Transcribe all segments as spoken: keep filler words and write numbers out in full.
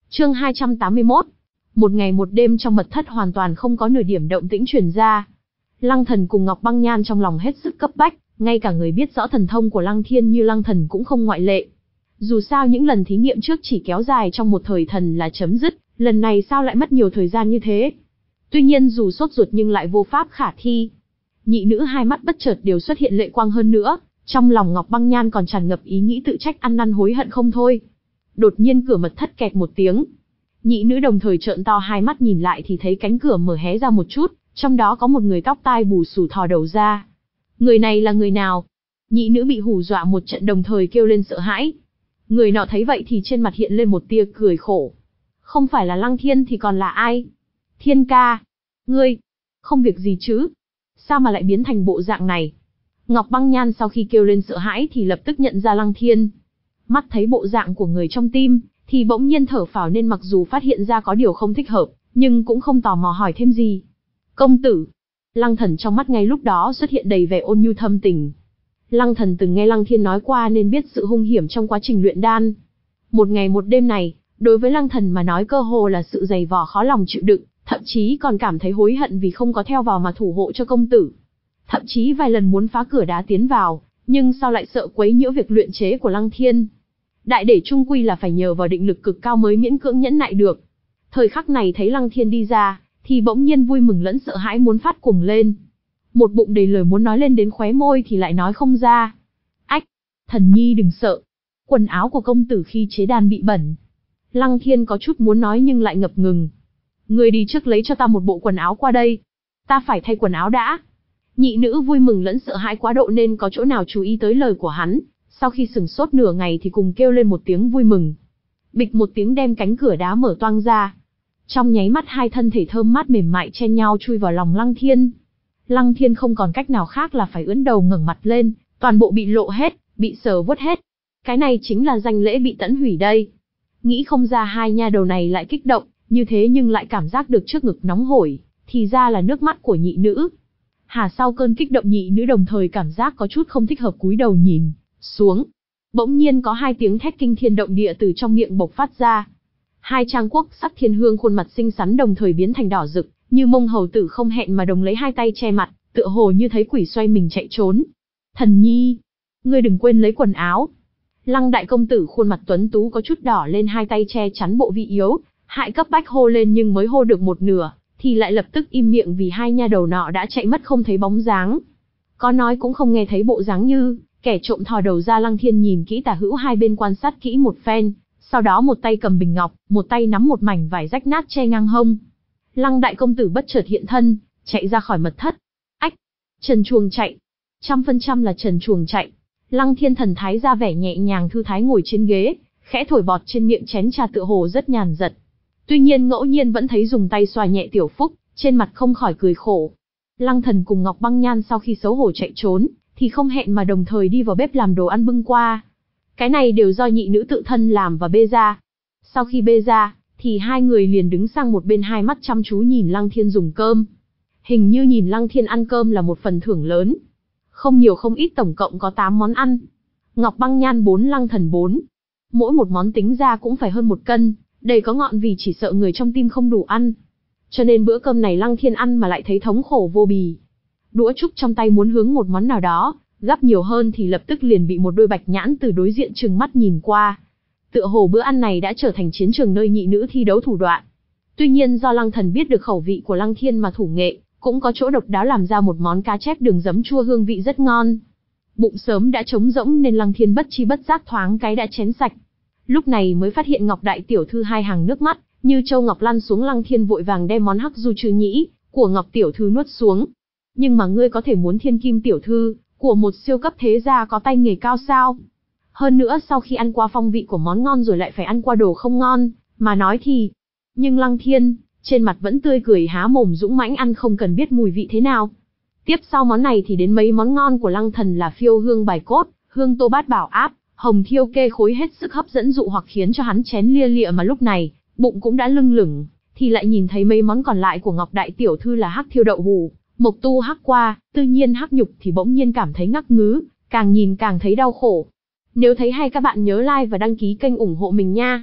Chương hai trăm tám mươi mốt. Một ngày một đêm trong mật thất hoàn toàn không có nửa điểm động tĩnh truyền ra. Lăng Thần cùng Ngọc Băng Nhan trong lòng hết sức cấp bách, ngay cả người biết rõ thần thông của Lăng Thiên như Lăng Thần cũng không ngoại lệ. Dù sao những lần thí nghiệm trước chỉ kéo dài trong một thời thần là chấm dứt, lần này sao lại mất nhiều thời gian như thế? Tuy nhiên dù sốt ruột nhưng lại vô pháp khả thi. Nhị nữ hai mắt bất chợt đều xuất hiện lệ quang hơn nữa, trong lòng Ngọc Băng Nhan còn tràn ngập ý nghĩ tự trách ăn năn hối hận không thôi. Đột nhiên cửa mật thất kẹt một tiếng. Nhị nữ đồng thời trợn to hai mắt nhìn lại thì thấy cánh cửa mở hé ra một chút, trong đó có một người tóc tai bù xù thò đầu ra. Người này là người nào? Nhị nữ bị hù dọa một trận đồng thời kêu lên sợ hãi. Người nọ thấy vậy thì trên mặt hiện lên một tia cười khổ. Không phải là Lăng Thiên thì còn là ai? Thiên ca, ngươi, không việc gì chứ? Sao mà lại biến thành bộ dạng này? Ngọc Băng Nhan sau khi kêu lên sợ hãi thì lập tức nhận ra Lăng Thiên. Mắt thấy bộ dạng của người trong tim, thì bỗng nhiên thở phào nên mặc dù phát hiện ra có điều không thích hợp, nhưng cũng không tò mò hỏi thêm gì. Công tử. Lăng Thần trong mắt ngay lúc đó xuất hiện đầy vẻ ôn nhu thâm tình. Lăng Thần từng nghe Lăng Thiên nói qua nên biết sự hung hiểm trong quá trình luyện đan. Một ngày một đêm này, đối với Lăng Thần mà nói cơ hồ là sự dày vò khó lòng chịu đựng, thậm chí còn cảm thấy hối hận vì không có theo vào mà thủ hộ cho công tử. Thậm chí vài lần muốn phá cửa đá tiến vào, nhưng sao lại sợ quấy nhiễu việc luyện chế của Lăng Thiên. Đại để chung quy là phải nhờ vào định lực cực cao mới miễn cưỡng nhẫn nại được. Thời khắc này thấy Lăng Thiên đi ra, thì bỗng nhiên vui mừng lẫn sợ hãi muốn phát cuồng lên. Một bụng đầy lời muốn nói lên đến khóe môi thì lại nói không ra. Ách, thần nhi đừng sợ. Quần áo của công tử khi chế đan bị bẩn. Lăng Thiên có chút muốn nói nhưng lại ngập ngừng. Người đi trước lấy cho ta một bộ quần áo qua đây. Ta phải thay quần áo đã. Nhị nữ vui mừng lẫn sợ hãi quá độ nên có chỗ nào chú ý tới lời của hắn. Sau khi sửng sốt nửa ngày thì cùng kêu lên một tiếng vui mừng. Bịch một tiếng đem cánh cửa đá mở toang ra. Trong nháy mắt hai thân thể thơm mát mềm mại chen nhau chui vào lòng Lăng Thiên. Lăng Thiên không còn cách nào khác là phải ưỡn đầu ngẩng mặt lên, toàn bộ bị lộ hết, bị sờ vuốt hết. Cái này chính là danh lễ bị tẫn hủy đây. Nghĩ không ra hai nha đầu này lại kích động, như thế nhưng lại cảm giác được trước ngực nóng hổi, thì ra là nước mắt của nhị nữ. Hà sau cơn kích động nhị nữ đồng thời cảm giác có chút không thích hợp cúi đầu nhìn xuống. Bỗng nhiên có hai tiếng thét kinh thiên động địa từ trong miệng bộc phát ra. Hai trang quốc sắc thiên hương khuôn mặt xinh xắn đồng thời biến thành đỏ rực, như mông hầu tử không hẹn mà đồng lấy hai tay che mặt, tựa hồ như thấy quỷ xoay mình chạy trốn. Thần nhi, ngươi đừng quên lấy quần áo. Lăng đại công tử khuôn mặt tuấn tú có chút đỏ lên, hai tay che chắn bộ vị yếu, hại cấp bách hô lên nhưng mới hô được một nửa, thì lại lập tức im miệng vì hai nha đầu nọ đã chạy mất không thấy bóng dáng. Có nói cũng không nghe thấy bộ dáng như kẻ trộm thò đầu ra. Lăng Thiên nhìn kỹ tả hữu hai bên quan sát kỹ một phen, sau đó một tay cầm bình ngọc, một tay nắm một mảnh vải rách nát che ngang hông. Lăng đại công tử bất chợt hiện thân, chạy ra khỏi mật thất. Ách, trần truồng chạy, trăm phần trăm là trần truồng chạy. Lăng Thiên thần thái ra vẻ nhẹ nhàng thư thái ngồi trên ghế, khẽ thổi bọt trên miệng chén trà tựa hồ rất nhàn giật. Tuy nhiên ngẫu nhiên vẫn thấy dùng tay xoa nhẹ tiểu phúc, trên mặt không khỏi cười khổ. Lăng Thần cùng Ngọc Băng Nhan sau khi xấu hổ chạy trốn, thì không hẹn mà đồng thời đi vào bếp làm đồ ăn bưng qua. Cái này đều do nhị nữ tự thân làm và bê ra. Sau khi bê ra, thì hai người liền đứng sang một bên hai mắt chăm chú nhìn Lăng Thiên dùng cơm. Hình như nhìn Lăng Thiên ăn cơm là một phần thưởng lớn. Không nhiều không ít, tổng cộng có tám món ăn. Ngọc Băng Nhan bốn, Lăng Thần bốn. Mỗi một món tính ra cũng phải hơn một cân, đầy có ngọn vì chỉ sợ người trong tim không đủ ăn. Cho nên bữa cơm này Lăng Thiên ăn mà lại thấy thống khổ vô bì. Đũa trúc trong tay muốn hướng một món nào đó, gắp nhiều hơn thì lập tức liền bị một đôi bạch nhãn từ đối diện trừng mắt nhìn qua. Tựa hồ bữa ăn này đã trở thành chiến trường nơi nhị nữ thi đấu thủ đoạn. Tuy nhiên do Lăng Thần biết được khẩu vị của Lăng Thiên mà thủ nghệ, cũng có chỗ độc đáo làm ra một món cá chép đường giấm chua hương vị rất ngon. Bụng sớm đã trống rỗng nên Lăng Thiên bất chi bất giác thoáng cái đã chén sạch. Lúc này mới phát hiện Ngọc đại tiểu thư hai hàng nước mắt, như châu ngọc lăn xuống. Lăng Thiên vội vàng đem món hắc du chư nhĩ của Ngọc tiểu thư nuốt xuống. Nhưng mà ngươi có thể muốn thiên kim tiểu thư của một siêu cấp thế gia có tay nghề cao sao? Hơn nữa sau khi ăn qua phong vị của món ngon rồi lại phải ăn qua đồ không ngon, mà nói thì... Nhưng Lăng Thiên, trên mặt vẫn tươi cười há mồm dũng mãnh ăn không cần biết mùi vị thế nào. Tiếp sau món này thì đến mấy món ngon của Lăng Thần là phiêu hương bài cốt, hương tô bát bảo áp, hồng thiêu kê khối hết sức hấp dẫn dụ hoặc khiến cho hắn chén lia lịa, mà lúc này, bụng cũng đã lưng lửng, thì lại nhìn thấy mấy món còn lại của Ngọc đại tiểu thư là hắc thiêu đậu hủ, mộc tu hắc qua, tự nhiên hắc nhục thì bỗng nhiên cảm thấy ngắc ngứ, càng nhìn càng thấy đau khổ. Nếu thấy hay các bạn nhớ like và đăng ký kênh ủng hộ mình nha.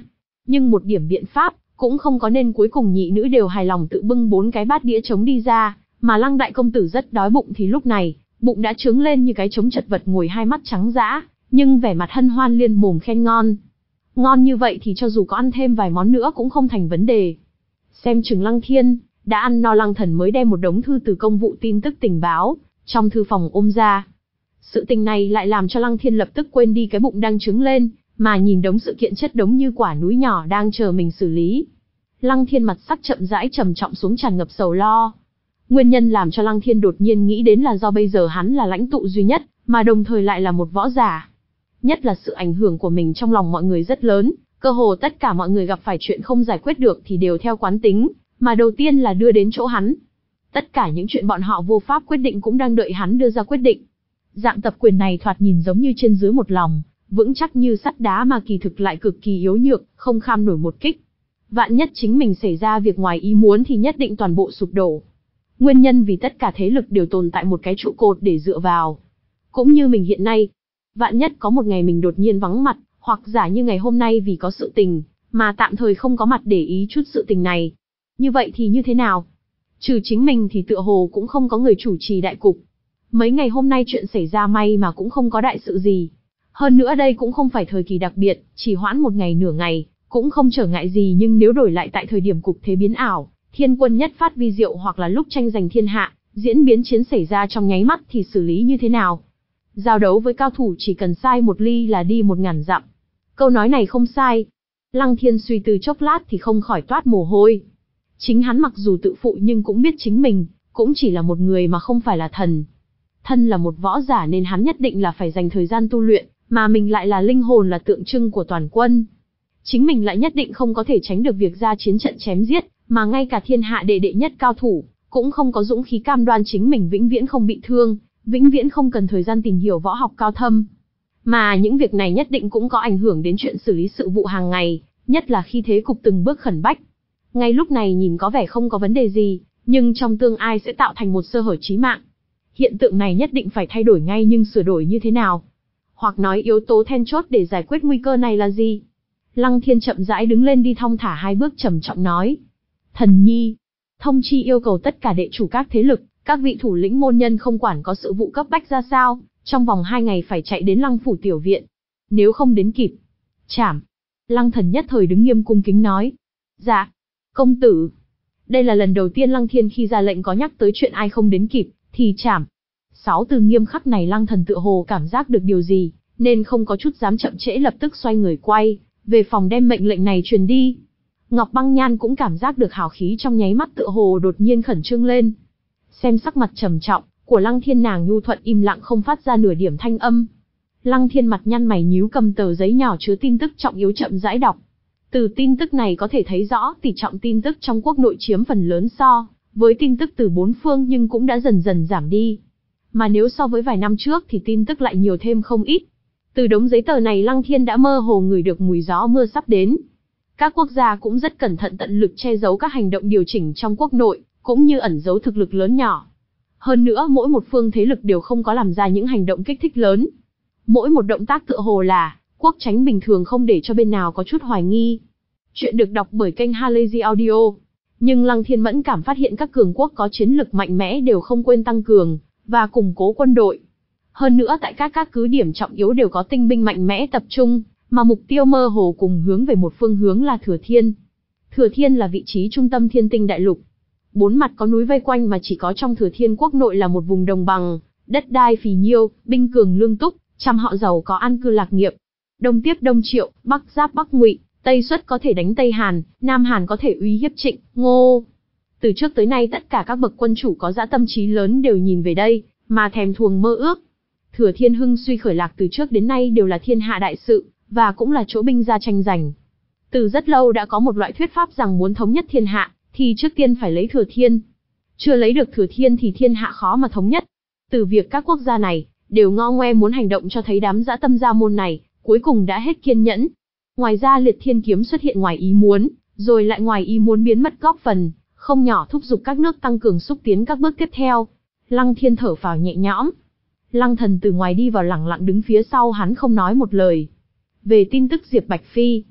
Nhưng một điểm biện pháp cũng không có, nên cuối cùng nhị nữ đều hài lòng tự bưng bốn cái bát đĩa trống đi ra, mà Lăng đại công tử rất đói bụng thì lúc này, bụng đã trướng lên như cái trống chật vật, ngồi hai mắt trắng dã, nhưng vẻ mặt hân hoan liên mồm khen ngon. Ngon như vậy thì cho dù có ăn thêm vài món nữa cũng không thành vấn đề. Xem chừng Lăng Thiên đã ăn no, Lăng Thần mới đem một đống thư từ công vụ tin tức tình báo trong thư phòng ôm ra. Sự tình này lại làm cho Lăng Thiên lập tức quên đi cái bụng đang trướng lên, mà nhìn đống sự kiện chất đống như quả núi nhỏ đang chờ mình xử lý. Lăng Thiên mặt sắc chậm rãi trầm trọng xuống, tràn ngập sầu lo. Nguyên nhân làm cho Lăng Thiên đột nhiên nghĩ đến là do bây giờ hắn là lãnh tụ duy nhất, mà đồng thời lại là một võ giả. Nhất là sự ảnh hưởng của mình trong lòng mọi người rất lớn, cơ hồ tất cả mọi người gặp phải chuyện không giải quyết được thì đều theo quán tính, mà đầu tiên là đưa đến chỗ hắn. Tất cả những chuyện bọn họ vô pháp quyết định cũng đang đợi hắn đưa ra quyết định. Dạng tập quyền này thoạt nhìn giống như trên dưới một lòng, vững chắc như sắt đá, mà kỳ thực lại cực kỳ yếu nhược, không kham nổi một kích. Vạn nhất chính mình xảy ra việc ngoài ý muốn thì nhất định toàn bộ sụp đổ. Nguyên nhân vì tất cả thế lực đều tồn tại một cái trụ cột để dựa vào. Cũng như mình hiện nay, vạn nhất có một ngày mình đột nhiên vắng mặt, hoặc giả như ngày hôm nay vì có sự tình, mà tạm thời không có mặt để ý chút sự tình này. Như vậy thì như thế nào? Trừ chính mình thì tựa hồ cũng không có người chủ trì đại cục. Mấy ngày hôm nay chuyện xảy ra may mà cũng không có đại sự gì. Hơn nữa đây cũng không phải thời kỳ đặc biệt, chỉ hoãn một ngày nửa ngày, cũng không trở ngại gì, nhưng nếu đổi lại tại thời điểm cục thế biến ảo, thiên quân nhất phát vi diệu, hoặc là lúc tranh giành thiên hạ, diễn biến chiến xảy ra trong nháy mắt thì xử lý như thế nào? Giao đấu với cao thủ chỉ cần sai một ly là đi một ngàn dặm. Câu nói này không sai. Lăng Thiên suy tư chốc lát thì không khỏi toát mồ hôi. Chính hắn mặc dù tự phụ nhưng cũng biết chính mình, cũng chỉ là một người mà không phải là thần. Thân là một võ giả nên hắn nhất định là phải dành thời gian tu luyện, mà mình lại là linh hồn, là tượng trưng của toàn quân. Chính mình lại nhất định không có thể tránh được việc ra chiến trận chém giết, mà ngay cả thiên hạ đệ đệ nhất cao thủ, cũng không có dũng khí cam đoan chính mình vĩnh viễn không bị thương, vĩnh viễn không cần thời gian tìm hiểu võ học cao thâm. Mà những việc này nhất định cũng có ảnh hưởng đến chuyện xử lý sự vụ hàng ngày, nhất là khi thế cục từng bước khẩn bách. Ngay lúc này nhìn có vẻ không có vấn đề gì, nhưng trong tương lai sẽ tạo thành một sơ hở chí mạng. Hiện tượng này nhất định phải thay đổi ngay, nhưng sửa đổi như thế nào? Hoặc nói yếu tố then chốt để giải quyết nguy cơ này là gì? Lăng Thiên chậm rãi đứng lên, đi thong thả hai bước, trầm trọng nói. Thần nhi, thông chi yêu cầu tất cả đệ chủ các thế lực, các vị thủ lĩnh môn nhân không quản có sự vụ cấp bách ra sao, trong vòng hai ngày phải chạy đến Lăng phủ tiểu viện. Nếu không đến kịp, chảm. Lăng Thần nhất thời đứng nghiêm cung kính nói. Dạ, công tử. Đây là lần đầu tiên Lăng Thiên khi ra lệnh có nhắc tới chuyện ai không đến kịp thì chảm. Sáu từ nghiêm khắc này Lăng Thần tựa hồ cảm giác được điều gì, nên không có chút dám chậm trễ, lập tức xoay người quay về phòng đem mệnh lệnh này truyền đi. Ngọc Băng Nhan cũng cảm giác được hào khí trong nháy mắt tựa hồ đột nhiên khẩn trương lên. Xem sắc mặt trầm trọng của Lăng Thiên, nàng nhu thuận im lặng không phát ra nửa điểm thanh âm. Lăng Thiên mặt nhăn mày nhíu, cầm tờ giấy nhỏ chứa tin tức trọng yếu chậm rãi đọc. Từ tin tức này có thể thấy rõ tỷ trọng tin tức trong quốc nội chiếm phần lớn so với tin tức từ bốn phương, nhưng cũng đã dần dần giảm đi. Mà nếu so với vài năm trước thì tin tức lại nhiều thêm không ít. Từ đống giấy tờ này Lăng Thiên đã mơ hồ ngửi được mùi gió mưa sắp đến. Các quốc gia cũng rất cẩn thận tận lực che giấu các hành động điều chỉnh trong quốc nội, cũng như ẩn giấu thực lực lớn nhỏ. Hơn nữa mỗi một phương thế lực đều không có làm ra những hành động kích thích lớn. Mỗi một động tác tựa hồ là quốc tránh bình thường, không để cho bên nào có chút hoài nghi. Chuyện được đọc bởi kênh Halazy Audio. Nhưng Lăng Thiên mẫn cảm phát hiện các cường quốc có chiến lực mạnh mẽ đều không quên tăng cường và củng cố quân đội. Hơn nữa tại các các cứ điểm trọng yếu đều có tinh binh mạnh mẽ tập trung, mà mục tiêu mơ hồ cùng hướng về một phương hướng là Thừa Thiên. Thừa Thiên là vị trí trung tâm Thiên Tinh đại lục. Bốn mặt có núi vây quanh, mà chỉ có trong Thừa Thiên quốc nội là một vùng đồng bằng, đất đai phì nhiêu, binh cường lương túc, trăm họ giàu có an cư lạc nghiệp. Đông tiếp Đông Triệu, Bắc giáp Bắc Ngụy, Tây xuất có thể đánh Tây Hàn, Nam Hàn có thể uy hiếp Trịnh, Ngô. Từ trước tới nay tất cả các bậc quân chủ có dã tâm trí lớn đều nhìn về đây, mà thèm thuồng mơ ước. Thừa Thiên hưng suy khởi lạc từ trước đến nay đều là thiên hạ đại sự, và cũng là chỗ binh gia tranh giành. Từ rất lâu đã có một loại thuyết pháp rằng muốn thống nhất thiên hạ, thì trước tiên phải lấy Thừa Thiên. Chưa lấy được Thừa Thiên thì thiên hạ khó mà thống nhất. Từ việc các quốc gia này đều ngo ngoe muốn hành động cho thấy đám dã tâm gia môn này cuối cùng đã hết kiên nhẫn. Ngoài ra Liệt Thiên kiếm xuất hiện ngoài ý muốn, rồi lại ngoài ý muốn biến mất góp phần không nhỏ thúc giục các nước tăng cường xúc tiến các bước tiếp theo. Lăng Thiên thở phào nhẹ nhõm. Lăng Thần từ ngoài đi vào lẳng lặng đứng phía sau hắn không nói một lời. Về tin tức Diệp Bạch Phi,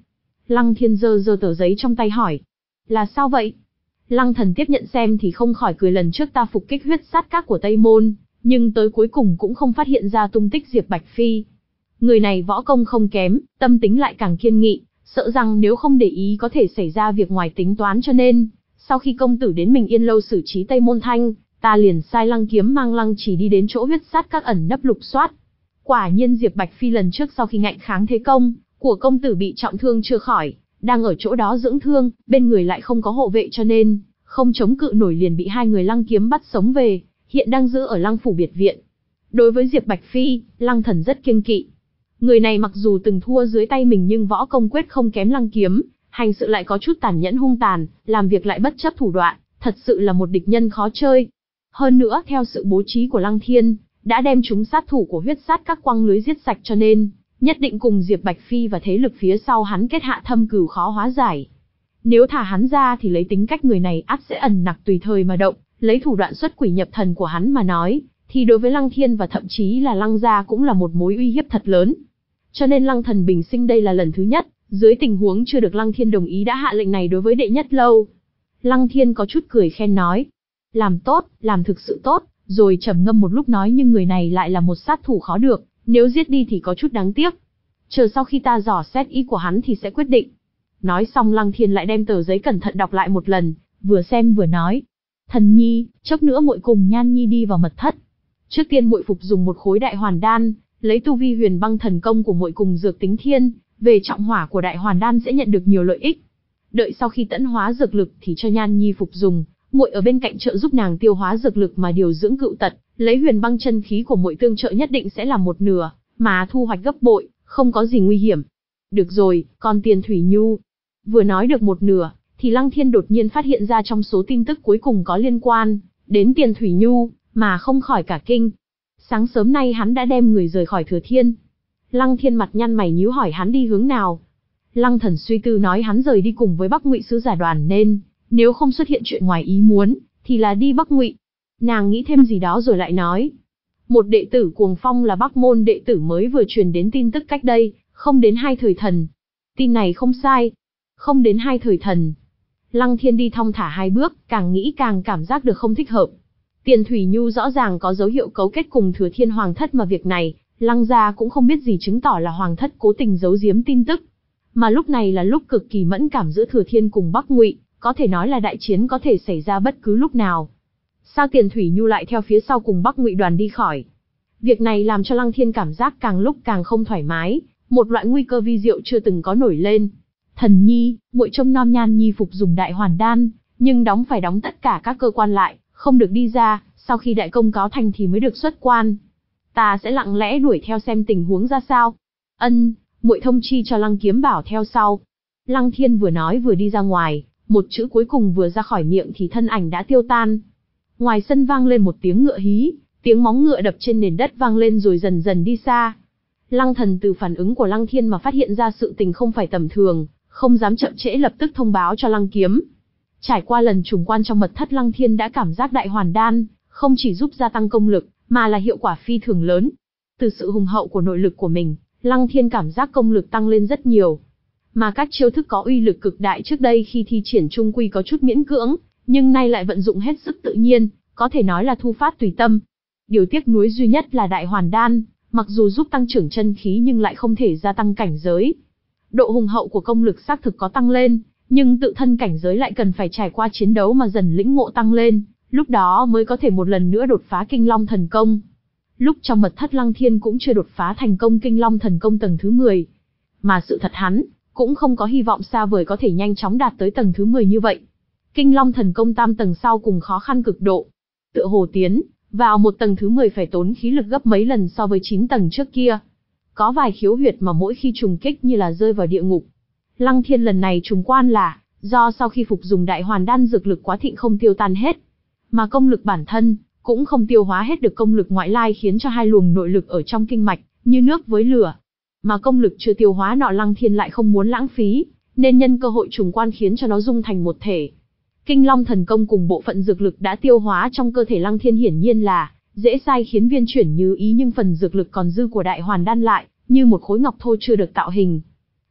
Lăng Thiên giơ giơ tờ giấy trong tay hỏi. Là sao vậy? Lăng Thần tiếp nhận xem thì không khỏi cười, lần trước ta phục kích huyết sát các của Tây Môn, nhưng tới cuối cùng cũng không phát hiện ra tung tích Diệp Bạch Phi. Người này võ công không kém, tâm tính lại càng kiên nghị, sợ rằng nếu không để ý có thể xảy ra việc ngoài tính toán, cho nên, sau khi công tử đến Mình Yên lâu xử trí Tây Môn Thanh, ta liền sai Lăng Kiếm mang Lăng Chỉ đi đến chỗ huyết sát các ẩn nấp lục soát. Quả nhiên Diệp Bạch Phi lần trước sau khi ngạnh kháng thế công của công tử bị trọng thương chưa khỏi, đang ở chỗ đó dưỡng thương, bên người lại không có hộ vệ, cho nên không chống cự nổi liền bị hai người Lăng Kiếm bắt sống về, hiện đang giữ ở Lăng phủ biệt viện. Đối với Diệp Bạch Phi, Lăng Thần rất kiêng kỵ. Người này mặc dù từng thua dưới tay mình nhưng võ công quyết không kém Lăng Kiếm, hành sự lại có chút tàn nhẫn hung tàn, làm việc lại bất chấp thủ đoạn, thật sự là một địch nhân khó chơi. Hơn nữa, theo sự bố trí của Lăng Thiên, đã đem chúng sát thủ của huyết sát các quăng lưới giết sạch, cho nên nhất định cùng Diệp Bạch Phi và thế lực phía sau hắn kết hạ thâm cừu khó hóa giải. Nếu thả hắn ra thì lấy tính cách người này ắt sẽ ẩn nặc tùy thời mà động, lấy thủ đoạn xuất quỷ nhập thần của hắn mà nói, thì đối với Lăng Thiên và thậm chí là Lăng gia cũng là một mối uy hiếp thật lớn. Cho nên Lăng Thần bình sinh đây là lần thứ nhất, dưới tình huống chưa được Lăng Thiên đồng ý đã hạ lệnh này đối với đệ nhất lâu. Lăng Thiên có chút cười khen nói, làm tốt, làm thực sự tốt, rồi trầm ngâm một lúc nói, nhưng người này lại là một sát thủ khó được, nếu giết đi thì có chút đáng tiếc. Chờ sau khi ta dò xét ý của hắn thì sẽ quyết định. Nói xong Lăng Thiên lại đem tờ giấy cẩn thận đọc lại một lần, vừa xem vừa nói, Thần nhi, chốc nữa muội cùng Nhan nhi đi vào mật thất. Trước tiên muội phục dùng một khối đại hoàn đan, lấy tu vi huyền băng thần công của muội cùng dược tính thiên, về trọng hỏa của đại hoàn đan sẽ nhận được nhiều lợi ích. Đợi sau khi tẫn hóa dược lực thì cho Nhan nhi phục dùng, muội ở bên cạnh trợ giúp nàng tiêu hóa dược lực mà điều dưỡng cựu tật, lấy huyền băng chân khí của muội tương trợ nhất định sẽ là một nửa, mà thu hoạch gấp bội, không có gì nguy hiểm. Được rồi, còn Tiền Thủy Nhu. Vừa nói được một nửa, thì Lăng Thiên đột nhiên phát hiện ra trong số tin tức cuối cùng có liên quan đến Tiền Thủy Nhu, mà không khỏi cả kinh. Sáng sớm nay hắn đã đem người rời khỏi Thừa Thiên. Lăng Thiên mặt nhăn mày nhíu hỏi hắn đi hướng nào. Lăng Thần suy tư nói hắn rời đi cùng với Bắc Ngụy sứ giả đoàn, nên nếu không xuất hiện chuyện ngoài ý muốn, thì là đi Bắc Ngụy. Nàng nghĩ thêm gì đó rồi lại nói, một đệ tử Cuồng Phong là Bắc môn đệ tử mới vừa truyền đến tin tức cách đây, không đến hai thời thần. Tin này không sai, không đến hai thời thần. Lăng Thiên đi thong thả hai bước, càng nghĩ càng cảm giác được không thích hợp. Tiền Thủy Nhu rõ ràng có dấu hiệu cấu kết cùng Thừa Thiên Hoàng thất, mà việc này, Lăng gia cũng không biết gì, chứng tỏ là Hoàng thất cố tình giấu giếm tin tức. Mà lúc này là lúc cực kỳ mẫn cảm giữa Thừa Thiên cùng Bắc Ngụy, có thể nói là đại chiến có thể xảy ra bất cứ lúc nào. Sao Tiền Thủy Nhu lại theo phía sau cùng Bắc Ngụy đoàn đi khỏi? Việc này làm cho Lăng Thiên cảm giác càng lúc càng không thoải mái, một loại nguy cơ vi diệu chưa từng có nổi lên. Thần nhi, muội trông nom Nhan nhi phục dùng đại hoàn đan, nhưng đóng phải đóng tất cả các cơ quan lại, không được đi ra, sau khi đại công cáo thành thì mới được xuất quan. Ta sẽ lặng lẽ đuổi theo xem tình huống ra sao. Ân, muội thông chi cho Lăng Kiếm bảo theo sau. Lăng Thiên vừa nói vừa đi ra ngoài, một chữ cuối cùng vừa ra khỏi miệng thì thân ảnh đã tiêu tan. Ngoài sân vang lên một tiếng ngựa hí, tiếng móng ngựa đập trên nền đất vang lên rồi dần dần đi xa. Lăng Thần từ phản ứng của Lăng Thiên mà phát hiện ra sự tình không phải tầm thường, không dám chậm trễ, lập tức thông báo cho Lăng Kiếm. Trải qua lần trùng quan trong mật thất, Lăng Thiên đã cảm giác đại hoàn đan không chỉ giúp gia tăng công lực, mà là hiệu quả phi thường lớn. Từ sự hùng hậu của nội lực của mình, Lăng Thiên cảm giác công lực tăng lên rất nhiều. Mà các chiêu thức có uy lực cực đại trước đây khi thi triển trung quy có chút miễn cưỡng, nhưng nay lại vận dụng hết sức tự nhiên, có thể nói là thu phát tùy tâm. Điều tiếc nuối duy nhất là đại hoàn đan, mặc dù giúp tăng trưởng chân khí nhưng lại không thể gia tăng cảnh giới. Độ hùng hậu của công lực xác thực có tăng lên, nhưng tự thân cảnh giới lại cần phải trải qua chiến đấu mà dần lĩnh ngộ tăng lên, lúc đó mới có thể một lần nữa đột phá Kinh Long thần công. Lúc trong mật thất, Lăng Thiên cũng chưa đột phá thành công Kinh Long thần công tầng thứ mười. Mà sự thật hắn cũng không có hy vọng xa vời có thể nhanh chóng đạt tới tầng thứ mười như vậy. Kinh Long thần công tam tầng sau cùng khó khăn cực độ. Tựa hồ tiến vào một tầng thứ mười phải tốn khí lực gấp mấy lần so với chín tầng trước kia. Có vài khiếu huyệt mà mỗi khi trùng kích như là rơi vào địa ngục. Lăng Thiên lần này trùng quan là do sau khi phục dùng đại hoàn đan dược lực quá thịnh không tiêu tan hết, mà công lực bản thân cũng không tiêu hóa hết được công lực ngoại lai, khiến cho hai luồng nội lực ở trong kinh mạch như nước với lửa. Mà công lực chưa tiêu hóa nọ Lăng Thiên lại không muốn lãng phí, nên nhân cơ hội trùng quan khiến cho nó dung thành một thể. Kinh Long thần công cùng bộ phận dược lực đã tiêu hóa trong cơ thể Lăng Thiên hiển nhiên là dễ sai khiến viên chuyển như ý, nhưng phần dược lực còn dư của đại hoàn đan lại như một khối ngọc thô chưa được tạo hình.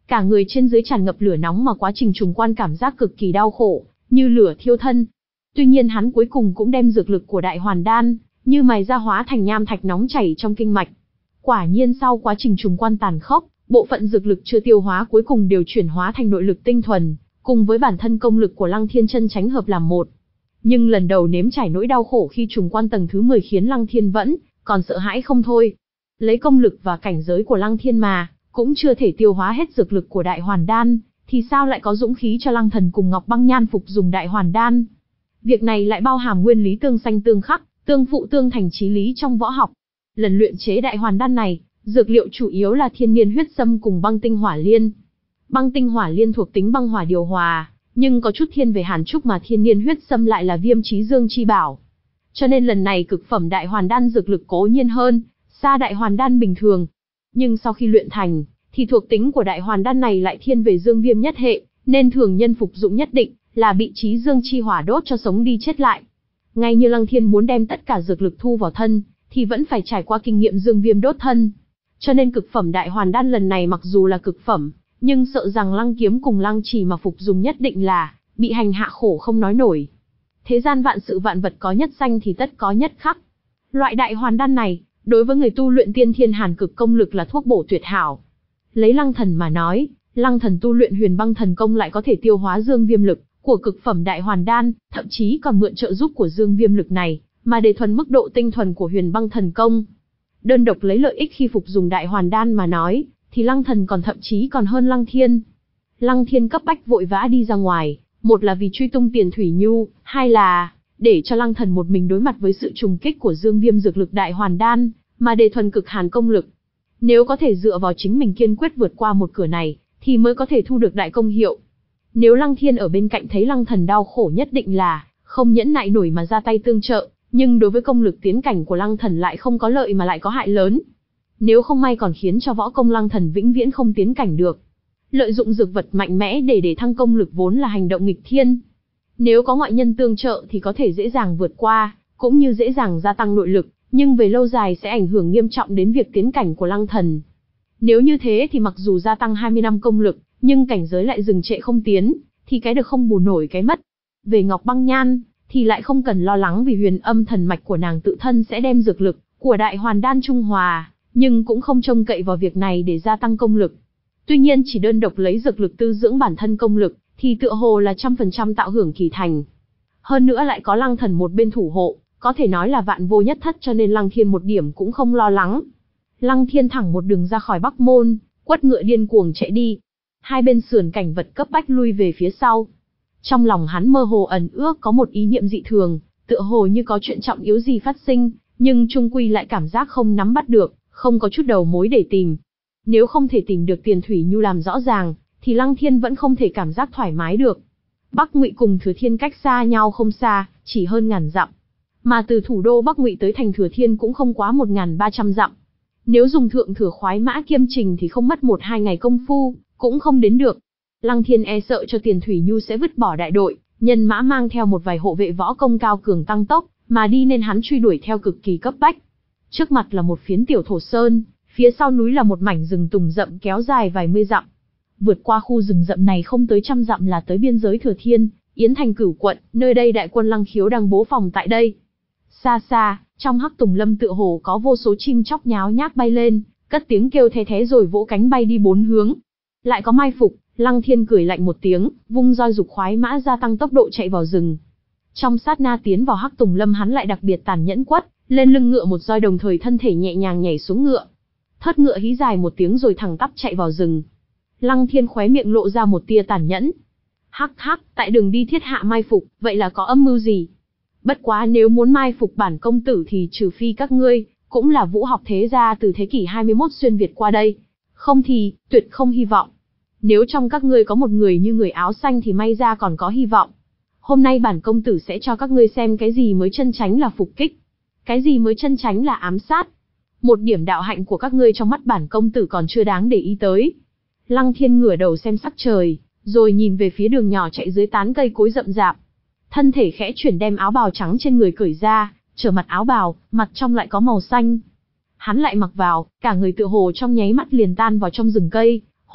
cả người trên dưới tràn ngập lửa nóng mà quá trình trùng quan cảm giác cực kỳ đau khổ, như lửa thiêu thân. Tuy nhiên hắn cuối cùng cũng đem dược lực của đại hoàn đan, như mài ra hóa thành nham thạch nóng chảy trong kinh mạch. Quả nhiên sau quá trình trùng quan tàn khốc, bộ phận dược lực chưa tiêu hóa cuối cùng đều chuyển hóa thành nội lực tinh thuần, cùng với bản thân công lực của Lăng Thiên chân chánh hợp làm một. Nhưng lần đầu nếm trải nỗi đau khổ khi trùng quan tầng thứ mười khiến Lăng Thiên vẫn còn sợ hãi không thôi. Lấy công lực và cảnh giới của Lăng Thiên mà cũng chưa thể tiêu hóa hết dược lực của đại hoàn đan, thì sao lại có dũng khí cho Lăng Thần cùng Ngọc Băng Nhan phục dùng đại hoàn đan? Việc này lại bao hàm nguyên lý tương xanh tương khắc, tương phụ tương thành chí lý trong võ học. Lần luyện chế đại hoàn đan này, dược liệu chủ yếu là thiên niên huyết sâm cùng băng tinh hỏa liên. Băng tinh hỏa liên thuộc tính băng hỏa điều hòa, nhưng có chút thiên về hàn trúc, mà thiên niên huyết sâm lại là viêm chí dương chi bảo. Cho nên lần này cực phẩm đại hoàn đan dược lực cố nhiên hơn xa đại hoàn đan bình thường. Nhưng sau khi luyện thành, thì thuộc tính của đại hoàn đan này lại thiên về dương viêm nhất hệ, nên thường nhân phục dụng nhất định là bị chí dương chi hỏa đốt cho sống đi chết lại. Ngay như Lăng Thiên muốn đem tất cả dược lực thu vào thân, thì vẫn phải trải qua kinh nghiệm dương viêm đốt thân. Cho nên cực phẩm đại hoàn đan lần này mặc dù là cực phẩm, nhưng sợ rằng Lăng Kiếm cùng Lăng Trì mà phục dùng nhất định là bị hành hạ khổ không nói nổi. Thế gian vạn sự vạn vật có nhất danh thì tất có nhất khắc. Loại đại hoàn đan này, đối với người tu luyện tiên thiên hàn cực công lực là thuốc bổ tuyệt hảo. Lấy Lăng Thần mà nói, Lăng Thần tu luyện huyền băng thần công lại có thể tiêu hóa dương viêm lực của cực phẩm đại hoàn đan, thậm chí còn mượn trợ giúp của dương viêm lực này, mà để thuần mức độ tinh thuần của huyền băng thần công. Đơn độc lấy lợi ích khi phục dùng đại hoàn đan mà nói, thì Lăng Thần còn thậm chí còn hơn Lăng Thiên. Lăng Thiên cấp bách vội vã đi ra ngoài, một là vì truy tung Tiền Thủy Nhu, hai là để cho Lăng Thần một mình đối mặt với sự trùng kích của dương viêm dược lực đại hoàn đan, mà để thuần cực hàn công lực. Nếu có thể dựa vào chính mình kiên quyết vượt qua một cửa này, thì mới có thể thu được đại công hiệu. Nếu Lăng Thiên ở bên cạnh thấy Lăng Thần đau khổ nhất định là không nhẫn nại nổi mà ra tay tương trợ, nhưng đối với công lực tiến cảnh của Lăng Thần lại không có lợi mà lại có hại lớn. Nếu không may còn khiến cho võ công Lăng Thần vĩnh viễn không tiến cảnh được. Lợi dụng dược vật mạnh mẽ để để thăng công lực vốn là hành động nghịch thiên. Nếu có ngoại nhân tương trợ thì có thể dễ dàng vượt qua, cũng như dễ dàng gia tăng nội lực, nhưng về lâu dài sẽ ảnh hưởng nghiêm trọng đến việc tiến cảnh của Lăng Thần. Nếu như thế thì mặc dù gia tăng hai mươi năm công lực, nhưng cảnh giới lại dừng trệ không tiến, thì cái được không bù nổi cái mất. Về Ngọc Băng Nhan, thì lại không cần lo lắng vì huyền âm thần mạch của nàng tự thân sẽ đem dược lực của đại hoàn đan trung hòa, nhưng cũng không trông cậy vào việc này để gia tăng công lực. Tuy nhiên chỉ đơn độc lấy dược lực tư dưỡng bản thân công lực, thì tựa hồ là trăm phần trăm tạo hưởng kỳ thành. Hơn nữa lại có Lăng Thần một bên thủ hộ, có thể nói là vạn vô nhất thất, cho nên Lăng Thiên một điểm cũng không lo lắng. Lăng Thiên thẳng một đường ra khỏi Bắc Môn, quất ngựa điên cuồng chạy đi. Hai bên sườn cảnh vật cấp bách lui về phía sau. Trong lòng hắn mơ hồ ẩn ước có một ý niệm dị thường, tựa hồ như có chuyện trọng yếu gì phát sinh, nhưng chung quy lại cảm giác không nắm bắt được, không có chút đầu mối để tìm. Nếu không thể tìm được Tiền Thủy Nhu làm rõ ràng, thì Lăng Thiên vẫn không thể cảm giác thoải mái được. Bắc Ngụy cùng Thừa Thiên cách xa nhau không xa, chỉ hơn ngàn dặm. Mà từ thủ đô Bắc Ngụy tới thành Thừa Thiên cũng không quá một nghìn ba trăm dặm. Nếu dùng thượng thừa khoái mã kiêm trình thì không mất một hai ngày công phu, cũng không đến được. Lăng Thiên e sợ cho Tiền Thủy Nhu sẽ vứt bỏ đại đội, nhân mã mang theo một vài hộ vệ võ công cao cường tăng tốc, mà đi nên hắn truy đuổi theo cực kỳ cấp bách. Trước mặt là một phiến tiểu thổ sơn, phía sau núi là một mảnh rừng tùng rậm kéo dài vài mươi dặm. Vượt qua khu rừng rậm này không tới trăm dặm là tới biên giới Thừa Thiên, Yến Thành Cửu quận, nơi đây đại quân Lăng Khiếu đang bố phòng tại đây. Xa xa, trong hắc tùng lâm tựa hồ có vô số chim chóc nháo nhác bay lên, cất tiếng kêu the thé rồi vỗ cánh bay đi bốn hướng. Lại có mai phục, Lăng Thiên cười lạnh một tiếng, vung roi dục khoái mã gia tăng tốc độ chạy vào rừng. Trong sát na tiến vào hắc tùng lâm hắn lại đặc biệt tàn nhẫn quất lên lưng ngựa một roi, đồng thời thân thể nhẹ nhàng nhảy xuống ngựa. Thớt ngựa hí dài một tiếng rồi thẳng tắp chạy vào rừng. Lăng Thiên khóe miệng lộ ra một tia tàn nhẫn. Hắc hắc, tại đường đi thiết hạ mai phục, vậy là có âm mưu gì? Bất quá nếu muốn mai phục bản công tử thì trừ phi các ngươi cũng là vũ học thế gia từ thế kỷ hai mươi mốt xuyên Việt qua đây, không thì tuyệt không hy vọng. Nếu trong các ngươi có một người như người áo xanh thì may ra còn có hy vọng. Hôm nay bản công tử sẽ cho các ngươi xem cái gì mới chân chánh là phục kích, cái gì mới chân chánh là ám sát. Một điểm đạo hạnh của các ngươi trong mắt bản công tử còn chưa đáng để ý tới. Lăng Thiên ngửa đầu xem sắc trời, rồi nhìn về phía đường nhỏ chạy dưới tán cây cối rậm rạp. Thân thể khẽ chuyển đem áo bào trắng trên người cởi ra, trở mặt áo bào, mặt trong lại có màu xanh. Hắn lại mặc vào, cả người tựa hồ trong nháy mắt liền tan vào trong rừng cây,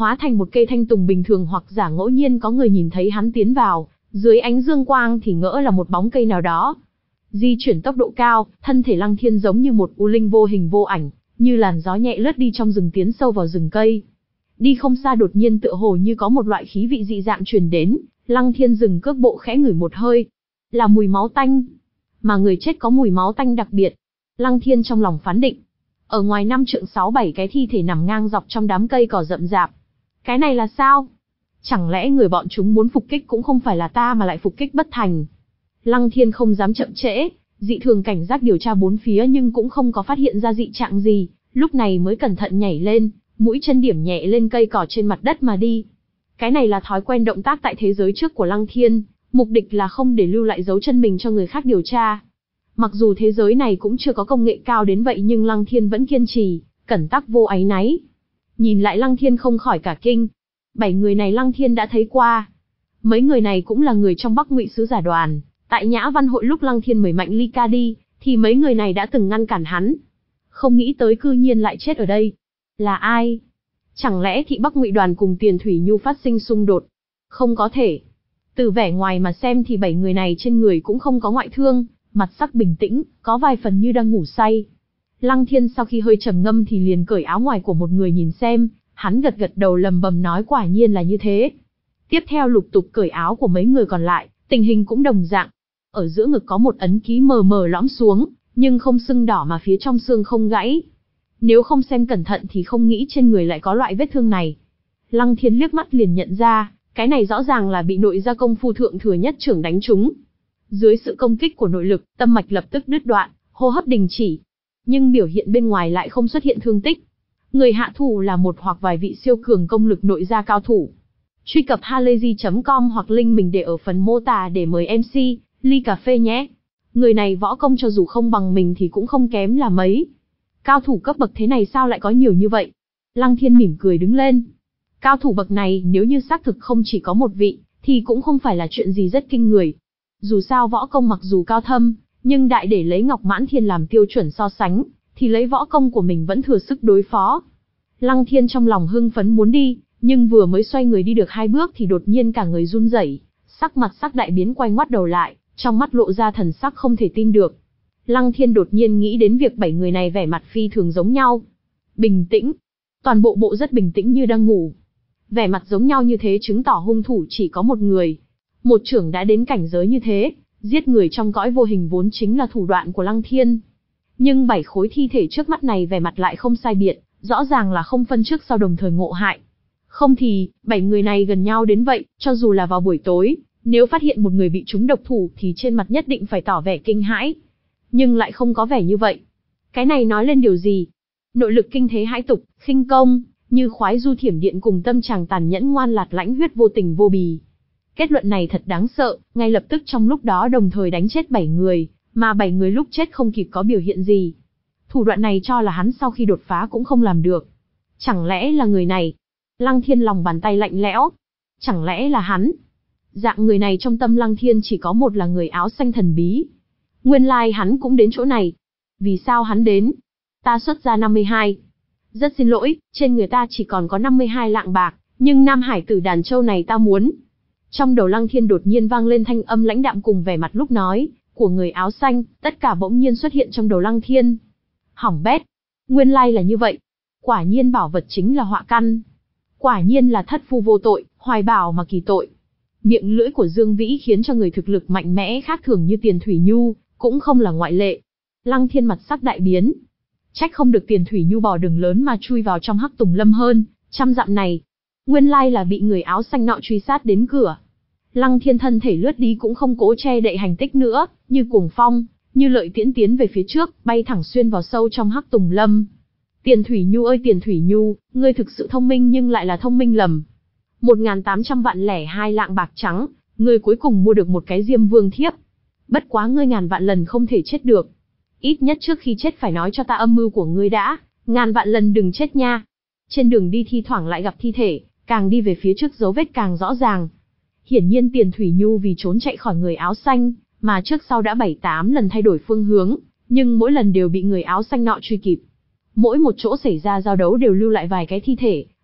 hóa thành một cây thanh tùng bình thường hoặc giả ngẫu nhiên có người nhìn thấy hắn tiến vào, dưới ánh dương quang thì ngỡ là một bóng cây nào đó. Di chuyển tốc độ cao, thân thể Lăng Thiên giống như một u linh vô hình vô ảnh, như làn gió nhẹ lướt đi trong rừng tiến sâu vào rừng cây. Đi không xa đột nhiên tựa hồ như có một loại khí vị dị dạng truyền đến, Lăng Thiên dừng cước bộ khẽ ngửi một hơi. Là mùi máu tanh. Mà người chết có mùi máu tanh đặc biệt. Lăng Thiên trong lòng phán định. Ở ngoài năm trượng sáu bảy cái thi thể nằm ngang dọc trong đám cây cỏ rậm rạp. Cái này là sao? Chẳng lẽ người bọn chúng muốn phục kích cũng không phải là ta mà lại phục kích bất thành? Lăng Thiên không dám chậm trễ, dị thường cảnh giác điều tra bốn phía nhưng cũng không có phát hiện ra dị trạng gì, lúc này mới cẩn thận nhảy lên, mũi chân điểm nhẹ lên cây cỏ trên mặt đất mà đi. Cái này là thói quen động tác tại thế giới trước của Lăng Thiên, mục đích là không để lưu lại dấu chân mình cho người khác điều tra. Mặc dù thế giới này cũng chưa có công nghệ cao đến vậy nhưng Lăng Thiên vẫn kiên trì, cẩn tắc vô áy náy. Nhìn lại Lăng Thiên không khỏi cả kinh. Bảy người này Lăng Thiên đã thấy qua. Mấy người này cũng là người trong Bắc Ngụy sứ giả đoàn. Tại Nhã Văn hội lúc Lăng Thiên mời Mạnh Ly Ca đi, thì mấy người này đã từng ngăn cản hắn. Không nghĩ tới cư nhiên lại chết ở đây. Là ai? Chẳng lẽ thị Bắc Ngụy đoàn cùng Tiền Thủy Nhu phát sinh xung đột? Không có thể. Từ vẻ ngoài mà xem thì bảy người này trên người cũng không có ngoại thương, mặt sắc bình tĩnh, có vài phần như đang ngủ say. Lăng Thiên sau khi hơi trầm ngâm thì liền cởi áo ngoài của một người nhìn xem, hắn gật gật đầu lầm bầm nói quả nhiên là như thế. Tiếp theo lục tục cởi áo của mấy người còn lại, tình hình cũng đồng dạng. Ở giữa ngực có một ấn ký mờ mờ lõm xuống, nhưng không sưng đỏ mà phía trong xương không gãy. Nếu không xem cẩn thận thì không nghĩ trên người lại có loại vết thương này. Lăng Thiên liếc mắt liền nhận ra, cái này rõ ràng là bị nội gia công phu thượng thừa nhất trưởng đánh trúng. Dưới sự công kích của nội lực, tâm mạch lập tức đứt đoạn, hô hấp đình chỉ. Nhưng biểu hiện bên ngoài lại không xuất hiện thương tích. Người hạ thủ là một hoặc vài vị siêu cường công lực nội gia cao thủ. Truy cập halayzi chấm com hoặc link mình để ở phần mô tả để mời em xê, ly cà phê nhé. Người này võ công cho dù không bằng mình thì cũng không kém là mấy. Cao thủ cấp bậc thế này sao lại có nhiều như vậy? Lăng Thiên mỉm cười đứng lên. Cao thủ bậc này nếu như xác thực không chỉ có một vị, thì cũng không phải là chuyện gì rất kinh người. Dù sao võ công mặc dù cao thâm, nhưng đại để lấy Ngọc Mãn Thiên làm tiêu chuẩn so sánh, thì lấy võ công của mình vẫn thừa sức đối phó. Lăng Thiên trong lòng hưng phấn muốn đi, nhưng vừa mới xoay người đi được hai bước thì đột nhiên cả người run rẩy, sắc mặt sắc đại biến quay ngoắt đầu lại, trong mắt lộ ra thần sắc không thể tin được. Lăng Thiên đột nhiên nghĩ đến việc bảy người này vẻ mặt phi thường giống nhau. Bình tĩnh. Toàn bộ bộ rất bình tĩnh như đang ngủ. Vẻ mặt giống nhau như thế chứng tỏ hung thủ chỉ có một người. Một trưởng đã đến cảnh giới như thế, giết người trong cõi vô hình vốn chính là thủ đoạn của Lăng Thiên. Nhưng bảy khối thi thể trước mắt này vẻ mặt lại không sai biệt, rõ ràng là không phân trước sau đồng thời ngộ hại. Không thì, bảy người này gần nhau đến vậy, cho dù là vào buổi tối, nếu phát hiện một người bị trúng độc thủ thì trên mặt nhất định phải tỏ vẻ kinh hãi. Nhưng lại không có vẻ như vậy. Cái này nói lên điều gì? Nội lực kinh thế hãi tục, khinh công, như khoái du thiểm điện cùng tâm trạng tàn nhẫn ngoan lạt lãnh huyết vô tình vô bì. Kết luận này thật đáng sợ, ngay lập tức trong lúc đó đồng thời đánh chết bảy người, mà bảy người lúc chết không kịp có biểu hiện gì. Thủ đoạn này cho là hắn sau khi đột phá cũng không làm được. Chẳng lẽ là người này? Lăng Thiên lòng bàn tay lạnh lẽo. Chẳng lẽ là hắn? Dạng người này trong tâm Lăng Thiên chỉ có một là người áo xanh thần bí. Nguyên lai like hắn cũng đến chỗ này. Vì sao hắn đến? Ta xuất ra năm mươi hai. Rất xin lỗi, trên người ta chỉ còn có năm mươi hai lạng bạc, nhưng Nam Hải tử Đàn Châu này ta muốn. Trong đầu Lăng Thiên đột nhiên vang lên thanh âm lãnh đạm cùng vẻ mặt lúc nói của người áo xanh, tất cả bỗng nhiên xuất hiện trong đầu Lăng Thiên. Hỏng bét. Nguyên lai like là như vậy. Quả nhiên bảo vật chính là họa căn. Quả nhiên là thất phu vô tội, hoài bảo mà kỳ tội. Miệng lưỡi của Dương Vĩ khiến cho người thực lực mạnh mẽ khác thường như Tiền Thủy Nhu, cũng không là ngoại lệ. Lăng Thiên mặt sắc đại biến. Trách không được Tiền Thủy Nhu bỏ đường lớn mà chui vào trong Hắc Tùng Lâm hơn, trăm dặm này. Nguyên lai là bị người áo xanh nọ truy sát đến cửa. Lăng Thiên thân thể lướt đi cũng không cố che đậy hành tích nữa, như cuồng phong, như lợi tiễn tiến về phía trước, bay thẳng xuyên vào sâu trong Hắc Tùng Lâm. Tiền Thủy Nhu ơi Tiền Thủy Nhu, ngươi thực sự thông minh nhưng lại là thông minh lầm. Một ngàn tám trăm vạn lẻ hai lạng bạc trắng, ngươi cuối cùng mua được một cái Diêm Vương thiếp. Bất quá ngươi ngàn vạn lần không thể chết được. Ít nhất trước khi chết phải nói cho ta âm mưu của ngươi đã, ngàn vạn lần đừng chết nha. Trên đường đi thi thoảng lại gặp thi thể, càng đi về phía trước dấu vết càng rõ ràng. Hiển nhiên Tiền Thủy Nhu vì trốn chạy khỏi người áo xanh, mà trước sau đã bảy tám lần thay đổi phương hướng, nhưng mỗi lần đều bị người áo xanh nọ truy kịp. Mỗi một chỗ xảy ra giao đấu đều lưu lại vài cái thi thể,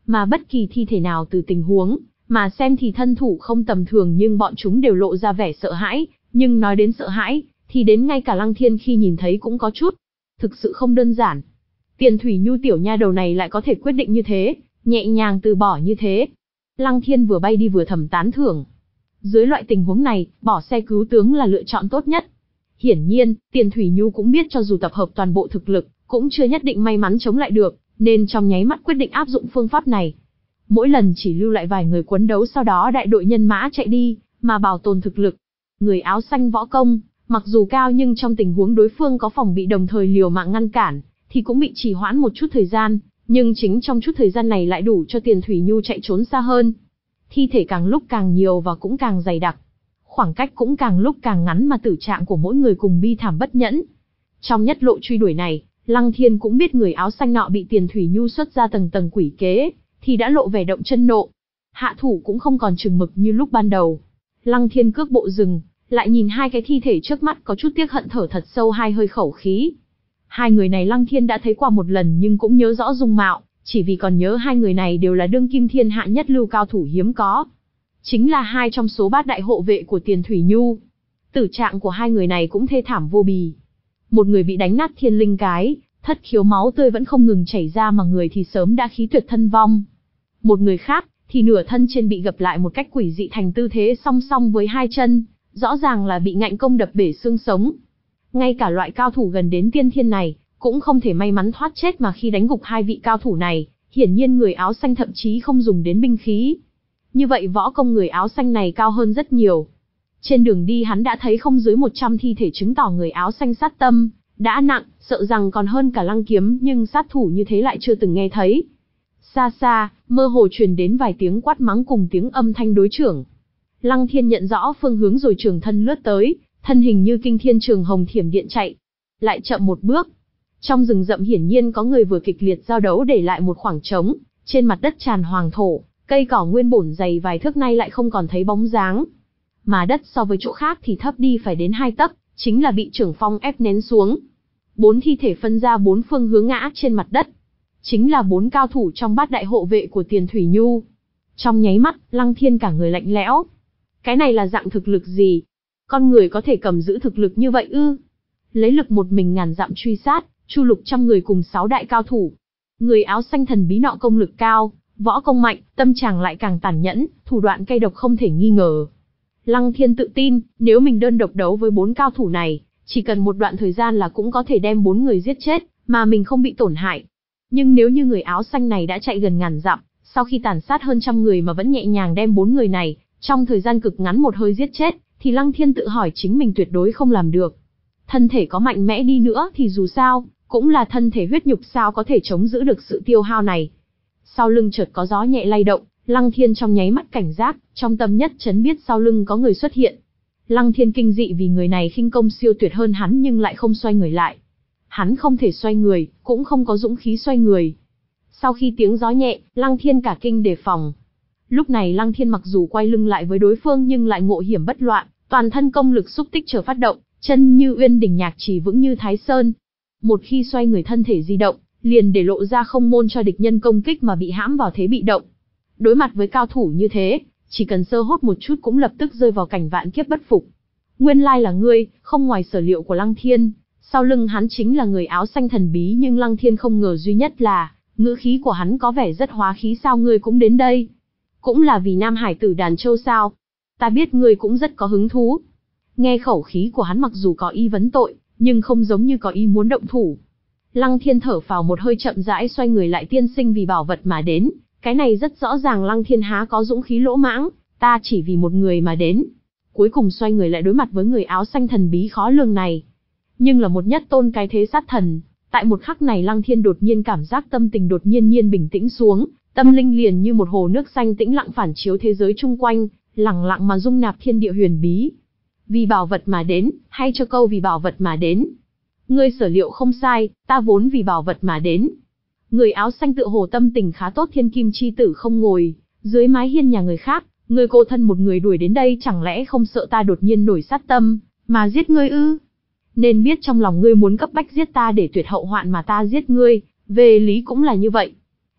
Mà bất kỳ thi thể nào từ tình huống mà xem thì thân thủ không tầm thường, nhưng bọn chúng đều lộ ra vẻ sợ hãi, nhưng nói đến sợ hãi, thì đến ngay cả Lăng Thiên khi nhìn thấy cũng có chút. Thực sự không đơn giản. Tiền Thủy Nhu tiểu nha đầu này lại có thể quyết định như thế, nhẹ nhàng từ bỏ như thế. Lăng Thiên vừa bay đi vừa thầm tán thưởng. Dưới loại tình huống này, bỏ xe cứu tướng là lựa chọn tốt nhất. Hiển nhiên, Tiền Thủy Nhu cũng biết cho dù tập hợp toàn bộ thực lực, cũng chưa nhất định may mắn chống lại được, nên trong nháy mắt quyết định áp dụng phương pháp này. Mỗi lần chỉ lưu lại vài người quấn đấu, sau đó đại đội nhân mã chạy đi, mà bảo tồn thực lực. Người áo xanh võ công, mặc dù cao nhưng trong tình huống đối phương có phòng bị đồng thời liều mạng ngăn cản, thì cũng bị trì hoãn một chút thời gian, nhưng chính trong chút thời gian này lại đủ cho Tiền Thủy Nhu chạy trốn xa hơn. Thi thể càng lúc càng nhiều và cũng càng dày đặc. Khoảng cách cũng càng lúc càng ngắn mà tử trạng của mỗi người cùng bi thảm bất nhẫn. Trong nhất lộ truy đuổi này, Lăng Thiên cũng biết người áo xanh nọ bị Tiền Thủy Nhu xuất ra tầng tầng quỷ kế, thì đã lộ vẻ động chân nộ. Hạ thủ cũng không còn chừng mực như lúc ban đầu. Lăng Thiên cước bộ dừng, lại nhìn hai cái thi thể trước mắt có chút tiếc hận, thở thật sâu hai hơi khẩu khí. Hai người này Lăng Thiên đã thấy qua một lần nhưng cũng nhớ rõ dung mạo, chỉ vì còn nhớ hai người này đều là đương kim thiên hạ nhất lưu cao thủ hiếm có. Chính là hai trong số bát đại hộ vệ của Tiền Thủy Nhu. Tử trạng của hai người này cũng thê thảm vô bì. Một người bị đánh nát thiên linh cái, thất khiếu máu tươi vẫn không ngừng chảy ra mà người thì sớm đã khí tuyệt thân vong. Một người khác thì nửa thân trên bị gập lại một cách quỷ dị thành tư thế song song với hai chân, rõ ràng là bị ngạnh công đập bể xương sống. Ngay cả loại cao thủ gần đến tiên thiên này, cũng không thể may mắn thoát chết, mà khi đánh gục hai vị cao thủ này, hiển nhiên người áo xanh thậm chí không dùng đến binh khí. Như vậy võ công người áo xanh này cao hơn rất nhiều. Trên đường đi hắn đã thấy không dưới một trăm thi thể, chứng tỏ người áo xanh sát tâm đã nặng, sợ rằng còn hơn cả Lăng Kiếm, nhưng sát thủ như thế lại chưa từng nghe thấy. Xa xa, mơ hồ truyền đến vài tiếng quát mắng cùng tiếng âm thanh đối chưởng. Lăng Thiên nhận rõ phương hướng rồi trường thân lướt tới, thân hình như kinh thiên trường hồng thiểm điện chạy. Lại chậm một bước. Trong rừng rậm hiển nhiên có người vừa kịch liệt giao đấu, để lại một khoảng trống, trên mặt đất tràn hoàng thổ, cây cỏ nguyên bổn dày vài thước nay lại không còn thấy bóng dáng. Mà đất so với chỗ khác thì thấp đi phải đến hai tấc, chính là bị trưởng phong ép nén xuống. Bốn thi thể phân ra bốn phương hướng ngã trên mặt đất. Chính là bốn cao thủ trong bát đại hộ vệ của Tiền Thủy Nhu. Trong nháy mắt, Lăng Thiên cả người lạnh lẽo. Cái này là dạng thực lực gì? Con người có thể cầm giữ thực lực như vậy ư? Lấy lực một mình ngàn dặm truy sát, chu lục trăm người cùng sáu đại cao thủ. Người áo xanh thần bí nọ công lực cao, võ công mạnh, tâm trạng lại càng tàn nhẫn, thủ đoạn cay độc không thể nghi ngờ. Lăng Thiên tự tin, nếu mình đơn độc đấu với bốn cao thủ này, chỉ cần một đoạn thời gian là cũng có thể đem bốn người giết chết, mà mình không bị tổn hại. Nhưng nếu như người áo xanh này đã chạy gần ngàn dặm, sau khi tàn sát hơn trăm người mà vẫn nhẹ nhàng đem bốn người này, trong thời gian cực ngắn một hơi giết chết, thì Lăng Thiên tự hỏi chính mình tuyệt đối không làm được. Thân thể có mạnh mẽ đi nữa thì dù sao, cũng là thân thể huyết nhục, sao có thể chống giữ được sự tiêu hao này. Sau lưng chợt có gió nhẹ lay động, Lăng Thiên trong nháy mắt cảnh giác, trong tâm nhất chấn biết sau lưng có người xuất hiện. Lăng Thiên kinh dị vì người này khinh công siêu tuyệt hơn hắn nhưng lại không xoay người lại. Hắn không thể xoay người, cũng không có dũng khí xoay người. Sau khi tiếng gió nhẹ, Lăng Thiên cả kinh đề phòng. Lúc này Lăng Thiên mặc dù quay lưng lại với đối phương nhưng lại ngộ hiểm bất loạn, toàn thân công lực xúc tích chờ phát động, chân như uyên đỉnh, nhạc chỉ vững như Thái Sơn. Một khi xoay người thân thể di động, liền để lộ ra không môn cho địch nhân công kích mà bị hãm vào thế bị động. Đối mặt với cao thủ như thế, chỉ cần sơ hốt một chút cũng lập tức rơi vào cảnh vạn kiếp bất phục. Nguyên lai là ngươi, không ngoài sở liệu của Lăng Thiên, sau lưng hắn chính là người áo xanh thần bí, nhưng Lăng Thiên không ngờ duy nhất là, ngữ khí của hắn có vẻ rất hóa khí. Sao ngươi cũng đến đây? Cũng là vì Nam Hải tử đàn châu sao? Ta biết ngươi cũng rất có hứng thú. Nghe khẩu khí của hắn mặc dù có ý vấn tội, nhưng không giống như có ý muốn động thủ. Lăng Thiên thở phào một hơi, chậm rãi xoay người lại. Tiên sinh vì bảo vật mà đến, cái này rất rõ ràng Lăng Thiên há có dũng khí lỗ mãng, ta chỉ vì một người mà đến. Cuối cùng xoay người lại đối mặt với người áo xanh thần bí khó lường này. Nhưng là một nhất tôn cái thế sát thần, tại một khắc này Lăng Thiên đột nhiên cảm giác tâm tình đột nhiên nhiên bình tĩnh xuống, tâm linh liền như một hồ nước xanh tĩnh lặng phản chiếu thế giới chung quanh, lặng lặng mà dung nạp thiên địa huyền bí. Vì bảo vật mà đến, hay cho câu vì bảo vật mà đến. Ngươi sở liệu không sai, ta vốn vì bảo vật mà đến. Người áo xanh tựa hồ tâm tình khá tốt. Thiên kim chi tử không ngồi dưới mái hiên nhà người khác, ngươi cô thân một người đuổi đến đây, chẳng lẽ không sợ ta đột nhiên nổi sát tâm mà giết ngươi ư? Nên biết trong lòng ngươi muốn cấp bách giết ta để tuyệt hậu hoạn mà ta giết ngươi, về lý cũng là như vậy.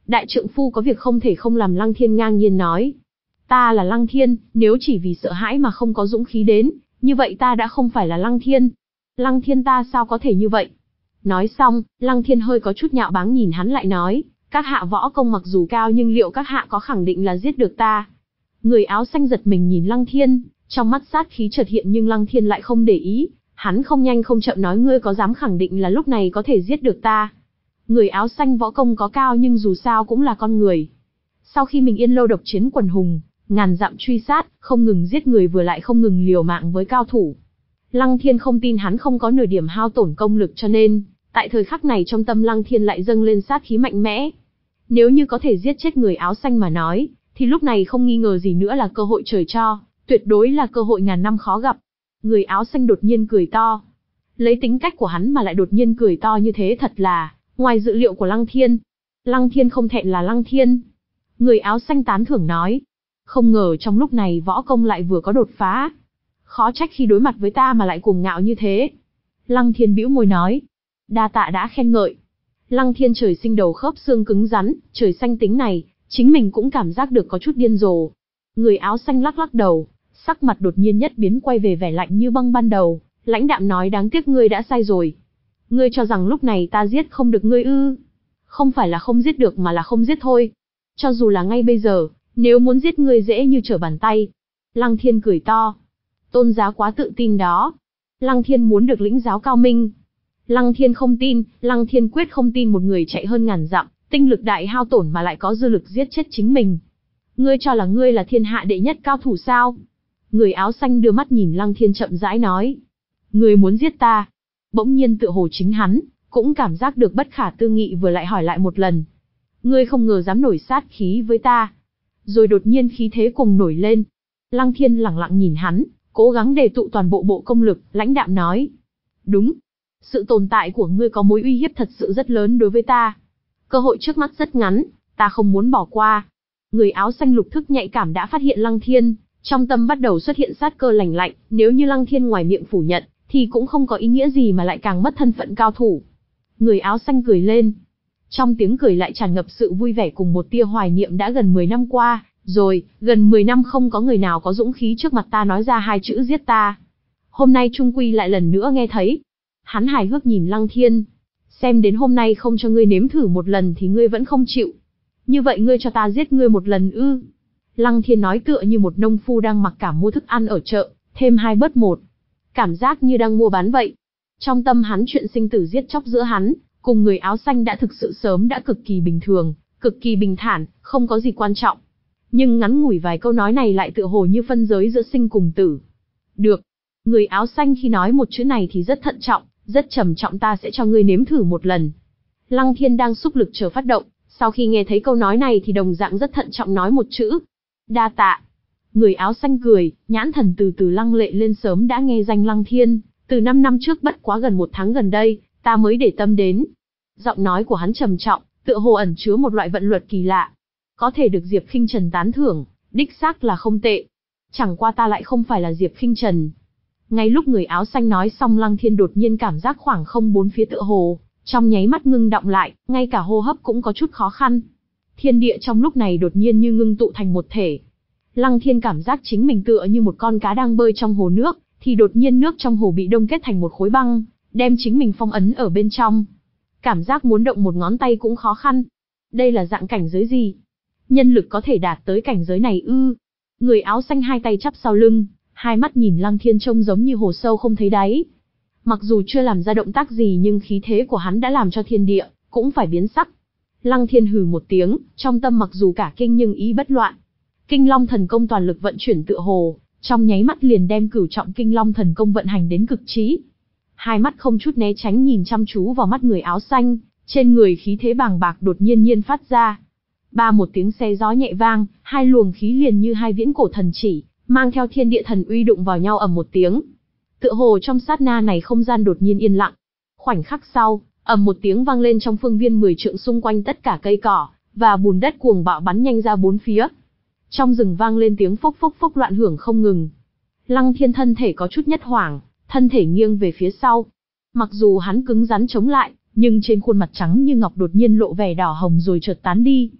Đại trượng phu có việc không thể không làm. Lăng Thiên ngang nhiên nói. Ta là Lăng Thiên, nếu chỉ vì sợ hãi mà không có dũng khí đến, như vậy ta đã không phải là Lăng Thiên. Lăng Thiên ta sao có thể như vậy? Nói xong, Lăng Thiên hơi có chút nhạo báng nhìn hắn lại nói, các hạ võ công mặc dù cao nhưng liệu các hạ có khẳng định là giết được ta? Người áo xanh giật mình nhìn Lăng Thiên, trong mắt sát khí chợt hiện nhưng Lăng Thiên lại không để ý, hắn không nhanh không chậm nói ngươi có dám khẳng định là lúc này có thể giết được ta? Người áo xanh võ công có cao nhưng dù sao cũng là con người. Sau khi mình yên lâu độc chiến quần hùng, ngàn dặm truy sát, không ngừng giết người vừa lại không ngừng liều mạng với cao thủ. Lăng Thiên không tin hắn không có nửa điểm hao tổn công lực cho nên, tại thời khắc này trong tâm Lăng Thiên lại dâng lên sát khí mạnh mẽ. Nếu như có thể giết chết người áo xanh mà nói, thì lúc này không nghi ngờ gì nữa là cơ hội trời cho, tuyệt đối là cơ hội ngàn năm khó gặp. Người áo xanh đột nhiên cười to. Lấy tính cách của hắn mà lại đột nhiên cười to như thế thật là ngoài dự liệu của Lăng Thiên. Lăng Thiên không thẹn là Lăng Thiên. Người áo xanh tán thưởng nói. Không ngờ trong lúc này võ công lại vừa có đột phá. Khó trách khi đối mặt với ta mà lại cuồng ngạo như thế. Lăng Thiên bĩu môi nói. Đa tạ đã khen ngợi. Lăng Thiên trời sinh đầu khớp xương cứng rắn, trời xanh tính này, chính mình cũng cảm giác được có chút điên rồ. Người áo xanh lắc lắc đầu, sắc mặt đột nhiên nhất biến quay về vẻ lạnh như băng ban đầu, lãnh đạm nói đáng tiếc ngươi đã sai rồi. Ngươi cho rằng lúc này ta giết không được ngươi ư? Không phải là không giết được mà là không giết thôi. Cho dù là ngay bây giờ, nếu muốn giết ngươi dễ như trở bàn tay. Lăng Thiên cười to. Tôn giá quá tự tin đó. Lăng Thiên muốn được lĩnh giáo cao minh. Lăng Thiên không tin, Lăng Thiên quyết không tin một người chạy hơn ngàn dặm, tinh lực đại hao tổn mà lại có dư lực giết chết chính mình. Ngươi cho là ngươi là thiên hạ đệ nhất cao thủ sao? Người áo xanh đưa mắt nhìn Lăng Thiên chậm rãi nói. Ngươi muốn giết ta? Bỗng nhiên tựa hồ chính hắn, cũng cảm giác được bất khả tư nghị vừa lại hỏi lại một lần. Ngươi không ngờ dám nổi sát khí với ta. Rồi đột nhiên khí thế cùng nổi lên. Lăng Thiên lẳng lặng nhìn hắn, cố gắng đề tụ toàn bộ bộ công lực, lãnh đạm nói. Đúng. Sự tồn tại của ngươi có mối uy hiếp thật sự rất lớn đối với ta. Cơ hội trước mắt rất ngắn, ta không muốn bỏ qua. Người áo xanh lục thức nhạy cảm đã phát hiện Lăng Thiên, trong tâm bắt đầu xuất hiện sát cơ lành lạnh, nếu như Lăng Thiên ngoài miệng phủ nhận, thì cũng không có ý nghĩa gì mà lại càng mất thân phận cao thủ. Người áo xanh cười lên. Trong tiếng cười lại tràn ngập sự vui vẻ cùng một tia hoài niệm đã gần mười năm qua, rồi, gần mười năm không có người nào có dũng khí trước mặt ta nói ra hai chữ giết ta. Hôm nay trung quy lại lần nữa nghe thấy. Hắn hài hước nhìn Lăng Thiên. Xem đến hôm nay không cho ngươi nếm thử một lần thì ngươi vẫn không chịu. Như vậy ngươi cho ta giết ngươi một lần ư? Lăng Thiên nói tựa như một nông phu đang mặc cả mua thức ăn ở chợ, thêm hai bớt một. Cảm giác như đang mua bán vậy. Trong tâm hắn chuyện sinh tử giết chóc giữa hắn, cùng người áo xanh đã thực sự sớm đã cực kỳ bình thường, cực kỳ bình thản, không có gì quan trọng. Nhưng ngắn ngủi vài câu nói này lại tựa hồ như phân giới giữa sinh cùng tử. Được. Người áo xanh khi nói một chữ này thì rất thận trọng, rất trầm trọng ta sẽ cho ngươi nếm thử một lần. Lăng Thiên đang xúc lực chờ phát động, sau khi nghe thấy câu nói này thì đồng dạng rất thận trọng nói một chữ. Đa tạ. Người áo xanh cười, nhãn thần từ từ lăng lệ lên sớm đã nghe danh Lăng Thiên, từ năm năm trước bất quá gần một tháng gần đây, ta mới để tâm đến. Giọng nói của hắn trầm trọng, tựa hồ ẩn chứa một loại vận luật kỳ lạ. Có thể được Diệp Khinh Trần tán thưởng, đích xác là không tệ. Chẳng qua ta lại không phải là Diệp Khinh Trần. Ngay lúc người áo xanh nói xong Lăng Thiên đột nhiên cảm giác khoảng không bốn phía tựa hồ, trong nháy mắt ngưng đọng lại, ngay cả hô hấp cũng có chút khó khăn. Thiên địa trong lúc này đột nhiên như ngưng tụ thành một thể. Lăng Thiên cảm giác chính mình tựa như một con cá đang bơi trong hồ nước, thì đột nhiên nước trong hồ bị đông kết thành một khối băng, đem chính mình phong ấn ở bên trong. Cảm giác muốn động một ngón tay cũng khó khăn. Đây là dạng cảnh giới gì? Nhân lực có thể đạt tới cảnh giới này ư? Người áo xanh hai tay chắp sau lưng, hai mắt nhìn Lăng Thiên trông giống như hồ sâu không thấy đáy. Mặc dù chưa làm ra động tác gì nhưng khí thế của hắn đã làm cho thiên địa cũng phải biến sắc. Lăng Thiên hừ một tiếng, trong tâm mặc dù cả kinh nhưng ý bất loạn. Kinh Long thần công toàn lực vận chuyển tựa hồ, trong nháy mắt liền đem cửu trọng Kinh Long thần công vận hành đến cực trí. Hai mắt không chút né tránh nhìn chăm chú vào mắt người áo xanh, trên người khí thế bàng bạc đột nhiên nhiên phát ra. Ba một tiếng xe gió nhẹ vang, hai luồng khí liền như hai viễn cổ thần chỉ, mang theo thiên địa thần uy đụng vào nhau ầm một tiếng. Tựa hồ trong sát na này không gian đột nhiên yên lặng. Khoảnh khắc sau, ầm một tiếng vang lên trong phương viên mười trượng xung quanh tất cả cây cỏ và bùn đất cuồng bạo bắn nhanh ra bốn phía. Trong rừng vang lên tiếng phốc phốc phốc loạn hưởng không ngừng. Lăng Thiên thân thể có chút nhất hoảng, thân thể nghiêng về phía sau. Mặc dù hắn cứng rắn chống lại, nhưng trên khuôn mặt trắng như ngọc đột nhiên lộ vẻ đỏ hồng rồi chợt tán đi.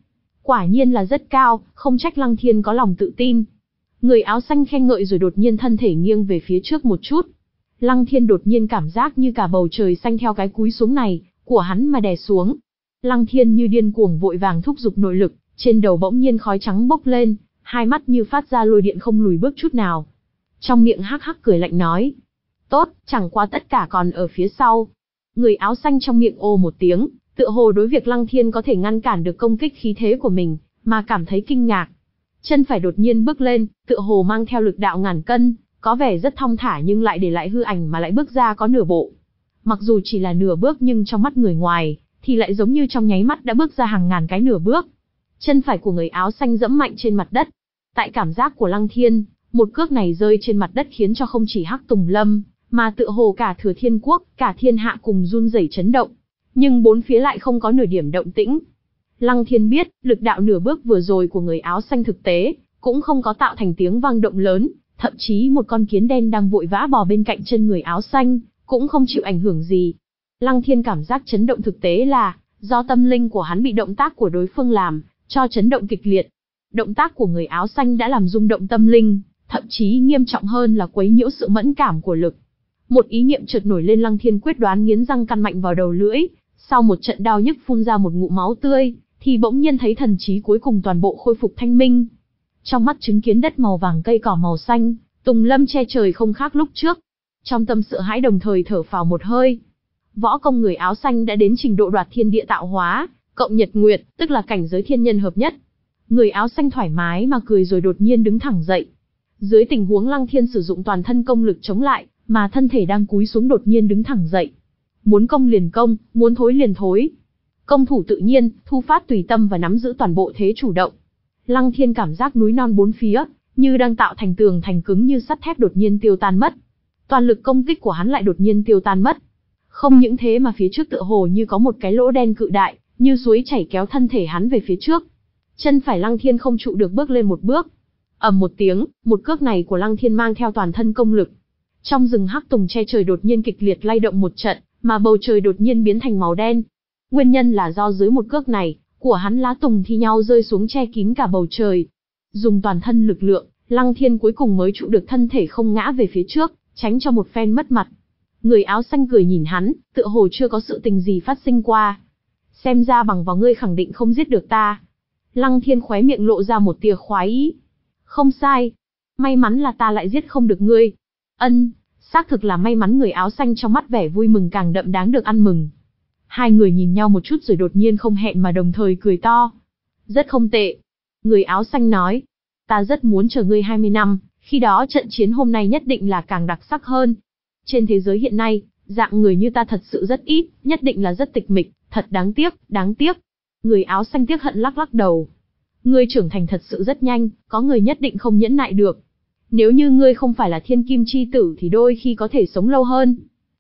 Quả nhiên là rất cao, không trách Lăng Thiên có lòng tự tin. Người áo xanh khen ngợi rồi đột nhiên thân thể nghiêng về phía trước một chút. Lăng Thiên đột nhiên cảm giác như cả bầu trời xanh theo cái cúi xuống này của hắn mà đè xuống. Lăng Thiên như điên cuồng vội vàng thúc giục nội lực, trên đầu bỗng nhiên khói trắng bốc lên, hai mắt như phát ra lôi điện không lùi bước chút nào. Trong miệng hắc hắc cười lạnh nói: "Tốt, chẳng qua tất cả còn ở phía sau." Người áo xanh trong miệng ô một tiếng, tựa hồ đối việc Lăng Thiên có thể ngăn cản được công kích khí thế của mình, mà cảm thấy kinh ngạc. Chân phải đột nhiên bước lên, tựa hồ mang theo lực đạo ngàn cân, có vẻ rất thong thả nhưng lại để lại hư ảnh mà lại bước ra có nửa bộ. Mặc dù chỉ là nửa bước nhưng trong mắt người ngoài, thì lại giống như trong nháy mắt đã bước ra hàng ngàn cái nửa bước. Chân phải của người áo xanh giẫm mạnh trên mặt đất. Tại cảm giác của Lăng Thiên, một cước này rơi trên mặt đất khiến cho không chỉ Hắc Tùng Lâm, mà tựa hồ cả Thừa Thiên Quốc, cả thiên hạ cùng run rẩy chấn động. Nhưng bốn phía lại không có nửa điểm động tĩnh. Lăng Thiên biết, lực đạo nửa bước vừa rồi của người áo xanh thực tế, cũng không có tạo thành tiếng vang động lớn, thậm chí một con kiến đen đang vội vã bò bên cạnh chân người áo xanh, cũng không chịu ảnh hưởng gì. Lăng Thiên cảm giác chấn động thực tế là, do tâm linh của hắn bị động tác của đối phương làm, cho chấn động kịch liệt. Động tác của người áo xanh đã làm rung động tâm linh, thậm chí nghiêm trọng hơn là quấy nhiễu sự mẫn cảm của lực. Một ý niệm chợt nổi lên, Lăng Thiên quyết đoán nghiến răng căn mạnh vào đầu lưỡi, sau một trận đau nhức phun ra một ngụm máu tươi, thì bỗng nhiên thấy thần trí cuối cùng toàn bộ khôi phục thanh minh. Trong mắt chứng kiến đất màu vàng cây cỏ màu xanh, tùng lâm che trời không khác lúc trước. Trong tâm sợ hãi đồng thời thở phào một hơi. Võ công người áo xanh đã đến trình độ đoạt thiên địa tạo hóa, cộng nhật nguyệt, tức là cảnh giới thiên nhân hợp nhất. Người áo xanh thoải mái mà cười rồi đột nhiên đứng thẳng dậy. Dưới tình huống Lăng Thiên sử dụng toàn thân công lực chống lại, mà thân thể đang cúi xuống đột nhiên đứng thẳng dậy. Muốn công liền công, muốn thối liền thối. Công thủ tự nhiên, thu phát tùy tâm và nắm giữ toàn bộ thế chủ động. Lăng Thiên cảm giác núi non bốn phía, như đang tạo thành tường thành cứng như sắt thép đột nhiên tiêu tan mất. Toàn lực công kích của hắn lại đột nhiên tiêu tan mất. Không những thế mà phía trước tựa hồ như có một cái lỗ đen cự đại, như suối chảy kéo thân thể hắn về phía trước. Chân phải Lăng Thiên không trụ được bước lên một bước. Ầm một tiếng, một cước này của Lăng Thiên mang theo toàn thân công lực. Trong rừng hắc tùng che trời đột nhiên kịch liệt lay động một trận, mà bầu trời đột nhiên biến thành màu đen. Nguyên nhân là do dưới một cước này, của hắn lá tùng thi nhau rơi xuống che kín cả bầu trời. Dùng toàn thân lực lượng, Lăng Thiên cuối cùng mới trụ được thân thể không ngã về phía trước, tránh cho một phen mất mặt. Người áo xanh cười nhìn hắn, tựa hồ chưa có sự tình gì phát sinh qua. Xem ra bằng vào ngươi khẳng định không giết được ta. Lăng Thiên khóe miệng lộ ra một tia khoái ý. Không sai. May mắn là ta lại giết không được ngươi. Ân, xác thực là may mắn. Người áo xanh trong mắt vẻ vui mừng càng đậm đáng được ăn mừng. Hai người nhìn nhau một chút rồi đột nhiên không hẹn mà đồng thời cười to. Rất không tệ. Người áo xanh nói. Ta rất muốn chờ ngươi hai mươi năm, khi đó trận chiến hôm nay nhất định là càng đặc sắc hơn. Trên thế giới hiện nay, dạng người như ta thật sự rất ít, nhất định là rất tịch mịch, thật đáng tiếc, đáng tiếc. Người áo xanh tiếc hận lắc lắc đầu. Ngươi trưởng thành thật sự rất nhanh, có người nhất định không nhẫn nại được. Nếu như ngươi không phải là thiên kim chi tử thì đôi khi có thể sống lâu hơn.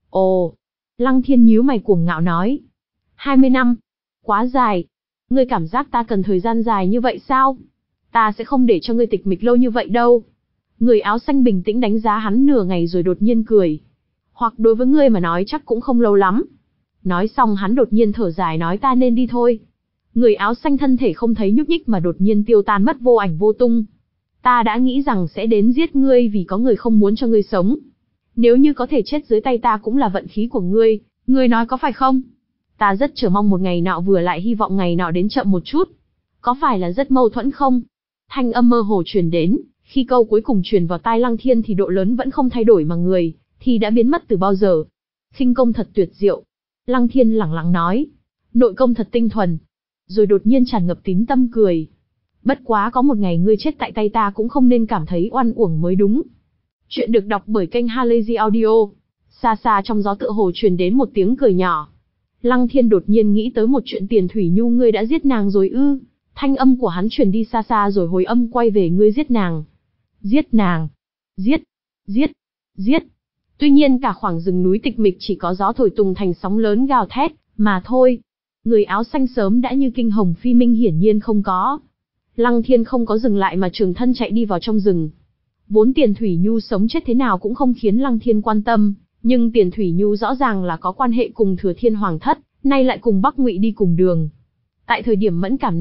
Ồ, Lăng Thiên nhíu mày cuồng ngạo nói. hai mươi năm, quá dài. Ngươi cảm giác ta cần thời gian dài như vậy sao? Ta sẽ không để cho ngươi tịch mịch lâu như vậy đâu. Người áo xanh bình tĩnh đánh giá hắn nửa ngày rồi đột nhiên cười. Hoặc đối với ngươi mà nói chắc cũng không lâu lắm. Nói xong hắn đột nhiên thở dài nói ta nên đi thôi. Người áo xanh thân thể không thấy nhúc nhích mà đột nhiên tiêu tan mất vô ảnh vô tung. Ta đã nghĩ rằng sẽ đến giết ngươi vì có người không muốn cho ngươi sống. Nếu như có thể chết dưới tay ta cũng là vận khí của ngươi, ngươi nói có phải không? Ta rất chờ mong một ngày nọ vừa lại hy vọng ngày nọ đến chậm một chút. Có phải là rất mâu thuẫn không? Thanh âm mơ hồ truyền đến, khi câu cuối cùng truyền vào tai Lăng Thiên thì độ lớn vẫn không thay đổi mà người thì đã biến mất từ bao giờ. Khinh công thật tuyệt diệu. Lăng Thiên lẳng lặng nói. Nội công thật tinh thuần. Rồi đột nhiên tràn ngập tín tâm cười. Bất quá có một ngày ngươi chết tại tay ta cũng không nên cảm thấy oan uổng mới đúng. Chuyện được đọc bởi kênh Halazy Audio. Xa xa trong gió tựa hồ truyền đến một tiếng cười nhỏ. Lăng Thiên đột nhiên nghĩ tới một chuyện. Tiền Thủy Nhu ngươi đã giết nàng rồi ư? Thanh âm của hắn truyền đi xa xa rồi hồi âm quay về ngươi giết nàng. Giết nàng. Giết. Giết. Giết. Tuy nhiên cả khoảng rừng núi tịch mịch chỉ có gió thổi tùng thành sóng lớn gào thét, mà thôi. Người áo xanh sớm đã như kinh hồng phi minh hiển nhiên không có. Lăng Thiên không có dừng lại mà trường thân chạy đi vào trong rừng. Vốn Tiền Thủy Nhu sống chết thế nào cũng không khiến Lăng Thiên quan tâm, nhưng Tiền Thủy Nhu rõ ràng là có quan hệ cùng Thừa Thiên Hoàng thất, nay lại cùng Bắc Ngụy đi cùng đường. Tại thời điểm mẫn cảm này,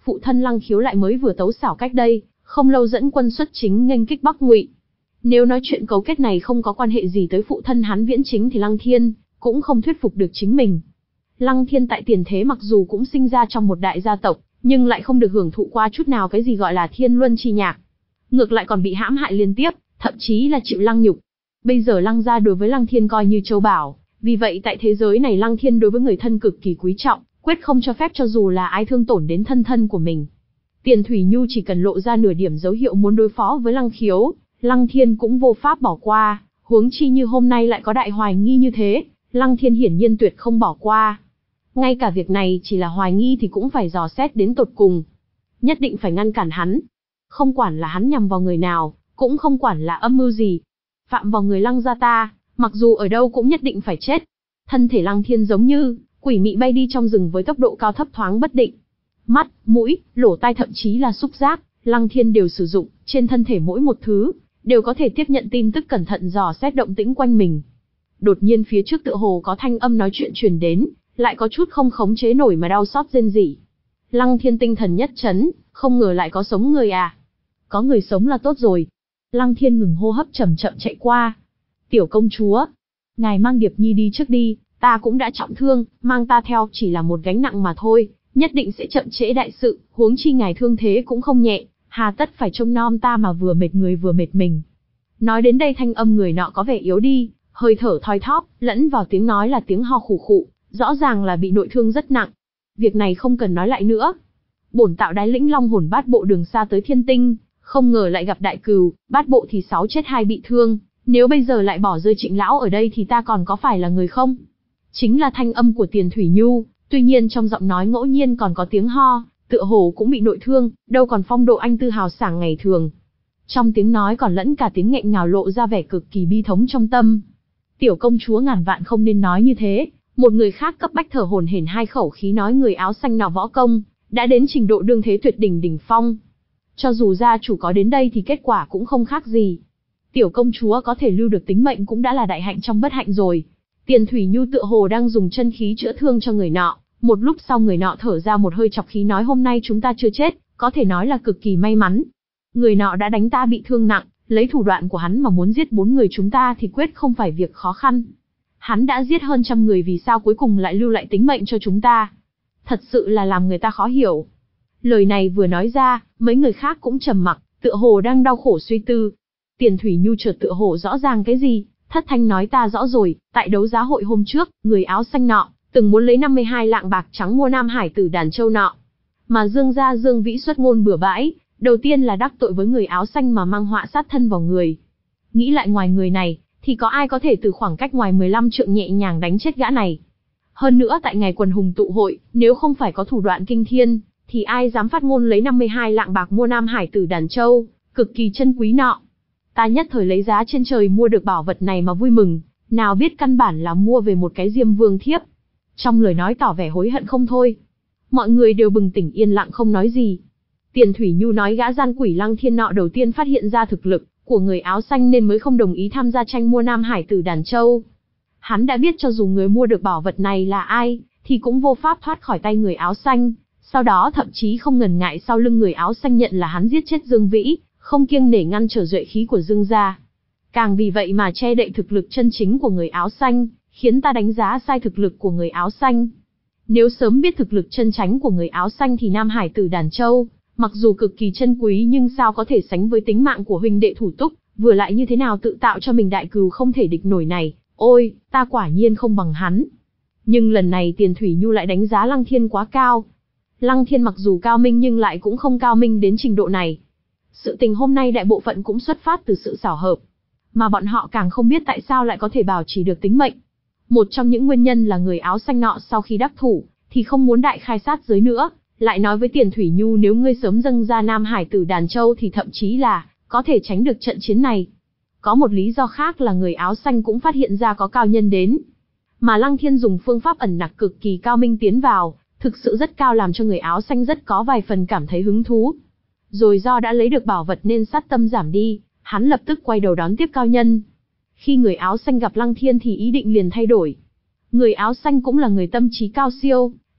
phụ thân Lăng Khiếu lại mới vừa tấu xảo cách đây, không lâu dẫn quân xuất chính nghênh kích Bắc Ngụy. Nếu nói chuyện cấu kết này không có quan hệ gì tới phụ thân hắn Viễn Chính thì Lăng Thiên cũng không thuyết phục được chính mình. Lăng Thiên tại tiền thế mặc dù cũng sinh ra trong một đại gia tộc, nhưng lại không được hưởng thụ qua chút nào cái gì gọi là thiên luân chi nhạc. Ngược lại còn bị hãm hại liên tiếp, thậm chí là chịu lăng nhục. Bây giờ Lăng gia đối với Lăng Thiên coi như châu bảo, vì vậy tại thế giới này Lăng Thiên đối với người thân cực kỳ quý trọng, quyết không cho phép cho dù là ai thương tổn đến thân thân của mình. Tiền Thủy Nhu chỉ cần lộ ra nửa điểm dấu hiệu muốn đối phó với Lăng Khiếu, Lăng Thiên cũng vô pháp bỏ qua, huống chi như hôm nay lại có đại hoài nghi như thế, Lăng Thiên hiển nhiên tuyệt không bỏ qua. Ngay cả việc này chỉ là hoài nghi thì cũng phải dò xét đến tột cùng. Nhất định phải ngăn cản hắn. Không quản là hắn nhằm vào người nào, cũng không quản là âm mưu gì. Phạm vào người Lăng gia ta, mặc dù ở đâu cũng nhất định phải chết. Thân thể Lăng Thiên giống như quỷ mị bay đi trong rừng với tốc độ cao thấp thoáng bất định. Mắt, mũi, lỗ tai thậm chí là xúc giác, Lăng Thiên đều sử dụng, trên thân thể mỗi một thứ, đều có thể tiếp nhận tin tức cẩn thận dò xét động tĩnh quanh mình. Đột nhiên phía trước tựa hồ có thanh âm nói chuyện truyền đến, lại có chút không khống chế nổi mà đau xót rên rỉ. Lăng Thiên tinh thần nhất chấn, không ngờ lại có sống người à. Có người sống là tốt rồi. Lăng Thiên ngừng hô hấp chậm chậm chạy qua. Tiểu công chúa, ngài mang Điệp Nhi đi trước đi, ta cũng đã trọng thương, mang ta theo chỉ là một gánh nặng mà thôi, nhất định sẽ chậm trễ đại sự, huống chi ngài thương thế cũng không nhẹ, hà tất phải trông nom ta mà vừa mệt người vừa mệt mình. Nói đến đây thanh âm người nọ có vẻ yếu đi, hơi thở thoi thóp, lẫn vào tiếng nói là tiếng ho khủ khụ, rõ ràng là bị nội thương rất nặng. Việc này không cần nói lại nữa. Bổn tạo đái lĩnh long hồn bát bộ đường xa tới thiên tinh, không ngờ lại gặp đại cừu, bát bộ thì sáu chết hai bị thương, nếu bây giờ lại bỏ rơi Trịnh lão ở đây thì ta còn có phải là người không? Chính là thanh âm của Tiền Thủy Nhu, tuy nhiên trong giọng nói ngẫu nhiên còn có tiếng ho, tựa hồ cũng bị nội thương, đâu còn phong độ anh tư hào sảng ngày thường. Trong tiếng nói còn lẫn cả tiếng nghẹn ngào lộ ra vẻ cực kỳ bi thống trong tâm. Tiểu công chúa ngàn vạn không nên nói như thế. Một người khác cấp bách thở hổn hển hai khẩu khí nói người áo xanh nọ võ công đã đến trình độ đương thế tuyệt đỉnh đỉnh phong. Cho dù gia chủ có đến đây thì kết quả cũng không khác gì. Tiểu công chúa có thể lưu được tính mệnh cũng đã là đại hạnh trong bất hạnh rồi. Tiền Thủy Nhu tựa hồ đang dùng chân khí chữa thương cho người nọ. Một lúc sau người nọ thở ra một hơi chọc khí nói hôm nay chúng ta chưa chết, có thể nói là cực kỳ may mắn. Người nọ đã đánh ta bị thương nặng, lấy thủ đoạn của hắn mà muốn giết bốn người chúng ta thì quyết không phải việc khó khăn. Hắn đã giết hơn trăm người vì sao cuối cùng lại lưu lại tính mệnh cho chúng ta. Thật sự là làm người ta khó hiểu. Lời này vừa nói ra, mấy người khác cũng trầm mặc, tựa hồ đang đau khổ suy tư. Tiền Thủy Nhu chợt tựa hồ rõ ràng cái gì, thất thanh nói ta rõ rồi, tại đấu giá hội hôm trước, người áo xanh nọ, từng muốn lấy năm mươi hai lạng bạc trắng mua Nam Hải tử Đàn Châu nọ. Mà Dương gia Dương Vĩ xuất ngôn bừa bãi, đầu tiên là đắc tội với người áo xanh mà mang họa sát thân vào người. Nghĩ lại ngoài người này, thì có ai có thể từ khoảng cách ngoài mười lăm trượng nhẹ nhàng đánh chết gã này. Hơn nữa tại ngày quần hùng tụ hội, nếu không phải có thủ đoạn kinh thiên, thì ai dám phát ngôn lấy năm mươi hai lạng bạc mua Nam Hải tử Đàn Châu, cực kỳ chân quý nọ. Ta nhất thời lấy giá trên trời mua được bảo vật này mà vui mừng, nào biết căn bản là mua về một cái Diêm Vương thiếp. Trong lời nói tỏ vẻ hối hận không thôi. Mọi người đều bừng tỉnh yên lặng không nói gì. Tiền Thủy Nhu nói gã gian quỷ Lăng Thiên nọ đầu tiên phát hiện ra thực lực của người áo xanh nên mới không đồng ý tham gia tranh mua Nam Hải tử Đàn Châu. Hắn đã biết cho dù người mua được bảo vật này là ai, thì cũng vô pháp thoát khỏi tay người áo xanh, sau đó thậm chí không ngần ngại sau lưng người áo xanh nhận là hắn giết chết Dương Vĩ, không kiêng nể ngăn trở duệ khí của Dương gia. Càng vì vậy mà che đậy thực lực chân chính của người áo xanh, khiến ta đánh giá sai thực lực của người áo xanh. Nếu sớm biết thực lực chân chánh của người áo xanh thì Nam Hải tử Đàn Châu, mặc dù cực kỳ chân quý nhưng sao có thể sánh với tính mạng của huynh đệ thủ túc, vừa lại như thế nào tự tạo cho mình đại cừu không thể địch nổi này, ôi, ta quả nhiên không bằng hắn. Nhưng lần này Tiền Thủy Nhu lại đánh giá Lăng Thiên quá cao. Lăng Thiên mặc dù cao minh nhưng lại cũng không cao minh đến trình độ này. Sự tình hôm nay đại bộ phận cũng xuất phát từ sự xảo hợp, mà bọn họ càng không biết tại sao lại có thể bảo trì được tính mệnh. Một trong những nguyên nhân là người áo xanh nọ sau khi đắc thủ, thì không muốn đại khai sát giới nữa, lại nói với Tiền Thủy Nhu nếu ngươi sớm dâng ra Nam Hải tử Đàn Châu thì thậm chí là có thể tránh được trận chiến này. Có một lý do khác là người áo xanh cũng phát hiện ra có cao nhân đến. Mà Lăng Thiên dùng phương pháp ẩn nặc cực kỳ cao minh tiến vào, thực sự rất cao làm cho người áo xanh rất có vài phần cảm thấy hứng thú. Rồi do đã lấy được bảo vật nên sát tâm giảm đi, hắn lập tức quay đầu đón tiếp cao nhân. Khi người áo xanh gặp Lăng Thiên thì ý định liền thay đổi. Người áo xanh cũng là người tâm trí cao siêu,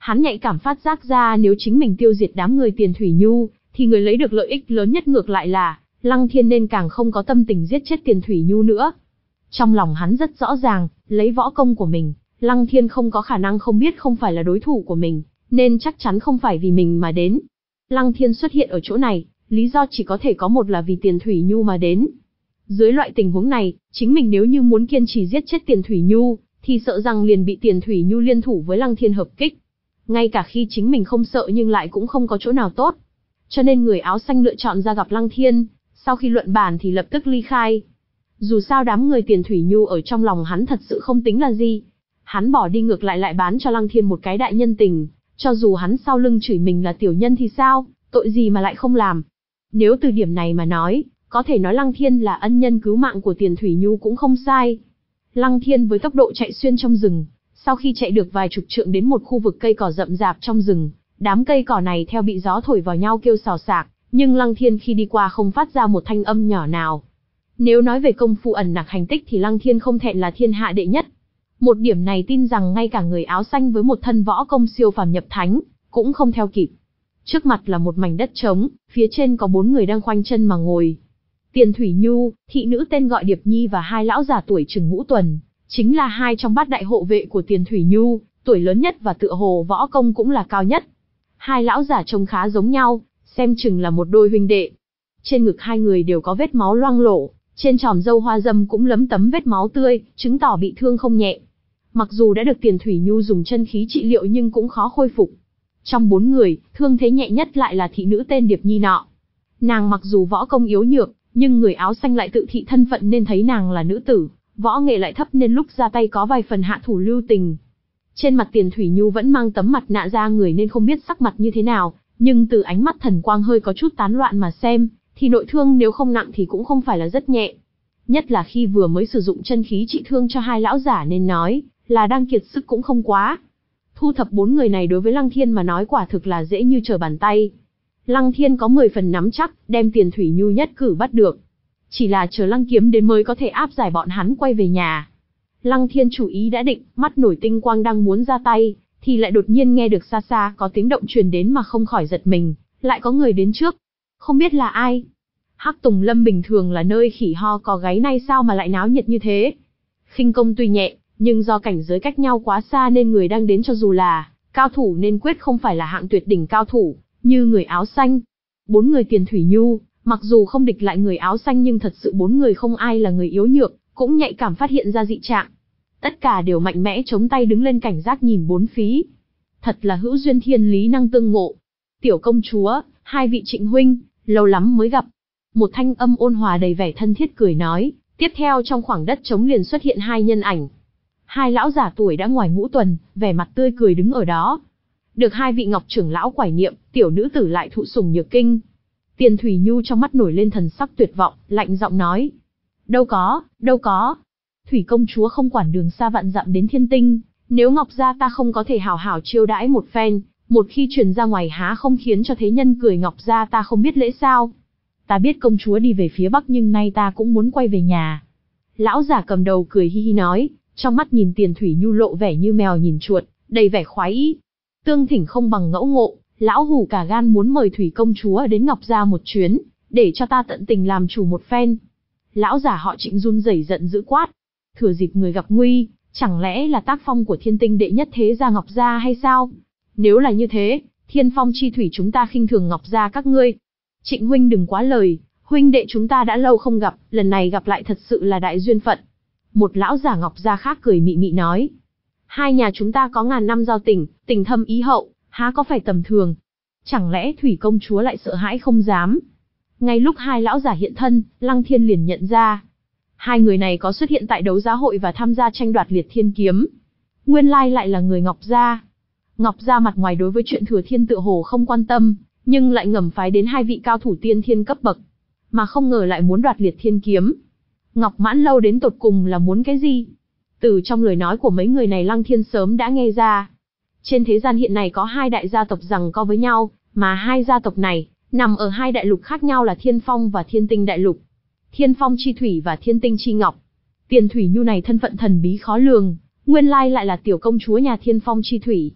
Hắn nhạy cảm phát giác ra nếu chính mình tiêu diệt đám người Tiền Thủy Nhu, thì người lấy được lợi ích lớn nhất ngược lại là Lăng Thiên, nên càng không có tâm tình giết chết Tiền Thủy Nhu nữa. Trong lòng hắn rất rõ ràng, lấy võ công của mình, Lăng Thiên không có khả năng không biết không phải là đối thủ của mình, nên chắc chắn không phải vì mình mà đến. Lăng Thiên xuất hiện ở chỗ này, lý do chỉ có thể có một là vì Tiền Thủy Nhu mà đến. Dưới loại tình huống này, chính mình nếu như muốn kiên trì giết chết Tiền Thủy Nhu, thì sợ rằng liền bị Tiền Thủy Nhu liên thủ với Lăng Thiên hợp kích. Ngay cả khi chính mình không sợ nhưng lại cũng không có chỗ nào tốt. Cho nên người áo xanh lựa chọn ra gặp Lăng Thiên, sau khi luận bàn thì lập tức ly khai. Dù sao đám người Tiền Thủy Nhu ở trong lòng hắn thật sự không tính là gì. Hắn bỏ đi ngược lại lại bán cho Lăng Thiên một cái đại nhân tình, cho dù hắn sau lưng chửi mình là tiểu nhân thì sao, tội gì mà lại không làm. Nếu từ điểm này mà nói, có thể nói Lăng Thiên là ân nhân cứu mạng của Tiền Thủy Nhu cũng không sai. Lăng Thiên với tốc độ chạy xuyên trong rừng, sau khi chạy được vài chục trượng đến một khu vực cây cỏ rậm rạp trong rừng, đám cây cỏ này theo bị gió thổi vào nhau kêu xào xạc, nhưng Lăng Thiên khi đi qua không phát ra một thanh âm nhỏ nào. Nếu nói về công phu ẩn nặc hành tích thì Lăng Thiên không thẹn là thiên hạ đệ nhất. Một điểm này tin rằng ngay cả người áo xanh với một thân võ công siêu phàm nhập thánh, cũng không theo kịp. Trước mặt là một mảnh đất trống, phía trên có bốn người đang khoanh chân mà ngồi. Tiền Thủy Nhu, thị nữ tên gọi Điệp Nhi và hai lão già tuổi chừng ngũ tuần, chính là hai trong bát đại hộ vệ của Tiền Thủy Nhu, tuổi lớn nhất và tựa hồ võ công cũng là cao nhất. Hai lão già trông khá giống nhau, xem chừng là một đôi huynh đệ. Trên ngực hai người đều có vết máu loang lổ, trên tròm râu hoa râm cũng lấm tấm vết máu tươi, chứng tỏ bị thương không nhẹ. Mặc dù đã được Tiền Thủy Nhu dùng chân khí trị liệu nhưng cũng khó khôi phục. Trong bốn người, thương thế nhẹ nhất lại là thị nữ tên Điệp Nhi nọ. Nàng mặc dù võ công yếu nhược, nhưng người áo xanh lại tự thị thân phận nên thấy nàng là nữ tử, võ nghệ lại thấp nên lúc ra tay có vài phần hạ thủ lưu tình. Trên mặt Tiền Thủy Nhu vẫn mang tấm mặt nạ ra người nên không biết sắc mặt như thế nào, nhưng từ ánh mắt thần quang hơi có chút tán loạn mà xem, thì nội thương nếu không nặng thì cũng không phải là rất nhẹ. Nhất là khi vừa mới sử dụng chân khí trị thương cho hai lão giả nên nói là đang kiệt sức cũng không quá. Thu thập bốn người này đối với Lăng Thiên mà nói quả thực là dễ như trở bàn tay. Lăng Thiên có mười phần nắm chắc, đem Tiền Thủy Nhu nhất cử bắt được. Chỉ là chờ Lăng Kiếm đến mới có thể áp giải bọn hắn quay về nhà. Lăng Thiên chủ ý đã định, mắt nổi tinh quang đang muốn ra tay, thì lại đột nhiên nghe được xa xa có tiếng động truyền đến mà không khỏi giật mình, lại có người đến trước. Không biết là ai? Hắc Tùng Lâm bình thường là nơi khỉ ho có gáy nay sao mà lại náo nhiệt như thế? Khinh công tuy nhẹ, nhưng do cảnh giới cách nhau quá xa nên người đang đến cho dù là cao thủ nên quyết không phải là hạng tuyệt đỉnh cao thủ, như người áo xanh. Bốn người Tiền Thủy Nhu, mặc dù không địch lại người áo xanh nhưng thật sự bốn người không ai là người yếu nhược, cũng nhạy cảm phát hiện ra dị trạng. Tất cả đều mạnh mẽ chống tay đứng lên cảnh giác nhìn bốn phía. Thật là hữu duyên thiên lý năng tương ngộ. Tiểu công chúa, hai vị Trịnh huynh, lâu lắm mới gặp. Một thanh âm ôn hòa đầy vẻ thân thiết cười nói, tiếp theo trong khoảng đất trống liền xuất hiện hai nhân ảnh. Hai lão giả tuổi đã ngoài ngũ tuần, vẻ mặt tươi cười đứng ở đó. Được hai vị Ngọc trưởng lão quải niệm, tiểu nữ tử lại thụ sủng nhược kinh. Tiền Thủy Nhu trong mắt nổi lên thần sắc tuyệt vọng, lạnh giọng nói. Đâu có, đâu có. Thủy công chúa không quản đường xa vạn dặm đến Thiên Tinh, nếu Ngọc gia ta không có thể hào hảo chiêu đãi một phen, một khi truyền ra ngoài há không khiến cho thế nhân cười Ngọc gia ta không biết lễ sao. Ta biết công chúa đi về phía Bắc nhưng nay ta cũng muốn quay về nhà. Lão giả cầm đầu cười hi hi nói, trong mắt nhìn Tiền Thủy Nhu lộ vẻ như mèo nhìn chuột, đầy vẻ khoái ý. Tương thỉnh không bằng ngẫu ngộ, lão hủ cả gan muốn mời Thủy công chúa đến Ngọc gia một chuyến, để cho ta tận tình làm chủ một phen. Lão giả họ Trịnh run rẩy giận dữ quát, thừa dịp người gặp nguy, chẳng lẽ là tác phong của Thiên Tinh đệ nhất thế gia Ngọc gia hay sao? Nếu là như thế, Thiên Phong chi thủy chúng ta khinh thường Ngọc gia các ngươi. Trịnh huynh đừng quá lời, huynh đệ chúng ta đã lâu không gặp, lần này gặp lại thật sự là đại duyên phận. Một lão giả Ngọc gia khác cười mị mị nói, hai nhà chúng ta có ngàn năm giao tình, tình thâm ý hậu, há có phải tầm thường. Chẳng lẽ Thủy công chúa lại sợ hãi không dám? Ngay lúc hai lão giả hiện thân, Lăng Thiên liền nhận ra. Hai người này có xuất hiện tại đấu giá hội và tham gia tranh đoạt liệt thiên kiếm. Nguyên lai lại là người Ngọc gia. Ngọc gia mặt ngoài đối với chuyện thừa thiên tựa hồ không quan tâm, nhưng lại ngầm phái đến hai vị cao thủ tiên thiên cấp bậc. Mà không ngờ lại muốn đoạt liệt thiên kiếm. Ngọc Mãn Lâu đến tột cùng là muốn cái gì? Từ trong lời nói của mấy người này Lăng Thiên sớm đã nghe ra. Trên thế gian hiện nay có hai đại gia tộc giằng co với nhau, mà hai gia tộc này nằm ở hai đại lục khác nhau là Thiên Phong và Thiên Tinh đại lục. Thiên Phong chi thủy và Thiên Tinh chi ngọc. Tiền Thủy Nhu này thân phận thần bí khó lường, nguyên lai lại là tiểu công chúa nhà Thiên Phong chi thủy.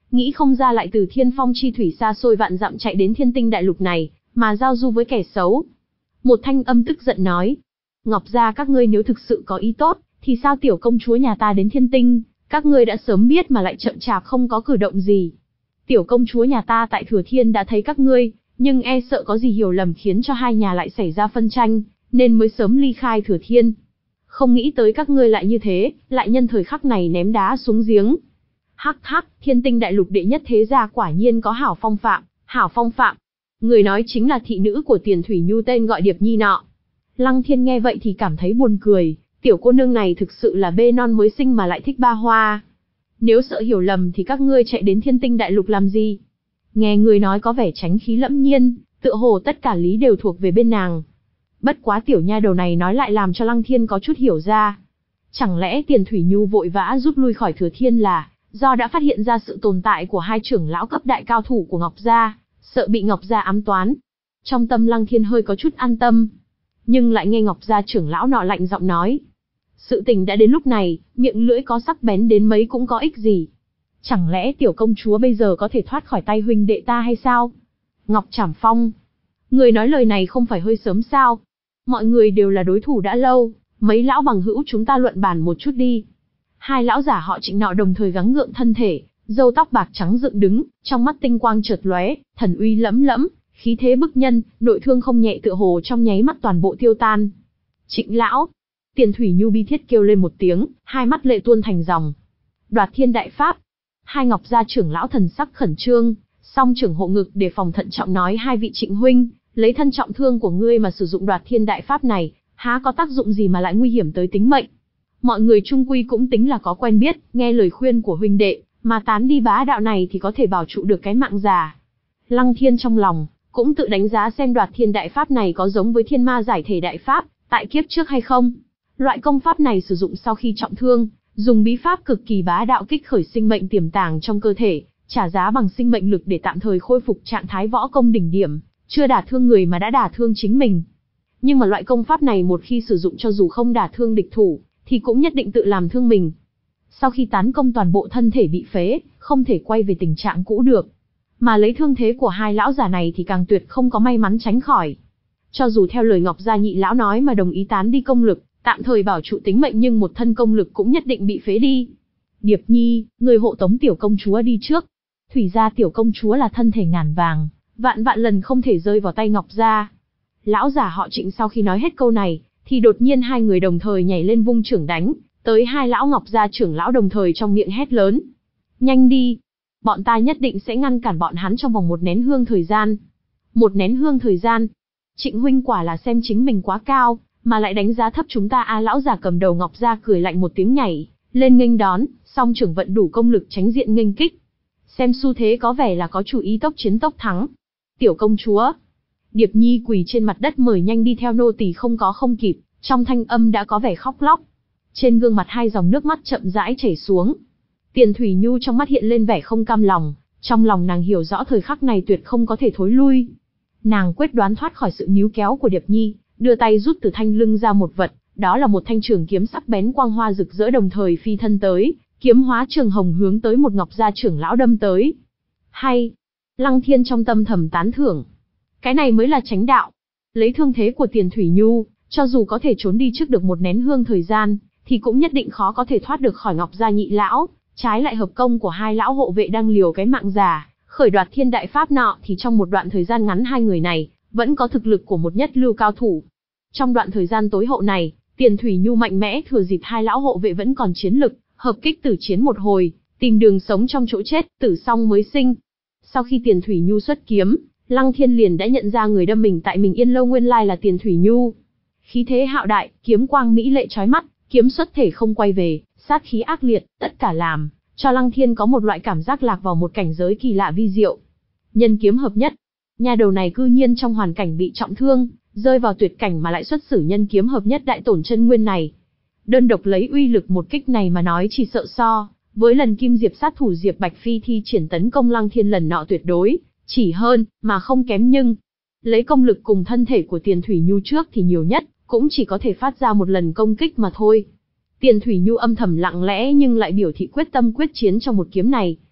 nghĩ không ra lại từ Thiên Phong chi thủy xa xôi vạn dặm chạy đến Thiên Tinh đại lục này, mà giao du với kẻ xấu. Một thanh âm tức giận nói, Ngọc gia các ngươi nếu thực sự có ý tốt, thì sao tiểu công chúa nhà ta đến Thiên Tinh, các ngươi đã sớm biết mà lại chậm chạp không có cử động gì. Tiểu công chúa nhà ta tại Thừa Thiên đã thấy các ngươi, nhưng e sợ có gì hiểu lầm khiến cho hai nhà lại xảy ra phân tranh, nên mới sớm ly khai Thừa Thiên. Không nghĩ tới các ngươi lại như thế, lại nhân thời khắc này ném đá xuống giếng. Hắc hắc, Thiên Tinh đại lục đệ nhất thế gia quả nhiên có hảo phong phạm, hảo phong phạm. Người nói chính là thị nữ của Tiền Thủy Nhu tên gọi Điệp Nhi nọ. Lăng Thiên nghe vậy thì cảm thấy buồn cười, tiểu cô nương này thực sự là bê non mới sinh mà lại thích ba hoa. Nếu sợ hiểu lầm thì các ngươi chạy đến Thiên Tinh đại lục làm gì? Nghe người nói có vẻ tránh khí lẫm nhiên, tựa hồ tất cả lý đều thuộc về bên nàng. Bất quá tiểu nha đầu này nói lại làm cho Lăng Thiên có chút hiểu ra. Chẳng lẽ Tiền Thủy Nhu vội vã rút lui khỏi Thừa Thiên là do đã phát hiện ra sự tồn tại của hai trưởng lão cấp đại cao thủ của Ngọc gia, sợ bị Ngọc gia ám toán. Trong tâm Lăng Thiên hơi có chút an tâm, nhưng lại nghe Ngọc gia trưởng lão nọ lạnh giọng nói, sự tình đã đến lúc này, miệng lưỡi có sắc bén đến mấy cũng có ích gì. Chẳng lẽ tiểu công chúa bây giờ có thể thoát khỏi tay huynh đệ ta hay sao? Ngọc Trảm Phong, người nói lời này không phải hơi sớm sao? Mọi người đều là đối thủ đã lâu, mấy lão bằng hữu chúng ta luận bàn một chút đi. Hai lão giả họ Trịnh nọ đồng thời gắng gượng thân thể, râu tóc bạc trắng dựng đứng, trong mắt tinh quang chợt lóe, thần uy lẫm lẫm, khí thế bức nhân, nội thương không nhẹ tựa hồ trong nháy mắt toàn bộ tiêu tan. Trịnh lão! Tiền Thủy Nhu bi thiết kêu lên một tiếng, hai mắt lệ tuôn thành dòng. Đoạt Thiên đại pháp! Hai Ngọc gia trưởng lão thần sắc khẩn trương, song trưởng hộ ngực để phòng thận trọng nói, hai vị Trịnh huynh, lấy thân trọng thương của ngươi mà sử dụng Đoạt Thiên đại pháp này, há có tác dụng gì mà lại nguy hiểm tới tính mệnh? Mọi người chung quy cũng tính là có quen biết, nghe lời khuyên của huynh đệ, mà tán đi bá đạo này thì có thể bảo trụ được cái mạng già. Lăng Thiên trong lòng cũng tự đánh giá xem Đoạt Thiên đại pháp này có giống với Thiên Ma giải thể đại pháp tại kiếp trước hay không. Loại công pháp này sử dụng sau khi trọng thương, dùng bí pháp cực kỳ bá đạo kích khởi sinh mệnh tiềm tàng trong cơ thể, trả giá bằng sinh mệnh lực để tạm thời khôi phục trạng thái võ công đỉnh điểm, chưa đả thương người mà đã đả thương chính mình. Nhưng mà loại công pháp này một khi sử dụng cho dù không đả thương địch thủ, thì cũng nhất định tự làm thương mình. Sau khi tán công toàn bộ thân thể bị phế, không thể quay về tình trạng cũ được. Mà lấy thương thế của hai lão già này thì càng tuyệt không có may mắn tránh khỏi. Cho dù theo lời Ngọc gia nhị lão nói mà đồng ý tán đi công lực, tạm thời bảo trụ tính mệnh, nhưng một thân công lực cũng nhất định bị phế đi. Điệp Nhi, người hộ tống tiểu công chúa đi trước. Thủy gia tiểu công chúa là thân thể ngàn vàng, vạn vạn lần không thể rơi vào tay Ngọc gia. Lão giả họ Trịnh sau khi nói hết câu này, thì đột nhiên hai người đồng thời nhảy lên vung trưởng đánh, tới hai lão Ngọc gia trưởng lão đồng thời trong miệng hét lớn. Nhanh đi! Bọn ta nhất định sẽ ngăn cản bọn hắn trong vòng một nén hương thời gian. Một nén hương thời gian? Trịnh huynh quả là xem chính mình quá cao, mà lại đánh giá thấp chúng ta. A lão giả cầm đầu Ngọc gia cười lạnh một tiếng nhảy lên nghênh đón, song trưởng vận đủ công lực tránh diện nghênh kích. Xem xu thế có vẻ là có chủ ý tốc chiến tốc thắng. Tiểu công chúa! Điệp Nhi quỳ trên mặt đất mời nhanh đi theo nô tỳ không có không kịp, trong thanh âm đã có vẻ khóc lóc. Trên gương mặt hai dòng nước mắt chậm rãi chảy xuống. Tiền Thủy Nhu trong mắt hiện lên vẻ không cam lòng, trong lòng nàng hiểu rõ thời khắc này tuyệt không có thể thối lui. Nàng quyết đoán thoát khỏi sự níu kéo của Điệp Nhi, đưa tay rút từ thanh lưng ra một vật, đó là một thanh trường kiếm sắc bén quang hoa rực rỡ, đồng thời phi thân tới, kiếm hóa trường hồng hướng tới một Ngọc gia trưởng lão đâm tới. Hay! Lăng Thiên trong tâm thầm tán thưởng. Cái này mới là chánh đạo. Lấy thương thế của Tiền Thủy Nhu, cho dù có thể trốn đi trước được một nén hương thời gian, thì cũng nhất định khó có thể thoát được khỏi Ngọc gia nhị lão. Trái lại hợp công của hai lão hộ vệ đang liều cái mạng già, khởi Đoạt Thiên đại pháp nọ, thì trong một đoạn thời gian ngắn hai người này vẫn có thực lực của một nhất lưu cao thủ. Trong đoạn thời gian tối hậu này, Tiền Thủy Nhu mạnh mẽ thừa dịp hai lão hộ vệ vẫn còn chiến lực, hợp kích tử chiến một hồi, tìm đường sống trong chỗ chết, tử xong mới sinh. Sau khi Tiền Thủy Nhu xuất kiếm, Lăng Thiên liền đã nhận ra người đâm mình tại mình Yên Lâu nguyên lai là Tiền Thủy Nhu. Khí thế hạo đại, kiếm quang mỹ lệ chói mắt, kiếm xuất thể không quay về, sát khí ác liệt, tất cả làm cho Lăng Thiên có một loại cảm giác lạc vào một cảnh giới kỳ lạ vi diệu. Nhân kiếm hợp nhất, nhà đầu này cư nhiên trong hoàn cảnh bị trọng thương, rơi vào tuyệt cảnh mà lại xuất xử nhân kiếm hợp nhất đại tổn chân nguyên này. Đơn độc lấy uy lực một kích này mà nói chỉ sợ so với lần Kim Diệp sát thủ Diệp Bạch Phi thi triển tấn công Lăng Thiên lần nọ tuyệt đối chỉ hơn mà không kém, nhưng lấy công lực cùng thân thể của Tiền Thủy Nhu trước thì nhiều nhất cũng chỉ có thể phát ra một lần công kích mà thôi. Tiền Thủy Nhu âm thầm lặng lẽ nhưng lại biểu thị quyết tâm quyết chiến trong một kiếm này.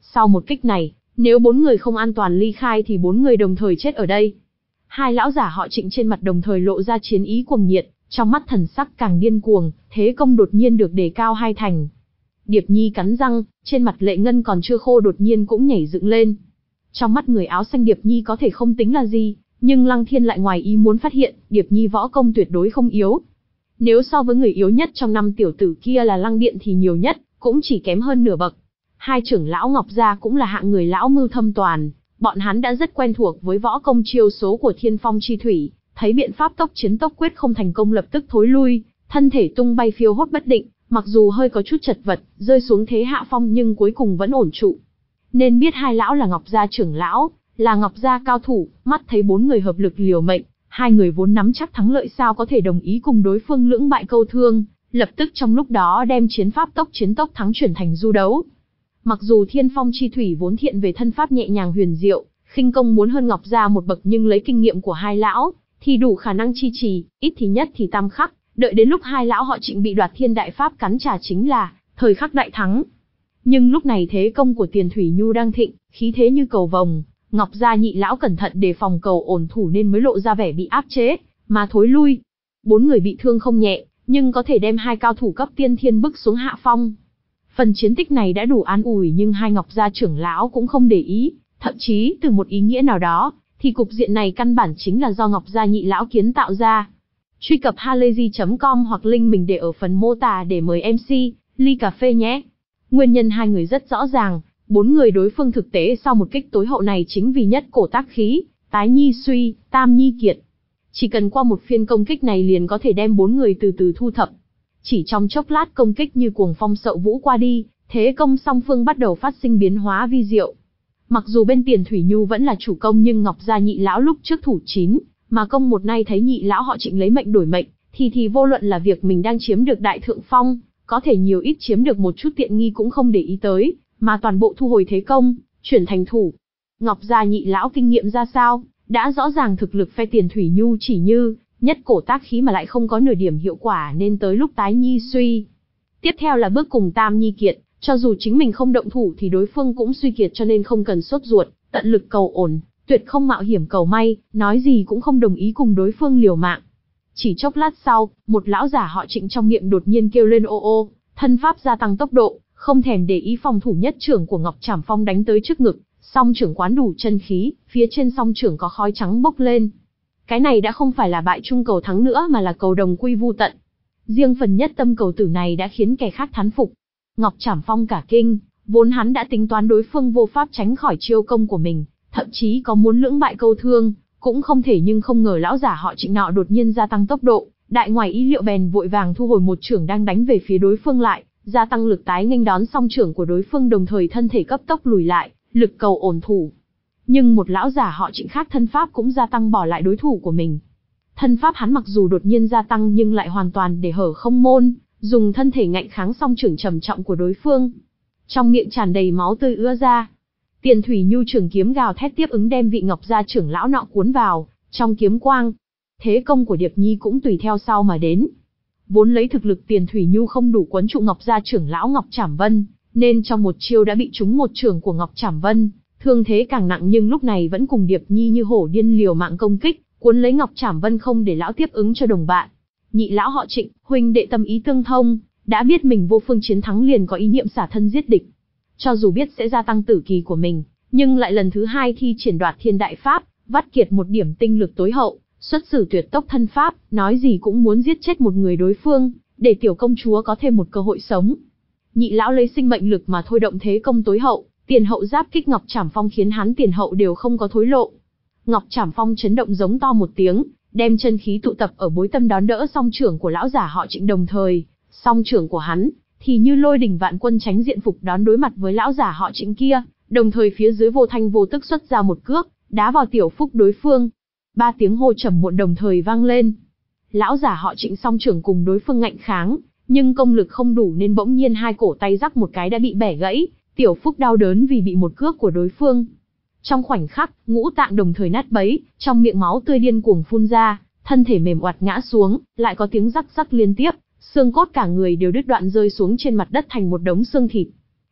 Sau một kích này, nếu bốn người không an toàn ly khai thì bốn người đồng thời chết ở đây. Hai lão giả họ Trịnh trên mặt đồng thời lộ ra chiến ý cuồng nhiệt, trong mắt thần sắc càng điên cuồng, thế công đột nhiên được đề cao hai thành. Điệp Nhi cắn răng, trên mặt lệ ngân còn chưa khô đột nhiên cũng nhảy dựng lên. Trong mắt người áo xanh Điệp Nhi có thể không tính là gì, nhưng Lăng Thiên lại ngoài ý muốn phát hiện, Điệp Nhi võ công tuyệt đối không yếu. Nếu so với người yếu nhất trong năm tiểu tử kia là Lăng Điện thì nhiều nhất, cũng chỉ kém hơn nửa bậc. Hai trưởng lão Ngọc Gia cũng là hạng người lão mưu thâm toàn, bọn hắn đã rất quen thuộc với võ công chiêu số của Thiên Phong Chi Thủy, thấy biện pháp tốc chiến tốc quyết không thành công lập tức thối lui, thân thể tung bay phiêu hốt bất định, mặc dù hơi có chút chật vật, rơi xuống thế hạ phong nhưng cuối cùng vẫn ổn trụ. Nên biết hai lão là Ngọc Gia trưởng lão, là Ngọc Gia cao thủ, mắt thấy bốn người hợp lực liều mệnh, hai người vốn nắm chắc thắng lợi sao có thể đồng ý cùng đối phương lưỡng bại câu thương, lập tức trong lúc đó đem chiến pháp tốc chiến tốc thắng chuyển thành du đấu. Mặc dù Thiên Phong Chi Thủy vốn thiện về thân pháp nhẹ nhàng huyền diệu, khinh công muốn hơn Ngọc Gia một bậc nhưng lấy kinh nghiệm của hai lão, thì đủ khả năng chi trì, ít thì nhất thì tam khắc, đợi đến lúc hai lão họ Trịnh bị đoạt thiên đại pháp cắn trả chính là thời khắc đại thắng. Nhưng lúc này thế công của Tiền Thủy Nhu đang thịnh, khí thế như cầu vồng, Ngọc Gia nhị lão cẩn thận đề phòng cầu ổn thủ nên mới lộ ra vẻ bị áp chế, mà thối lui. Bốn người bị thương không nhẹ, nhưng có thể đem hai cao thủ cấp tiên thiên bức xuống hạ phong. Phần chiến tích này đã đủ an ủi nhưng hai Ngọc Gia trưởng lão cũng không để ý, thậm chí từ một ý nghĩa nào đó, thì cục diện này căn bản chính là do Ngọc Gia nhị lão kiến tạo ra. Truy cập halayzi chấm com hoặc link mình để ở phần mô tả để mời em xê, ly cà phê nhé. Nguyên nhân hai người rất rõ ràng, bốn người đối phương thực tế sau một kích tối hậu này chính vì nhất cổ tác khí, tái nhi suy, tam nhi kiệt. Chỉ cần qua một phiên công kích này liền có thể đem bốn người từ từ thu thập. Chỉ trong chốc lát công kích như cuồng phong sậu vũ qua đi, thế công song phương bắt đầu phát sinh biến hóa vi diệu. Mặc dù bên Tiền Thủy Nhu vẫn là chủ công nhưng Ngọc Gia nhị lão lúc trước thủ chín, mà công một nay thấy nhị lão họ Trịnh lấy mệnh đổi mệnh, thì thì vô luận là việc mình đang chiếm được đại thượng phong, có thể nhiều ít chiếm được một chút tiện nghi cũng không để ý tới, mà toàn bộ thu hồi thế công, chuyển thành thủ. Ngọc Gia nhị lão kinh nghiệm ra sao, đã rõ ràng thực lực phe Tiền Thủy Nhu chỉ như nhất cổ tác khí mà lại không có nửa điểm hiệu quả nên tới lúc tái nhi suy. Tiếp theo là bước cùng tam nhi kiệt, cho dù chính mình không động thủ thì đối phương cũng suy kiệt cho nên không cần sốt ruột, tận lực cầu ổn, tuyệt không mạo hiểm cầu may, nói gì cũng không đồng ý cùng đối phương liều mạng. Chỉ chốc lát sau, một lão giả họ Trịnh trong miệng đột nhiên kêu lên ô ô, thân pháp gia tăng tốc độ, không thèm để ý phòng thủ nhất trưởng của Ngọc Trảm Phong đánh tới trước ngực, song trưởng quán đủ chân khí, phía trên song trưởng có khói trắng bốc lên. Cái này đã không phải là bại chung cầu thắng nữa mà là cầu đồng quy vu tận. Riêng phần nhất tâm cầu tử này đã khiến kẻ khác thán phục. Ngọc Trảm Phong cả kinh, vốn hắn đã tính toán đối phương vô pháp tránh khỏi chiêu công của mình, thậm chí có muốn lưỡng bại câu thương, cũng không thể nhưng không ngờ lão giả họ Trịnh nọ đột nhiên gia tăng tốc độ, đại ngoài ý liệu bèn vội vàng thu hồi một trưởng đang đánh về phía đối phương lại, gia tăng lực tái nghênh đón song trưởng của đối phương đồng thời thân thể cấp tốc lùi lại, lực cầu ổn thủ. Nhưng một lão giả họ Trịnh khác thân pháp cũng gia tăng bỏ lại đối thủ của mình. Thân pháp hắn mặc dù đột nhiên gia tăng nhưng lại hoàn toàn để hở không môn, dùng thân thể ngạnh kháng song trưởng trầm trọng của đối phương. Trong miệng tràn đầy máu tươi ứa ra. Tiền Thủy Nhu trường kiếm gào thét tiếp ứng đem vị Ngọc Gia trưởng lão nọ cuốn vào trong kiếm quang. Thế công của Điệp Nhi cũng tùy theo sau mà đến. Vốn lấy thực lực Tiền Thủy Nhu không đủ quấn trụ Ngọc Gia trưởng lão Ngọc Trảm Vân, nên trong một chiêu đã bị trúng một trưởng của Ngọc Trảm Vân, thương thế càng nặng nhưng lúc này vẫn cùng Điệp Nhi như hổ điên liều mạng công kích, cuốn lấy Ngọc Trảm Vân không để lão tiếp ứng cho đồng bạn. Nhị lão họ Trịnh, huynh đệ tâm ý tương thông, đã biết mình vô phương chiến thắng liền có ý niệm xả thân giết địch. Cho dù biết sẽ gia tăng tử kỳ của mình, nhưng lại lần thứ hai thi triển đoạt thiên đại pháp, vắt kiệt một điểm tinh lực tối hậu, xuất sử tuyệt tốc thân pháp, nói gì cũng muốn giết chết một người đối phương, để tiểu công chúa có thêm một cơ hội sống. Nhị lão lấy sinh mệnh lực mà thôi động thế công tối hậu, tiền hậu giáp kích Ngọc Trảm Phong khiến hắn tiền hậu đều không có thối lộ. Ngọc Trảm Phong chấn động giống to một tiếng, đem chân khí tụ tập ở bối tâm đón đỡ song trưởng của lão giả họ Trịnh đồng thời, song trưởng của hắn thì như lôi đỉnh vạn quân tránh diện phục đón đối mặt với lão giả họ Trịnh kia, đồng thời phía dưới vô thanh vô tức xuất ra một cước, đá vào tiểu phúc đối phương. Ba tiếng hô trầm muộn đồng thời vang lên. Lão giả họ Trịnh song trưởng cùng đối phương ngạnh kháng, nhưng công lực không đủ nên bỗng nhiên hai cổ tay rắc một cái đã bị bẻ gãy, tiểu phúc đau đớn vì bị một cước của đối phương. Trong khoảnh khắc, ngũ tạng đồng thời nát bấy, trong miệng máu tươi điên cuồng phun ra, thân thể mềm oặt ngã xuống, lại có tiếng rắc rắc liên tiếp, xương cốt cả người đều đứt đoạn rơi xuống trên mặt đất thành một đống xương thịt.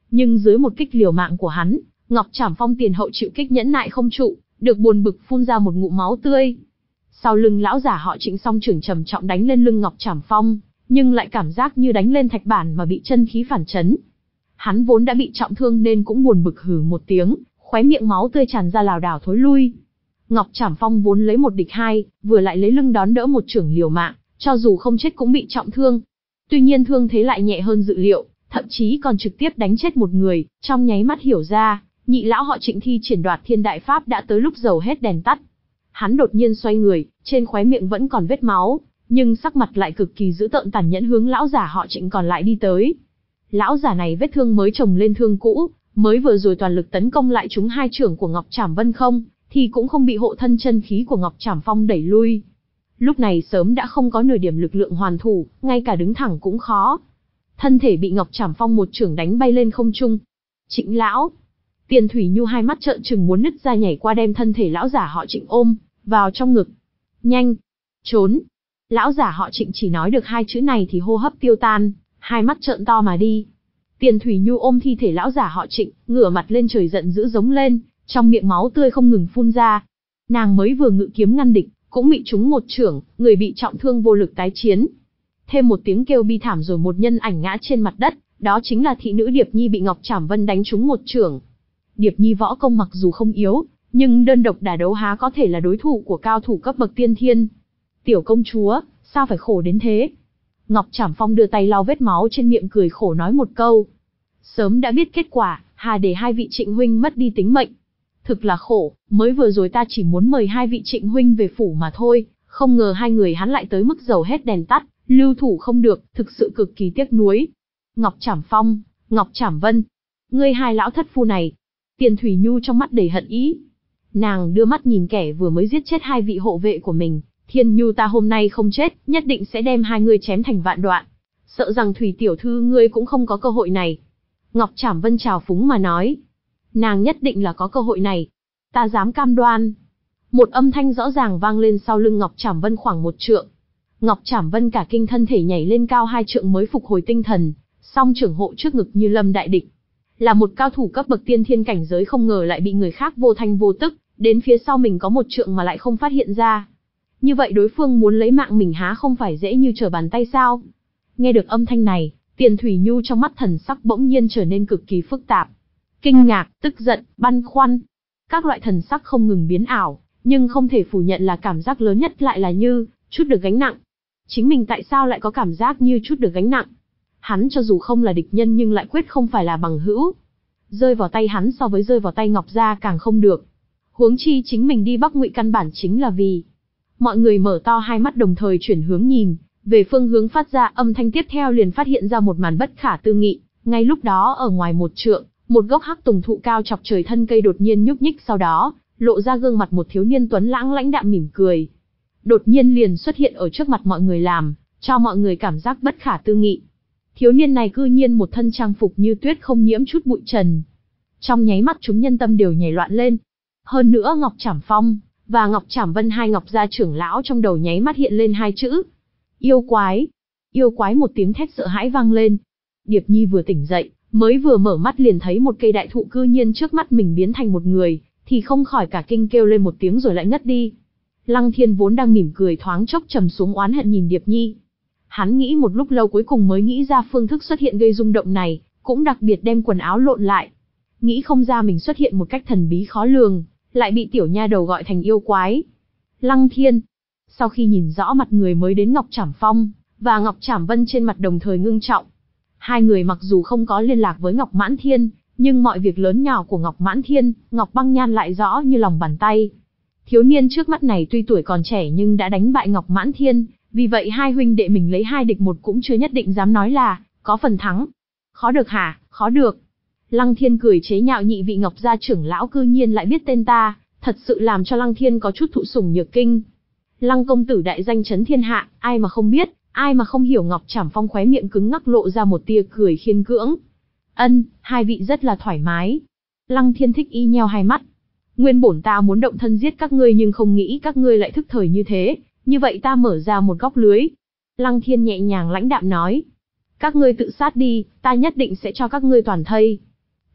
Nhưng dưới một kích liều mạng của hắn, Ngọc Trảm Phong tiền hậu chịu kích nhẫn nại không trụ, được buồn bực phun ra một ngụm máu tươi. Sau lưng lão giả họ Trịnh song trưởng trầm trọng đánh lên lưng Ngọc Trảm Phong, nhưng lại cảm giác như đánh lên thạch bản mà bị chân khí phản chấn. Hắn vốn đã bị trọng thương nên cũng buồn bực hừ một tiếng, khóe miệng máu tươi tràn ra lảo đảo thối lui. Ngọc Trảm Phong vốn lấy một địch hai, vừa lại lấy lưng đón đỡ một trưởng liều mạng, cho dù không chết cũng bị trọng thương. Tuy nhiên thương thế lại nhẹ hơn dự liệu, thậm chí còn trực tiếp đánh chết một người, trong nháy mắt hiểu ra, nhị lão họ Trịnh thi triển Đoạt Thiên Đại Pháp đã tới lúc dầu hết đèn tắt. Hắn đột nhiên xoay người, trên khóe miệng vẫn còn vết máu, nhưng sắc mặt lại cực kỳ dữ tợn tàn nhẫn hướng lão giả họ Trịnh còn lại đi tới. Lão giả này vết thương mới chồng lên thương cũ, mới vừa rồi toàn lực tấn công lại trúng hai trưởng của Ngọc Trảm Vân không, thì cũng không bị hộ thân chân khí của Ngọc Trảm Phong đẩy lui. Lúc này sớm đã không có nửa điểm lực lượng hoàn thủ, ngay cả đứng thẳng cũng khó. Thân thể bị Ngọc Trảm Phong một chưởng đánh bay lên không trung. Trịnh lão, Tiền Thủy Nhu hai mắt trợn trừng muốn nứt ra nhảy qua đem thân thể lão giả họ Trịnh ôm vào trong ngực. Nhanh, trốn. Lão giả họ Trịnh chỉ nói được hai chữ này thì hô hấp tiêu tan, hai mắt trợn to mà đi. Tiền Thủy Nhu ôm thi thể lão giả họ Trịnh, ngửa mặt lên trời giận dữ giống lên, trong miệng máu tươi không ngừng phun ra. Nàng mới vừa ngự kiếm ngăn địch, cũng bị trúng một chưởng, người bị trọng thương vô lực tái chiến. Thêm một tiếng kêu bi thảm rồi một nhân ảnh ngã trên mặt đất, đó chính là thị nữ Điệp Nhi bị Ngọc Trảm Vân đánh trúng một chưởng. Điệp Nhi võ công mặc dù không yếu, nhưng đơn độc đả đấu há có thể là đối thủ của cao thủ cấp bậc tiên thiên. Tiểu công chúa, sao phải khổ đến thế? Ngọc Trảm Phong đưa tay lau vết máu trên miệng cười khổ nói một câu. Sớm đã biết kết quả, hà để hai vị Trịnh huynh mất đi tính mệnh. Thực là khổ, mới vừa rồi ta chỉ muốn mời hai vị Trịnh huynh về phủ mà thôi, không ngờ hai người hắn lại tới mức dầu hết đèn tắt, lưu thủ không được, thực sự cực kỳ tiếc nuối. Ngọc Trảm Phong, Ngọc Trảm Vân, ngươi hai lão thất phu này. Tiền Thủy Nhu trong mắt đầy hận ý. Nàng đưa mắt nhìn kẻ vừa mới giết chết hai vị hộ vệ của mình. Thiên Nhu ta hôm nay không chết, nhất định sẽ đem hai người chém thành vạn đoạn. Sợ rằng Thủy tiểu thư ngươi cũng không có cơ hội này. Ngọc Trảm Vân trào phúng mà nói. Nàng nhất định là có cơ hội này. Ta dám cam đoan. Một âm thanh rõ ràng vang lên sau lưng Ngọc Trảm Vân khoảng một trượng. Ngọc Trảm Vân cả kinh thân thể nhảy lên cao hai trượng mới phục hồi tinh thần, song trưởng hộ trước ngực như lâm đại địch. Là một cao thủ cấp bậc tiên thiên cảnh giới không ngờ lại bị người khác vô thanh vô tức, đến phía sau mình có một trượng mà lại không phát hiện ra. Như vậy đối phương muốn lấy mạng mình há không phải dễ như trở bàn tay sao? Nghe được âm thanh này, Tiền Thủy Nhu trong mắt thần sắc bỗng nhiên trở nên cực kỳ phức tạp. Kinh ngạc, tức giận, băn khoăn. Các loại thần sắc không ngừng biến ảo, nhưng không thể phủ nhận là cảm giác lớn nhất lại là như, chút được gánh nặng. Chính mình tại sao lại có cảm giác như chút được gánh nặng? Hắn cho dù không là địch nhân nhưng lại quyết không phải là bằng hữu. Rơi vào tay hắn so với rơi vào tay Ngọc Gia càng không được. Huống chi chính mình đi Bắc Ngụy căn bản chính là vì. Mọi người mở to hai mắt đồng thời chuyển hướng nhìn, về phương hướng phát ra âm thanh tiếp theo liền phát hiện ra một màn bất khả tư nghị. Ngay lúc đó ở ngoài một trượng, một gốc hắc tùng thụ cao chọc trời thân cây đột nhiên nhúc nhích sau đó, lộ ra gương mặt một thiếu niên tuấn lãng lãnh đạm mỉm cười. Đột nhiên liền xuất hiện ở trước mặt mọi người làm, cho mọi người cảm giác bất khả tư nghị. Thiếu niên này cư nhiên một thân trang phục như tuyết không nhiễm chút bụi trần. Trong nháy mắt chúng nhân tâm đều nhảy loạn lên. Hơn nữa Ngọc Trảm Phong và Ngọc Trảm Vân hai Ngọc gia trưởng lão trong đầu nháy mắt hiện lên hai chữ. Yêu quái. Yêu quái một tiếng thét sợ hãi vang lên. Điệp Nhi vừa tỉnh dậy, mới vừa mở mắt liền thấy một cây đại thụ cư nhiên trước mắt mình biến thành một người, thì không khỏi cả kinh kêu lên một tiếng rồi lại ngất đi. Lăng Thiên vốn đang mỉm cười thoáng chốc trầm xuống oán hận nhìn Điệp Nhi. Hắn nghĩ một lúc lâu cuối cùng mới nghĩ ra phương thức xuất hiện gây rung động này, cũng đặc biệt đem quần áo lộn lại. Nghĩ không ra mình xuất hiện một cách thần bí khó lường, lại bị tiểu nha đầu gọi thành yêu quái. Lăng Thiên, sau khi nhìn rõ mặt người mới đến Ngọc Trảm Phong và Ngọc Trảm Vân trên mặt đồng thời ngưng trọng. Hai người mặc dù không có liên lạc với Ngọc Mãn Thiên, nhưng mọi việc lớn nhỏ của Ngọc Mãn Thiên, Ngọc Băng Nhan lại rõ như lòng bàn tay. Thiếu niên trước mắt này tuy tuổi còn trẻ nhưng đã đánh bại Ngọc Mãn Thiên, vì vậy hai huynh đệ mình lấy hai địch một cũng chưa nhất định dám nói là có phần thắng. Khó được hả, khó được. Lăng Thiên cười chế nhạo nhị vị Ngọc gia trưởng lão cư nhiên lại biết tên ta, thật sự làm cho Lăng Thiên có chút thụ sủng nhược kinh. Lăng công tử đại danh chấn thiên hạ, ai mà không biết, ai mà không hiểu. Ngọc Trảm Phong khóe miệng cứng ngắc lộ ra một tia cười khiên cưỡng. Ân, hai vị rất là thoải mái. Lăng Thiên thích y nheo hai mắt. Nguyên bổn ta muốn động thân giết các ngươi nhưng không nghĩ các ngươi lại thức thời như thế, như vậy ta mở ra một góc lưới. Lăng Thiên nhẹ nhàng lãnh đạm nói. Các ngươi tự sát đi, ta nhất định sẽ cho các ngươi toàn thây.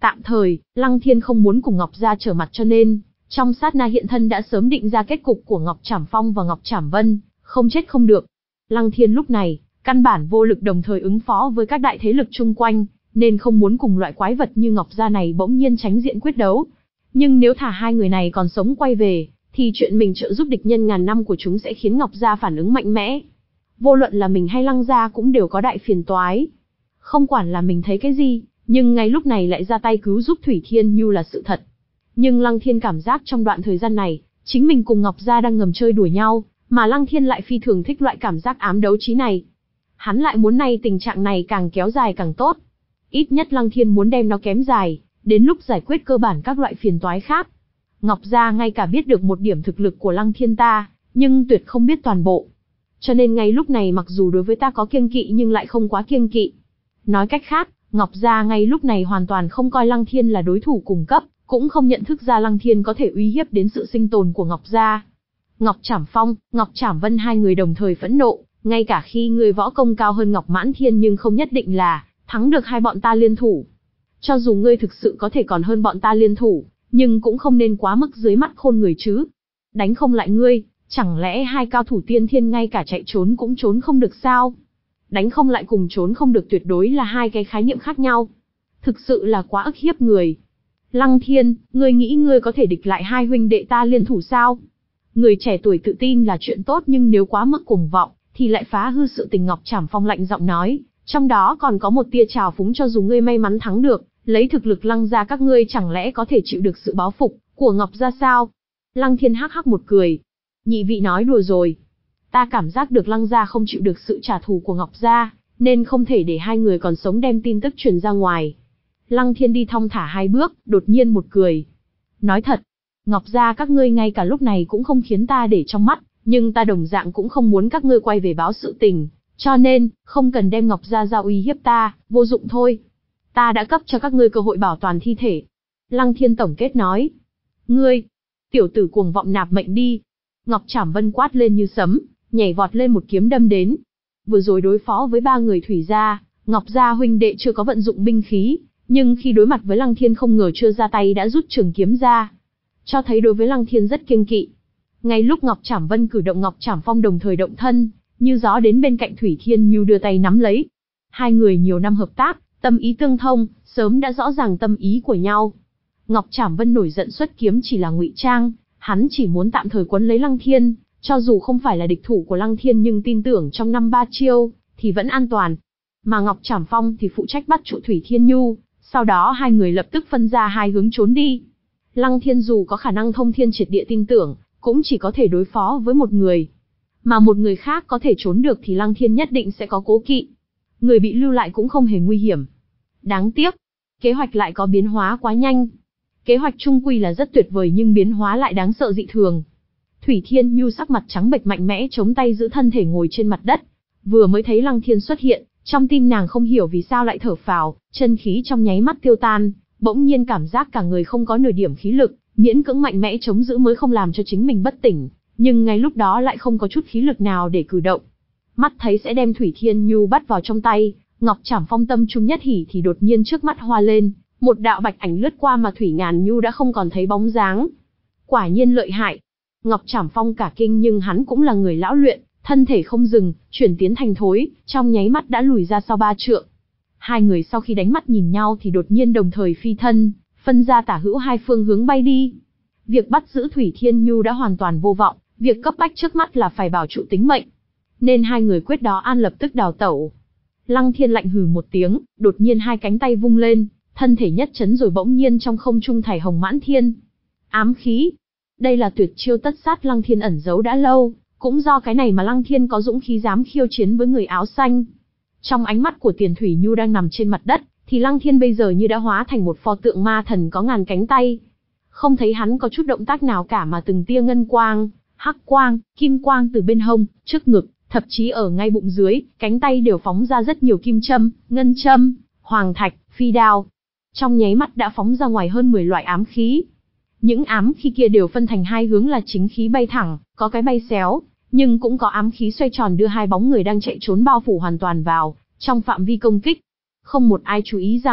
Tạm thời, Lăng Thiên không muốn cùng Ngọc Gia trở mặt cho nên, trong sát na hiện thân đã sớm định ra kết cục của Ngọc Trảm Phong và Ngọc Trảm Vân, không chết không được. Lăng Thiên lúc này, căn bản vô lực đồng thời ứng phó với các đại thế lực chung quanh, nên không muốn cùng loại quái vật như Ngọc Gia này bỗng nhiên tránh diện quyết đấu. Nhưng nếu thả hai người này còn sống quay về, thì chuyện mình trợ giúp địch nhân ngàn năm của chúng sẽ khiến Ngọc Gia phản ứng mạnh mẽ. Vô luận là mình hay Lăng Gia cũng đều có đại phiền toái. Không quản là mình thấy cái gì, nhưng ngay lúc này lại ra tay cứu giúp Thủy Thiên Nhu là sự thật. Nhưng Lăng Thiên cảm giác trong đoạn thời gian này, chính mình cùng Ngọc Gia đang ngầm chơi đùa nhau, mà Lăng Thiên lại phi thường thích loại cảm giác ám đấu trí này. Hắn lại muốn nay tình trạng này càng kéo dài càng tốt. Ít nhất Lăng Thiên muốn đem nó kém dài, đến lúc giải quyết cơ bản các loại phiền toái khác. Ngọc Gia ngay cả biết được một điểm thực lực của Lăng Thiên ta, nhưng tuyệt không biết toàn bộ. Cho nên ngay lúc này mặc dù đối với ta có kiêng kỵ nhưng lại không quá kiêng kỵ. Nói cách khác, Ngọc Gia ngay lúc này hoàn toàn không coi Lăng Thiên là đối thủ cùng cấp, cũng không nhận thức ra Lăng Thiên có thể uy hiếp đến sự sinh tồn của Ngọc Gia. Ngọc Trảm Phong, Ngọc Trảm Vân hai người đồng thời phẫn nộ, ngay cả khi người võ công cao hơn Ngọc Mãn Thiên nhưng không nhất định là thắng được hai bọn ta liên thủ. Cho dù ngươi thực sự có thể còn hơn bọn ta liên thủ, nhưng cũng không nên quá mức dưới mắt khôn người chứ. Đánh không lại ngươi, chẳng lẽ hai cao thủ tiên thiên ngay cả chạy trốn cũng trốn không được sao? Đánh không lại cùng trốn không được tuyệt đối là hai cái khái niệm khác nhau. Thực sự là quá ức hiếp người. Lăng Thiên, ngươi nghĩ ngươi có thể địch lại hai huynh đệ ta liên thủ sao? Người trẻ tuổi tự tin là chuyện tốt nhưng nếu quá mức cuồng vọng, thì lại phá hư sự tình. Ngọc Trảm Phong lạnh giọng nói, trong đó còn có một tia trào phúng. Cho dù ngươi may mắn thắng được, lấy thực lực Lăng gia các ngươi chẳng lẽ có thể chịu được sự báo phục của Ngọc gia sao? Lăng Thiên hắc hắc một cười. Nhị vị nói đùa rồi. Ta cảm giác được Lăng gia không chịu được sự trả thù của Ngọc gia, nên không thể để hai người còn sống đem tin tức truyền ra ngoài. Lăng Thiên đi thong thả hai bước, đột nhiên một cười. Nói thật, Ngọc gia các ngươi ngay cả lúc này cũng không khiến ta để trong mắt, nhưng ta đồng dạng cũng không muốn các ngươi quay về báo sự tình, cho nên, không cần đem Ngọc gia ra uy hiếp ta, vô dụng thôi. Ta đã cấp cho các ngươi cơ hội bảo toàn thi thể. Lăng Thiên tổng kết nói. Ngươi, tiểu tử cuồng vọng nạp mệnh đi. Ngọc Trảm Vân quát lên như sấm, nhảy vọt lên một kiếm đâm đến. Vừa rồi đối phó với ba người Thủy gia, Ngọc gia huynh đệ chưa có vận dụng binh khí, nhưng khi đối mặt với Lăng Thiên không ngờ chưa ra tay đã rút trường kiếm ra, cho thấy đối với Lăng Thiên rất kiêng kỵ. Ngay lúc Ngọc Trảm Vân cử động, Ngọc Trảm Phong đồng thời động thân, như gió đến bên cạnh Thủy Thiên Nhu đưa tay nắm lấy. Hai người nhiều năm hợp tác, tâm ý tương thông, sớm đã rõ ràng tâm ý của nhau. Ngọc Trảm Vân nổi giận xuất kiếm chỉ là ngụy trang, hắn chỉ muốn tạm thời quấn lấy Lăng Thiên, cho dù không phải là địch thủ của Lăng Thiên nhưng tin tưởng trong năm ba chiêu thì vẫn an toàn. Mà Ngọc Trảm Phong thì phụ trách bắt trụ Thủy Thiên Nhu, sau đó hai người lập tức phân ra hai hướng trốn đi. Lăng Thiên dù có khả năng thông thiên triệt địa tin tưởng, cũng chỉ có thể đối phó với một người. Mà một người khác có thể trốn được thì Lăng Thiên nhất định sẽ có cố kỵ. Người bị lưu lại cũng không hề nguy hiểm. Đáng tiếc, kế hoạch lại có biến hóa quá nhanh. Kế hoạch chung quy là rất tuyệt vời nhưng biến hóa lại đáng sợ dị thường. Thủy Thiên Nhu sắc mặt trắng bệch mạnh mẽ chống tay giữ thân thể ngồi trên mặt đất. Vừa mới thấy Lăng Thiên xuất hiện, trong tim nàng không hiểu vì sao lại thở phào, chân khí trong nháy mắt tiêu tan, bỗng nhiên cảm giác cả người không có nửa điểm khí lực, miễn cưỡng mạnh mẽ chống giữ mới không làm cho chính mình bất tỉnh, nhưng ngay lúc đó lại không có chút khí lực nào để cử động. Mắt thấy sẽ đem Thủy Thiên Nhu bắt vào trong tay, Ngọc Trảm Phong tâm trung nhất hỉ thì đột nhiên trước mắt hoa lên, một đạo bạch ảnh lướt qua mà Thủy Ngàn Nhu đã không còn thấy bóng dáng. Quả nhiên lợi hại. Ngọc Trảm Phong cả kinh nhưng hắn cũng là người lão luyện, thân thể không dừng, chuyển tiến thành thối, trong nháy mắt đã lùi ra sau ba trượng. Hai người sau khi đánh mắt nhìn nhau thì đột nhiên đồng thời phi thân, phân ra tả hữu hai phương hướng bay đi. Việc bắt giữ Thủy Thiên Nhu đã hoàn toàn vô vọng, việc cấp bách trước mắt là phải bảo trụ tính mệnh. Nên hai người quyết đó an lập tức đào tẩu. Lăng Thiên lạnh hừ một tiếng, đột nhiên hai cánh tay vung lên, thân thể nhất chấn rồi bỗng nhiên trong không trung thảy hồng mãn thiên. Ám khí. Đây là tuyệt chiêu tất sát Lăng Thiên ẩn giấu đã lâu, cũng do cái này mà Lăng Thiên có dũng khí dám khiêu chiến với người áo xanh. Trong ánh mắt của Tiền Thủy Nhu đang nằm trên mặt đất, thì Lăng Thiên bây giờ như đã hóa thành một pho tượng ma thần có ngàn cánh tay. Không thấy hắn có chút động tác nào cả mà từng tia ngân quang, hắc quang, kim quang từ bên hông, trước ngực, thậm chí ở ngay bụng dưới, cánh tay đều phóng ra rất nhiều kim châm, ngân châm, hoàng thạch, phi đao. Trong nháy mắt đã phóng ra ngoài hơn mười loại ám khí. Những ám khí kia đều phân thành hai hướng là chính khí bay thẳng, có cái bay xéo, nhưng cũng có ám khí xoay tròn đưa hai bóng người đang chạy trốn bao phủ hoàn toàn vào trong phạm vi công kích. Không một ai chú ý rằng,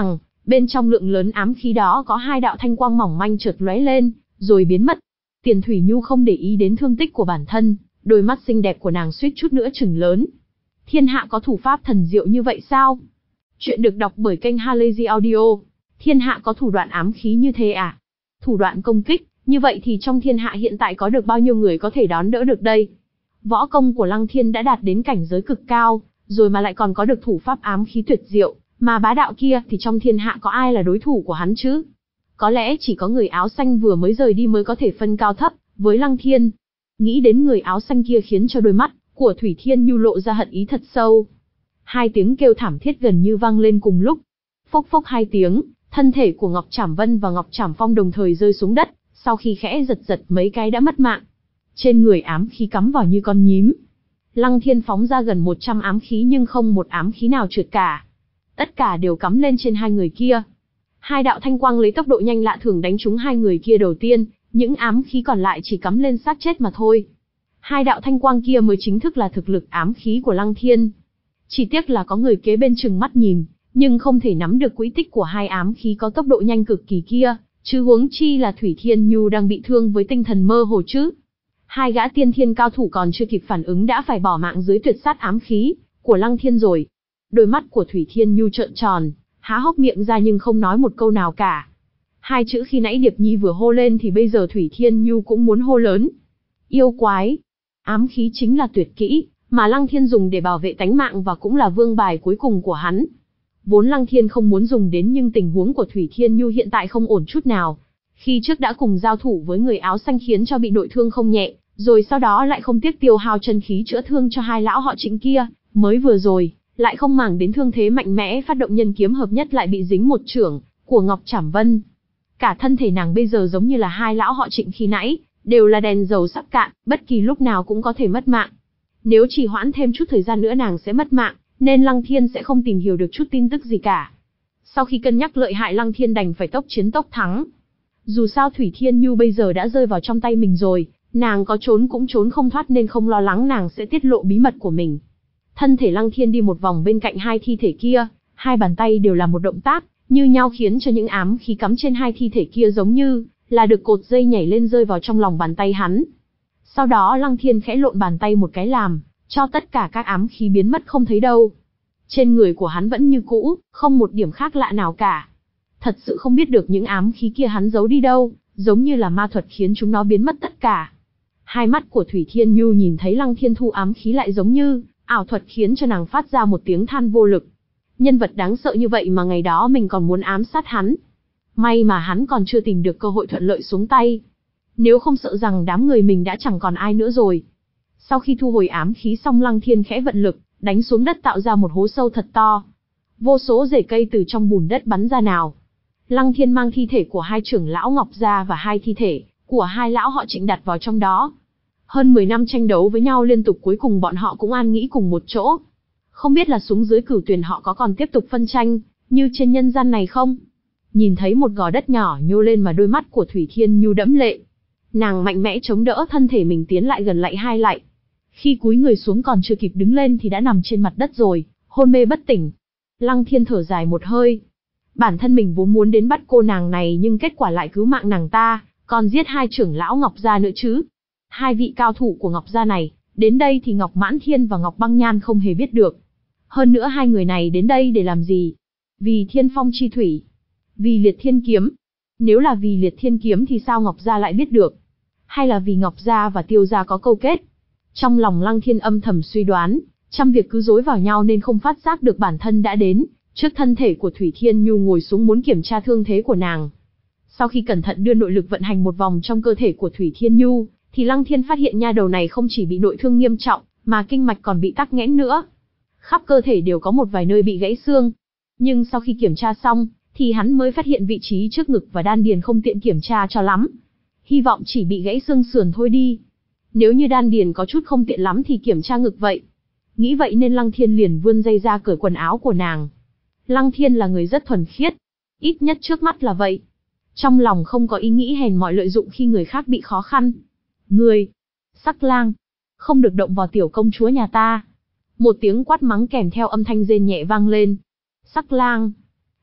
Bên trong lượng lớn ám khí đó có hai đạo thanh quang mỏng manh chợt lóe lên, rồi biến mất. Tiền Thủy Nhu không để ý đến thương tích của bản thân, đôi mắt xinh đẹp của nàng suýt chút nữa trừng lớn. Thiên hạ có thủ pháp thần diệu như vậy sao? Chuyện được đọc bởi kênh Halazy Audio. Thiên hạ có thủ đoạn ám khí như thế à? Thủ đoạn công kích, như vậy thì trong thiên hạ hiện tại có được bao nhiêu người có thể đón đỡ được đây? Võ công của Lăng Thiên đã đạt đến cảnh giới cực cao, rồi mà lại còn có được thủ pháp ám khí tuyệt diệu, mà bá đạo kia thì trong thiên hạ có ai là đối thủ của hắn chứ? Có lẽ chỉ có người áo xanh vừa mới rời đi mới có thể phân cao thấp với Lăng Thiên. Nghĩ đến người áo xanh kia khiến cho đôi mắt của Thủy Thiên Nhu lộ ra hận ý thật sâu. Hai tiếng kêu thảm thiết gần như vang lên cùng lúc. Phốc phốc hai tiếng, thân thể của Ngọc Trảm Vân và Ngọc Trảm Phong đồng thời rơi xuống đất, sau khi khẽ giật giật mấy cái đã mất mạng. Trên người ám khí cắm vào như con nhím. Lăng Thiên phóng ra gần một trăm ám khí nhưng không một ám khí nào trượt cả. Tất cả đều cắm lên trên hai người kia. Hai đạo thanh quang lấy tốc độ nhanh lạ thường đánh trúng hai người kia đầu tiên, những ám khí còn lại chỉ cắm lên xác chết mà thôi. Hai đạo thanh quang kia mới chính thức là thực lực ám khí của Lăng Thiên. Chỉ tiếc là có người kế bên chừng mắt nhìn, nhưng không thể nắm được quỹ tích của hai ám khí có tốc độ nhanh cực kỳ kia, chứ huống chi là Thủy Thiên Nhu đang bị thương với tinh thần mơ hồ chứ. Hai gã tiên thiên cao thủ còn chưa kịp phản ứng đã phải bỏ mạng dưới tuyệt sát ám khí của Lăng Thiên rồi. Đôi mắt của Thủy Thiên Nhu trợn tròn, há hốc miệng ra nhưng không nói một câu nào cả. Hai chữ khi nãy Điệp Nhi vừa hô lên thì bây giờ Thủy Thiên Nhu cũng muốn hô lớn. Yêu quái! Ám khí chính là tuyệt kỹ, mà Lăng Thiên dùng để bảo vệ tánh mạng và cũng là vương bài cuối cùng của hắn. Vốn Lăng Thiên không muốn dùng đến nhưng tình huống của Thủy Thiên Nhu hiện tại không ổn chút nào. Khi trước đã cùng giao thủ với người áo xanh khiến cho bị nội thương không nhẹ, rồi sau đó lại không tiếc tiêu hao chân khí chữa thương cho hai lão họ Trịnh kia, mới vừa rồi, lại không màng đến thương thế mạnh mẽ phát động nhân kiếm hợp nhất lại bị dính một chưởng của Ngọc Trảm Vân. Cả thân thể nàng bây giờ giống như là hai lão họ Trịnh khi nãy, đều là đèn dầu sắp cạn, bất kỳ lúc nào cũng có thể mất mạng. Nếu trì hoãn thêm chút thời gian nữa nàng sẽ mất mạng, nên Lăng Thiên sẽ không tìm hiểu được chút tin tức gì cả. Sau khi cân nhắc lợi hại, Lăng Thiên đành phải tốc chiến tốc thắng. Dù sao Thủy Thiên Nhu bây giờ đã rơi vào trong tay mình rồi, nàng có trốn cũng trốn không thoát nên không lo lắng nàng sẽ tiết lộ bí mật của mình. Thân thể Lăng Thiên đi một vòng bên cạnh hai thi thể kia, hai bàn tay đều là một động tác như nhau khiến cho những ám khí cắm trên hai thi thể kia giống như là được cột dây nhảy lên rơi vào trong lòng bàn tay hắn. Sau đó Lăng Thiên khẽ lộn bàn tay một cái làm cho tất cả các ám khí biến mất không thấy đâu. Trên người của hắn vẫn như cũ, không một điểm khác lạ nào cả. Thật sự không biết được những ám khí kia hắn giấu đi đâu, giống như là ma thuật khiến chúng nó biến mất tất cả. Hai mắt của Thủy Thiên Nhu nhìn thấy Lăng Thiên thu ám khí lại giống như ảo thuật khiến cho nàng phát ra một tiếng than vô lực. Nhân vật đáng sợ như vậy mà ngày đó mình còn muốn ám sát hắn. May mà hắn còn chưa tìm được cơ hội thuận lợi xuống tay. Nếu không sợ rằng đám người mình đã chẳng còn ai nữa rồi. Sau khi thu hồi ám khí xong, Lăng Thiên khẽ vận lực, đánh xuống đất tạo ra một hố sâu thật to. Vô số rễ cây từ trong bùn đất bắn ra nào. Lăng Thiên mang thi thể của hai trưởng lão Ngọc gia và hai thi thể của hai lão họ Trịnh đặt vào trong đó. Hơn mười năm tranh đấu với nhau liên tục, cuối cùng bọn họ cũng an nghĩ cùng một chỗ. Không biết là xuống dưới Cửu Tuyền họ có còn tiếp tục phân tranh như trên nhân gian này không? Nhìn thấy một gò đất nhỏ nhô lên mà đôi mắt của Thủy Thiên Nhu đẫm lệ. Nàng mạnh mẽ chống đỡ thân thể mình tiến lại gần lại hai lại. Khi cúi người xuống còn chưa kịp đứng lên thì đã nằm trên mặt đất rồi, hôn mê bất tỉnh. Lăng Thiên thở dài một hơi. Bản thân mình vốn muốn đến bắt cô nàng này nhưng kết quả lại cứu mạng nàng ta, còn giết hai trưởng lão Ngọc gia nữa chứ. Hai vị cao thủ của Ngọc gia này, đến đây thì Ngọc Mãn Thiên và Ngọc Băng Nhan không hề biết được. Hơn nữa hai người này đến đây để làm gì? Vì Thiên Phong chi thủy? Vì Liệt Thiên kiếm? Nếu là vì Liệt Thiên kiếm thì sao Ngọc gia lại biết được? Hay là vì Ngọc gia và Tiêu gia có câu kết? Trong lòng Lăng Thiên âm thầm suy đoán, trăm việc cứ rối vào nhau nên không phát giác được bản thân đã đến trước thân thể của Thủy Thiên Nhu, ngồi xuống muốn kiểm tra thương thế của nàng. Sau khi cẩn thận đưa nội lực vận hành một vòng trong cơ thể của Thủy Thiên Nhu, thì Lăng Thiên phát hiện nha đầu này không chỉ bị nội thương nghiêm trọng, mà kinh mạch còn bị tắc nghẽn nữa. Khắp cơ thể đều có một vài nơi bị gãy xương. Nhưng sau khi kiểm tra xong, thì hắn mới phát hiện vị trí trước ngực và đan điền không tiện kiểm tra cho lắm. Hy vọng chỉ bị gãy xương sườn thôi đi. Nếu như đan điền có chút không tiện lắm thì kiểm tra ngực vậy. Nghĩ vậy nên Lăng Thiên liền vươn dây ra cởi quần áo của nàng. Lăng Thiên là người rất thuần khiết. Ít nhất trước mắt là vậy. Trong lòng không có ý nghĩ hèn mọn lợi dụng khi người khác bị khó khăn. Người, Sắc Lang, không được động vào tiểu công chúa nhà ta. Một tiếng quát mắng kèm theo âm thanh rên nhẹ vang lên. Sắc Lang.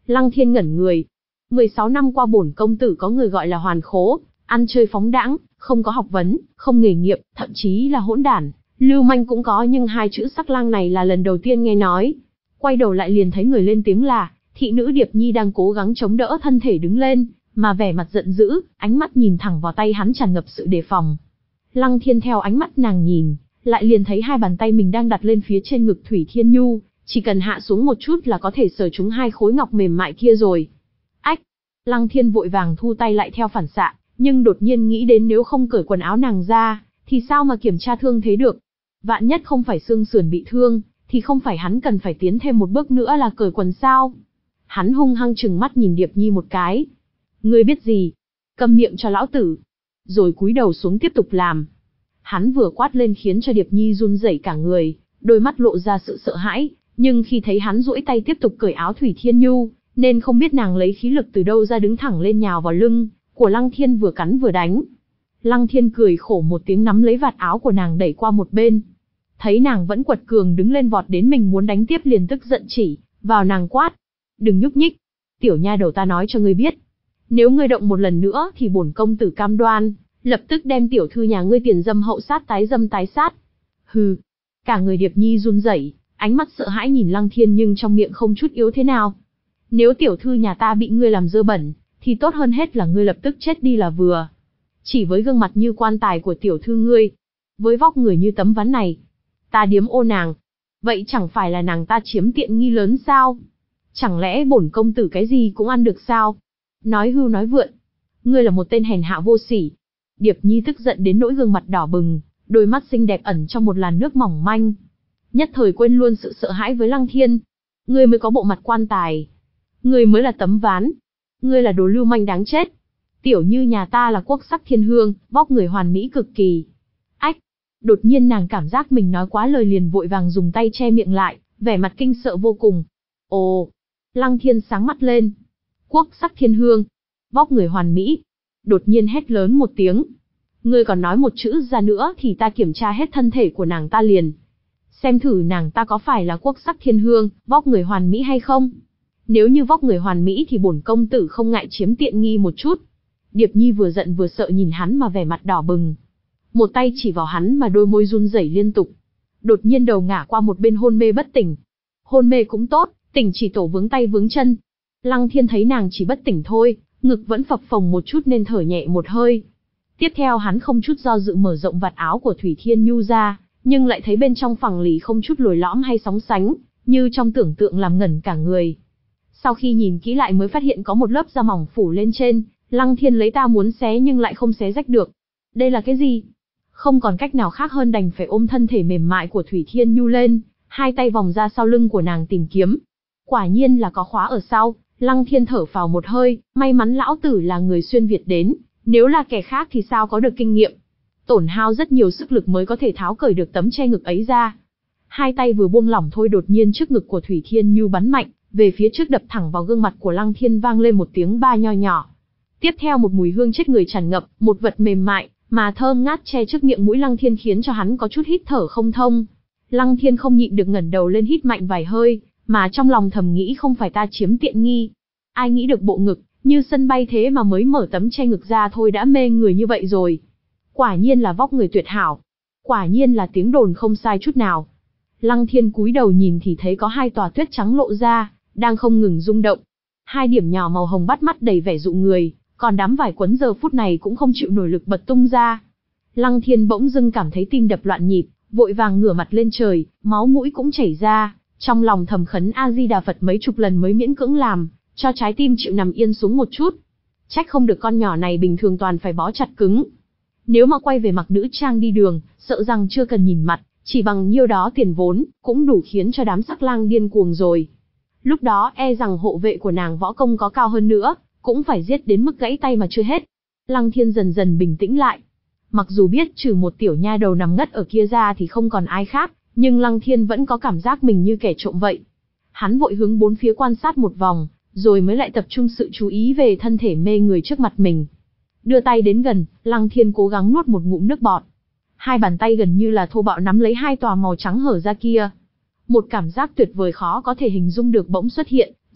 Lăng Thiên ngẩn người. mười sáu năm qua bổn công tử có người gọi là hoàn khố, ăn chơi phóng đãng, không có học vấn, không nghề nghiệp, thậm chí là hỗn đản, lưu manh cũng có, nhưng hai chữ sắc lang này là lần đầu tiên nghe nói. Quay đầu lại liền thấy người lên tiếng là thị nữ Điệp Nhi đang cố gắng chống đỡ thân thể đứng lên, mà vẻ mặt giận dữ, ánh mắt nhìn thẳng vào tay hắn tràn ngập sự đề phòng. Lăng Thiên theo ánh mắt nàng nhìn, lại liền thấy hai bàn tay mình đang đặt lên phía trên ngực Thủy Thiên Nhu, chỉ cần hạ xuống một chút là có thể sờ trúng hai khối ngọc mềm mại kia rồi. Ách! Lăng Thiên vội vàng thu tay lại theo phản xạ, nhưng đột nhiên nghĩ đến nếu không cởi quần áo nàng ra, thì sao mà kiểm tra thương thế được? Vạn nhất không phải xương sườn bị thương, thì không phải hắn cần phải tiến thêm một bước nữa là cởi quần sao? Hắn hung hăng trừng mắt nhìn Điệp Nhi một cái. Ngươi biết gì? Câm miệng cho lão tử. Rồi cúi đầu xuống tiếp tục làm. Hắn vừa quát lên khiến cho Điệp Nhi run rẩy cả người, đôi mắt lộ ra sự sợ hãi, nhưng khi thấy hắn duỗi tay tiếp tục cởi áo Thủy Thiên Nhu, nên không biết nàng lấy khí lực từ đâu ra đứng thẳng lên nhào vào lưng của Lăng Thiên vừa cắn vừa đánh. Lăng Thiên cười khổ một tiếng nắm lấy vạt áo của nàng đẩy qua một bên. Thấy nàng vẫn quật cường đứng lên vọt đến mình muốn đánh tiếp liền tức giận chỉ vào nàng quát. Đừng nhúc nhích. Tiểu nha đầu, ta nói cho ngươi biết. Nếu ngươi động một lần nữa thì bổn công tử cam đoan, lập tức đem tiểu thư nhà ngươi tiền dâm hậu sát tái dâm tái sát. Hừ. Cả người Điệp Nhi run rẩy, ánh mắt sợ hãi nhìn Lăng Thiên nhưng trong miệng không chút yếu thế nào. Nếu tiểu thư nhà ta bị ngươi làm dơ bẩn, thì tốt hơn hết là ngươi lập tức chết đi là vừa. Chỉ với gương mặt như quan tài của tiểu thư ngươi, với vóc người như tấm ván này, ta điếm ô nàng, vậy chẳng phải là nàng ta chiếm tiện nghi lớn sao? Chẳng lẽ bổn công tử cái gì cũng ăn được sao? Nói hưu nói vượn, ngươi là một tên hèn hạ vô sỉ. Điệp Nhi tức giận đến nỗi gương mặt đỏ bừng, đôi mắt xinh đẹp ẩn trong một làn nước mỏng manh. Nhất thời quên luôn sự sợ hãi với Lăng Thiên. Ngươi mới có bộ mặt quan tài. Ngươi mới là tấm ván. Ngươi là đồ lưu manh đáng chết. Tiểu Như nhà ta là quốc sắc thiên hương, vóc người hoàn mỹ cực kỳ. Ách! Đột nhiên nàng cảm giác mình nói quá lời liền vội vàng dùng tay che miệng lại, vẻ mặt kinh sợ vô cùng. Ồ! Lăng Thiên sáng mắt lên. Quốc sắc thiên hương, vóc người hoàn mỹ. Đột nhiên hét lớn một tiếng. Ngươi còn nói một chữ ra nữa thì ta kiểm tra hết thân thể của nàng ta liền. Xem thử nàng ta có phải là quốc sắc thiên hương, vóc người hoàn mỹ hay không? Nếu như vóc người hoàn mỹ thì bổn công tử không ngại chiếm tiện nghi một chút. Điệp Nhi vừa giận vừa sợ nhìn hắn mà vẻ mặt đỏ bừng. Một tay chỉ vào hắn mà đôi môi run rẩy liên tục. Đột nhiên đầu ngả qua một bên hôn mê bất tỉnh. Hôn mê cũng tốt, tỉnh chỉ tổ vướng tay vướng chân. Lăng Thiên thấy nàng chỉ bất tỉnh thôi, ngực vẫn phập phồng một chút nên thở nhẹ một hơi. Tiếp theo hắn không chút do dự mở rộng vạt áo của Thủy Thiên Nhu ra, nhưng lại thấy bên trong phẳng lì không chút lồi lõm hay sóng sánh, như trong tưởng tượng làm ngẩn cả người. Sau khi nhìn kỹ lại mới phát hiện có một lớp da mỏng phủ lên trên, Lăng Thiên lấy ta muốn xé nhưng lại không xé rách được. Đây là cái gì? Không còn cách nào khác hơn đành phải ôm thân thể mềm mại của Thủy Thiên Nhu lên, hai tay vòng ra sau lưng của nàng tìm kiếm. Quả nhiên là có khóa ở sau. Lăng Thiên thở phào một hơi, may mắn lão tử là người xuyên Việt đến, nếu là kẻ khác thì sao có được kinh nghiệm. Tổn hao rất nhiều sức lực mới có thể tháo cởi được tấm che ngực ấy ra. Hai tay vừa buông lỏng thôi đột nhiên trước ngực của Thủy Thiên Nhu bắn mạnh, về phía trước đập thẳng vào gương mặt của Lăng Thiên vang lên một tiếng ba nho nhỏ. Tiếp theo một mùi hương chết người tràn ngập, một vật mềm mại, mà thơm ngát che trước miệng mũi Lăng Thiên khiến cho hắn có chút hít thở không thông. Lăng Thiên không nhịn được ngẩng đầu lên hít mạnh vài hơi, mà trong lòng thầm nghĩ không phải ta chiếm tiện nghi. Ai nghĩ được bộ ngực, như sân bay thế mà mới mở tấm che ngực ra thôi đã mê người như vậy rồi. Quả nhiên là vóc người tuyệt hảo. Quả nhiên là tiếng đồn không sai chút nào. Lăng Thiên cúi đầu nhìn thì thấy có hai tòa tuyết trắng lộ ra, đang không ngừng rung động. Hai điểm nhỏ màu hồng bắt mắt đầy vẻ dụ người, còn đám vải quấn giờ phút này cũng không chịu nổi lực bật tung ra. Lăng Thiên bỗng dưng cảm thấy tim đập loạn nhịp, vội vàng ngửa mặt lên trời, máu mũi cũng chảy ra, trong lòng thầm khấn A Di Đà Phật mấy chục lần mới miễn cưỡng làm cho trái tim chịu nằm yên xuống một chút. Trách không được con nhỏ này bình thường toàn phải bó chặt cứng. Nếu mà quay về mặc nữ trang đi đường, sợ rằng chưa cần nhìn mặt, chỉ bằng nhiêu đó tiền vốn, cũng đủ khiến cho đám sắc lang điên cuồng rồi. Lúc đó e rằng hộ vệ của nàng võ công có cao hơn nữa, cũng phải giết đến mức gãy tay mà chưa hết. Lăng Thiên dần dần bình tĩnh lại. Mặc dù biết trừ một tiểu nha đầu nằm ngất ở kia ra thì không còn ai khác, nhưng Lăng Thiên vẫn có cảm giác mình như kẻ trộm vậy. Hắn vội hướng bốn phía quan sát một vòng, rồi mới lại tập trung sự chú ý về thân thể mê người trước mặt mình. Đưa tay đến gần, Lăng Thiên cố gắng nuốt một ngụm nước bọt. Hai bàn tay gần như là thô bạo nắm lấy hai tòa màu trắng hở ra kia. Một cảm giác tuyệt vời khó có thể hình dung được bỗng xuất hiện,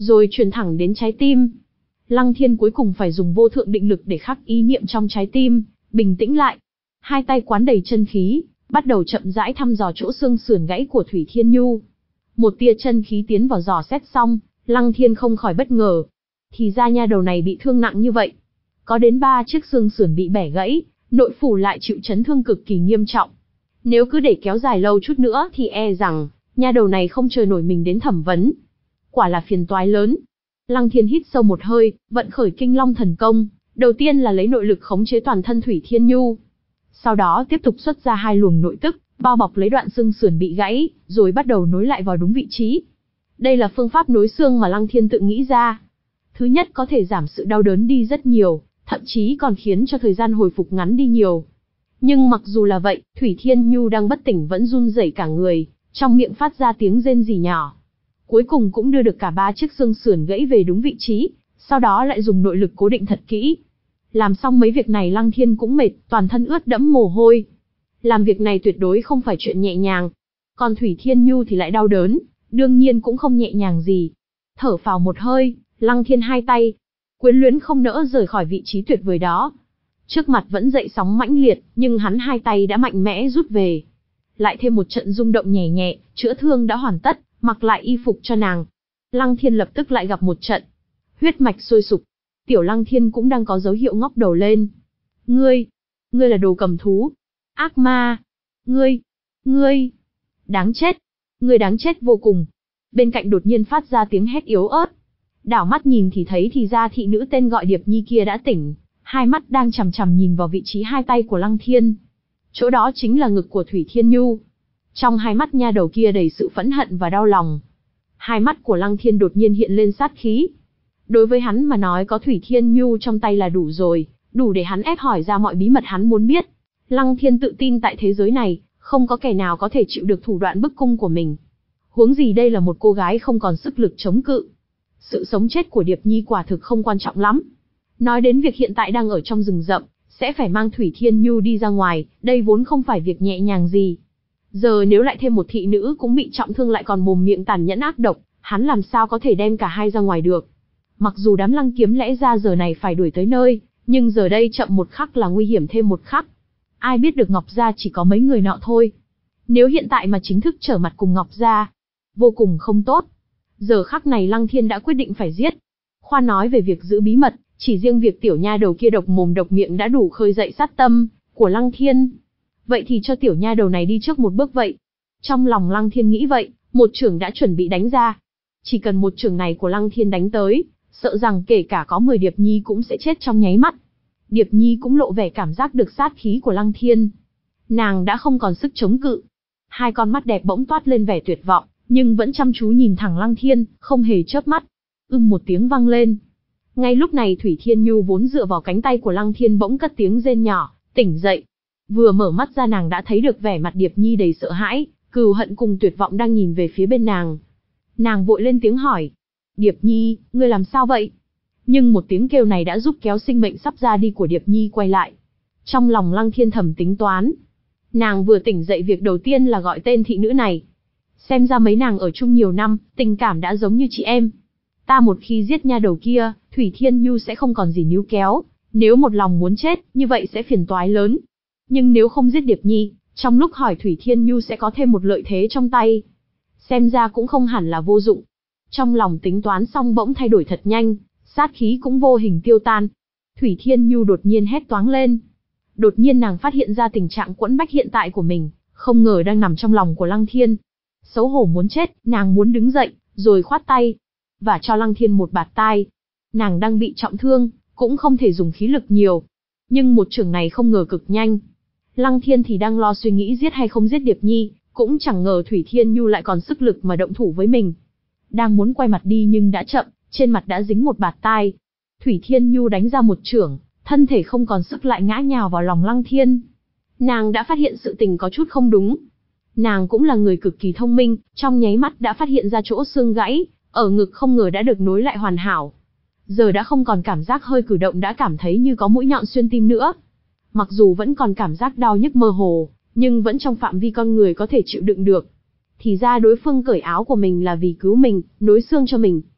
rồi truyền thẳng đến trái tim. Lăng Thiên cuối cùng phải dùng vô thượng định lực để khắc ý niệm trong trái tim, bình tĩnh lại. Hai tay quán đầy chân khí, bắt đầu chậm rãi thăm dò chỗ xương sườn gãy của Thủy Thiên Nhu. Một tia chân khí tiến vào dò xét xong, Lăng Thiên không khỏi bất ngờ. Thì ra nha đầu này bị thương nặng như vậy. Có đến ba chiếc xương sườn bị bẻ gãy, nội phủ lại chịu chấn thương cực kỳ nghiêm trọng. Nếu cứ để kéo dài lâu chút nữa thì e rằng, nha đầu này không chờ nổi mình đến thẩm vấn. Quả là phiền toái lớn. Lăng Thiên hít sâu một hơi, vận khởi Kinh Long thần công, đầu tiên là lấy nội lực khống chế toàn thân Thủy Thiên Nhu. Sau đó tiếp tục xuất ra hai luồng nội tức, bao bọc lấy đoạn xương sườn bị gãy, rồi bắt đầu nối lại vào đúng vị trí. Đây là phương pháp nối xương mà Lăng Thiên tự nghĩ ra. Thứ nhất có thể giảm sự đau đớn đi rất nhiều, thậm chí còn khiến cho thời gian hồi phục ngắn đi nhiều. Nhưng mặc dù là vậy, Thủy Thiên Nhu đang bất tỉnh vẫn run rẩy cả người, trong miệng phát ra tiếng rên rỉ nhỏ. Cuối cùng cũng đưa được cả ba chiếc xương sườn gãy về đúng vị trí, sau đó lại dùng nội lực cố định thật kỹ. Làm xong mấy việc này Lăng Thiên cũng mệt, toàn thân ướt đẫm mồ hôi. Làm việc này tuyệt đối không phải chuyện nhẹ nhàng. Còn Thủy Thiên Nhu thì lại đau đớn, đương nhiên cũng không nhẹ nhàng gì. Thở phào một hơi, Lăng Thiên hai tay, quyến luyến không nỡ rời khỏi vị trí tuyệt vời đó. Trước mặt vẫn dậy sóng mãnh liệt, nhưng hắn hai tay đã mạnh mẽ rút về. Lại thêm một trận rung động nhẹ nhẹ, chữa thương đã hoàn tất, mặc lại y phục cho nàng. Lăng Thiên lập tức lại gặp một trận huyết mạch sôi sục. Tiểu Lăng Thiên cũng đang có dấu hiệu ngóc đầu lên. Ngươi, ngươi là đồ cầm thú, ác ma, ngươi, ngươi, đáng chết, ngươi đáng chết vô cùng. Bên cạnh đột nhiên phát ra tiếng hét yếu ớt. Đảo mắt nhìn thì thấy thì ra thị nữ tên gọi Điệp Nhi kia đã tỉnh, hai mắt đang chằm chằm nhìn vào vị trí hai tay của Lăng Thiên. Chỗ đó chính là ngực của Thủy Thiên Nhu. Trong hai mắt nha đầu kia đầy sự phẫn hận và đau lòng. Hai mắt của Lăng Thiên đột nhiên hiện lên sát khí. Đối với hắn mà nói có Thủy Thiên Nhu trong tay là đủ rồi, đủ để hắn ép hỏi ra mọi bí mật hắn muốn biết. Lăng Thiên tự tin tại thế giới này, không có kẻ nào có thể chịu được thủ đoạn bức cung của mình. Huống gì đây là một cô gái không còn sức lực chống cự. Sự sống chết của Điệp Nhi quả thực không quan trọng lắm. Nói đến việc hiện tại đang ở trong rừng rậm, sẽ phải mang Thủy Thiên Nhu đi ra ngoài, đây vốn không phải việc nhẹ nhàng gì. Giờ nếu lại thêm một thị nữ cũng bị trọng thương lại còn mồm miệng tàn nhẫn ác độc, hắn làm sao có thể đem cả hai ra ngoài được. Mặc dù đám Lăng Kiếm lẽ ra giờ này phải đuổi tới nơi, nhưng giờ đây chậm một khắc là nguy hiểm thêm một khắc. Ai biết được Ngọc Gia chỉ có mấy người nọ thôi. Nếu hiện tại mà chính thức trở mặt cùng Ngọc Gia, vô cùng không tốt. Giờ khắc này Lăng Thiên đã quyết định phải giết. Khoan nói về việc giữ bí mật, chỉ riêng việc tiểu nha đầu kia độc mồm độc miệng đã đủ khơi dậy sát tâm của Lăng Thiên. Vậy thì cho tiểu nha đầu này đi trước một bước vậy. Trong lòng Lăng Thiên nghĩ vậy, một chưởng đã chuẩn bị đánh ra. Chỉ cần một chưởng này của Lăng Thiên đánh tới, sợ rằng kể cả có mười Điệp Nhi cũng sẽ chết trong nháy mắt. Điệp Nhi cũng lộ vẻ cảm giác được sát khí của Lăng Thiên. Nàng đã không còn sức chống cự. Hai con mắt đẹp bỗng toát lên vẻ tuyệt vọng, nhưng vẫn chăm chú nhìn thẳng Lăng Thiên, không hề chớp mắt. Ưm một tiếng vang lên. Ngay lúc này Thủy Thiên Nhu vốn dựa vào cánh tay của Lăng Thiên bỗng cất tiếng rên nhỏ, tỉnh dậy. Vừa mở mắt ra nàng đã thấy được vẻ mặt Điệp Nhi đầy sợ hãi, cừu hận cùng tuyệt vọng đang nhìn về phía bên nàng. Nàng vội lên tiếng hỏi. Điệp Nhi, ngươi làm sao vậy? Nhưng một tiếng kêu này đã giúp kéo sinh mệnh sắp ra đi của Điệp Nhi quay lại. Trong lòng Lăng Thiên thầm tính toán. Nàng vừa tỉnh dậy việc đầu tiên là gọi tên thị nữ này. Xem ra mấy nàng ở chung nhiều năm, tình cảm đã giống như chị em. Ta một khi giết nha đầu kia, Thủy Thiên Nhu sẽ không còn gì níu kéo. Nếu một lòng muốn chết, như vậy sẽ phiền toái lớn. Nhưng nếu không giết Điệp Nhi, trong lúc hỏi Thủy Thiên Nhu sẽ có thêm một lợi thế trong tay. Xem ra cũng không hẳn là vô dụng. Trong lòng tính toán xong bỗng thay đổi thật nhanh, sát khí cũng vô hình tiêu tan. Thủy Thiên Nhu đột nhiên hét toáng lên. Đột nhiên nàng phát hiện ra tình trạng quẫn bách hiện tại của mình, không ngờ đang nằm trong lòng của Lăng Thiên. Xấu hổ muốn chết, nàng muốn đứng dậy, rồi khoát tay, và cho Lăng Thiên một bạt tai. Nàng đang bị trọng thương, cũng không thể dùng khí lực nhiều. Nhưng một chưởng này không ngờ cực nhanh. Lăng Thiên thì đang lo suy nghĩ giết hay không giết Điệp Nhi, cũng chẳng ngờ Thủy Thiên Nhu lại còn sức lực mà động thủ với mình. Đang muốn quay mặt đi nhưng đã chậm, trên mặt đã dính một bạt tai. Thủy Thiên Nhu đánh ra một chưởng, thân thể không còn sức lại ngã nhào vào lòng Lăng Thiên. Nàng đã phát hiện sự tình có chút không đúng. Nàng cũng là người cực kỳ thông minh, trong nháy mắt đã phát hiện ra chỗ xương gãy, ở ngực không ngờ đã được nối lại hoàn hảo. Giờ đã không còn cảm giác hơi cử động đã cảm thấy như có mũi nhọn xuyên tim nữa. Mặc dù vẫn còn cảm giác đau nhức mơ hồ, nhưng vẫn trong phạm vi con người có thể chịu đựng được. Thì ra đối phương cởi áo của mình là vì cứu mình, nối xương cho mình.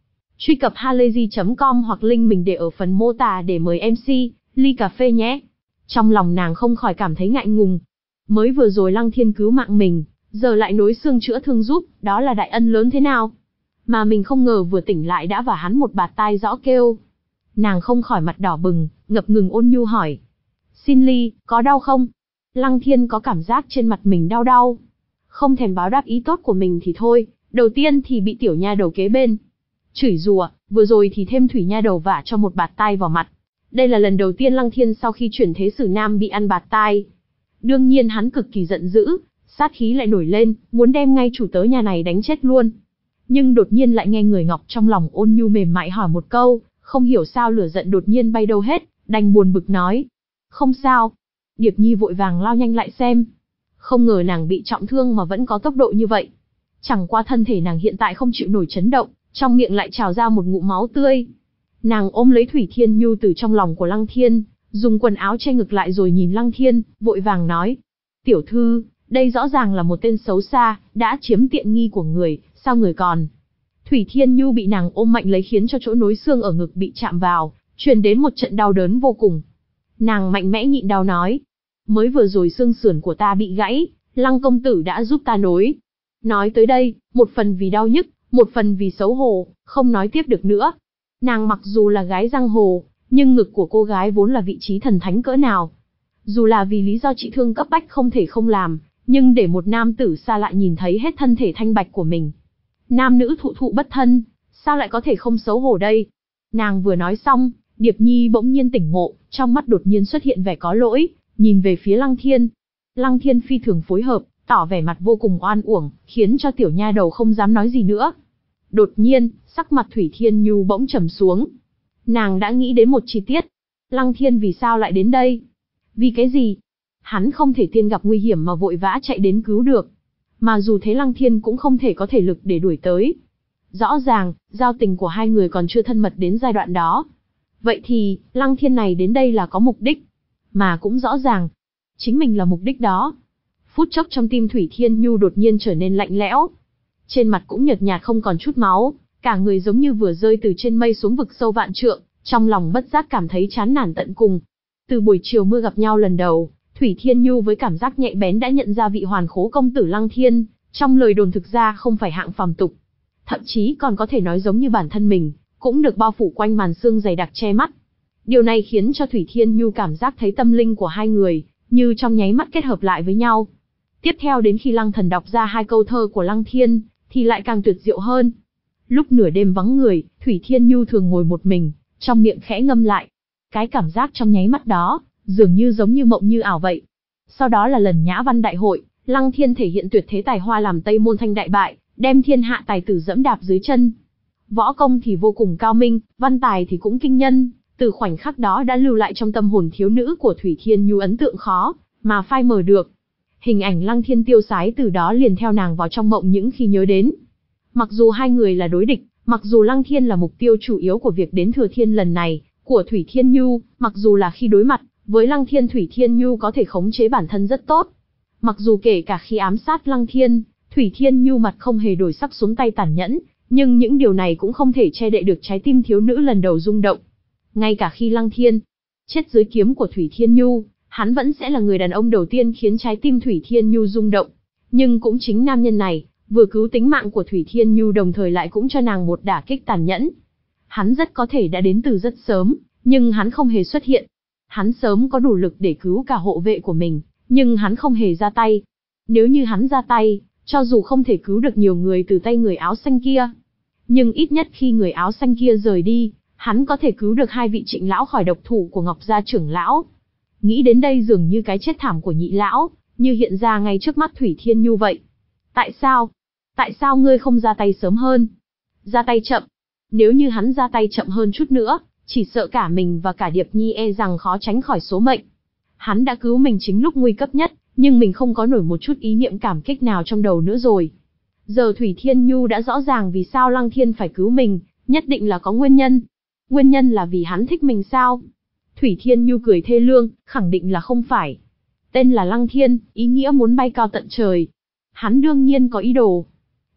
Truy cập halayzi chấm com hoặc link mình để ở phần mô tả để mời em xê, ly cà phê nhé. Trong lòng nàng không khỏi cảm thấy ngại ngùng. Mới vừa rồi Lăng Thiên cứu mạng mình, giờ lại nối xương chữa thương giúp, đó là đại ân lớn thế nào. Mà mình không ngờ vừa tỉnh lại đã vả hắn một bạt tai rõ kêu. Nàng không khỏi mặt đỏ bừng, ngập ngừng ôn nhu hỏi. Xin ly, có đau không? Lăng Thiên có cảm giác trên mặt mình đau đau. Không thèm báo đáp ý tốt của mình thì thôi, đầu tiên thì bị tiểu nha đầu kế bên chửi rủa, vừa rồi thì thêm thủy nha đầu vả cho một bạt tai vào mặt. Đây là lần đầu tiên Lăng Thiên sau khi chuyển thế sử nam bị ăn bạt tai. Đương nhiên hắn cực kỳ giận dữ, sát khí lại nổi lên, muốn đem ngay chủ tớ nhà này đánh chết luôn. Nhưng đột nhiên lại nghe người Ngọc trong lòng ôn nhu mềm mại hỏi một câu, không hiểu sao lửa giận đột nhiên bay đâu hết, đành buồn bực nói. Không sao. Điệp Nhi vội vàng lao nhanh lại xem. Không ngờ nàng bị trọng thương mà vẫn có tốc độ như vậy. Chẳng qua thân thể nàng hiện tại không chịu nổi chấn động, trong miệng lại trào ra một ngụm máu tươi. Nàng ôm lấy Thủy Thiên Nhu từ trong lòng của Lăng Thiên, dùng quần áo che ngực lại rồi nhìn Lăng Thiên, vội vàng nói. Tiểu thư, đây rõ ràng là một tên xấu xa, đã chiếm tiện nghi của người, sao người còn. Thủy Thiên Nhu bị nàng ôm mạnh lấy khiến cho chỗ nối xương ở ngực bị chạm vào, truyền đến một trận đau đớn vô cùng. Nàng mạnh mẽ nhịn đau nói. Mới vừa rồi xương sườn của ta bị gãy, Lăng công tử đã giúp ta nối. Nói tới đây, một phần vì đau nhức, một phần vì xấu hổ, không nói tiếp được nữa. Nàng mặc dù là gái giang hồ, nhưng ngực của cô gái vốn là vị trí thần thánh cỡ nào. Dù là vì lý do trị thương cấp bách không thể không làm, nhưng để một nam tử xa lạ nhìn thấy hết thân thể thanh bạch của mình. Nam nữ thụ thụ bất thân, sao lại có thể không xấu hổ đây? Nàng vừa nói xong, Điệp Nhi bỗng nhiên tỉnh ngộ, trong mắt đột nhiên xuất hiện vẻ có lỗi, nhìn về phía Lăng Thiên. Lăng Thiên phi thường phối hợp, tỏ vẻ mặt vô cùng oan uổng, khiến cho tiểu nha đầu không dám nói gì nữa. Đột nhiên, sắc mặt Thủy Thiên Nhu bỗng trầm xuống. Nàng đã nghĩ đến một chi tiết. Lăng Thiên vì sao lại đến đây? Vì cái gì? Hắn không thể tiên gặp nguy hiểm mà vội vã chạy đến cứu được. Mà dù thế Lăng Thiên cũng không thể có thể lực để đuổi tới. Rõ ràng, giao tình của hai người còn chưa thân mật đến giai đoạn đó. Vậy thì, Lăng Thiên này đến đây là có mục đích. Mà cũng rõ ràng, chính mình là mục đích đó. Phút chốc trong tim Thủy Thiên Nhu đột nhiên trở nên lạnh lẽo. Trên mặt cũng nhợt nhạt không còn chút máu, cả người giống như vừa rơi từ trên mây xuống vực sâu vạn trượng, trong lòng bất giác cảm thấy chán nản tận cùng. Từ buổi chiều mưa gặp nhau lần đầu, Thủy Thiên Nhu với cảm giác nhạy bén đã nhận ra vị hoàn khố công tử Lăng Thiên, trong lời đồn thực ra không phải hạng phàm tục. Thậm chí còn có thể nói giống như bản thân mình, cũng được bao phủ quanh màn sương dày đặc che mắt. Điều này khiến cho Thủy Thiên Nhu cảm giác thấy tâm linh của hai người, như trong nháy mắt kết hợp lại với nhau. Tiếp theo đến khi Lăng Thần đọc ra hai câu thơ của Lăng Thiên, thì lại càng tuyệt diệu hơn. Lúc nửa đêm vắng người, Thủy Thiên Nhu thường ngồi một mình, trong miệng khẽ ngâm lại. Cái cảm giác trong nháy mắt đó, dường như giống như mộng như ảo vậy. Sau đó là lần nhã văn đại hội, Lăng Thiên thể hiện tuyệt thế tài hoa làm Tây Môn Thanh đại bại, đem thiên hạ tài tử dẫm đạp dưới chân. Võ công thì vô cùng cao minh, văn tài thì cũng kinh nhân, từ khoảnh khắc đó đã lưu lại trong tâm hồn thiếu nữ của Thủy Thiên Nhu ấn tượng khó mà phai mờ được. Hình ảnh Lăng Thiên tiêu sái từ đó liền theo nàng vào trong mộng những khi nhớ đến. Mặc dù hai người là đối địch, mặc dù Lăng Thiên là mục tiêu chủ yếu của việc đến Thừa Thiên lần này của Thủy Thiên Nhu, mặc dù là khi đối mặt với Lăng Thiên Thủy Thiên Nhu có thể khống chế bản thân rất tốt. Mặc dù kể cả khi ám sát Lăng Thiên, Thủy Thiên Nhu mặt không hề đổi sắc xuống tay tàn nhẫn, nhưng những điều này cũng không thể che đậy được trái tim thiếu nữ lần đầu rung động. Ngay cả khi Lăng Thiên chết dưới kiếm của Thủy Thiên Nhu, hắn vẫn sẽ là người đàn ông đầu tiên khiến trái tim Thủy Thiên Nhu rung động. Nhưng cũng chính nam nhân này, vừa cứu tính mạng của Thủy Thiên Nhu đồng thời lại cũng cho nàng một đả kích tàn nhẫn. Hắn rất có thể đã đến từ rất sớm, nhưng hắn không hề xuất hiện. Hắn sớm có đủ lực để cứu cả hộ vệ của mình, nhưng hắn không hề ra tay. Nếu như hắn ra tay, cho dù không thể cứu được nhiều người từ tay người áo xanh kia, nhưng ít nhất khi người áo xanh kia rời đi, hắn có thể cứu được hai vị Trịnh lão khỏi độc thủ của Ngọc gia trưởng lão. Nghĩ đến đây dường như cái chết thảm của nhị lão, như hiện ra ngay trước mắt Thủy Thiên Nhu vậy. Tại sao? Tại sao ngươi không ra tay sớm hơn? Ra tay chậm. Nếu như hắn ra tay chậm hơn chút nữa, chỉ sợ cả mình và cả Điệp Nhi e rằng khó tránh khỏi số mệnh. Hắn đã cứu mình chính lúc nguy cấp nhất, nhưng mình không có nổi một chút ý niệm cảm kích nào trong đầu nữa rồi. Giờ Thủy Thiên Nhu đã rõ ràng vì sao Lăng Thiên phải cứu mình, nhất định là có nguyên nhân. Nguyên nhân là vì hắn thích mình sao? Thủy Thiên Nhu cười thê lương, khẳng định là không phải. Tên là Lăng Thiên, ý nghĩa muốn bay cao tận trời. Hắn đương nhiên có ý đồ.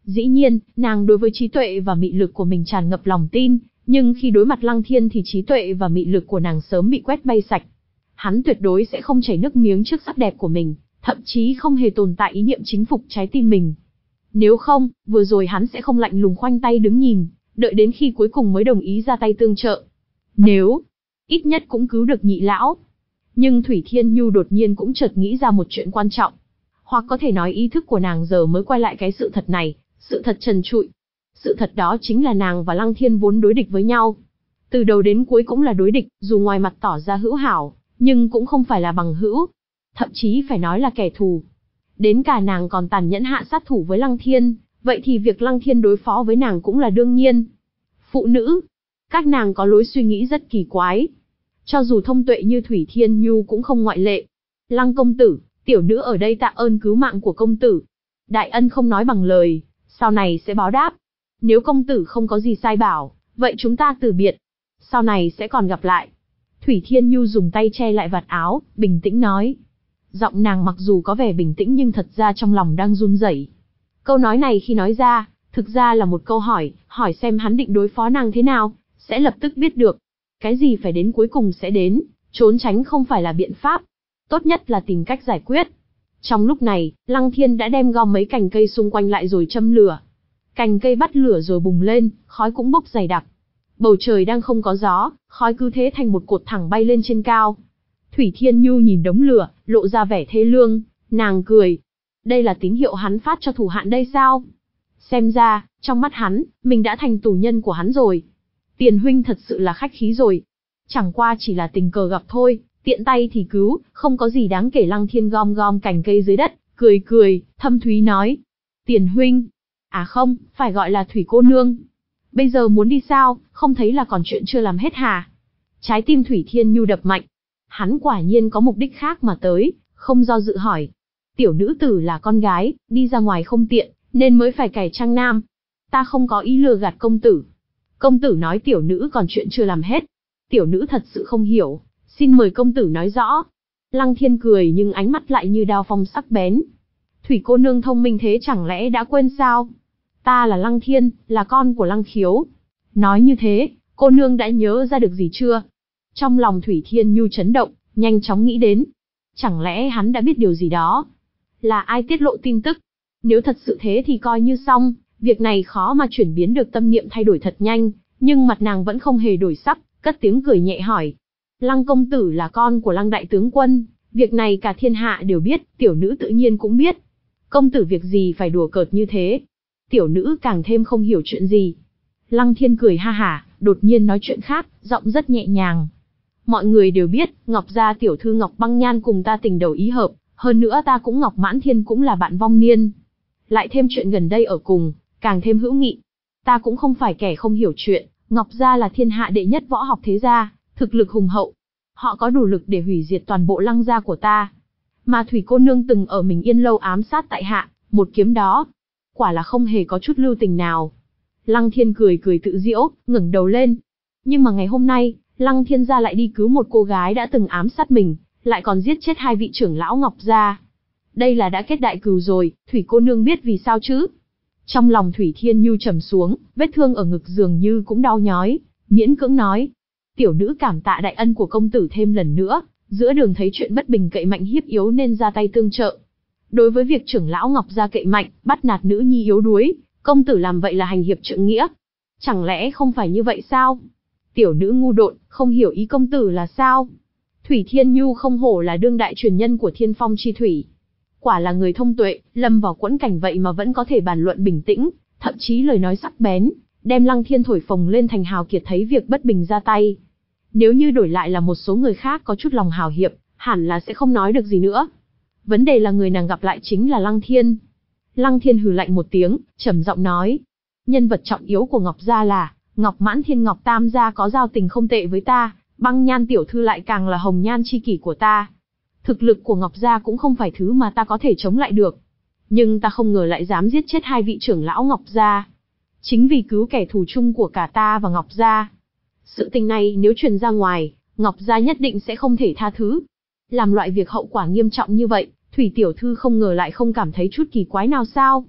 Dĩ nhiên, nàng đối với trí tuệ và mị lực của mình tràn ngập lòng tin, nhưng khi đối mặt Lăng Thiên thì trí tuệ và mị lực của nàng sớm bị quét bay sạch. Hắn tuyệt đối sẽ không chảy nước miếng trước sắc đẹp của mình, thậm chí không hề tồn tại ý niệm chính phục trái tim mình. Nếu không, vừa rồi hắn sẽ không lạnh lùng khoanh tay đứng nhìn, đợi đến khi cuối cùng mới đồng ý ra tay tương trợ. Nếu, ít nhất cũng cứu được nhị lão. Nhưng Thủy Thiên Nhu đột nhiên cũng chợt nghĩ ra một chuyện quan trọng. Hoặc có thể nói ý thức của nàng giờ mới quay lại cái sự thật này, sự thật trần trụi. Sự thật đó chính là nàng và Lăng Thiên vốn đối địch với nhau. Từ đầu đến cuối cũng là đối địch, dù ngoài mặt tỏ ra hữu hảo, nhưng cũng không phải là bằng hữu. Thậm chí phải nói là kẻ thù. Đến cả nàng còn tàn nhẫn hạ sát thủ với Lăng Thiên, vậy thì việc Lăng Thiên đối phó với nàng cũng là đương nhiên. Phụ nữ, các nàng có lối suy nghĩ rất kỳ quái. Cho dù thông tuệ như Thủy Thiên Nhu cũng không ngoại lệ. Lăng công tử, tiểu nữ ở đây tạ ơn cứu mạng của công tử. Đại ân không nói bằng lời, sau này sẽ báo đáp. Nếu công tử không có gì sai bảo, vậy chúng ta từ biệt. Sau này sẽ còn gặp lại. Thủy Thiên Nhu dùng tay che lại vạt áo, bình tĩnh nói. Giọng nàng mặc dù có vẻ bình tĩnh nhưng thật ra trong lòng đang run rẩy. Câu nói này khi nói ra, thực ra là một câu hỏi, hỏi xem hắn định đối phó nàng thế nào, sẽ lập tức biết được. Cái gì phải đến cuối cùng sẽ đến, trốn tránh không phải là biện pháp. Tốt nhất là tìm cách giải quyết. Trong lúc này, Lăng Thiên đã đem gom mấy cành cây xung quanh lại rồi châm lửa. Cành cây bắt lửa rồi bùng lên, khói cũng bốc dày đặc. Bầu trời đang không có gió, khói cứ thế thành một cột thẳng bay lên trên cao. Thủy Thiên Nhu nhìn đống lửa, lộ ra vẻ thê lương, nàng cười. Đây là tín hiệu hắn phát cho thủ hạ đây sao? Xem ra, trong mắt hắn, mình đã thành tù nhân của hắn rồi. Tiền huynh thật sự là khách khí rồi. Chẳng qua chỉ là tình cờ gặp thôi, tiện tay thì cứu, không có gì đáng kể. Lăng Thiên gom gom cành cây dưới đất, cười cười, thâm thúy nói. Tiền huynh. À không, phải gọi là Thủy cô nương. Bây giờ muốn đi sao, không thấy là còn chuyện chưa làm hết hả? Trái tim Thủy Thiên Nhu đập mạnh. Hắn quả nhiên có mục đích khác mà tới, không do dự hỏi. Tiểu nữ tử là con gái, đi ra ngoài không tiện, nên mới phải cải trang nam. Ta không có ý lừa gạt công tử. Công tử nói tiểu nữ còn chuyện chưa làm hết. Tiểu nữ thật sự không hiểu, xin mời công tử nói rõ. Lăng Thiên cười nhưng ánh mắt lại như đao phong sắc bén. Thủy cô nương thông minh thế chẳng lẽ đã quên sao? Ta là Lăng Thiên, là con của Lăng Khiếu. Nói như thế, cô nương đã nhớ ra được gì chưa? Trong lòng Thủy Thiên Nhu chấn động, nhanh chóng nghĩ đến. Chẳng lẽ hắn đã biết điều gì đó? Là ai tiết lộ tin tức? Nếu thật sự thế thì coi như xong, việc này khó mà chuyển biến được. Tâm niệm thay đổi thật nhanh, nhưng mặt nàng vẫn không hề đổi sắc, cất tiếng cười nhẹ hỏi. Lăng công tử là con của Lăng đại tướng quân, việc này cả thiên hạ đều biết, tiểu nữ tự nhiên cũng biết. Công tử việc gì phải đùa cợt như thế? Tiểu nữ càng thêm không hiểu chuyện gì. Lăng Thiên cười ha hả, đột nhiên nói chuyện khác, giọng rất nhẹ nhàng. Mọi người đều biết, Ngọc gia tiểu thư Ngọc Băng Nhan cùng ta tình đầu ý hợp, hơn nữa ta cũng Ngọc Mãn Thiên cũng là bạn vong niên. Lại thêm chuyện gần đây ở cùng, càng thêm hữu nghị. Ta cũng không phải kẻ không hiểu chuyện, Ngọc gia là thiên hạ đệ nhất võ học thế gia, thực lực hùng hậu. Họ có đủ lực để hủy diệt toàn bộ Lăng gia của ta. Mà Thủy cô nương từng ở Mình Yên lâu ám sát tại hạ, một kiếm đó, quả là không hề có chút lưu tình nào. Lăng Thiên cười cười tự giễu, ngẩng đầu lên. Nhưng mà ngày hôm nay, Lăng Thiên gia lại đi cứu một cô gái đã từng ám sát mình, lại còn giết chết hai vị trưởng lão Ngọc gia. Đây là đã kết đại cừu rồi, Thủy cô nương biết vì sao chứ? Trong lòng Thủy Thiên Nhu trầm xuống, vết thương ở ngực dường như cũng đau nhói, miễn cưỡng nói. Tiểu nữ cảm tạ đại ân của công tử thêm lần nữa, giữa đường thấy chuyện bất bình cậy mạnh hiếp yếu nên ra tay tương trợ. Đối với việc trưởng lão Ngọc gia cậy mạnh, bắt nạt nữ nhi yếu đuối, công tử làm vậy là hành hiệp trượng nghĩa. Chẳng lẽ không phải như vậy sao? Tiểu nữ ngu độn, không hiểu ý công tử là sao? Thủy Thiên Nhu không hổ là đương đại truyền nhân của Thiên Phong chi thủy. Quả là người thông tuệ, lâm vào quẫn cảnh vậy mà vẫn có thể bàn luận bình tĩnh, thậm chí lời nói sắc bén, đem Lăng Thiên thổi phồng lên thành hào kiệt thấy việc bất bình ra tay. Nếu như đổi lại là một số người khác có chút lòng hào hiệp, hẳn là sẽ không nói được gì nữa. Vấn đề là người nàng gặp lại chính là Lăng Thiên. Lăng Thiên hừ lạnh một tiếng, trầm giọng nói. Nhân vật trọng yếu của Ngọc gia là Ngọc Mãn Thiên Ngọc Tam gia có giao tình không tệ với ta, Băng Nhan tiểu thư lại càng là hồng nhan chi kỷ của ta. Thực lực của Ngọc gia cũng không phải thứ mà ta có thể chống lại được. Nhưng ta không ngờ lại dám giết chết hai vị trưởng lão Ngọc gia. Chính vì cứu kẻ thù chung của cả ta và Ngọc gia. Sự tình này nếu truyền ra ngoài, Ngọc gia nhất định sẽ không thể tha thứ. Làm loại việc hậu quả nghiêm trọng như vậy, Thủy tiểu thư không ngờ lại không cảm thấy chút kỳ quái nào sao?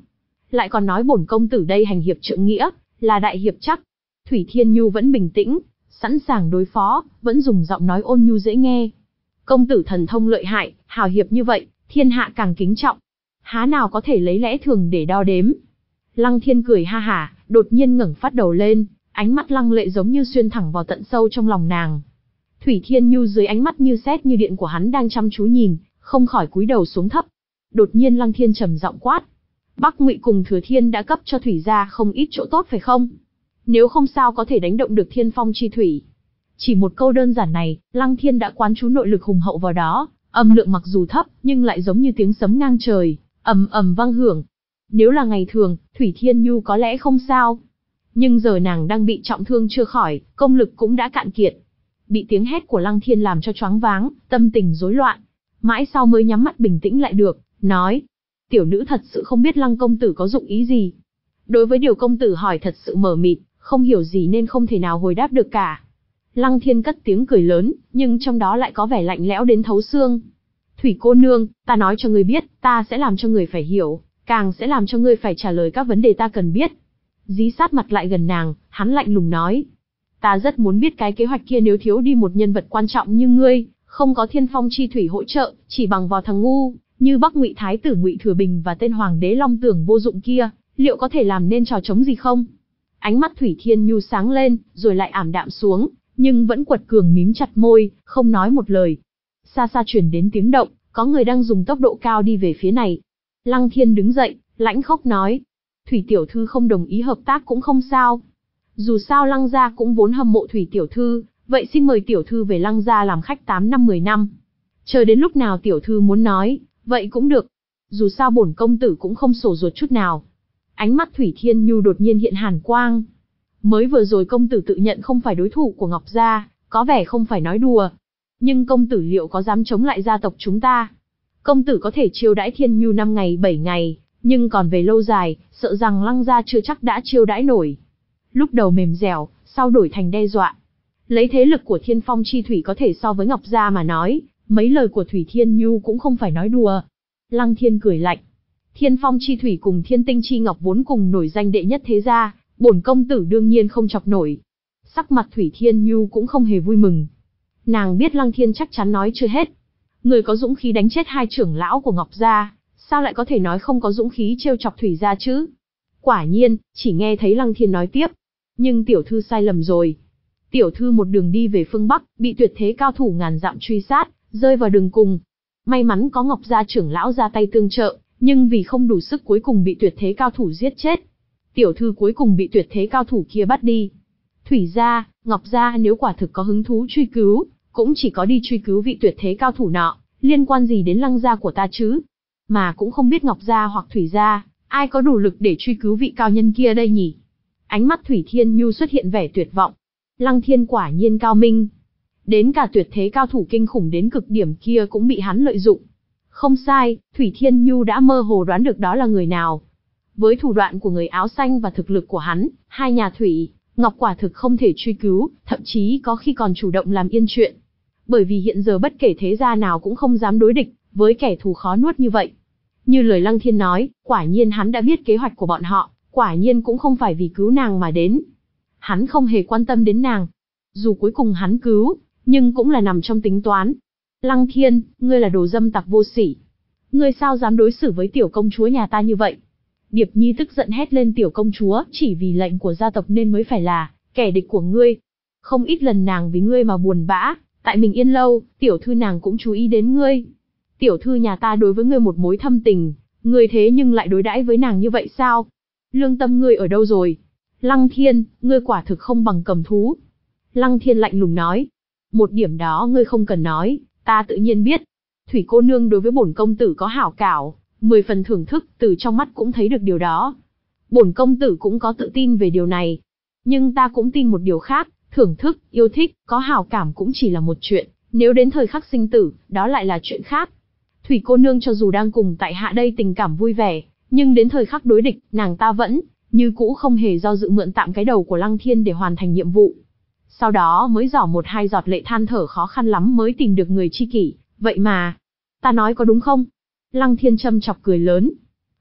lại còn nói bổn công tử đây hành hiệp trượng nghĩa, là đại hiệp chắc. Thủy Thiên Nhu vẫn bình tĩnh, sẵn sàng đối phó, vẫn dùng giọng nói ôn nhu dễ nghe. Công tử thần thông lợi hại, hào hiệp như vậy, thiên hạ càng kính trọng. Há nào có thể lấy lẽ thường để đo đếm. Lăng Thiên cười ha hả, đột nhiên ngẩng phát đầu lên, ánh mắt lăng lệ giống như xuyên thẳng vào tận sâu trong lòng nàng. Thủy Thiên Nhu dưới ánh mắt như sét như điện của hắn đang chăm chú nhìn, không khỏi cúi đầu xuống thấp. Đột nhiên Lăng Thiên trầm giọng quát: Bắc Ngụy cùng Thừa Thiên đã cấp cho Thủy gia không ít chỗ tốt phải không? Nếu không sao có thể đánh động được Thiên Phong chi thủy. Chỉ một câu đơn giản này, Lăng Thiên đã quán trú nội lực hùng hậu vào đó, âm lượng mặc dù thấp, nhưng lại giống như tiếng sấm ngang trời, ầm ầm vang hưởng. Nếu là ngày thường, Thủy Thiên Nhu có lẽ không sao. Nhưng giờ nàng đang bị trọng thương chưa khỏi, công lực cũng đã cạn kiệt. Bị tiếng hét của Lăng Thiên làm cho choáng váng, tâm tình rối loạn. Mãi sau mới nhắm mắt bình tĩnh lại được, nói: Tiểu nữ thật sự không biết Lăng công tử có dụng ý gì. Đối với điều công tử hỏi thật sự mờ mịt, không hiểu gì nên không thể nào hồi đáp được cả. Lăng Thiên cất tiếng cười lớn, nhưng trong đó lại có vẻ lạnh lẽo đến thấu xương. Thủy cô nương, ta nói cho ngươi biết, ta sẽ làm cho ngươi phải hiểu, càng sẽ làm cho ngươi phải trả lời các vấn đề ta cần biết. Dí sát mặt lại gần nàng, hắn lạnh lùng nói: Ta rất muốn biết cái kế hoạch kia nếu thiếu đi một nhân vật quan trọng như ngươi, không có Thiên Phong chi thủy hỗ trợ, chỉ bằng vào thằng ngu, như Bắc Ngụy Thái tử Ngụy Thừa Bình và tên Hoàng đế Long Tưởng vô dụng kia, liệu có thể làm nên trò trống gì không? Ánh mắt Thủy Thiên Nhu sáng lên, rồi lại ảm đạm xuống, nhưng vẫn quật cường mím chặt môi, không nói một lời. Xa xa truyền đến tiếng động, có người đang dùng tốc độ cao đi về phía này. Lăng Thiên đứng dậy, lãnh khốc nói: Thủy tiểu thư không đồng ý hợp tác cũng không sao. Dù sao Lăng gia cũng vốn hâm mộ Thủy tiểu thư, vậy xin mời tiểu thư về Lăng gia làm khách tám năm mười năm. Chờ đến lúc nào tiểu thư muốn nói, vậy cũng được. Dù sao bổn công tử cũng không sổ ruột chút nào. Ánh mắt Thủy Thiên Nhu đột nhiên hiện hàn quang. Mới vừa rồi công tử tự nhận không phải đối thủ của Ngọc gia, có vẻ không phải nói đùa. Nhưng công tử liệu có dám chống lại gia tộc chúng ta? Công tử có thể chiêu đãi Thiên Nhu năm ngày bảy ngày, nhưng còn về lâu dài, sợ rằng Lăng gia chưa chắc đã chiêu đãi nổi. Lúc đầu mềm dẻo, sau đổi thành đe dọa. Lấy thế lực của Thiên Phong chi thủy có thể so với Ngọc gia mà nói, mấy lời của Thủy Thiên Nhu cũng không phải nói đùa. Lăng Thiên cười lạnh: Thiên Phong chi thủy cùng Thiên Tinh chi ngọc vốn cùng nổi danh đệ nhất thế gia, bổn công tử đương nhiên không chọc nổi. Sắc mặt Thủy Thiên Nhu cũng không hề vui mừng. Nàng biết Lăng Thiên chắc chắn nói chưa hết. Người có dũng khí đánh chết hai trưởng lão của Ngọc gia, sao lại có thể nói không có dũng khí trêu chọc Thủy gia chứ? Quả nhiên, chỉ nghe thấy Lăng Thiên nói tiếp: Nhưng tiểu thư sai lầm rồi. Tiểu thư một đường đi về phương Bắc, bị tuyệt thế cao thủ ngàn dặm truy sát, rơi vào đường cùng. May mắn có Ngọc gia trưởng lão ra tay tương trợ, nhưng vì không đủ sức cuối cùng bị tuyệt thế cao thủ giết chết. Tiểu thư cuối cùng bị tuyệt thế cao thủ kia bắt đi. Thủy gia, Ngọc gia nếu quả thực có hứng thú truy cứu, cũng chỉ có đi truy cứu vị tuyệt thế cao thủ nọ, liên quan gì đến Lăng gia của ta chứ? Mà cũng không biết Ngọc gia hoặc Thủy gia, ai có đủ lực để truy cứu vị cao nhân kia đây nhỉ? Ánh mắt Thủy Thiên Nhu xuất hiện vẻ tuyệt vọng. Lăng Thiên quả nhiên cao minh. Đến cả tuyệt thế cao thủ kinh khủng đến cực điểm kia cũng bị hắn lợi dụng. Không sai, Thủy Thiên Nhu đã mơ hồ đoán được đó là người nào. Với thủ đoạn của người áo xanh và thực lực của hắn, hai nhà Thủy, Ngọc quả thực không thể truy cứu, thậm chí có khi còn chủ động làm yên chuyện. Bởi vì hiện giờ bất kể thế gia nào cũng không dám đối địch với kẻ thù khó nuốt như vậy. Như lời Lăng Thiên nói, quả nhiên hắn đã biết kế hoạch của bọn họ, quả nhiên cũng không phải vì cứu nàng mà đến. Hắn không hề quan tâm đến nàng. Dù cuối cùng hắn cứu, nhưng cũng là nằm trong tính toán. Lăng Thiên, ngươi là đồ dâm tặc vô sỉ. Ngươi sao dám đối xử với tiểu công chúa nhà ta như vậy? Điệp Nhi tức giận hét lên: tiểu công chúa, chỉ vì lệnh của gia tộc nên mới phải là kẻ địch của ngươi. Không ít lần nàng vì ngươi mà buồn bã, tại mình yên lâu, tiểu thư nàng cũng chú ý đến ngươi. Tiểu thư nhà ta đối với ngươi một mối thâm tình, ngươi thế nhưng lại đối đãi với nàng như vậy sao? Lương tâm ngươi ở đâu rồi? Lăng Thiên, ngươi quả thực không bằng cầm thú. Lăng Thiên lạnh lùng nói: Một điểm đó ngươi không cần nói, ta tự nhiên biết. Thủy cô nương đối với bổn công tử có hảo cảo, mười phần thưởng thức, từ trong mắt cũng thấy được điều đó. Bổn công tử cũng có tự tin về điều này. Nhưng ta cũng tin một điều khác, thưởng thức, yêu thích, có hảo cảm cũng chỉ là một chuyện, nếu đến thời khắc sinh tử, đó lại là chuyện khác. Thủy cô nương cho dù đang cùng tại hạ đây tình cảm vui vẻ, nhưng đến thời khắc đối địch, nàng ta vẫn, như cũ không hề do dự mượn tạm cái đầu của Lăng Thiên để hoàn thành nhiệm vụ. Sau đó mới giỏ một hai giọt lệ than thở khó khăn lắm mới tìm được người tri kỷ, vậy mà, ta nói có đúng không? Lăng Thiên châm chọc cười lớn.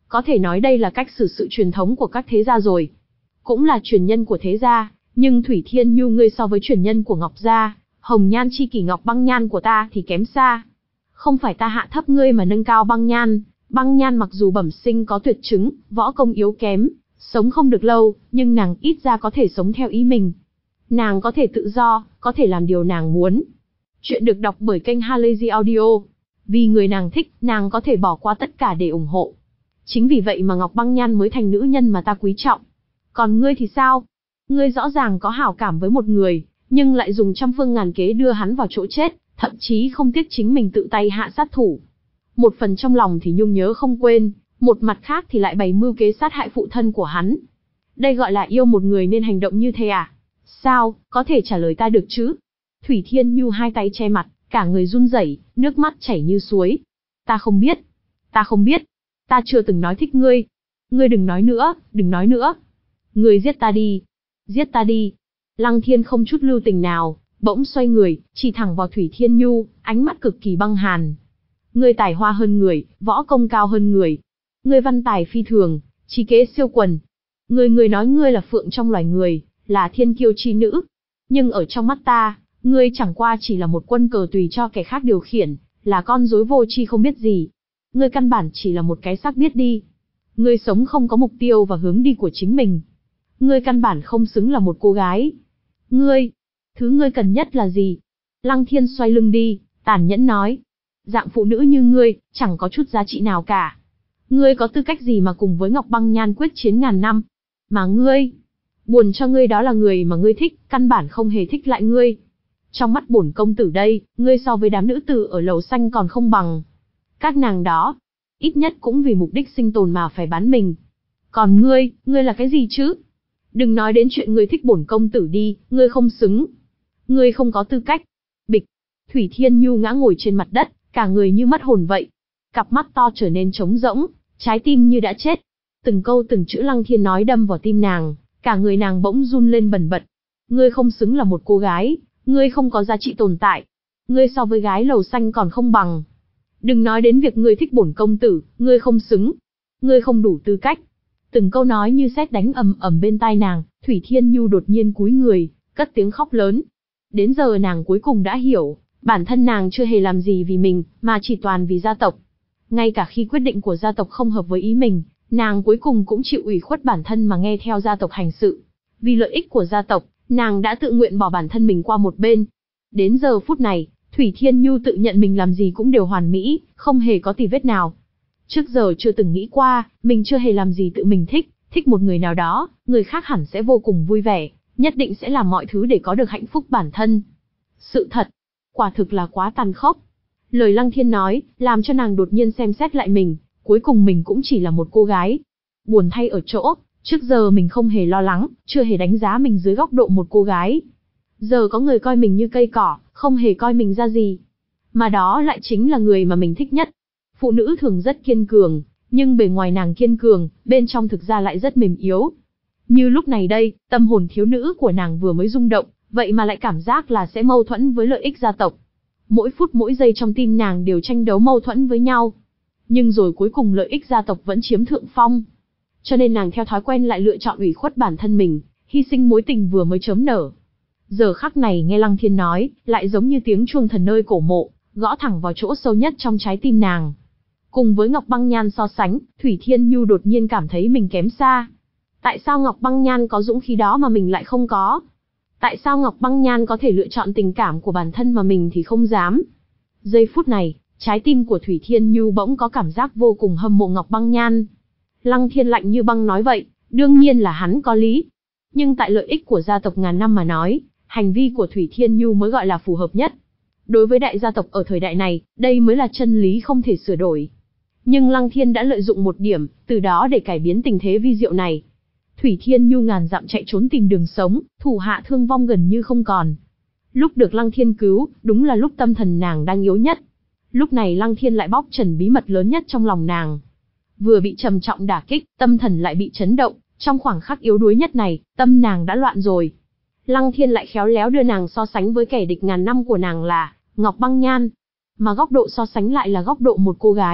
Có thể nói đây là cách xử sự truyền thống của các thế gia rồi. Cũng là truyền nhân của thế gia, nhưng Thủy Thiên Nhu ngươi so với truyền nhân của Ngọc gia, hồng nhan chi kỷ Ngọc Băng Nhan của ta thì kém xa. Không phải ta hạ thấp ngươi mà nâng cao Băng Nhan, Băng Nhan mặc dù bẩm sinh có tuyệt chứng, võ công yếu kém, sống không được lâu, nhưng nàng ít ra có thể sống theo ý mình. Nàng có thể tự do, có thể làm điều nàng muốn. Chuyện được đọc bởi kênh Halazy Audio. Vì người nàng thích, nàng có thể bỏ qua tất cả để ủng hộ. Chính vì vậy mà Ngọc Băng Nhan mới thành nữ nhân mà ta quý trọng. Còn ngươi thì sao? Ngươi rõ ràng có hảo cảm với một người, nhưng lại dùng trăm phương ngàn kế đưa hắn vào chỗ chết, thậm chí không tiếc chính mình tự tay hạ sát thủ. Một phần trong lòng thì nhung nhớ không quên, một mặt khác thì lại bày mưu kế sát hại phụ thân của hắn. Đây gọi là yêu một người nên hành động như thế à? Sao, có thể trả lời ta được chứ? Thủy Thiên Nhu hai tay che mặt, cả người run rẩy, nước mắt chảy như suối. Ta không biết. Ta không biết. Ta chưa từng nói thích ngươi. Ngươi đừng nói nữa, đừng nói nữa. Ngươi giết ta đi. Giết ta đi. Lăng Thiên không chút lưu tình nào, bỗng xoay người, chỉ thẳng vào Thủy Thiên Nhu, ánh mắt cực kỳ băng hàn. Ngươi tài hoa hơn người, võ công cao hơn người. Ngươi văn tài phi thường, trí kế siêu quần. Ngươi ngươi nói ngươi là phượng trong loài người, là thiên kiêu chi nữ. Nhưng ở trong mắt ta, ngươi chẳng qua chỉ là một quân cờ tùy cho kẻ khác điều khiển, là con rối vô tri không biết gì. Ngươi căn bản chỉ là một cái xác biết đi. Ngươi sống không có mục tiêu và hướng đi của chính mình. Ngươi căn bản không xứng là một cô gái. Ngươi, thứ ngươi cần nhất là gì? Lăng Thiên xoay lưng đi, tàn nhẫn nói. Dạng phụ nữ như ngươi, chẳng có chút giá trị nào cả. Ngươi có tư cách gì mà cùng với Ngọc Băng Nhan quyết chiến ngàn năm? Mà ngươi, buồn cho ngươi đó là người mà ngươi thích, căn bản không hề thích lại ngươi. Trong mắt bổn công tử đây, ngươi so với đám nữ tử ở lầu xanh còn không bằng. Các nàng đó, ít nhất cũng vì mục đích sinh tồn mà phải bán mình. Còn ngươi, ngươi là cái gì chứ? Đừng nói đến chuyện ngươi thích bổn công tử đi, ngươi không xứng. Ngươi không có tư cách. Bịch, Thủy Thiên Nhu ngã ngồi trên mặt đất, cả người như mất hồn vậy. Cặp mắt to trở nên trống rỗng, trái tim như đã chết. Từng câu từng chữ Lăng Thiên nói đâm vào tim nàng, cả người nàng bỗng run lên bần bật. Ngươi không xứng là một cô gái, ngươi không có giá trị tồn tại. Ngươi so với gái lầu xanh còn không bằng. Đừng nói đến việc ngươi thích bổn công tử, ngươi không xứng. Ngươi không đủ tư cách. Từng câu nói như sét đánh ầm ầm bên tai nàng, Thủy Thiên Nhu đột nhiên cúi người, cất tiếng khóc lớn. Đến giờ nàng cuối cùng đã hiểu, bản thân nàng chưa hề làm gì vì mình, mà chỉ toàn vì gia tộc. Ngay cả khi quyết định của gia tộc không hợp với ý mình, nàng cuối cùng cũng chịu ủy khuất bản thân mà nghe theo gia tộc hành sự. Vì lợi ích của gia tộc, nàng đã tự nguyện bỏ bản thân mình qua một bên. Đến giờ phút này, Thủy Thiên Nhu tự nhận mình làm gì cũng đều hoàn mỹ, không hề có tì vết nào. Trước giờ chưa từng nghĩ qua, mình chưa hề làm gì tự mình thích, thích một người nào đó, người khác hẳn sẽ vô cùng vui vẻ, nhất định sẽ làm mọi thứ để có được hạnh phúc bản thân. Sự thật, quả thực là quá tàn khốc. Lời Lăng Thiên nói, làm cho nàng đột nhiên xem xét lại mình, cuối cùng mình cũng chỉ là một cô gái. Buồn thay ở chỗ, trước giờ mình không hề lo lắng, chưa hề đánh giá mình dưới góc độ một cô gái. Giờ có người coi mình như cây cỏ, không hề coi mình ra gì. Mà đó lại chính là người mà mình thích nhất. Phụ nữ thường rất kiên cường, nhưng bề ngoài nàng kiên cường, bên trong thực ra lại rất mềm yếu. Như lúc này đây, tâm hồn thiếu nữ của nàng vừa mới rung động, vậy mà lại cảm giác là sẽ mâu thuẫn với lợi ích gia tộc. Mỗi phút mỗi giây trong tim nàng đều tranh đấu mâu thuẫn với nhau. Nhưng rồi cuối cùng lợi ích gia tộc vẫn chiếm thượng phong. Cho nên nàng theo thói quen lại lựa chọn ủy khuất bản thân mình, hy sinh mối tình vừa mới chớm nở. Giờ khắc này nghe Lăng Thiên nói, lại giống như tiếng chuông thần nơi cổ mộ, gõ thẳng vào chỗ sâu nhất trong trái tim nàng. Cùng với Ngọc Băng Nhan so sánh, Thủy Thiên Nhu đột nhiên cảm thấy mình kém xa. Tại sao Ngọc Băng Nhan có dũng khí đó mà mình lại không có? Tại sao Ngọc Băng Nhan có thể lựa chọn tình cảm của bản thân mà mình thì không dám? Giây phút này, trái tim của Thủy Thiên Nhu bỗng có cảm giác vô cùng hâm mộ Ngọc Băng Nhan. Lăng Thiên lạnh như băng nói vậy, đương nhiên là hắn có lý. Nhưng tại lợi ích của gia tộc ngàn năm mà nói, hành vi của Thủy Thiên Nhu mới gọi là phù hợp nhất. Đối với đại gia tộc ở thời đại này, đây mới là chân lý không thể sửa đổi. Nhưng Lăng Thiên đã lợi dụng một điểm, từ đó để cải biến tình thế vi diệu này. Thủy Thiên Nhu ngàn dặm chạy trốn tìm đường sống, thủ hạ thương vong gần như không còn. Lúc được Lăng Thiên cứu, đúng là lúc tâm thần nàng đang yếu nhất. Lúc này Lăng Thiên lại bóc trần bí mật lớn nhất trong lòng nàng. Vừa bị trầm trọng đả kích, tâm thần lại bị chấn động, trong khoảng khắc yếu đuối nhất này, tâm nàng đã loạn rồi. Lăng Thiên lại khéo léo đưa nàng so sánh với kẻ địch ngàn năm của nàng là Ngọc Băng Nhan. Mà góc độ so sánh lại là góc độ một cô gái,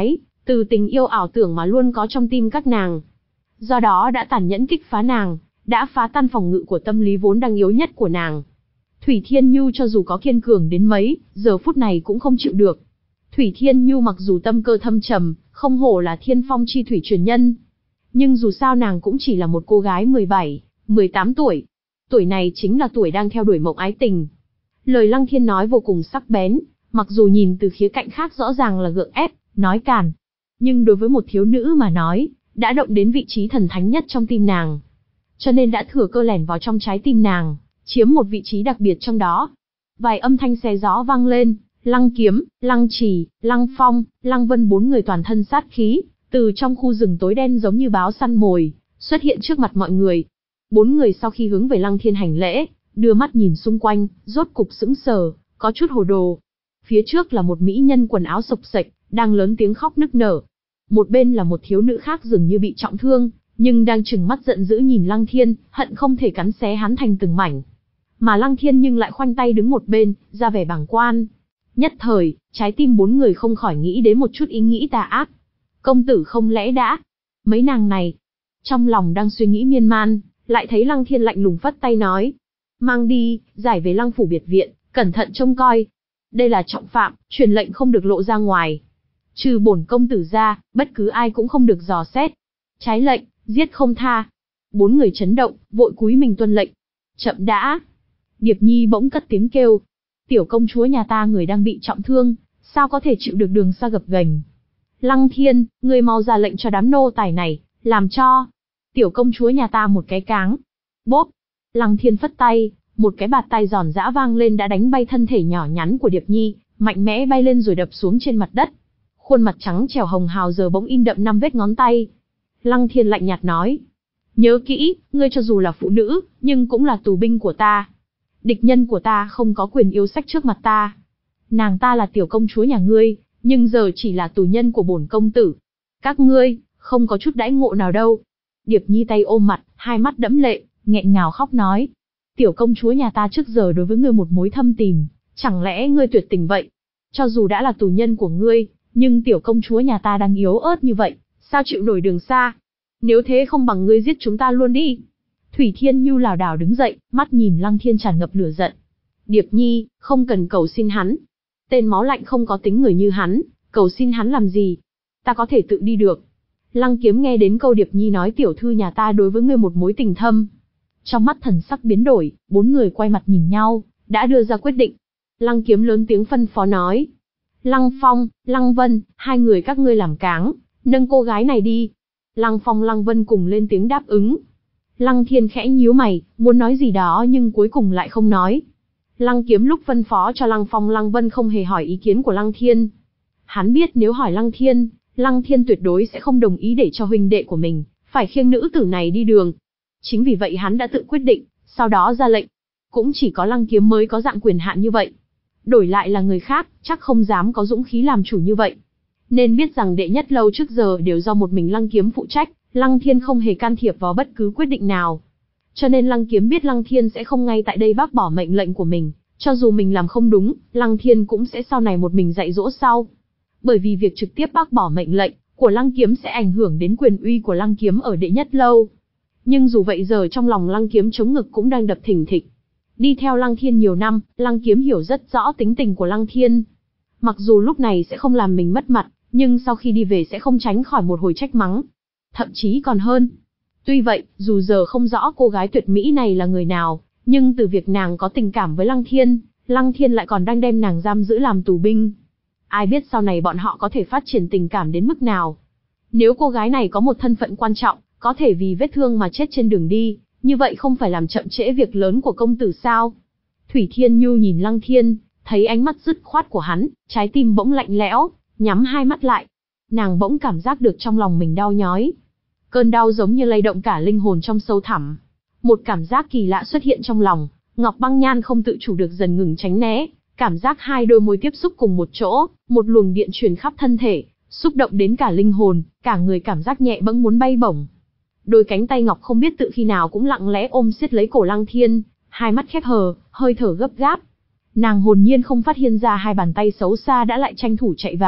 từ tình yêu ảo tưởng mà luôn có trong tim các nàng. Do đó đã tàn nhẫn kích phá nàng, đã phá tan phòng ngự của tâm lý vốn đang yếu nhất của nàng. Thủy Thiên Nhu cho dù có kiên cường đến mấy, giờ phút này cũng không chịu được. Thủy Thiên Nhu mặc dù tâm cơ thâm trầm, không hổ là Thiên Phong chi thủy truyền nhân. Nhưng dù sao nàng cũng chỉ là một cô gái mười bảy, mười tám tuổi. Tuổi này chính là tuổi đang theo đuổi mộng ái tình. Lời Lăng Thiên nói vô cùng sắc bén, mặc dù nhìn từ khía cạnh khác rõ ràng là gượng ép, nói càn. Nhưng đối với một thiếu nữ mà nói, đã động đến vị trí thần thánh nhất trong tim nàng. Cho nên đã thừa cơ lẻn vào trong trái tim nàng, chiếm một vị trí đặc biệt trong đó. Vài âm thanh xé gió vang lên, Lăng Kiếm, Lăng Trì, Lăng Phong, Lăng Vân bốn người toàn thân sát khí, từ trong khu rừng tối đen giống như báo săn mồi, xuất hiện trước mặt mọi người. Bốn người sau khi hướng về Lăng Thiên hành lễ, đưa mắt nhìn xung quanh, rốt cục sững sờ, có chút hồ đồ. Phía trước là một mỹ nhân quần áo xộc xệch, đang lớn tiếng khóc nức nở. Một bên là một thiếu nữ khác dường như bị trọng thương, nhưng đang trừng mắt giận dữ nhìn Lăng Thiên, hận không thể cắn xé hắn thành từng mảnh. Mà Lăng Thiên nhưng lại khoanh tay đứng một bên, ra vẻ bàng quan. Nhất thời, trái tim bốn người không khỏi nghĩ đến một chút ý nghĩ tà ác. Công tử không lẽ đã... Mấy nàng này, trong lòng đang suy nghĩ miên man, lại thấy Lăng Thiên lạnh lùng phất tay nói. Mang đi, giải về Lăng phủ biệt viện, cẩn thận trông coi. Đây là trọng phạm, truyền lệnh không được lộ ra ngoài. Trừ bổn công tử ra, bất cứ ai cũng không được dò xét. Trái lệnh, giết không tha. Bốn người chấn động, vội cúi mình tuân lệnh. Chậm đã. Điệp Nhi bỗng cất tiếng kêu. Tiểu công chúa nhà ta người đang bị trọng thương, sao có thể chịu được đường xa gập ghềnh. Lăng Thiên, ngươi mau ra lệnh cho đám nô tài này, làm cho tiểu công chúa nhà ta một cái cáng. Bốp. Lăng Thiên phất tay, một cái bạt tay giòn giã vang lên đã đánh bay thân thể nhỏ nhắn của Điệp Nhi, mạnh mẽ bay lên rồi đập xuống trên mặt đất. Khuôn mặt trắng trẻo hồng hào giờ bỗng in đậm năm vết ngón tay. Lăng Thiên lạnh nhạt nói. Nhớ kỹ, ngươi cho dù là phụ nữ, nhưng cũng là tù binh của ta. Địch nhân của ta không có quyền yêu sách trước mặt ta. Nàng ta là tiểu công chúa nhà ngươi, nhưng giờ chỉ là tù nhân của bổn công tử. Các ngươi, không có chút đãi ngộ nào đâu. Điệp Nhi tay ôm mặt, hai mắt đẫm lệ, nghẹn ngào khóc nói. Tiểu công chúa nhà ta trước giờ đối với ngươi một mối thâm tình, chẳng lẽ ngươi tuyệt tình vậy? Cho dù đã là tù nhân của ngươi, nhưng tiểu công chúa nhà ta đang yếu ớt như vậy, sao chịu nổi đường xa? Nếu thế không bằng ngươi giết chúng ta luôn đi. Thủy Thiên Nhu lảo đảo đứng dậy, mắt nhìn Lăng Thiên tràn ngập lửa giận. Điệp Nhi, không cần cầu xin hắn. Tên máu lạnh không có tính người như hắn, cầu xin hắn làm gì? Ta có thể tự đi được. Lăng Kiếm nghe đến câu Điệp Nhi nói tiểu thư nhà ta đối với ngươi một mối tình thâm. Trong mắt thần sắc biến đổi, bốn người quay mặt nhìn nhau, đã đưa ra quyết định. Lăng Kiếm lớn tiếng phân phó nói. Lăng Phong, Lăng Vân, hai người các ngươi làm cáng, nâng cô gái này đi. Lăng Phong Lăng Vân cùng lên tiếng đáp ứng. Lăng Thiên khẽ nhíu mày, muốn nói gì đó nhưng cuối cùng lại không nói. Lăng Kiếm lúc phân phó cho Lăng Phong Lăng Vân không hề hỏi ý kiến của Lăng Thiên. Hắn biết nếu hỏi Lăng Thiên, Lăng Thiên tuyệt đối sẽ không đồng ý để cho huynh đệ của mình phải khiêng nữ tử này đi đường. Chính vì vậy hắn đã tự quyết định, sau đó ra lệnh. Cũng chỉ có Lăng Kiếm mới có dạng quyền hạn như vậy. Đổi lại là người khác, chắc không dám có dũng khí làm chủ như vậy. Nên biết rằng đệ nhất lâu trước giờ đều do một mình Lăng Kiếm phụ trách, Lăng Thiên không hề can thiệp vào bất cứ quyết định nào. Cho nên Lăng Kiếm biết Lăng Thiên sẽ không ngay tại đây bác bỏ mệnh lệnh của mình, cho dù mình làm không đúng, Lăng Thiên cũng sẽ sau này một mình dạy dỗ sau. Bởi vì việc trực tiếp bác bỏ mệnh lệnh của Lăng Kiếm sẽ ảnh hưởng đến quyền uy của Lăng Kiếm ở đệ nhất lâu. Nhưng dù vậy giờ trong lòng Lăng Kiếm chống ngực cũng đang đập thình thịch. Đi theo Lăng Thiên nhiều năm, Lăng Kiếm hiểu rất rõ tính tình của Lăng Thiên. Mặc dù lúc này sẽ không làm mình mất mặt, nhưng sau khi đi về sẽ không tránh khỏi một hồi trách mắng. Thậm chí còn hơn. Tuy vậy, dù giờ không rõ cô gái tuyệt mỹ này là người nào, nhưng từ việc nàng có tình cảm với Lăng Thiên, Lăng Thiên lại còn đang đem nàng giam giữ làm tù binh. Ai biết sau này bọn họ có thể phát triển tình cảm đến mức nào. Nếu cô gái này có một thân phận quan trọng, có thể vì vết thương mà chết trên đường đi, như vậy không phải làm chậm trễ việc lớn của công tử sao? Thủy Thiên Nhu nhìn Lăng Thiên, thấy ánh mắt dứt khoát của hắn, trái tim bỗng lạnh lẽo, nhắm hai mắt lại. Nàng bỗng cảm giác được trong lòng mình đau nhói. Cơn đau giống như lay động cả linh hồn trong sâu thẳm. Một cảm giác kỳ lạ xuất hiện trong lòng, Ngọc Băng Nhan không tự chủ được dần ngừng tránh né, cảm giác hai đôi môi tiếp xúc cùng một chỗ, một luồng điện truyền khắp thân thể, xúc động đến cả linh hồn, cả người cảm giác nhẹ bẫng muốn bay bổng. Đôi cánh tay ngọc không biết tự khi nào cũng lặng lẽ ôm siết lấy cổ Lăng Thiên, hai mắt khép hờ, hơi thở gấp gáp. Nàng hồn nhiên không phát hiện ra hai bàn tay xấu xa đã lại tranh thủ chạy vào,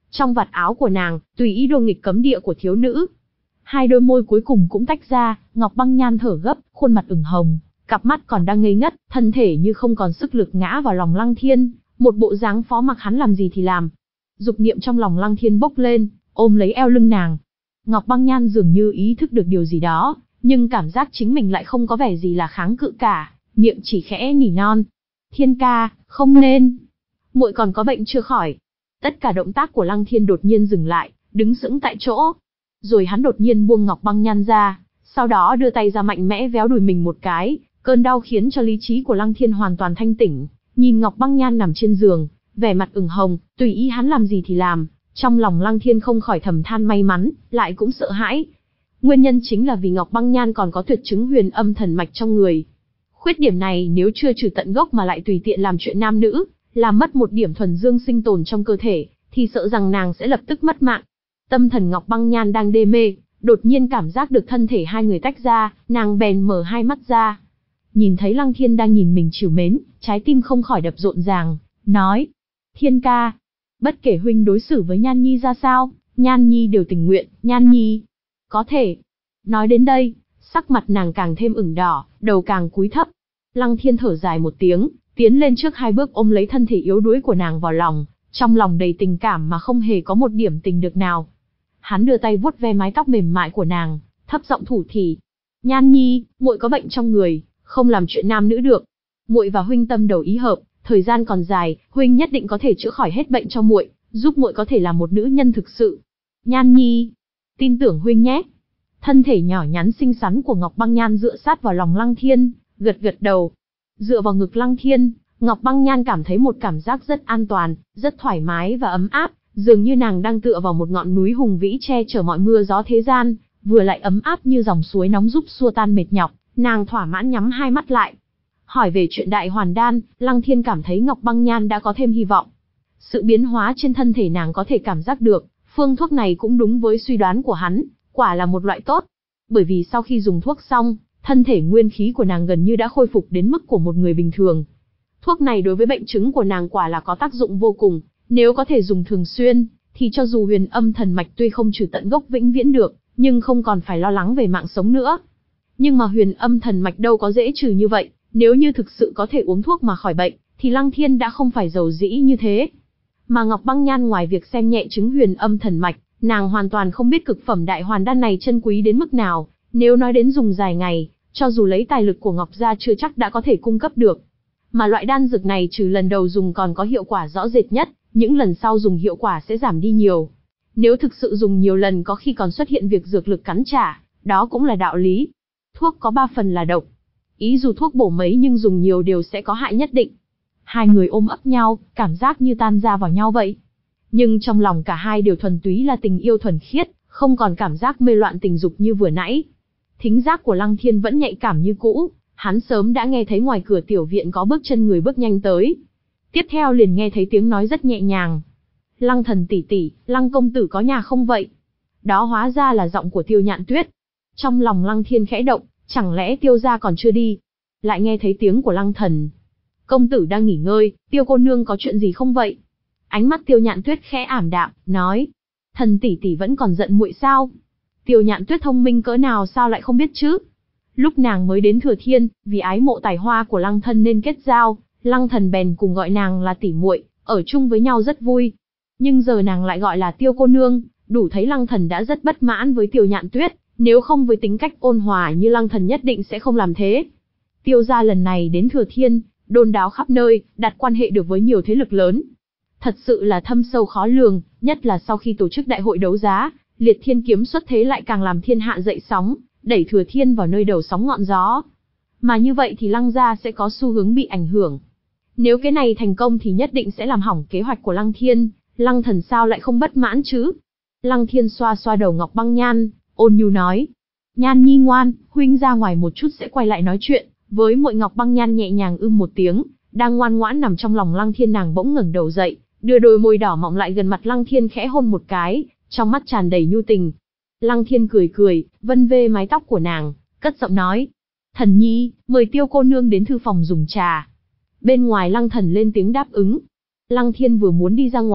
Trong vạt áo của nàng, tùy ý đùa nghịch cấm địa của thiếu nữ. Hai đôi môi cuối cùng cũng tách ra, Ngọc Băng Nhan thở gấp, khuôn mặt ửng hồng, cặp mắt còn đang ngây ngất, thân thể như không còn sức lực ngã vào lòng Lăng Thiên, một bộ dáng phó mặc hắn làm gì thì làm. Dục niệm trong lòng Lăng Thiên bốc lên, ôm lấy eo lưng nàng. Ngọc Băng Nhan dường như ý thức được điều gì đó, nhưng cảm giác chính mình lại không có vẻ gì là kháng cự cả, miệng chỉ khẽ nỉ non. Thiên ca, không nên. Muội còn có bệnh chưa khỏi. Tất cả động tác của Lăng Thiên đột nhiên dừng lại, đứng sững tại chỗ. Rồi hắn đột nhiên buông Ngọc Băng Nhan ra, sau đó đưa tay ra mạnh mẽ véo đùi mình một cái, cơn đau khiến cho lý trí của Lăng Thiên hoàn toàn thanh tỉnh, nhìn Ngọc Băng Nhan nằm trên giường, vẻ mặt ửng hồng, tùy ý hắn làm gì thì làm, trong lòng Lăng Thiên không khỏi thầm than may mắn, lại cũng sợ hãi. Nguyên nhân chính là vì Ngọc Băng Nhan còn có tuyệt chứng huyền âm thần mạch trong người. Khuyết điểm này nếu chưa trừ tận gốc mà lại tùy tiện làm chuyện nam nữ, làm mất một điểm thuần dương sinh tồn trong cơ thể, thì sợ rằng nàng sẽ lập tức mất mạng. Tâm thần Ngọc Băng Nhan đang đê mê, đột nhiên cảm giác được thân thể hai người tách ra, nàng bèn mở hai mắt ra. Nhìn thấy Lăng Thiên đang nhìn mình trìu mến, trái tim không khỏi đập rộn ràng, nói: Thiên ca, bất kể huynh đối xử với Nhan Nhi ra sao, Nhan Nhi đều tình nguyện. Nhan Nhi, có thể. Nói đến đây, sắc mặt nàng càng thêm ửng đỏ, đầu càng cúi thấp. Lăng Thiên thở dài một tiếng, tiến lên trước hai bước ôm lấy thân thể yếu đuối của nàng vào lòng, trong lòng đầy tình cảm mà không hề có một điểm tình được nào. Hắn đưa tay vuốt ve mái tóc mềm mại của nàng, thấp giọng thủ thỉ: Nhan Nhi, muội có bệnh trong người, không làm chuyện nam nữ được. Muội và huynh tâm đầu ý hợp, thời gian còn dài, huynh nhất định có thể chữa khỏi hết bệnh cho muội, giúp muội có thể là một nữ nhân thực sự. Nhan Nhi, tin tưởng huynh nhé. Thân thể nhỏ nhắn xinh xắn của Ngọc Băng Nhan dựa sát vào lòng Lăng Thiên, gật gật đầu. Dựa vào ngực Lăng Thiên, Ngọc Băng Nhan cảm thấy một cảm giác rất an toàn, rất thoải mái và ấm áp, dường như nàng đang tựa vào một ngọn núi hùng vĩ che chở mọi mưa gió thế gian, vừa lại ấm áp như dòng suối nóng giúp xua tan mệt nhọc. Nàng thỏa mãn nhắm hai mắt lại. Hỏi về chuyện đại hoàn đan, Lăng Thiên cảm thấy Ngọc Băng Nhan đã có thêm hy vọng. Sự biến hóa trên thân thể nàng có thể cảm giác được, phương thuốc này cũng đúng với suy đoán của hắn, quả là một loại tốt. Bởi vì sau khi dùng thuốc xong, thân thể nguyên khí của nàng gần như đã khôi phục đến mức của một người bình thường. Thuốc này đối với bệnh chứng của nàng quả là có tác dụng vô cùng, nếu có thể dùng thường xuyên, thì cho dù huyền âm thần mạch tuy không trừ tận gốc vĩnh viễn được, nhưng không còn phải lo lắng về mạng sống nữa. Nhưng mà huyền âm thần mạch đâu có dễ trừ như vậy, nếu như thực sự có thể uống thuốc mà khỏi bệnh, thì Lăng Thiên đã không phải giàu dĩ như thế. Mà Ngọc Băng Nhan ngoài việc xem nhẹ chứng huyền âm thần mạch, nàng hoàn toàn không biết cực phẩm đại hoàn đan này chân quý đến mức nào, nếu nói đến dùng dài ngày, cho dù lấy tài lực của Ngọc gia chưa chắc đã có thể cung cấp được. Mà loại đan dược này trừ lần đầu dùng còn có hiệu quả rõ rệt nhất, những lần sau dùng hiệu quả sẽ giảm đi nhiều. Nếu thực sự dùng nhiều lần có khi còn xuất hiện việc dược lực cắn trả, đó cũng là đạo lý. Thuốc có ba phần là độc. Ý dù thuốc bổ mấy nhưng dùng nhiều đều sẽ có hại nhất định. Hai người ôm ấp nhau, cảm giác như tan ra vào nhau vậy. Nhưng trong lòng cả hai đều thuần túy là tình yêu thuần khiết, không còn cảm giác mê loạn tình dục như vừa nãy. Thính giác của Lăng Thiên vẫn nhạy cảm như cũ, hắn sớm đã nghe thấy ngoài cửa tiểu viện có bước chân người bước nhanh tới. Tiếp theo liền nghe thấy tiếng nói rất nhẹ nhàng. Lăng thần tỷ tỷ, Lăng công tử có nhà không vậy? Đó hóa ra là giọng của Tiêu Nhạn Tuyết. Trong lòng Lăng Thiên khẽ động, chẳng lẽ Tiêu gia còn chưa đi? Lại nghe thấy tiếng của Lăng thần. Công tử đang nghỉ ngơi, Tiêu cô nương có chuyện gì không vậy? Ánh mắt Tiêu Nhạn Tuyết khẽ ảm đạm, nói. Thần tỷ tỷ vẫn còn giận muội sao? Tiêu Nhạn Tuyết thông minh cỡ nào sao lại không biết chứ? Lúc nàng mới đến Thừa Thiên, vì ái mộ tài hoa của Lăng thân nên kết giao, Lăng thần bèn cùng gọi nàng là tỷ muội, ở chung với nhau rất vui. Nhưng giờ nàng lại gọi là Tiêu cô nương, đủ thấy Lăng thần đã rất bất mãn với Tiêu Nhạn Tuyết, nếu không với tính cách ôn hòa như Lăng thần nhất định sẽ không làm thế. Tiêu gia lần này đến Thừa Thiên, đôn đáo khắp nơi, đặt quan hệ được với nhiều thế lực lớn. Thật sự là thâm sâu khó lường, nhất là sau khi tổ chức đại hội đấu giá, Liệt Thiên kiếm xuất thế lại càng làm thiên hạ dậy sóng, đẩy Thừa Thiên vào nơi đầu sóng ngọn gió. Mà như vậy thì Lăng gia sẽ có xu hướng bị ảnh hưởng. Nếu cái này thành công thì nhất định sẽ làm hỏng kế hoạch của Lăng Thiên, Lăng thần sao lại không bất mãn chứ? Lăng Thiên xoa xoa đầu Ngọc Băng Nhan, ôn nhu nói. Nhan Nhi ngoan, huynh ra ngoài một chút sẽ quay lại nói chuyện. Với muội Ngọc Băng Nhan nhẹ nhàng ưm một tiếng, đang ngoan ngoãn nằm trong lòng Lăng Thiên, nàng bỗng ngẩng đầu dậy, đưa đôi môi đỏ mọng lại gần mặt Lăng Thiên khẽ hôn một cái, trong mắt tràn đầy nhu tình. Lăng Thiên cười cười, vân vê mái tóc của nàng, cất giọng nói. Thần nhi, mời Tiêu cô nương đến thư phòng dùng trà. Bên ngoài Lăng thần lên tiếng đáp ứng. Lăng Thiên vừa muốn đi ra ngoài,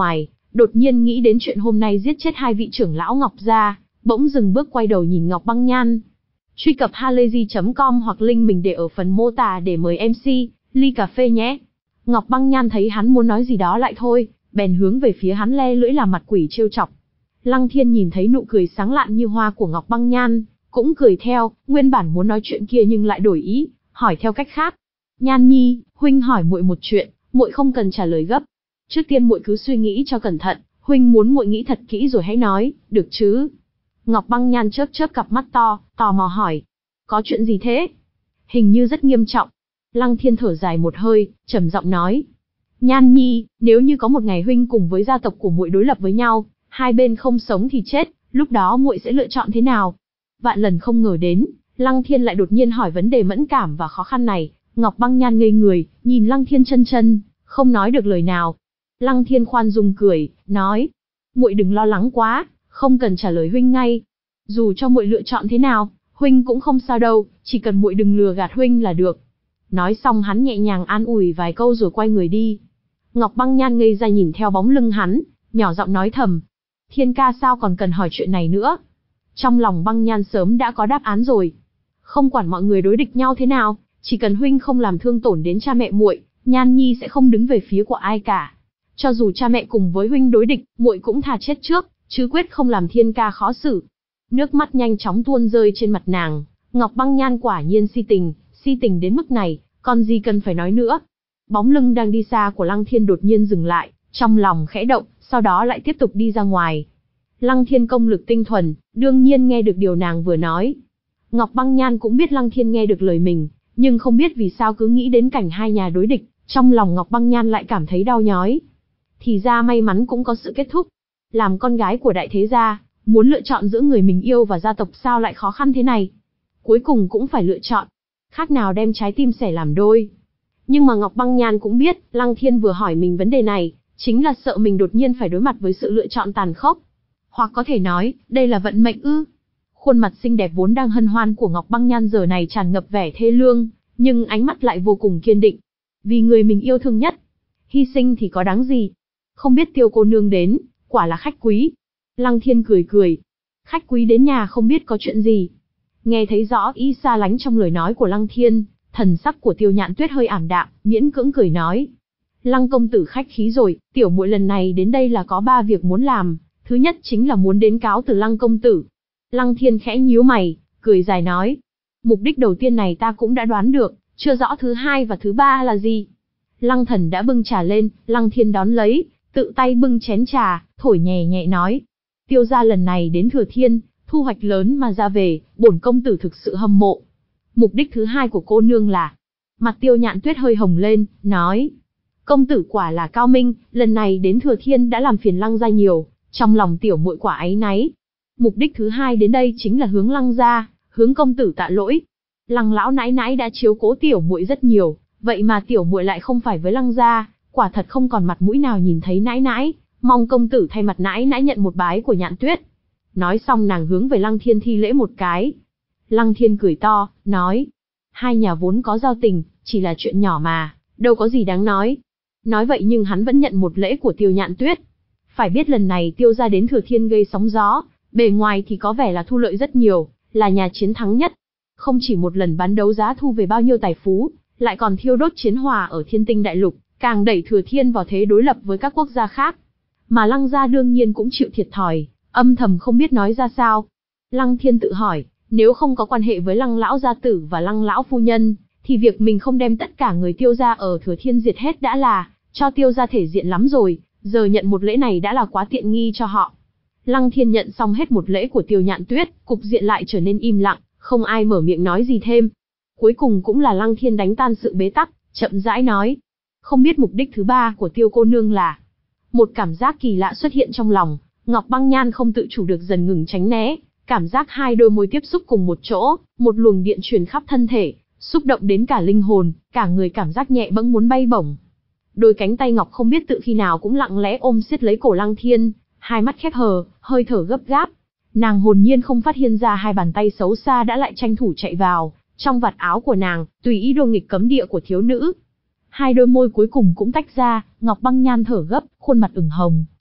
đột nhiên nghĩ đến chuyện hôm nay giết chết hai vị trưởng lão Ngọc gia, bỗng dừng bước quay đầu nhìn Ngọc Băng Nhan. Truy cập halayzi chấm com hoặc link mình để ở phần mô tả để mời em xê, ly cà phê nhé. Ngọc Băng Nhan thấy hắn muốn nói gì đó lại thôi, bèn hướng về phía hắn le lưỡi làm mặt quỷ trêu chọc. Lăng Thiên nhìn thấy nụ cười sáng lạn như hoa của Ngọc Băng Nhan, cũng cười theo, nguyên bản muốn nói chuyện kia nhưng lại đổi ý, hỏi theo cách khác. Nhan Nhi, huynh hỏi muội một chuyện, muội không cần trả lời gấp. Trước tiên muội cứ suy nghĩ cho cẩn thận, huynh muốn muội nghĩ thật kỹ rồi hãy nói, được chứ? Ngọc Băng Nhan chớp chớp cặp mắt to, tò mò hỏi. Có chuyện gì thế? Hình như rất nghiêm trọng. Lăng Thiên thở dài một hơi, trầm giọng nói. Nhan Nhi, nếu như có một ngày huynh cùng với gia tộc của muội đối lập với nhau, hai bên không sống thì chết, lúc đó muội sẽ lựa chọn thế nào? Vạn lần không ngờ đến, Lăng Thiên lại đột nhiên hỏi vấn đề mẫn cảm và khó khăn này. Ngọc Băng Nhan ngây người, nhìn Lăng Thiên chân chân, không nói được lời nào. Lăng Thiên khoan dung cười, nói, muội đừng lo lắng quá, không cần trả lời huynh ngay. Dù cho muội lựa chọn thế nào, huynh cũng không sao đâu, chỉ cần muội đừng lừa gạt huynh là được. Nói xong hắn nhẹ nhàng an ủi vài câu rồi quay người đi. Ngọc Băng Nhan ngây ra nhìn theo bóng lưng hắn, nhỏ giọng nói thầm, Thiên ca sao còn cần hỏi chuyện này nữa? Trong lòng Băng Nhan sớm đã có đáp án rồi. Không quản mọi người đối địch nhau thế nào, chỉ cần huynh không làm thương tổn đến cha mẹ muội, Nhan Nhi sẽ không đứng về phía của ai cả. Cho dù cha mẹ cùng với huynh đối địch, muội cũng thà chết trước, chứ quyết không làm Thiên ca khó xử. Nước mắt nhanh chóng tuôn rơi trên mặt nàng. Ngọc Băng Nhan quả nhiên si tình, si tình đến mức này, còn gì cần phải nói nữa. Bóng lưng đang đi xa của Lăng Thiên đột nhiên dừng lại, trong lòng khẽ động, sau đó lại tiếp tục đi ra ngoài. Lăng Thiên công lực tinh thuần, đương nhiên nghe được điều nàng vừa nói. Ngọc Băng Nhan cũng biết Lăng Thiên nghe được lời mình, nhưng không biết vì sao cứ nghĩ đến cảnh hai nhà đối địch, trong lòng Ngọc Băng Nhan lại cảm thấy đau nhói. Thì ra may mắn cũng có sự kết thúc. Làm con gái của đại thế gia, muốn lựa chọn giữa người mình yêu và gia tộc sao lại khó khăn thế này. Cuối cùng cũng phải lựa chọn, khác nào đem trái tim xẻ làm đôi. Nhưng mà Ngọc Băng Nhan cũng biết, Lăng Thiên vừa hỏi mình vấn đề này, chính là sợ mình đột nhiên phải đối mặt với sự lựa chọn tàn khốc. Hoặc có thể nói, đây là vận mệnh ư. Khuôn mặt xinh đẹp vốn đang hân hoan của Ngọc Băng Nhan giờ này tràn ngập vẻ thê lương, nhưng ánh mắt lại vô cùng kiên định. Vì người mình yêu thương nhất, hy sinh thì có đáng gì. Không biết Tiêu cô nương đến, quả là khách quý. Lăng Thiên cười cười. Khách quý đến nhà không biết có chuyện gì. Nghe thấy rõ ý xa lánh trong lời nói của Lăng Thiên, thần sắc của Tiêu Nhạn Tuyết hơi ảm đạm, miễn cưỡng cười nói. Lăng công tử khách khí rồi, tiểu muội lần này đến đây là có ba việc muốn làm. Thứ nhất chính là muốn đến cáo từ Lăng công tử. Lăng Thiên khẽ nhíu mày, cười dài nói. Mục đích đầu tiên này ta cũng đã đoán được, chưa rõ thứ hai và thứ ba là gì. Lăng Thần đã bưng trà lên, Lăng Thiên đón lấy, tự tay bưng chén trà, thổi nhẹ nhẹ nói. Tiêu gia lần này đến Thừa Thiên, thu hoạch lớn mà ra về, bổn công tử thực sự hâm mộ. Mục đích thứ hai của cô nương là... Mặt Tiêu Nhạn Tuyết hơi hồng lên, nói. Công tử quả là cao minh, lần này đến Thừa Thiên đã làm phiền Lăng gia nhiều, trong lòng tiểu muội quả áy náy. Mục đích thứ hai đến đây chính là hướng Lăng gia, hướng công tử tạ lỗi. Lăng lão nãi nãi đã chiếu cố tiểu muội rất nhiều, vậy mà tiểu muội lại không phải với Lăng gia, quả thật không còn mặt mũi nào nhìn thấy nãi nãi, mong công tử thay mặt nãi nãi nhận một bái của Nhạn Tuyết. Nói xong nàng hướng về Lăng Thiên thi lễ một cái. Lăng Thiên cười to, nói, hai nhà vốn có giao tình, chỉ là chuyện nhỏ mà, đâu có gì đáng nói. Nói vậy nhưng hắn vẫn nhận một lễ của Tiêu Nhạn Tuyết. Phải biết lần này Tiêu gia đến Thừa Thiên gây sóng gió, bề ngoài thì có vẻ là thu lợi rất nhiều, là nhà chiến thắng nhất. Không chỉ một lần bán đấu giá thu về bao nhiêu tài phú, lại còn thiêu đốt chiến hỏa ở Thiên Tinh Đại Lục, càng đẩy Thừa Thiên vào thế đối lập với các quốc gia khác. Mà Lăng gia đương nhiên cũng chịu thiệt thòi, âm thầm không biết nói ra sao. Lăng Thiên tự hỏi, nếu không có quan hệ với Lăng lão gia tử và Lăng lão phu nhân, thì việc mình không đem tất cả người Tiêu gia ở Thừa Thiên diệt hết đã là cho Tiêu gia thể diện lắm rồi, giờ nhận một lễ này đã là quá tiện nghi cho họ. Lăng Thiên nhận xong hết một lễ của Tiêu Nhạn Tuyết, cục diện lại trở nên im lặng, không ai mở miệng nói gì thêm. Cuối cùng cũng là Lăng Thiên đánh tan sự bế tắc, chậm rãi nói, không biết mục đích thứ ba của Tiêu cô nương là. Một cảm giác kỳ lạ xuất hiện trong lòng, Ngọc Băng Nhan không tự chủ được dần ngừng tránh né, cảm giác hai đôi môi tiếp xúc cùng một chỗ, một luồng điện truyền khắp thân thể, xúc động đến cả linh hồn, cả người cảm giác nhẹ bẫng muốn bay bổng. Đôi cánh tay ngọc không biết tự khi nào cũng lặng lẽ ôm siết lấy cổ Lăng Thiên, hai mắt khép hờ, hơi thở gấp gáp. Nàng hồn nhiên không phát hiện ra hai bàn tay xấu xa đã lại tranh thủ chạy vào trong vạt áo của nàng, tùy ý đua nghịch cấm địa của thiếu nữ. Hai đôi môi cuối cùng cũng tách ra, Ngọc Băng Nhan thở gấp, khuôn mặt ửng hồng,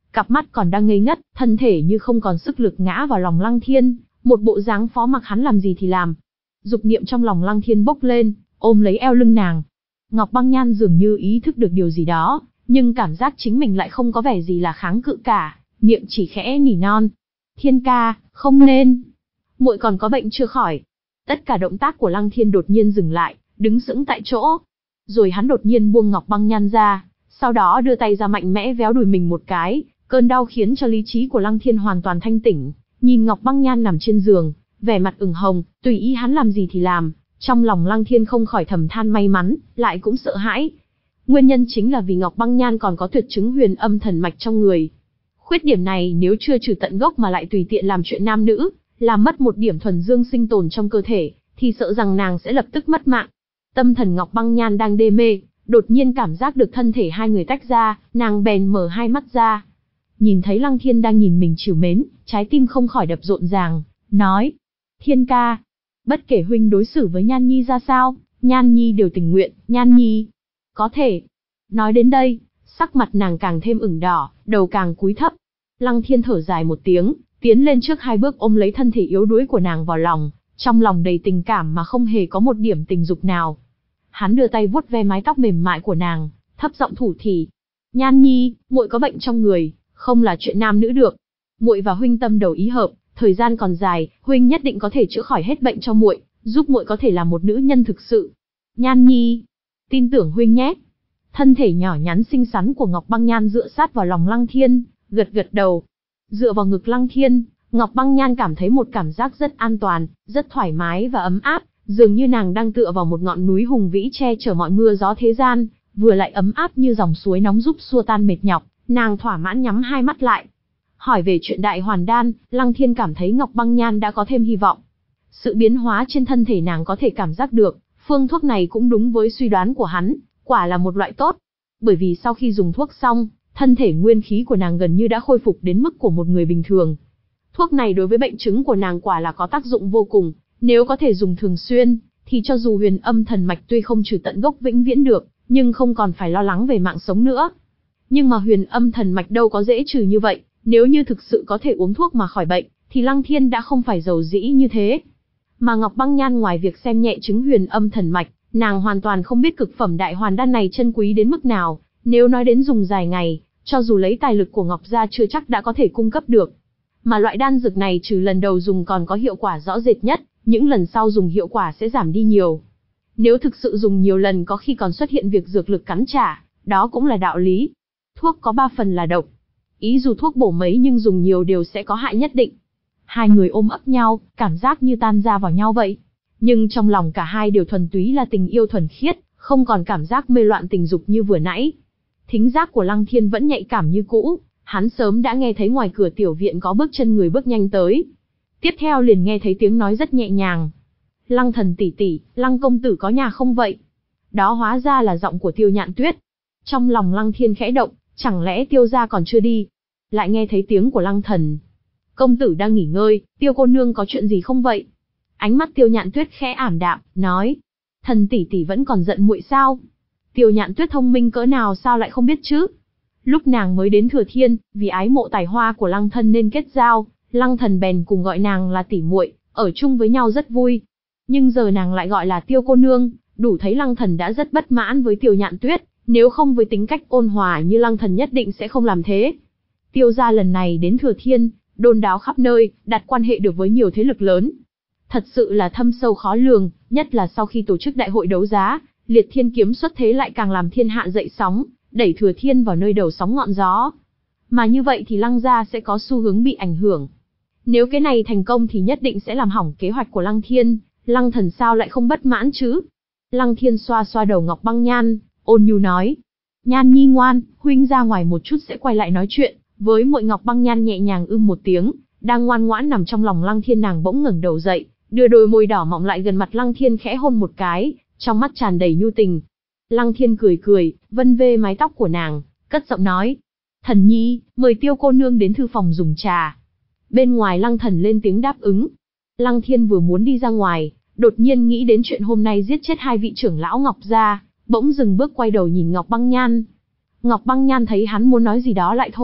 cặp mắt còn đang ngây ngất, thân thể như không còn sức lực ngã vào lòng Lăng Thiên, một bộ dáng phó mặc hắn làm gì thì làm. Dục niệm trong lòng Lăng Thiên bốc lên, ôm lấy eo lưng nàng. Ngọc Băng Nhan dường như ý thức được điều gì đó, nhưng cảm giác chính mình lại không có vẻ gì là kháng cự cả, miệng chỉ khẽ nỉ non. Thiên ca, không nên. Muội còn có bệnh chưa khỏi. Tất cả động tác của Lăng Thiên đột nhiên dừng lại, đứng sững tại chỗ. Rồi hắn đột nhiên buông Ngọc Băng Nhan ra, sau đó đưa tay ra mạnh mẽ véo đùi mình một cái, cơn đau khiến cho lý trí của Lăng Thiên hoàn toàn thanh tỉnh, nhìn Ngọc Băng Nhan nằm trên giường, vẻ mặt ửng hồng, tùy ý hắn làm gì thì làm, trong lòng Lăng Thiên không khỏi thầm than may mắn, lại cũng sợ hãi. Nguyên nhân chính là vì Ngọc Băng Nhan còn có tuyệt chứng huyền âm thần mạch trong người. Khuyết điểm này nếu chưa trừ tận gốc mà lại tùy tiện làm chuyện nam nữ, làm mất một điểm thuần dương sinh tồn trong cơ thể, thì sợ rằng nàng sẽ lập tức mất mạng. Tâm thần Ngọc Băng Nhan đang đê mê, đột nhiên cảm giác được thân thể hai người tách ra, nàng bèn mở hai mắt ra. Nhìn thấy Lăng Thiên đang nhìn mình trìu mến, trái tim không khỏi đập rộn ràng, nói: Thiên ca, bất kể huynh đối xử với Nhan Nhi ra sao, Nhan Nhi đều tình nguyện, Nhan Nhi có thể. Nói đến đây, sắc mặt nàng càng thêm ửng đỏ, đầu càng cúi thấp. Lăng Thiên thở dài một tiếng, tiến lên trước hai bước ôm lấy thân thể yếu đuối của nàng vào lòng, trong lòng đầy tình cảm mà không hề có một điểm tình dục nào. Hắn đưa tay vuốt ve mái tóc mềm mại của nàng, thấp giọng thủ thỉ: Nhan Nhi, muội có bệnh trong người, không là chuyện nam nữ được. Muội và huynh tâm đầu ý hợp, thời gian còn dài, huynh nhất định có thể chữa khỏi hết bệnh cho muội, giúp muội có thể là một nữ nhân thực sự. Nhan Nhi, tin tưởng huynh nhé. Thân thể nhỏ nhắn xinh xắn của Ngọc Băng Nhan dựa sát vào lòng Lăng Thiên, gật gật đầu. Dựa vào ngực Lăng Thiên, Ngọc Băng Nhan cảm thấy một cảm giác rất an toàn, rất thoải mái và ấm áp, dường như nàng đang tựa vào một ngọn núi hùng vĩ che chở mọi mưa gió thế gian, vừa lại ấm áp như dòng suối nóng giúp xua tan mệt nhọc. Nàng thỏa mãn nhắm hai mắt lại. Hỏi về chuyện đại hoàn đan, Lăng Thiên cảm thấy Ngọc Băng Nhan đã có thêm hy vọng. Sự biến hóa trên thân thể nàng có thể cảm giác được, phương thuốc này cũng đúng với suy đoán của hắn, quả là một loại tốt. Bởi vì sau khi dùng thuốc xong, thân thể nguyên khí của nàng gần như đã khôi phục đến mức của một người bình thường. Thuốc này đối với bệnh chứng của nàng quả là có tác dụng vô cùng, nếu có thể dùng thường xuyên, thì cho dù huyền âm thần mạch tuy không trừ tận gốc vĩnh viễn được, nhưng không còn phải lo lắng về mạng sống nữa. Nhưng mà huyền âm thần mạch đâu có dễ trừ như vậy, nếu như thực sự có thể uống thuốc mà khỏi bệnh, thì Lăng Thiên đã không phải giàu dĩ như thế. Mà Ngọc Băng Nhan ngoài việc xem nhẹ chứng huyền âm thần mạch, nàng hoàn toàn không biết cực phẩm đại hoàn đan này chân quý đến mức nào, nếu nói đến dùng dài ngày, cho dù lấy tài lực của Ngọc gia chưa chắc đã có thể cung cấp được. Mà loại đan dược này trừ lần đầu dùng còn có hiệu quả rõ rệt nhất, những lần sau dùng hiệu quả sẽ giảm đi nhiều. Nếu thực sự dùng nhiều lần có khi còn xuất hiện việc dược lực cắn trả, đó cũng là đạo lý. Thuốc có ba phần là độc. Ý dù thuốc bổ mấy nhưng dùng nhiều đều sẽ có hại nhất định. Hai người ôm ấp nhau, cảm giác như tan ra vào nhau vậy. Nhưng trong lòng cả hai đều thuần túy là tình yêu thuần khiết, không còn cảm giác mê loạn tình dục như vừa nãy. Thính giác của Lăng Thiên vẫn nhạy cảm như cũ, hắn sớm đã nghe thấy ngoài cửa tiểu viện có bước chân người bước nhanh tới. Tiếp theo liền nghe thấy tiếng nói rất nhẹ nhàng. Lăng thần tỷ tỷ, Lăng công tử có nhà không vậy? Đó hóa ra là giọng của Tiêu Nhạn Tuyết. Trong lòng Lăng Thiên khẽ động, chẳng lẽ Tiêu gia còn chưa đi? Lại nghe thấy tiếng của Lăng thần. Công tử đang nghỉ ngơi, Tiêu cô nương có chuyện gì không vậy? Ánh mắt Tiêu Nhạn Tuyết khẽ ảm đạm, nói. Thần tỷ tỷ vẫn còn giận muội sao? Tiêu Nhạn Tuyết thông minh cỡ nào sao lại không biết chứ? Lúc nàng mới đến Thừa Thiên, vì ái mộ tài hoa của Lăng thân nên kết giao, Lăng thần bèn cùng gọi nàng là tỷ muội, ở chung với nhau rất vui. Nhưng giờ nàng lại gọi là Tiêu cô nương, đủ thấy Lăng thần đã rất bất mãn với Tiêu Nhạn Tuyết, nếu không với tính cách ôn hòa như Lăng thần nhất định sẽ không làm thế. Tiêu gia lần này đến Thừa Thiên, đôn đáo khắp nơi, đặt quan hệ được với nhiều thế lực lớn. Thật sự là thâm sâu khó lường, nhất là sau khi tổ chức đại hội đấu giá, Liệt Thiên kiếm xuất thế lại càng làm thiên hạ dậy sóng, đẩy Thừa Thiên vào nơi đầu sóng ngọn gió. Mà như vậy thì Lăng gia sẽ có xu hướng bị ảnh hưởng. Nếu cái này thành công thì nhất định sẽ làm hỏng kế hoạch của Lăng Thiên, Lăng thần sao lại không bất mãn chứ? Lăng Thiên xoa xoa đầu Ngọc Băng Nhan, ôn nhu nói. Nhan Nhi ngoan, huynh ra ngoài một chút sẽ quay lại nói chuyện. Với muội. Ngọc Băng Nhan nhẹ nhàng ưm một tiếng, đang ngoan ngoãn nằm trong lòng Lăng Thiên, nàng bỗng ngẩng đầu dậy, đưa đôi môi đỏ mọng lại gần mặt Lăng Thiên khẽ hôn một cái, trong mắt tràn đầy nhu tình. Lăng Thiên cười cười, vân vê mái tóc của nàng, cất giọng nói. Thần nhi, mời Tiêu cô nương đến thư phòng dùng trà. Bên ngoài Lăng thần lên tiếng đáp ứng. Lăng Thiên vừa muốn đi ra ngoài, đột nhiên nghĩ đến chuyện hôm nay giết chết hai vị trưởng lão Ngọc gia, bỗng dừng bước quay đầu nhìn Ngọc Băng Nhan. Ngọc Băng Nhan thấy hắn muốn nói gì đó lại thôi,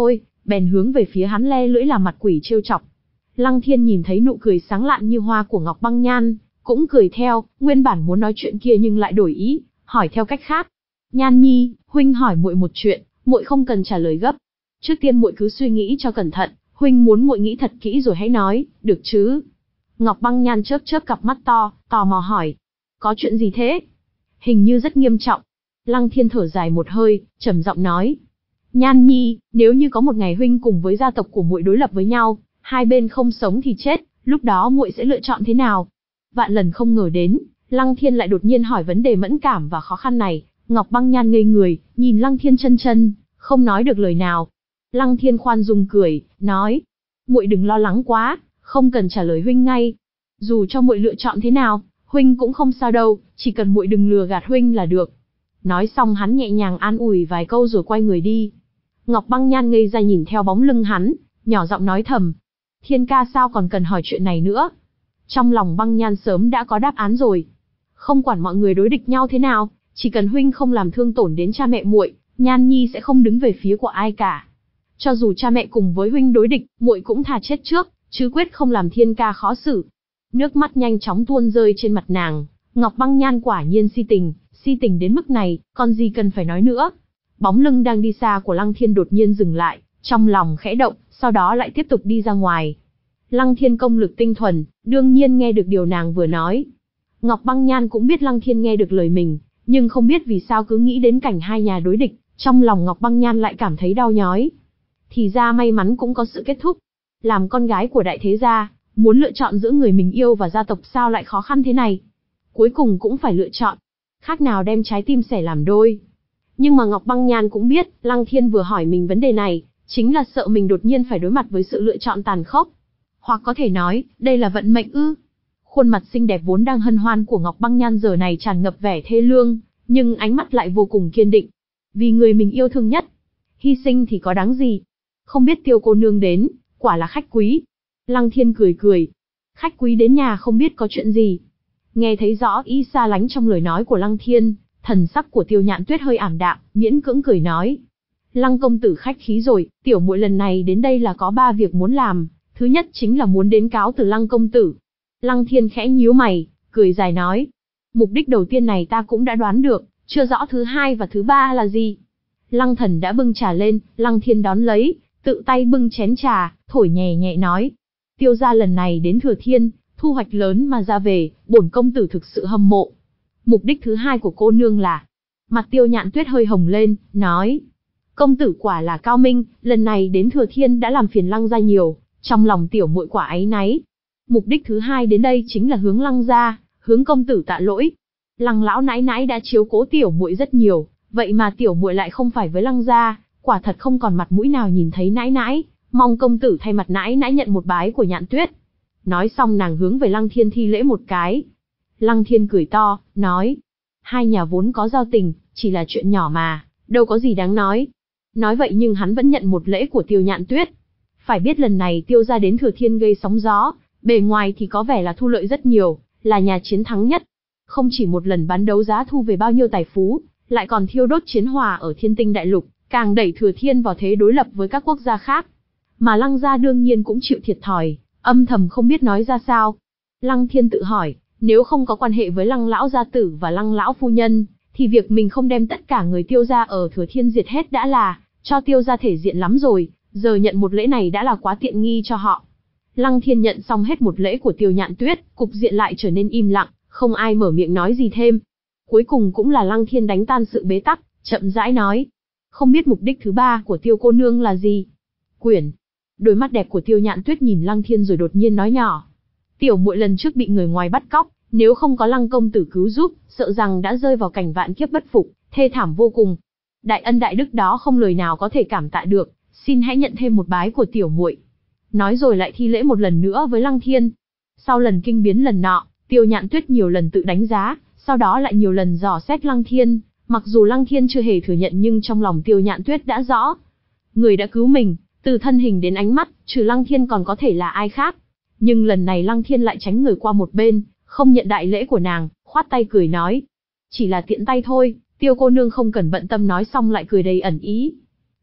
bèn hướng về phía hắn le lưỡi làm mặt quỷ trêu chọc. Lăng Thiên nhìn thấy nụ cười sáng lạn như hoa của Ngọc Băng Nhan, cũng cười theo, nguyên bản muốn nói chuyện kia nhưng lại đổi ý, hỏi theo cách khác. Nhan Nhi, huynh hỏi muội một chuyện, muội không cần trả lời gấp. Trước tiên muội cứ suy nghĩ cho cẩn thận, huynh muốn muội nghĩ thật kỹ rồi hãy nói, được chứ? Ngọc Băng Nhan chớp chớp cặp mắt to, tò mò hỏi. Có chuyện gì thế? Hình như rất nghiêm trọng. Lăng Thiên thở dài một hơi, trầm giọng nói. Nhan Nhi, nếu như có một ngày huynh cùng với gia tộc của muội đối lập với nhau, hai bên không sống thì chết, lúc đó muội sẽ lựa chọn thế nào? Vạn lần không ngờ đến, Lăng Thiên lại đột nhiên hỏi vấn đề mẫn cảm và khó khăn này. Ngọc Băng Nhan ngây người, nhìn Lăng Thiên chân chân, không nói được lời nào. Lăng Thiên khoan dung cười, nói, muội đừng lo lắng quá, không cần trả lời huynh ngay. Dù cho muội lựa chọn thế nào, huynh cũng không sao đâu, chỉ cần muội đừng lừa gạt huynh là được. Nói xong hắn nhẹ nhàng an ủi vài câu rồi quay người đi. Ngọc Băng Nhan ngây ra nhìn theo bóng lưng hắn, nhỏ giọng nói thầm, Thiên ca sao còn cần hỏi chuyện này nữa? Trong lòng Băng Nhan sớm đã có đáp án rồi. Không quản mọi người đối địch nhau thế nào, chỉ cần huynh không làm thương tổn đến cha mẹ muội, Nhan Nhi sẽ không đứng về phía của ai cả. Cho dù cha mẹ cùng với huynh đối địch, muội cũng thà chết trước, chứ quyết không làm Thiên ca khó xử. Nước mắt nhanh chóng tuôn rơi trên mặt nàng. Ngọc Băng Nhan quả nhiên si tình, si tình đến mức này, còn gì cần phải nói nữa. Bóng lưng đang đi xa của Lăng Thiên đột nhiên dừng lại, trong lòng khẽ động, sau đó lại tiếp tục đi ra ngoài. Lăng Thiên công lực tinh thuần, đương nhiên nghe được điều nàng vừa nói. Ngọc Băng Nhan cũng biết Lăng Thiên nghe được lời mình, nhưng không biết vì sao cứ nghĩ đến cảnh hai nhà đối địch, trong lòng Ngọc Băng Nhan lại cảm thấy đau nhói. Thì ra may mắn cũng có sự kết thúc. Làm con gái của đại thế gia, muốn lựa chọn giữa người mình yêu và gia tộc sao lại khó khăn thế này. Cuối cùng cũng phải lựa chọn, khác nào đem trái tim xẻ làm đôi. Nhưng mà Ngọc Băng Nhan cũng biết, Lăng Thiên vừa hỏi mình vấn đề này, chính là sợ mình đột nhiên phải đối mặt với sự lựa chọn tàn khốc. Hoặc có thể nói, đây là vận mệnh ư. Khuôn mặt xinh đẹp vốn đang hân hoan của Ngọc Băng Nhan giờ này tràn ngập vẻ thê lương, nhưng ánh mắt lại vô cùng kiên định. Vì người mình yêu thương nhất, hy sinh thì có đáng gì. Không biết Tiêu cô nương đến, quả là khách quý. Lăng Thiên cười cười. Khách quý đến nhà không biết có chuyện gì. Nghe thấy rõ ý xa lánh trong lời nói của Lăng Thiên, thần sắc của Tiêu Nhạn Tuyết hơi ảm đạm, miễn cưỡng cười nói. Lăng công tử khách khí rồi, tiểu muội lần này đến đây là có ba việc muốn làm. Thứ nhất chính là muốn đến cáo từ Lăng công tử. Lăng Thiên khẽ nhíu mày, cười dài nói. Mục đích đầu tiên này ta cũng đã đoán được, chưa rõ thứ hai và thứ ba là gì. Lăng Thần đã bưng trà lên, Lăng Thiên đón lấy, tự tay bưng chén trà, thổi nhẹ nhẹ nói. Tiêu gia lần này đến Thừa Thiên, thu hoạch lớn mà ra về, bổn công tử thực sự hâm mộ. Mục đích thứ hai của cô nương là... Mặt Tiêu Nhạn Tuyết hơi hồng lên, nói. Công tử quả là cao minh, lần này đến Thừa Thiên đã làm phiền Lăng gia nhiều, trong lòng tiểu muội quả áy náy. Mục đích thứ hai đến đây chính là hướng Lăng gia, hướng công tử tạ lỗi. Lăng lão nãi nãi đã chiếu cố tiểu muội rất nhiều, vậy mà tiểu muội lại không phải với Lăng gia, quả thật không còn mặt mũi nào nhìn thấy nãi nãi, mong công tử thay mặt nãi nãi nhận một bái của Nhạn Tuyết. Nói xong nàng hướng về Lăng Thiên thi lễ một cái. Lăng Thiên cười to, nói, hai nhà vốn có giao tình, chỉ là chuyện nhỏ mà, đâu có gì đáng nói. Nói vậy nhưng hắn vẫn nhận một lễ của Tiêu Nhạn Tuyết. Phải biết lần này Tiêu gia đến Thừa Thiên gây sóng gió, bề ngoài thì có vẻ là thu lợi rất nhiều, là nhà chiến thắng nhất. Không chỉ một lần bán đấu giá thu về bao nhiêu tài phú, lại còn thiêu đốt chiến hỏa ở Thiên Tinh Đại Lục, càng đẩy Thừa Thiên vào thế đối lập với các quốc gia khác. Mà Lăng gia đương nhiên cũng chịu thiệt thòi, âm thầm không biết nói ra sao. Lăng Thiên tự hỏi, nếu không có quan hệ với Lăng lão gia tử và Lăng lão phu nhân, thì việc mình không đem tất cả người Tiêu gia ở Thừa Thiên diệt hết đã là cho Tiêu gia thể diện lắm rồi, giờ nhận một lễ này đã là quá tiện nghi cho họ. Lăng Thiên nhận xong hết một lễ của Tiêu Nhạn Tuyết, cục diện lại trở nên im lặng, không ai mở miệng nói gì thêm. Cuối cùng cũng là Lăng Thiên đánh tan sự bế tắc, chậm rãi nói, không biết mục đích thứ ba của Tiêu cô nương là gì. Quyển. Đôi mắt đẹp của Tiêu Nhạn Tuyết nhìn Lăng Thiên rồi đột nhiên nói nhỏ, tiểu muội lần trước bị người ngoài bắt cóc, nếu không có Lăng công tử cứu giúp, sợ rằng đã rơi vào cảnh vạn kiếp bất phục, thê thảm vô cùng. Đại ân đại đức đó không lời nào có thể cảm tạ được, xin hãy nhận thêm một bái của tiểu muội. Nói rồi lại thi lễ một lần nữa với Lăng Thiên. Sau lần kinh biến lần nọ, Tiêu Nhạn Tuyết nhiều lần tự đánh giá, sau đó lại nhiều lần dò xét Lăng Thiên. Mặc dù Lăng Thiên chưa hề thừa nhận nhưng trong lòng Tiêu Nhạn Tuyết đã rõ. Người đã cứu mình, từ thân hình đến ánh mắt, trừ Lăng Thiên còn có thể là ai khác. Nhưng lần này Lăng Thiên lại tránh người qua một bên, không nhận đại lễ của nàng, khoát tay cười nói. Chỉ là tiện tay thôi, Tiêu cô nương không cần bận tâm, nói xong lại cười đầy ẩn ý.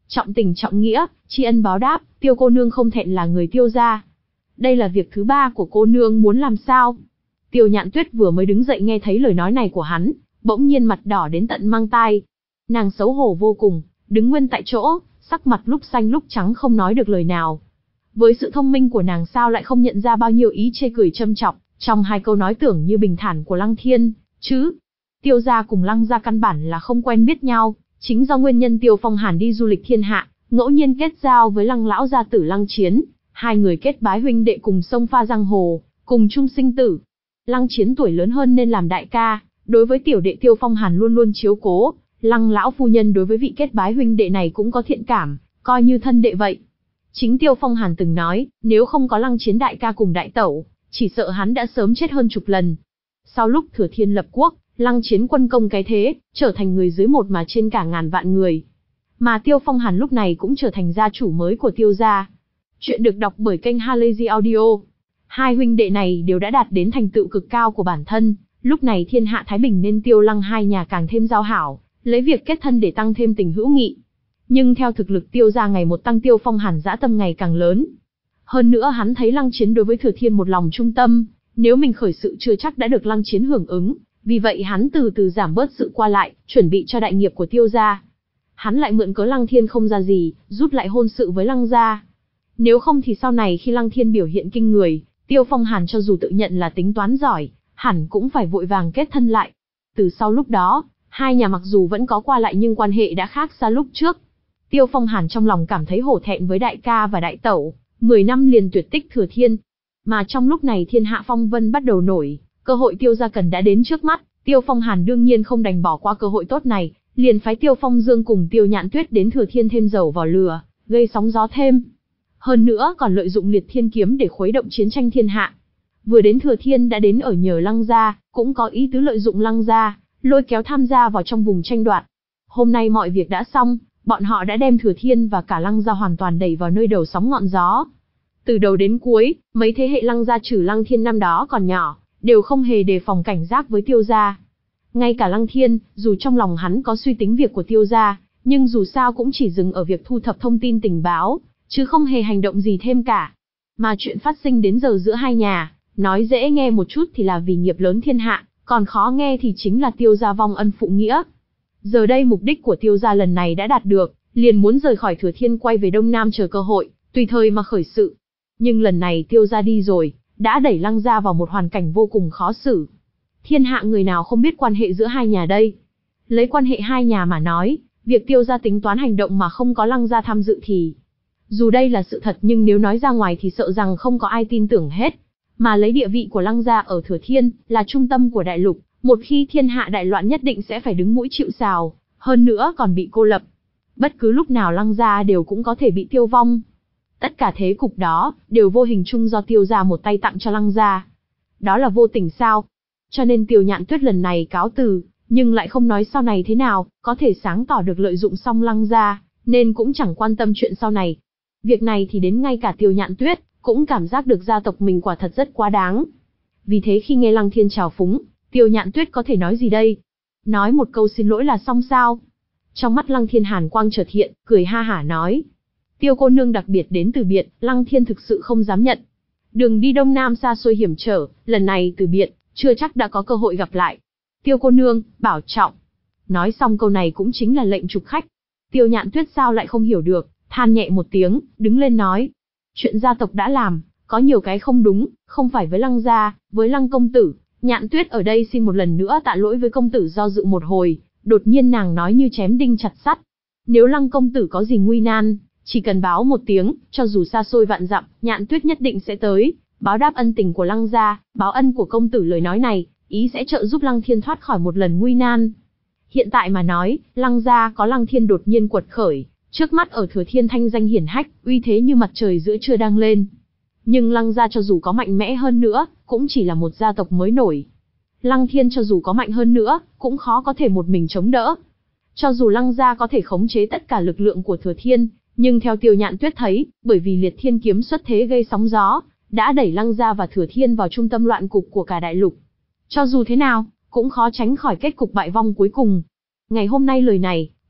Trọng tình trọng nghĩa, tri ân báo đáp, Tiêu cô nương không thẹn là người Tiêu gia. Đây là việc thứ ba của cô nương muốn làm sao? Tiêu Nhạn Tuyết vừa mới đứng dậy nghe thấy lời nói này của hắn, bỗng nhiên mặt đỏ đến tận mang tai. Nàng xấu hổ vô cùng, đứng nguyên tại chỗ, sắc mặt lúc xanh lúc trắng không nói được lời nào. Với sự thông minh của nàng sao lại không nhận ra bao nhiêu ý chê cười châm chọc trong hai câu nói tưởng như bình thản của Lăng Thiên, chứ? Tiêu gia cùng Lăng gia căn bản là không quen biết nhau, chính do nguyên nhân Tiêu Phong Hàn đi du lịch thiên hạ, ngẫu nhiên kết giao với Lăng lão gia tử Lăng Chiến, hai người kết bái huynh đệ cùng sông pha giang hồ, cùng chung sinh tử. Lăng Chiến tuổi lớn hơn nên làm đại ca, đối với tiểu đệ Tiêu Phong Hàn luôn luôn chiếu cố, Lăng lão phu nhân đối với vị kết bái huynh đệ này cũng có thiện cảm, coi như thân đệ vậy. Chính Tiêu Phong Hàn từng nói, nếu không có Lăng Chiến đại ca cùng đại tẩu, chỉ sợ hắn đã sớm chết hơn chục lần. Sau lúc Thừa Thiên lập quốc, Lăng Chiến quân công cái thế, trở thành người dưới một mà trên cả ngàn vạn người. Mà Tiêu Phong Hàn lúc này cũng trở thành gia chủ mới của Tiêu gia. Chuyện được đọc bởi kênh Halazy Audio. Hai huynh đệ này đều đã đạt đến thành tựu cực cao của bản thân, lúc này thiên hạ thái bình nên Tiêu Lăng hai nhà càng thêm giao hảo, lấy việc kết thân để tăng thêm tình hữu nghị. Nhưng theo thực lực Tiêu gia ngày một tăng, Tiêu Phong Hàn dã tâm ngày càng lớn. Hơn nữa hắn thấy Lăng Chiến đối với Thừa Thiên một lòng trung tâm, nếu mình khởi sự chưa chắc đã được Lăng Chiến hưởng ứng, vì vậy hắn từ từ giảm bớt sự qua lại, chuẩn bị cho đại nghiệp của Tiêu gia. Hắn lại mượn cớ Lăng Thiên không ra gì, rút lại hôn sự với Lăng gia. Nếu không thì sau này khi Lăng Thiên biểu hiện kinh người, Tiêu Phong Hàn cho dù tự nhận là tính toán giỏi, hẳn cũng phải vội vàng kết thân lại. Từ sau lúc đó, hai nhà mặc dù vẫn có qua lại nhưng quan hệ đã khác xa lúc trước. Tiêu Phong Hàn trong lòng cảm thấy hổ thẹn với đại ca và đại tẩu, mười năm liền tuyệt tích Thừa Thiên. Mà trong lúc này thiên hạ phong vân bắt đầu nổi, cơ hội Tiêu gia cần đã đến trước mắt, Tiêu Phong Hàn đương nhiên không đành bỏ qua cơ hội tốt này, liền phái Tiêu Phong Dương cùng Tiêu Nhạn Tuyết đến Thừa Thiên thêm dầu vào lửa, gây sóng gió thêm. Hơn nữa còn lợi dụng Liệt Thiên kiếm để khuấy động chiến tranh thiên hạ. Vừa đến Thừa Thiên đã đến ở nhờ Lăng gia, cũng có ý tứ lợi dụng Lăng gia, lôi kéo tham gia vào trong vùng tranh đoạt. Hôm nay mọi việc đã xong, bọn họ đã đem Thừa Thiên và cả Lăng gia hoàn toàn đẩy vào nơi đầu sóng ngọn gió. Từ đầu đến cuối, mấy thế hệ Lăng gia trừ Lăng Thiên năm đó còn nhỏ, đều không hề đề phòng cảnh giác với Tiêu gia. Ngay cả Lăng Thiên, dù trong lòng hắn có suy tính việc của Tiêu gia, nhưng dù sao cũng chỉ dừng ở việc thu thập thông tin tình báo, chứ không hề hành động gì thêm cả. Mà chuyện phát sinh đến giờ giữa hai nhà, nói dễ nghe một chút thì là vì nghiệp lớn thiên hạ, còn khó nghe thì chính là Tiêu gia vong ân phụ nghĩa. Giờ đây mục đích của Tiêu gia lần này đã đạt được, liền muốn rời khỏi Thừa Thiên quay về Đông Nam chờ cơ hội, tùy thời mà khởi sự. Nhưng lần này Tiêu gia đi rồi, đã đẩy Lăng gia vào một hoàn cảnh vô cùng khó xử. Thiên hạ người nào không biết quan hệ giữa hai nhà đây? Lấy quan hệ hai nhà mà nói, việc Tiêu gia tính toán hành động mà không có Lăng gia tham dự thì... Dù đây là sự thật nhưng nếu nói ra ngoài thì sợ rằng không có ai tin tưởng hết. Mà lấy địa vị của Lăng gia ở Thừa Thiên, là trung tâm của đại lục, một khi thiên hạ đại loạn nhất định sẽ phải đứng mũi chịu sào, hơn nữa còn bị cô lập. Bất cứ lúc nào Lăng gia đều cũng có thể bị tiêu vong. Tất cả thế cục đó, đều vô hình chung do Tiêu gia một tay tặng cho Lăng gia. Đó là vô tình sao? Cho nên Tiêu Nhạn Tuyết lần này cáo từ, nhưng lại không nói sau này thế nào, có thể sáng tỏ được lợi dụng xong Lăng gia, nên cũng chẳng quan tâm chuyện sau này. Việc này thì đến ngay cả Tiêu Nhạn Tuyết, cũng cảm giác được gia tộc mình quả thật rất quá đáng. Vì thế khi nghe Lăng Thiên chào phúng, Tiêu Nhạn Tuyết có thể nói gì đây? Nói một câu xin lỗi là xong sao? Trong mắt Lăng Thiên hàn quang chợt hiện, cười ha hả nói. Tiêu cô nương đặc biệt đến từ biệt, Lăng Thiên thực sự không dám nhận. Đường đi Đông Nam xa xôi hiểm trở, lần này từ biệt, chưa chắc đã có cơ hội gặp lại. Tiêu cô nương, bảo trọng. Nói xong câu này cũng chính là lệnh trục khách. Tiêu Nhạn Tuyết sao lại không hiểu được, than nhẹ một tiếng, đứng lên nói. Chuyện gia tộc đã làm, có nhiều cái không đúng, không phải với Lăng gia, với Lăng công tử. Nhạn Tuyết ở đây xin một lần nữa tạ lỗi với công tử do dự một hồi, đột nhiên nàng nói như chém đinh chặt sắt. Nếu Lăng công tử có gì nguy nan, chỉ cần báo một tiếng, cho dù xa xôi vạn dặm, Nhạn Tuyết nhất định sẽ tới, báo đáp ân tình của Lăng gia, báo ân của công tử. Lời nói này, ý sẽ trợ giúp Lăng Thiên thoát khỏi một lần nguy nan. Hiện tại mà nói, Lăng gia có Lăng Thiên đột nhiên quật khởi, trước mắt ở Thừa Thiên thanh danh hiển hách, uy thế như mặt trời giữa trưa đang lên. Nhưng Lăng gia cho dù có mạnh mẽ hơn nữa, cũng chỉ là một gia tộc mới nổi. Lăng Thiên cho dù có mạnh hơn nữa, cũng khó có thể một mình chống đỡ. Cho dù Lăng gia có thể khống chế tất cả lực lượng của Thừa Thiên, nhưng theo Tiêu Nhạn Tuyết thấy, bởi vì Liệt Thiên kiếm xuất thế gây sóng gió, đã đẩy Lăng gia và Thừa Thiên vào trung tâm loạn cục của cả đại lục. Cho dù thế nào, cũng khó tránh khỏi kết cục bại vong cuối cùng. Ngày hôm nay lời này,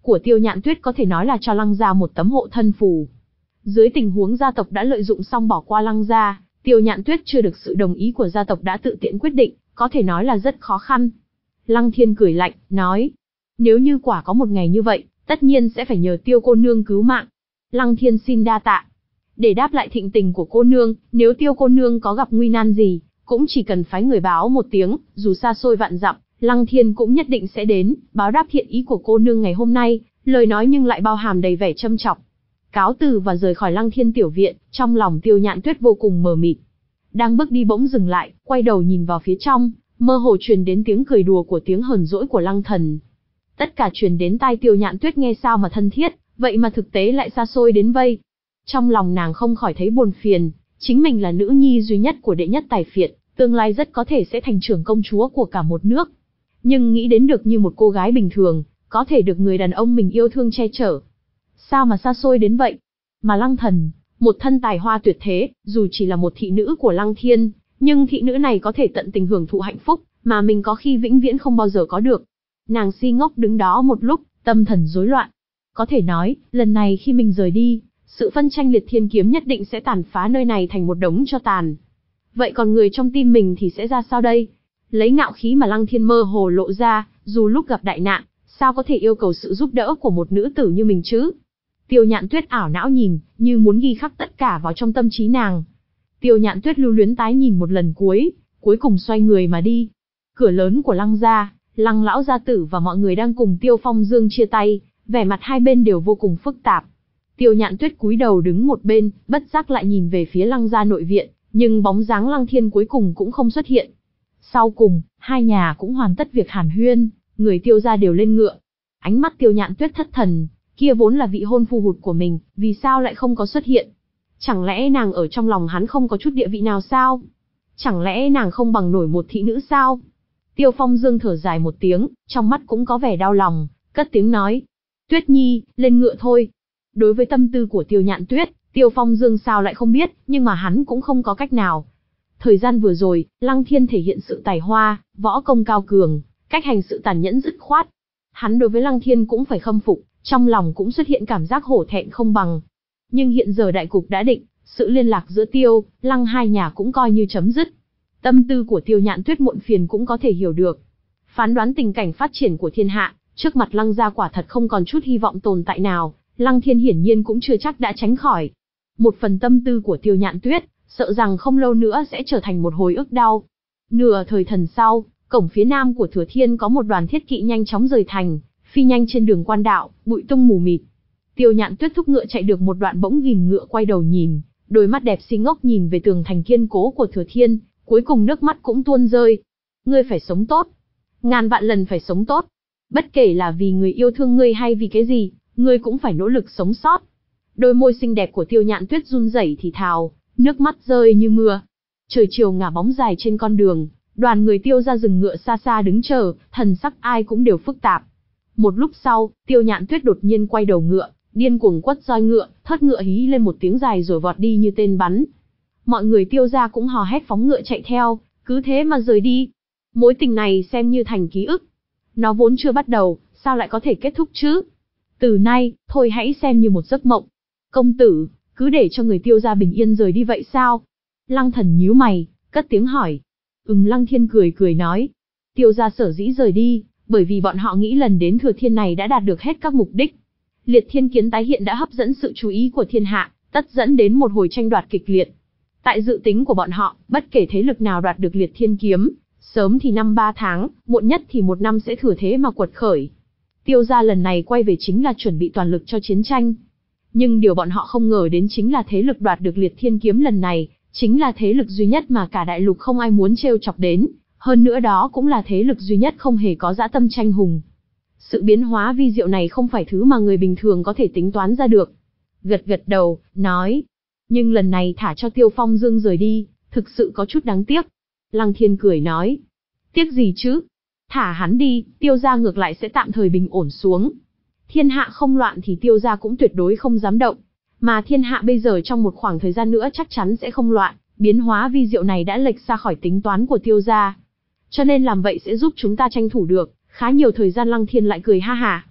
của Tiêu Nhạn Tuyết có thể nói là cho Lăng gia một tấm hộ thân phù. Dưới tình huống gia tộc đã lợi dụng xong bỏ qua Lăng gia, Tiêu Nhạn Tuyết chưa được sự đồng ý của gia tộc đã tự tiện quyết định, có thể nói là rất khó khăn. Lăng Thiên cười lạnh, nói, nếu như quả có một ngày như vậy, tất nhiên sẽ phải nhờ Tiêu cô nương cứu mạng. Lăng Thiên xin đa tạ. Để đáp lại thịnh tình của cô nương, nếu Tiêu cô nương có gặp nguy nan gì, cũng chỉ cần phái người báo một tiếng, dù xa xôi vạn dặm, Lăng Thiên cũng nhất định sẽ đến, báo đáp thiện ý của cô nương ngày hôm nay, lời nói nhưng lại bao hàm đầy vẻ châm chọc. Cáo từ và rời khỏi Lăng Thiên tiểu viện, trong lòng Tiêu Nhạn Tuyết vô cùng mờ mịt. Đang bước đi bỗng dừng lại, quay đầu nhìn vào phía trong, mơ hồ truyền đến tiếng cười đùa của tiếng hờn dỗi của Lăng Thần. Tất cả truyền đến tai Tiêu Nhạn Tuyết nghe sao mà thân thiết, vậy mà thực tế lại xa xôi đến vây. Trong lòng nàng không khỏi thấy buồn phiền, chính mình là nữ nhi duy nhất của đệ nhất tài phiệt, tương lai rất có thể sẽ thành trưởng công chúa của cả một nước. Nhưng nghĩ đến được như một cô gái bình thường, có thể được người đàn ông mình yêu thương che chở. Sao mà xa xôi đến vậy? Mà Lăng Thần, một thân tài hoa tuyệt thế, dù chỉ là một thị nữ của Lăng Thiên, nhưng thị nữ này có thể tận tình hưởng thụ hạnh phúc, mà mình có khi vĩnh viễn không bao giờ có được. Nàng si ngốc đứng đó một lúc, tâm thần rối loạn. Có thể nói, lần này khi mình rời đi, sự phân tranh liệt thiên kiếm nhất định sẽ tàn phá nơi này thành một đống tro tàn. Vậy còn người trong tim mình thì sẽ ra sao đây? Lấy ngạo khí mà Lăng Thiên mơ hồ lộ ra, dù lúc gặp đại nạn, sao có thể yêu cầu sự giúp đỡ của một nữ tử như mình chứ? Tiêu Nhạn Tuyết ảo não nhìn, như muốn ghi khắc tất cả vào trong tâm trí nàng. Tiêu Nhạn Tuyết lưu luyến tái nhìn một lần cuối, cuối cùng xoay người mà đi. Cửa lớn của Lăng gia, Lăng lão gia tử và mọi người đang cùng Tiêu Phong Dương chia tay, vẻ mặt hai bên đều vô cùng phức tạp. Tiêu Nhạn Tuyết cúi đầu đứng một bên, bất giác lại nhìn về phía Lăng gia nội viện, nhưng bóng dáng Lăng Thiên cuối cùng cũng không xuất hiện. Sau cùng, hai nhà cũng hoàn tất việc hàn huyên, người Tiêu gia đều lên ngựa. Ánh mắt Tiêu Nhạn Tuyết thất thần, kia vốn là vị hôn phu hụt của mình, vì sao lại không có xuất hiện? Chẳng lẽ nàng ở trong lòng hắn không có chút địa vị nào sao? Chẳng lẽ nàng không bằng nổi một thị nữ sao? Tiêu Phong Dương thở dài một tiếng, trong mắt cũng có vẻ đau lòng, cất tiếng nói, Tuyết Nhi, lên ngựa thôi. Đối với tâm tư của Tiêu Nhạn Tuyết, Tiêu Phong Dương sao lại không biết, nhưng mà hắn cũng không có cách nào. Thời gian vừa rồi, Lăng Thiên thể hiện sự tài hoa, võ công cao cường, cách hành sự tàn nhẫn dứt khoát. Hắn đối với Lăng Thiên cũng phải khâm phục, trong lòng cũng xuất hiện cảm giác hổ thẹn không bằng. Nhưng hiện giờ đại cục đã định, sự liên lạc giữa Tiêu, Lăng hai nhà cũng coi như chấm dứt. Tâm tư của Tiêu Nhạn Tuyết muộn phiền cũng có thể hiểu được. Phán đoán tình cảnh phát triển của thiên hạ, trước mặt Lăng gia quả thật không còn chút hy vọng tồn tại nào, Lăng Thiên hiển nhiên cũng chưa chắc đã tránh khỏi. Một phần tâm tư của Tiêu Nhạn Tuyết, sợ rằng không lâu nữa sẽ trở thành một hồi ức đau. Nửa thời thần sau, cổng phía nam của Thừa Thiên có một đoàn thiết kỵ nhanh chóng rời thành, phi nhanh trên đường quan đạo, bụi tung mù mịt. Tiêu Nhạn Tuyết thúc ngựa chạy được một đoạn bỗng ghim ngựa quay đầu nhìn, đôi mắt đẹp si ngốc nhìn về tường thành kiên cố của Thừa Thiên, cuối cùng nước mắt cũng tuôn rơi. Ngươi phải sống tốt, ngàn vạn lần phải sống tốt. Bất kể là vì người yêu thương ngươi hay vì cái gì, ngươi cũng phải nỗ lực sống sót. Đôi môi xinh đẹp của Tiêu Nhạn Tuyết run rẩy thì thào, nước mắt rơi như mưa. Trời chiều ngả bóng dài trên con đường, đoàn người Tiêu ra dừng ngựa xa xa đứng chờ, thần sắc ai cũng đều phức tạp. Một lúc sau, Tiêu Nhạn Tuyết đột nhiên quay đầu ngựa, điên cuồng quất roi ngựa, thớt ngựa hí lên một tiếng dài rồi vọt đi như tên bắn. Mọi người Tiêu ra cũng hò hét phóng ngựa chạy theo, cứ thế mà rời đi. Mối tình này xem như thành ký ức. Nó vốn chưa bắt đầu, sao lại có thể kết thúc chứ? Từ nay, thôi hãy xem như một giấc mộng. Công tử, cứ để cho người Tiêu gia bình yên rời đi vậy sao? Lăng Thần nhíu mày, cất tiếng hỏi. Ừm, Lăng Thiên cười cười nói. Tiêu gia sở dĩ rời đi, bởi vì bọn họ nghĩ lần đến Thừa Thiên này đã đạt được hết các mục đích. Liệt Thiên Kiếm tái hiện đã hấp dẫn sự chú ý của thiên hạ, tất dẫn đến một hồi tranh đoạt kịch liệt. Tại dự tính của bọn họ, bất kể thế lực nào đoạt được Liệt Thiên Kiếm, sớm thì năm ba tháng, muộn nhất thì một năm sẽ thừa thế mà quật khởi. Tiêu gia lần này quay về chính là chuẩn bị toàn lực cho chiến tranh. Nhưng điều bọn họ không ngờ đến chính là thế lực đoạt được Liệt Thiên Kiếm lần này, chính là thế lực duy nhất mà cả đại lục không ai muốn trêu chọc đến, hơn nữa đó cũng là thế lực duy nhất không hề có dã tâm tranh hùng. Sự biến hóa vi diệu này không phải thứ mà người bình thường có thể tính toán ra được. Gật gật đầu, nói, nhưng lần này thả cho Tiêu Phong Dương rời đi, thực sự có chút đáng tiếc. Lăng Thiên cười nói, tiếc gì chứ? Thả hắn đi, Tiêu gia ngược lại sẽ tạm thời bình ổn xuống. Thiên hạ không loạn thì Tiêu gia cũng tuyệt đối không dám động. Mà thiên hạ bây giờ trong một khoảng thời gian nữa chắc chắn sẽ không loạn, biến hóa vi diệu này đã lệch xa khỏi tính toán của Tiêu gia. Cho nên làm vậy sẽ giúp chúng ta tranh thủ được khá nhiều thời gian. Lăng Thiên lại cười ha hả.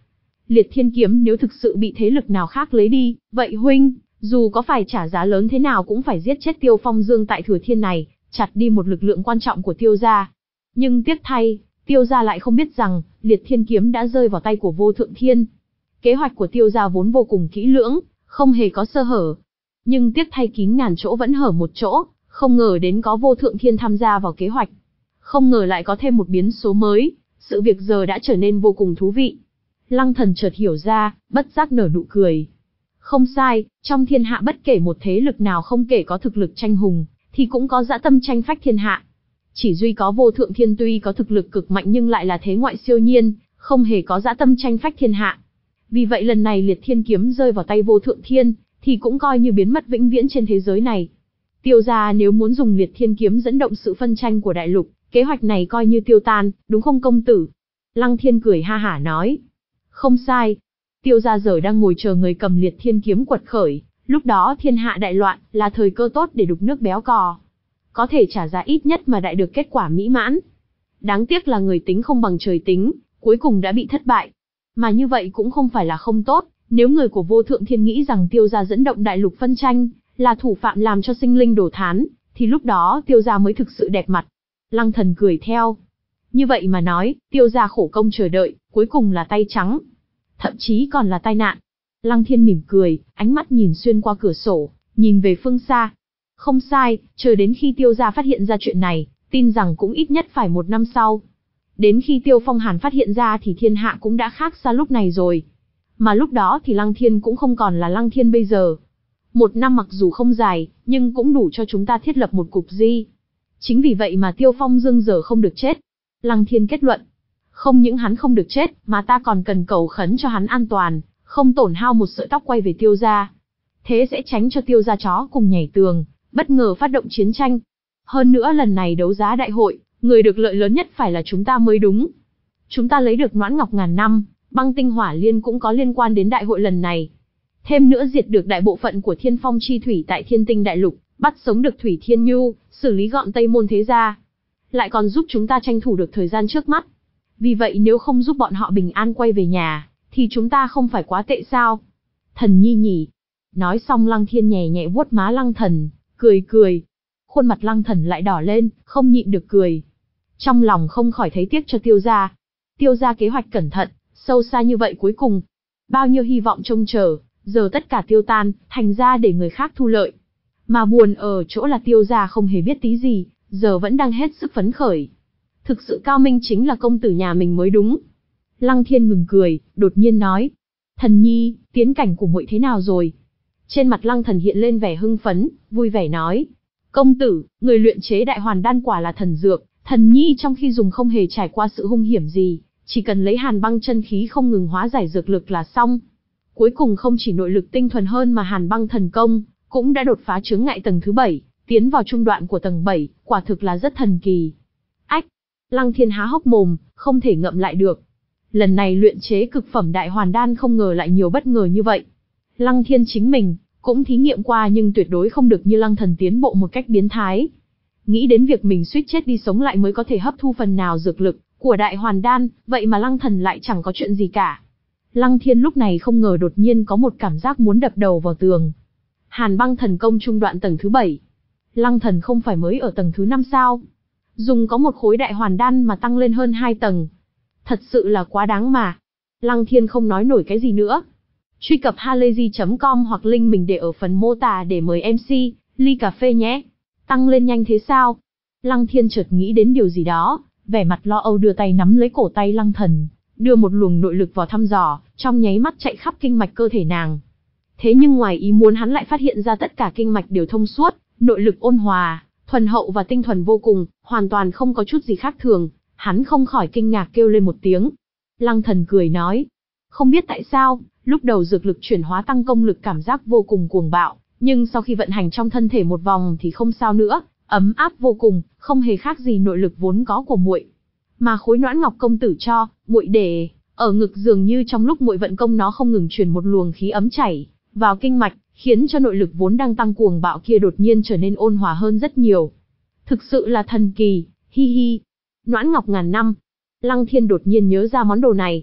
Liệt Thiên Kiếm nếu thực sự bị thế lực nào khác lấy đi, vậy huynh, dù có phải trả giá lớn thế nào cũng phải giết chết Tiêu Phong Dương tại Thừa Thiên này, chặt đi một lực lượng quan trọng của Tiêu gia. Nhưng tiếc thay, Tiêu gia lại không biết rằng, Liệt Thiên Kiếm đã rơi vào tay của Vô Thượng Thiên. Kế hoạch của Tiêu gia vốn vô cùng kỹ lưỡng, không hề có sơ hở. Nhưng tiếc thay kín ngàn chỗ vẫn hở một chỗ, không ngờ đến có Vô Thượng Thiên tham gia vào kế hoạch. Không ngờ lại có thêm một biến số mới, sự việc giờ đã trở nên vô cùng thú vị. Lăng Thần chợt hiểu ra, bất giác nở nụ cười. Không sai, trong thiên hạ bất kể một thế lực nào không kể có thực lực tranh hùng, thì cũng có dã tâm tranh phách thiên hạ. Chỉ duy có Vô Thượng Thiên tuy có thực lực cực mạnh nhưng lại là thế ngoại siêu nhiên, không hề có dã tâm tranh phách thiên hạ. Vì vậy lần này Liệt Thiên Kiếm rơi vào tay Vô Thượng Thiên, thì cũng coi như biến mất vĩnh viễn trên thế giới này. Tiêu gia nếu muốn dùng Liệt Thiên Kiếm dẫn động sự phân tranh của đại lục, kế hoạch này coi như tiêu tan, đúng không công tử? Lăng Thiên cười ha hả nói. Không sai. Tiêu gia giờ đang ngồi chờ người cầm Liệt Thiên Kiếm quật khởi, lúc đó thiên hạ đại loạn, là thời cơ tốt để đục nước béo cò. Có thể trả giá ít nhất mà đại được kết quả mỹ mãn. Đáng tiếc là người tính không bằng trời tính, cuối cùng đã bị thất bại. Mà như vậy cũng không phải là không tốt, nếu người của Vô Thượng Thiên nghĩ rằng Tiêu gia dẫn động đại lục phân tranh, là thủ phạm làm cho sinh linh đổ thán, thì lúc đó Tiêu gia mới thực sự đẹp mặt. Lăng Thần cười theo. Như vậy mà nói, Tiêu gia khổ công chờ đợi, cuối cùng là tay trắng. Thậm chí còn là tai nạn. Lăng Thiên mỉm cười, ánh mắt nhìn xuyên qua cửa sổ, nhìn về phương xa. Không sai, chờ đến khi Tiêu gia phát hiện ra chuyện này, tin rằng cũng ít nhất phải một năm sau. Đến khi Tiêu Phong Hàn phát hiện ra thì thiên hạ cũng đã khác xa lúc này rồi. Mà lúc đó thì Lăng Thiên cũng không còn là Lăng Thiên bây giờ. Một năm mặc dù không dài, nhưng cũng đủ cho chúng ta thiết lập một cục di. Chính vì vậy mà Tiêu Phong Dương giờ không được chết. Lăng Thiên kết luận. Không những hắn không được chết, mà ta còn cần cầu khấn cho hắn an toàn, không tổn hao một sợi tóc quay về Tiêu gia. Thế sẽ tránh cho Tiêu gia chó cùng nhảy tường, bất ngờ phát động chiến tranh. Hơn nữa lần này đấu giá đại hội, người được lợi lớn nhất phải là chúng ta mới đúng. Chúng ta lấy được noãn ngọc ngàn năm, băng tinh hỏa liên cũng có liên quan đến đại hội lần này. Thêm nữa diệt được đại bộ phận của thiên phong chi thủy tại thiên tinh đại lục, bắt sống được Thủy Thiên Nhu, xử lý gọn Tây Môn thế gia. Lại còn giúp chúng ta tranh thủ được thời gian trước mắt. Vì vậy nếu không giúp bọn họ bình an quay về nhà, thì chúng ta không phải quá tệ sao? Thần nhi nhỉ. Nói xong Lăng Thiên nhẹ nhẹ vuốt má Lăng Thần, cười cười. Khuôn mặt Lăng Thần lại đỏ lên, không nhịn được cười. Trong lòng không khỏi thấy tiếc cho Tiêu gia. Tiêu gia kế hoạch cẩn thận, sâu xa như vậy cuối cùng. Bao nhiêu hy vọng trông chờ, giờ tất cả tiêu tan, thành ra để người khác thu lợi. Mà buồn ở chỗ là Tiêu gia không hề biết tí gì, giờ vẫn đang hết sức phấn khởi. Thực sự cao minh chính là công tử nhà mình mới đúng. Lăng Thiên ngừng cười, đột nhiên nói. Thần nhi, tiến cảnh của muội thế nào rồi? Trên mặt Lăng Thần hiện lên vẻ hưng phấn, vui vẻ nói. Công tử, người luyện chế đại hoàn đan quả là thần dược, thần nhi trong khi dùng không hề trải qua sự hung hiểm gì, chỉ cần lấy hàn băng chân khí không ngừng hóa giải dược lực là xong. Cuối cùng không chỉ nội lực tinh thuần hơn mà hàn băng thần công, cũng đã đột phá chướng ngại tầng thứ bảy, tiến vào trung đoạn của tầng bảy, quả thực là rất thần kỳ. Ách! Lăng Thiên há hốc mồm, không thể ngậm lại được. Lần này luyện chế cực phẩm đại hoàn đan không ngờ lại nhiều bất ngờ như vậy. Lăng Thiên chính mình, cũng thí nghiệm qua nhưng tuyệt đối không được như Lăng Thần tiến bộ một cách biến thái. Nghĩ đến việc mình suýt chết đi sống lại mới có thể hấp thu phần nào dược lực của đại hoàn đan, vậy mà Lăng Thần lại chẳng có chuyện gì cả. Lăng Thiên lúc này không ngờ đột nhiên có một cảm giác muốn đập đầu vào tường. Hàn băng thần công trung đoạn tầng thứ bảy. Lăng Thần không phải mới ở tầng thứ năm sao? Dùng có một khối đại hoàn đan mà tăng lên hơn hai tầng. Thật sự là quá đáng mà. Lăng Thiên không nói nổi cái gì nữa. Truy cập halayzi chấm com hoặc link mình để ở phần mô tả để mời em xê, ly cà phê nhé. Tăng lên nhanh thế sao? Lăng Thiên chợt nghĩ đến điều gì đó, vẻ mặt lo âu đưa tay nắm lấy cổ tay Lăng Thần, đưa một luồng nội lực vào thăm dò, trong nháy mắt chạy khắp kinh mạch cơ thể nàng. Thế nhưng ngoài ý muốn hắn lại phát hiện ra tất cả kinh mạch đều thông suốt, nội lực ôn hòa, thuần hậu và tinh thuần vô cùng, hoàn toàn không có chút gì khác thường. Hắn không khỏi kinh ngạc kêu lên một tiếng. Lăng Thần cười nói, không biết tại sao, lúc đầu dược lực chuyển hóa tăng công lực cảm giác vô cùng cuồng bạo, nhưng sau khi vận hành trong thân thể một vòng thì không sao nữa, ấm áp vô cùng, không hề khác gì nội lực vốn có của muội. Mà khối noãn ngọc công tử cho muội để ở ngực dường như trong lúc muội vận công nó không ngừng truyền một luồng khí ấm chảy vào kinh mạch, khiến cho nội lực vốn đang tăng cuồng bạo kia đột nhiên trở nên ôn hòa hơn rất nhiều. Thực sự là thần kỳ, hi hi. Noãn ngọc ngàn năm. Lăng Thiên đột nhiên nhớ ra món đồ này.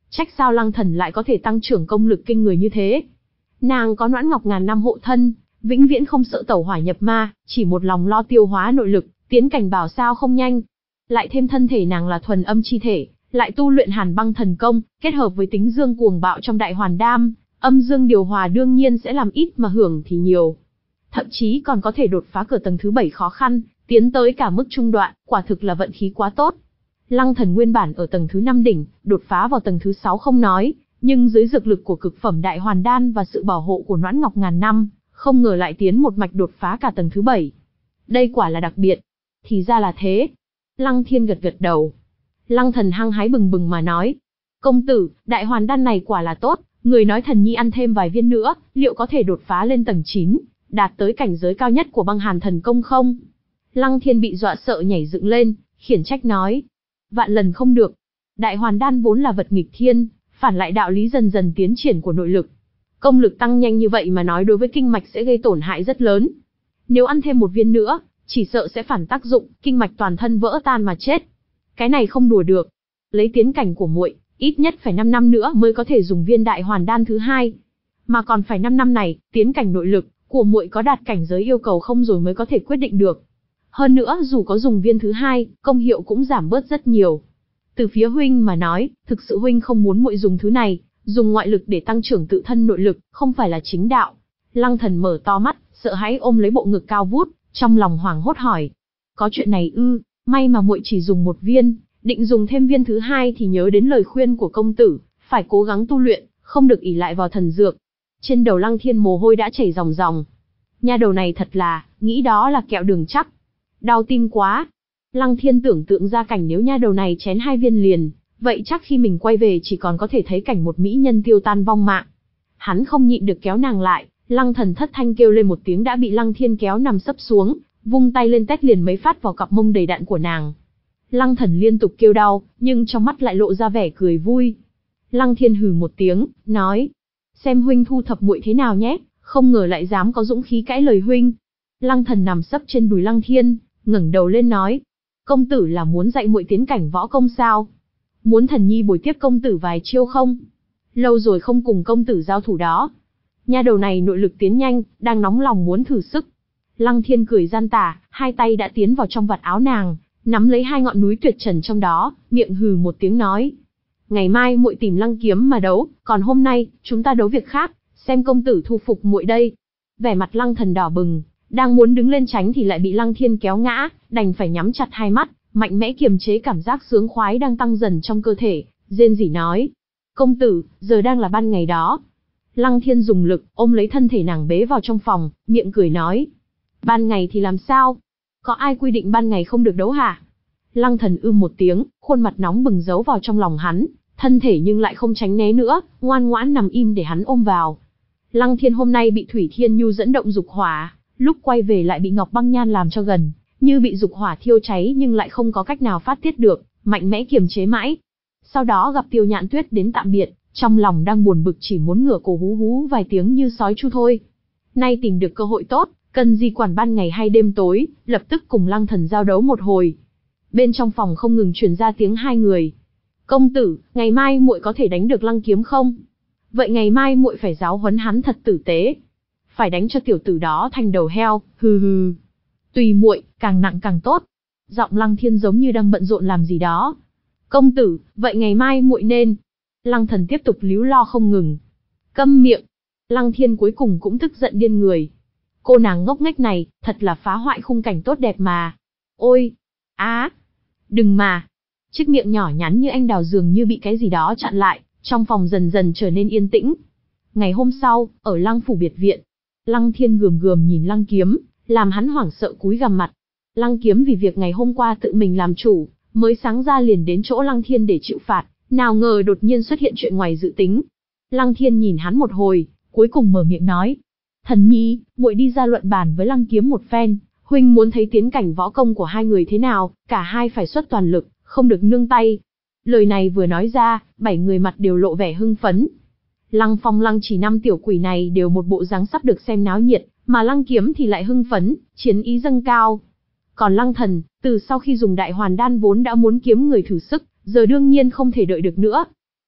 Trách sao Lăng Thần lại có thể tăng trưởng công lực kinh người như thế. Nàng có Noãn Ngọc ngàn năm hộ thân, vĩnh viễn không sợ tẩu hỏa nhập ma, chỉ một lòng lo tiêu hóa nội lực, tiến cảnh bảo sao không nhanh. Lại thêm thân thể nàng là thuần âm chi thể, lại tu luyện Hàn Băng thần công, kết hợp với tính dương cuồng bạo trong Đại Hoàn Đam, âm dương điều hòa đương nhiên sẽ làm ít mà hưởng thì nhiều. Thậm chí còn có thể đột phá cửa tầng thứ bảy khó khăn, tiến tới cả mức trung đoạn, quả thực là vận khí quá tốt. Lăng Thần nguyên bản ở tầng thứ năm đỉnh, đột phá vào tầng thứ sáu không nói, nhưng dưới dược lực của cực phẩm Đại Hoàn Đan và sự bảo hộ của Noãn Ngọc ngàn năm, không ngờ lại tiến một mạch đột phá cả tầng thứ bảy. Đây quả là đặc biệt. Thì ra là thế. Lăng Thiên gật gật đầu. Lăng Thần hăng hái bừng bừng mà nói. Công tử, Đại Hoàn Đan này quả là tốt, người nói Thần Nhi ăn thêm vài viên nữa, liệu có thể đột phá lên tầng chín, đạt tới cảnh giới cao nhất của băng hàn thần công không? Lăng Thiên bị dọa sợ nhảy dựng lên, khiển trách nói. Vạn lần không được. Đại Hoàn Đan vốn là vật nghịch thiên, phản lại đạo lý dần dần tiến triển của nội lực. Công lực tăng nhanh như vậy mà nói đối với kinh mạch sẽ gây tổn hại rất lớn. Nếu ăn thêm một viên nữa, chỉ sợ sẽ phản tác dụng, kinh mạch toàn thân vỡ tan mà chết. Cái này không đùa được. Lấy tiến cảnh của muội, ít nhất phải năm năm nữa mới có thể dùng viên Đại Hoàn Đan thứ hai. Mà còn phải năm năm này, tiến cảnh nội lực của muội có đạt cảnh giới yêu cầu không rồi mới có thể quyết định được. Hơn nữa, dù có dùng viên thứ hai, công hiệu cũng giảm bớt rất nhiều. Từ phía huynh mà nói, thực sự huynh không muốn muội dùng thứ này, dùng ngoại lực để tăng trưởng tự thân nội lực, không phải là chính đạo. Lăng Thần mở to mắt, sợ hãi ôm lấy bộ ngực cao vút, trong lòng hoảng hốt hỏi. Có chuyện này ư? May mà muội chỉ dùng một viên, định dùng thêm viên thứ hai thì nhớ đến lời khuyên của công tử, phải cố gắng tu luyện, không được ỷ lại vào thần dược. Trên đầu Lăng Thiên mồ hôi đã chảy ròng ròng. Nha đầu này thật là, nghĩ đó là kẹo đường chắc. Đau tim quá. Lăng Thiên tưởng tượng ra cảnh nếu nha đầu này chén hai viên liền, vậy chắc khi mình quay về chỉ còn có thể thấy cảnh một mỹ nhân tiêu tan vong mạng. Hắn không nhịn được kéo nàng lại, Lăng Thần thất thanh kêu lên một tiếng đã bị Lăng Thiên kéo nằm sấp xuống, vung tay lên tét liền mấy phát vào cặp mông đầy đặn của nàng. Lăng Thần liên tục kêu đau, nhưng trong mắt lại lộ ra vẻ cười vui. Lăng Thiên hừ một tiếng, nói: xem huynh thu thập muội thế nào nhé, không ngờ lại dám có dũng khí cãi lời huynh. Lăng Thần nằm sấp trên đùi Lăng Thiên, ngẩng đầu lên nói: công tử là muốn dạy muội tiến cảnh võ công sao? Muốn Thần Nhi bồi tiếp công tử vài chiêu không? Lâu rồi không cùng công tử giao thủ đó. Nha đầu này nội lực tiến nhanh, đang nóng lòng muốn thử sức. Lăng Thiên cười gian tà, hai tay đã tiến vào trong vạt áo nàng, nắm lấy hai ngọn núi tuyệt trần trong đó, miệng hừ một tiếng nói: ngày mai muội tìm Lăng Kiếm mà đấu, còn hôm nay chúng ta đấu việc khác, xem công tử thu phục muội đây. Vẻ mặt Lăng Thần đỏ bừng, đang muốn đứng lên tránh thì lại bị Lăng Thiên kéo ngã, đành phải nhắm chặt hai mắt, mạnh mẽ kiềm chế cảm giác sướng khoái đang tăng dần trong cơ thể, rên rỉ nói: công tử, giờ đang là ban ngày đó. Lăng Thiên dùng lực ôm lấy thân thể nàng bế vào trong phòng, miệng cười nói: ban ngày thì làm sao? Có ai quy định ban ngày không được đấu hả? Lăng Thần ưm một tiếng, khuôn mặt nóng bừng giấu vào trong lòng hắn, thân thể nhưng lại không tránh né nữa, ngoan ngoãn nằm im để hắn ôm vào. Lăng Thiên hôm nay bị Thủy Thiên Nhu dẫn động dục hỏa, lúc quay về lại bị Ngọc Băng Nhan làm cho gần, như bị dục hỏa thiêu cháy nhưng lại không có cách nào phát tiết được, mạnh mẽ kiềm chế mãi. Sau đó gặp Tiêu Nhạn Tuyết đến tạm biệt, trong lòng đang buồn bực chỉ muốn ngửa cổ hú hú vài tiếng như sói chu thôi. Nay tìm được cơ hội tốt, cần gì quản ban ngày hay đêm tối, lập tức cùng Lăng Thần giao đấu một hồi. Bên trong phòng không ngừng truyền ra tiếng hai người. Công tử, ngày mai muội có thể đánh được Lăng Kiếm không? Vậy ngày mai muội phải giáo huấn hắn thật tử tế. Phải đánh cho tiểu tử đó thành đầu heo, hừ hừ. Tùy muội, càng nặng càng tốt. Giọng Lăng Thiên giống như đang bận rộn làm gì đó. Công tử, vậy ngày mai muội nên... Lăng Thần tiếp tục líu lo không ngừng. Câm miệng. Lăng Thiên cuối cùng cũng tức giận điên người. Cô nàng ngốc nghếch này, thật là phá hoại khung cảnh tốt đẹp mà. Ôi! Á! Đừng mà! Chiếc miệng nhỏ nhắn như anh đào dường như bị cái gì đó chặn lại, trong phòng dần dần trở nên yên tĩnh. Ngày hôm sau, ở Lăng phủ biệt viện, Lăng Thiên gườm gườm nhìn Lăng Kiếm, làm hắn hoảng sợ cúi gằm mặt. Lăng Kiếm vì việc ngày hôm qua tự mình làm chủ, mới sáng ra liền đến chỗ Lăng Thiên để chịu phạt, nào ngờ đột nhiên xuất hiện chuyện ngoài dự tính. Lăng Thiên nhìn hắn một hồi, cuối cùng mở miệng nói: Thần Nhi, muội đi ra luận bàn với Lăng Kiếm một phen, huynh muốn thấy tiến cảnh võ công của hai người thế nào, cả hai phải xuất toàn lực, không được nương tay. Lời này vừa nói ra, bảy người mặt đều lộ vẻ hưng phấn. Lăng Phong Lăng Chỉ năm tiểu quỷ này đều một bộ dáng sắp được xem náo nhiệt, mà Lăng Kiếm thì lại hưng phấn, chiến ý dâng cao. Còn Lăng Thần, từ sau khi dùng Đại Hoàn Đan vốn đã muốn kiếm người thử sức, giờ đương nhiên không thể đợi được nữa.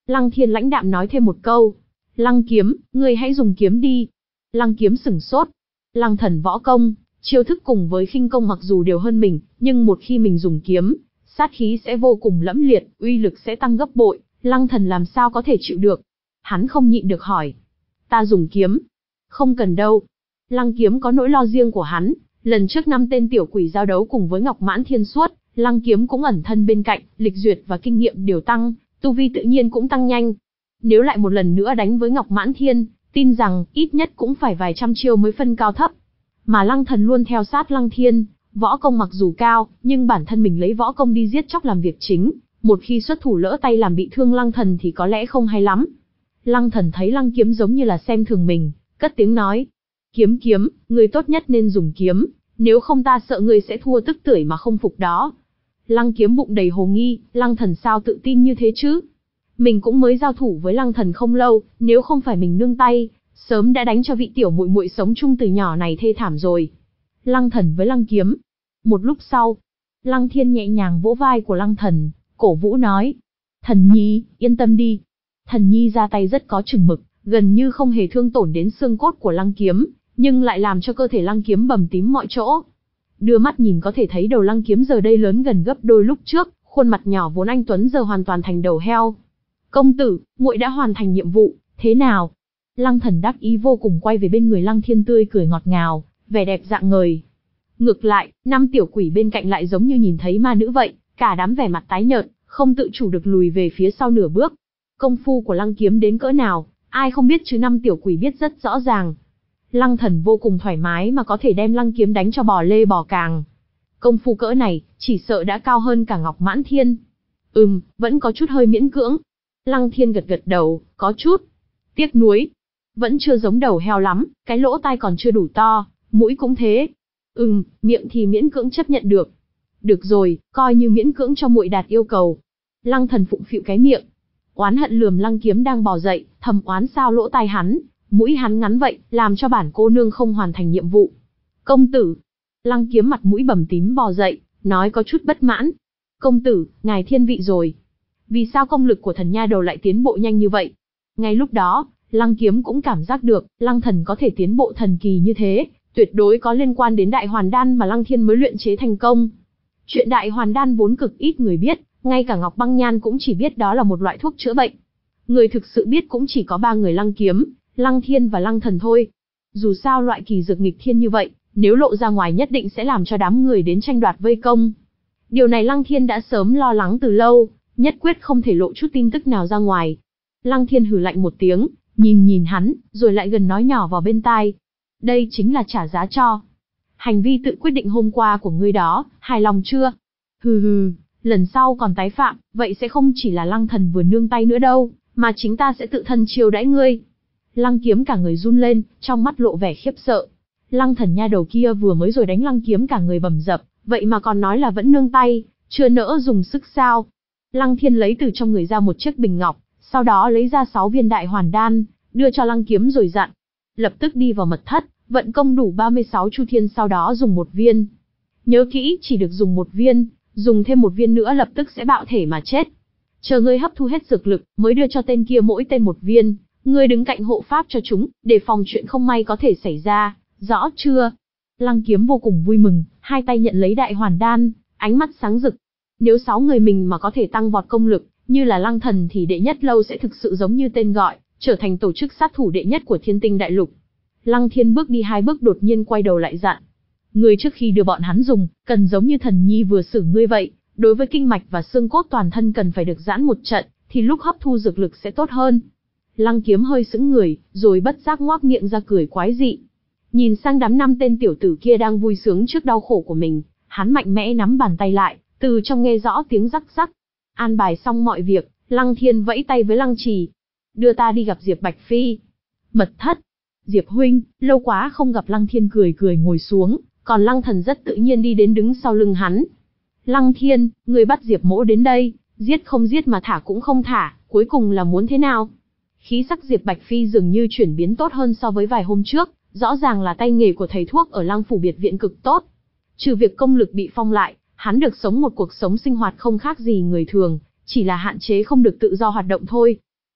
Lăng Thiên lãnh đạm nói thêm một câu. Lăng Kiếm, ngươi hãy dùng kiếm đi. Lăng Kiếm sửng sốt. Lăng thần võ công, chiêu thức cùng với khinh công mặc dù đều hơn mình, nhưng một khi mình dùng kiếm, sát khí sẽ vô cùng lẫm liệt, uy lực sẽ tăng gấp bội, Lăng thần làm sao có thể chịu được. Hắn không nhịn được hỏi. Ta dùng kiếm. Không cần đâu. Lăng Kiếm có nỗi lo riêng của hắn, lần trước năm tên tiểu quỷ giao đấu cùng với Ngọc Mãn Thiên suốt, Lăng Kiếm cũng ẩn thân bên cạnh, lịch duyệt và kinh nghiệm đều tăng, tu vi tự nhiên cũng tăng nhanh. Nếu lại một lần nữa đánh với Ngọc Mãn Thiên, tin rằng ít nhất cũng phải vài trăm chiêu mới phân cao thấp. Mà Lăng Thần luôn theo sát Lăng Thiên, võ công mặc dù cao, nhưng bản thân mình lấy võ công đi giết chóc làm việc chính, một khi xuất thủ lỡ tay làm bị thương Lăng Thần thì có lẽ không hay lắm. Lăng Thần thấy Lăng Kiếm giống như là xem thường mình, cất tiếng nói. Kiếm kiếm, ngươi tốt nhất nên dùng kiếm, nếu không ta sợ ngươi sẽ thua tức tưởi mà không phục đó. Lăng Kiếm bụng đầy hồ nghi, Lăng Thần sao tự tin như thế chứ? Mình cũng mới giao thủ với Lăng Thần không lâu, nếu không phải mình nương tay, sớm đã đánh cho vị tiểu muội muội sống chung từ nhỏ này thê thảm rồi. Lăng Thần với Lăng Kiếm. Một lúc sau, Lăng Thiên nhẹ nhàng vỗ vai của Lăng Thần, cổ vũ nói. Thần nhi, yên tâm đi. Thần nhi ra tay rất có chừng mực, gần như không hề thương tổn đến xương cốt của Lăng Kiếm, nhưng lại làm cho cơ thể Lăng Kiếm bầm tím mọi chỗ. Đưa mắt nhìn có thể thấy đầu Lăng Kiếm giờ đây lớn gần gấp đôi lúc trước, khuôn mặt nhỏ vốn anh tuấn giờ hoàn toàn thành đầu heo. Công tử, muội đã hoàn thành nhiệm vụ, thế nào? Lăng Thần đắc ý vô cùng quay về bên người Lăng Thiên tươi cười ngọt ngào, vẻ đẹp rạng ngời. Ngược lại, năm tiểu quỷ bên cạnh lại giống như nhìn thấy ma nữ vậy, cả đám vẻ mặt tái nhợt, không tự chủ được lùi về phía sau nửa bước. Công phu của Lăng Kiếm đến cỡ nào, ai không biết chứ năm tiểu quỷ biết rất rõ ràng. Lăng Thần vô cùng thoải mái mà có thể đem Lăng Kiếm đánh cho bò lê bò càng. Công phu cỡ này, chỉ sợ đã cao hơn cả Ngọc Mãn Thiên. Ừm, vẫn có chút hơi miễn cưỡng. Lăng Thiên gật gật đầu, có chút tiếc nuối. Vẫn chưa giống đầu heo lắm, cái lỗ tai còn chưa đủ to, mũi cũng thế. Ừm, miệng thì miễn cưỡng chấp nhận được. Được rồi, coi như miễn cưỡng cho muội đạt yêu cầu. Lăng Thần phụng phịu cái miệng. Oán hận lườm Lăng Kiếm đang bò dậy, thầm oán sao lỗ tai hắn, mũi hắn ngắn vậy, làm cho bản cô nương không hoàn thành nhiệm vụ. Công tử. Lăng Kiếm mặt mũi bầm tím bò dậy, nói có chút bất mãn. Công tử, ngài thiên vị rồi. Vì sao công lực của thần nha đầu lại tiến bộ nhanh như vậy? Ngay lúc đó, Lăng Kiếm cũng cảm giác được, Lăng Thần có thể tiến bộ thần kỳ như thế, tuyệt đối có liên quan đến đại hoàn đan mà Lăng Thiên mới luyện chế thành công. Chuyện đại hoàn đan vốn cực ít người biết, ngay cả Ngọc Băng Nhan cũng chỉ biết đó là một loại thuốc chữa bệnh. Người thực sự biết cũng chỉ có ba người Lăng Kiếm, Lăng Thiên và Lăng Thần thôi. Dù sao loại kỳ dược nghịch thiên như vậy, nếu lộ ra ngoài nhất định sẽ làm cho đám người đến tranh đoạt vây công. Điều này Lăng Thiên đã sớm lo lắng từ lâu, nhất quyết không thể lộ chút tin tức nào ra ngoài. Lăng Thiên hừ lạnh một tiếng, nhìn nhìn hắn, rồi lại gần nói nhỏ vào bên tai. Đây chính là trả giá cho hành vi tự quyết định hôm qua của ngươi đó, hài lòng chưa? Hừ hừ, lần sau còn tái phạm, vậy sẽ không chỉ là Lăng Thần vừa nương tay nữa đâu, mà chính ta sẽ tự thân chiêu đãi ngươi. Lăng Kiếm cả người run lên, trong mắt lộ vẻ khiếp sợ. Lăng Thần nha đầu kia vừa mới rồi đánh Lăng Kiếm cả người bầm dập, vậy mà còn nói là vẫn nương tay, chưa nỡ dùng sức sao? Lăng Thiên lấy từ trong người ra một chiếc bình ngọc, sau đó lấy ra sáu viên đại hoàn đan, đưa cho Lăng Kiếm rồi dặn. Lập tức đi vào mật thất, vận công đủ ba mươi sáu chu thiên sau đó dùng một viên. Nhớ kỹ, chỉ được dùng một viên, dùng thêm một viên nữa lập tức sẽ bạo thể mà chết. Chờ ngươi hấp thu hết dược lực, mới đưa cho tên kia mỗi tên một viên, ngươi đứng cạnh hộ pháp cho chúng, để phòng chuyện không may có thể xảy ra, rõ chưa? Lăng Kiếm vô cùng vui mừng, hai tay nhận lấy đại hoàn đan, ánh mắt sáng rực. Nếu sáu người mình mà có thể tăng vọt công lực, như là Lăng Thần thì đệ nhất lâu sẽ thực sự giống như tên gọi, trở thành tổ chức sát thủ đệ nhất của Thiên Tinh Đại Lục. Lăng Thiên bước đi hai bước đột nhiên quay đầu lại dặn. Ngươi trước khi đưa bọn hắn dùng, cần giống như thần nhi vừa xử ngươi vậy, đối với kinh mạch và xương cốt toàn thân cần phải được giãn một trận, thì lúc hấp thu dược lực sẽ tốt hơn. Lăng Kiếm hơi sững người, rồi bất giác ngoác miệng ra cười quái dị. Nhìn sang đám năm tên tiểu tử kia đang vui sướng trước đau khổ của mình, hắn mạnh mẽ nắm bàn tay lại, từ trong nghe rõ tiếng rắc rắc. An bài xong mọi việc, Lăng Thiên vẫy tay với Lăng Trì. Đưa ta đi gặp Diệp Bạch Phi. Mật thất. Diệp huynh, lâu quá không gặp. Lăng Thiên cười cười ngồi xuống, còn Lăng Thần rất tự nhiên đi đến đứng sau lưng hắn. Lăng Thiên, người bắt Diệp mỗ đến đây, giết không giết mà thả cũng không thả, cuối cùng là muốn thế nào? Khí sắc Diệp Bạch Phi dường như chuyển biến tốt hơn so với vài hôm trước, rõ ràng là tay nghề của thầy thuốc ở Lăng phủ biệt viện cực tốt. Trừ việc công lực bị phong lại, hắn được sống một cuộc sống sinh hoạt không khác gì người thường, chỉ là hạn chế không được tự do hoạt động thôi.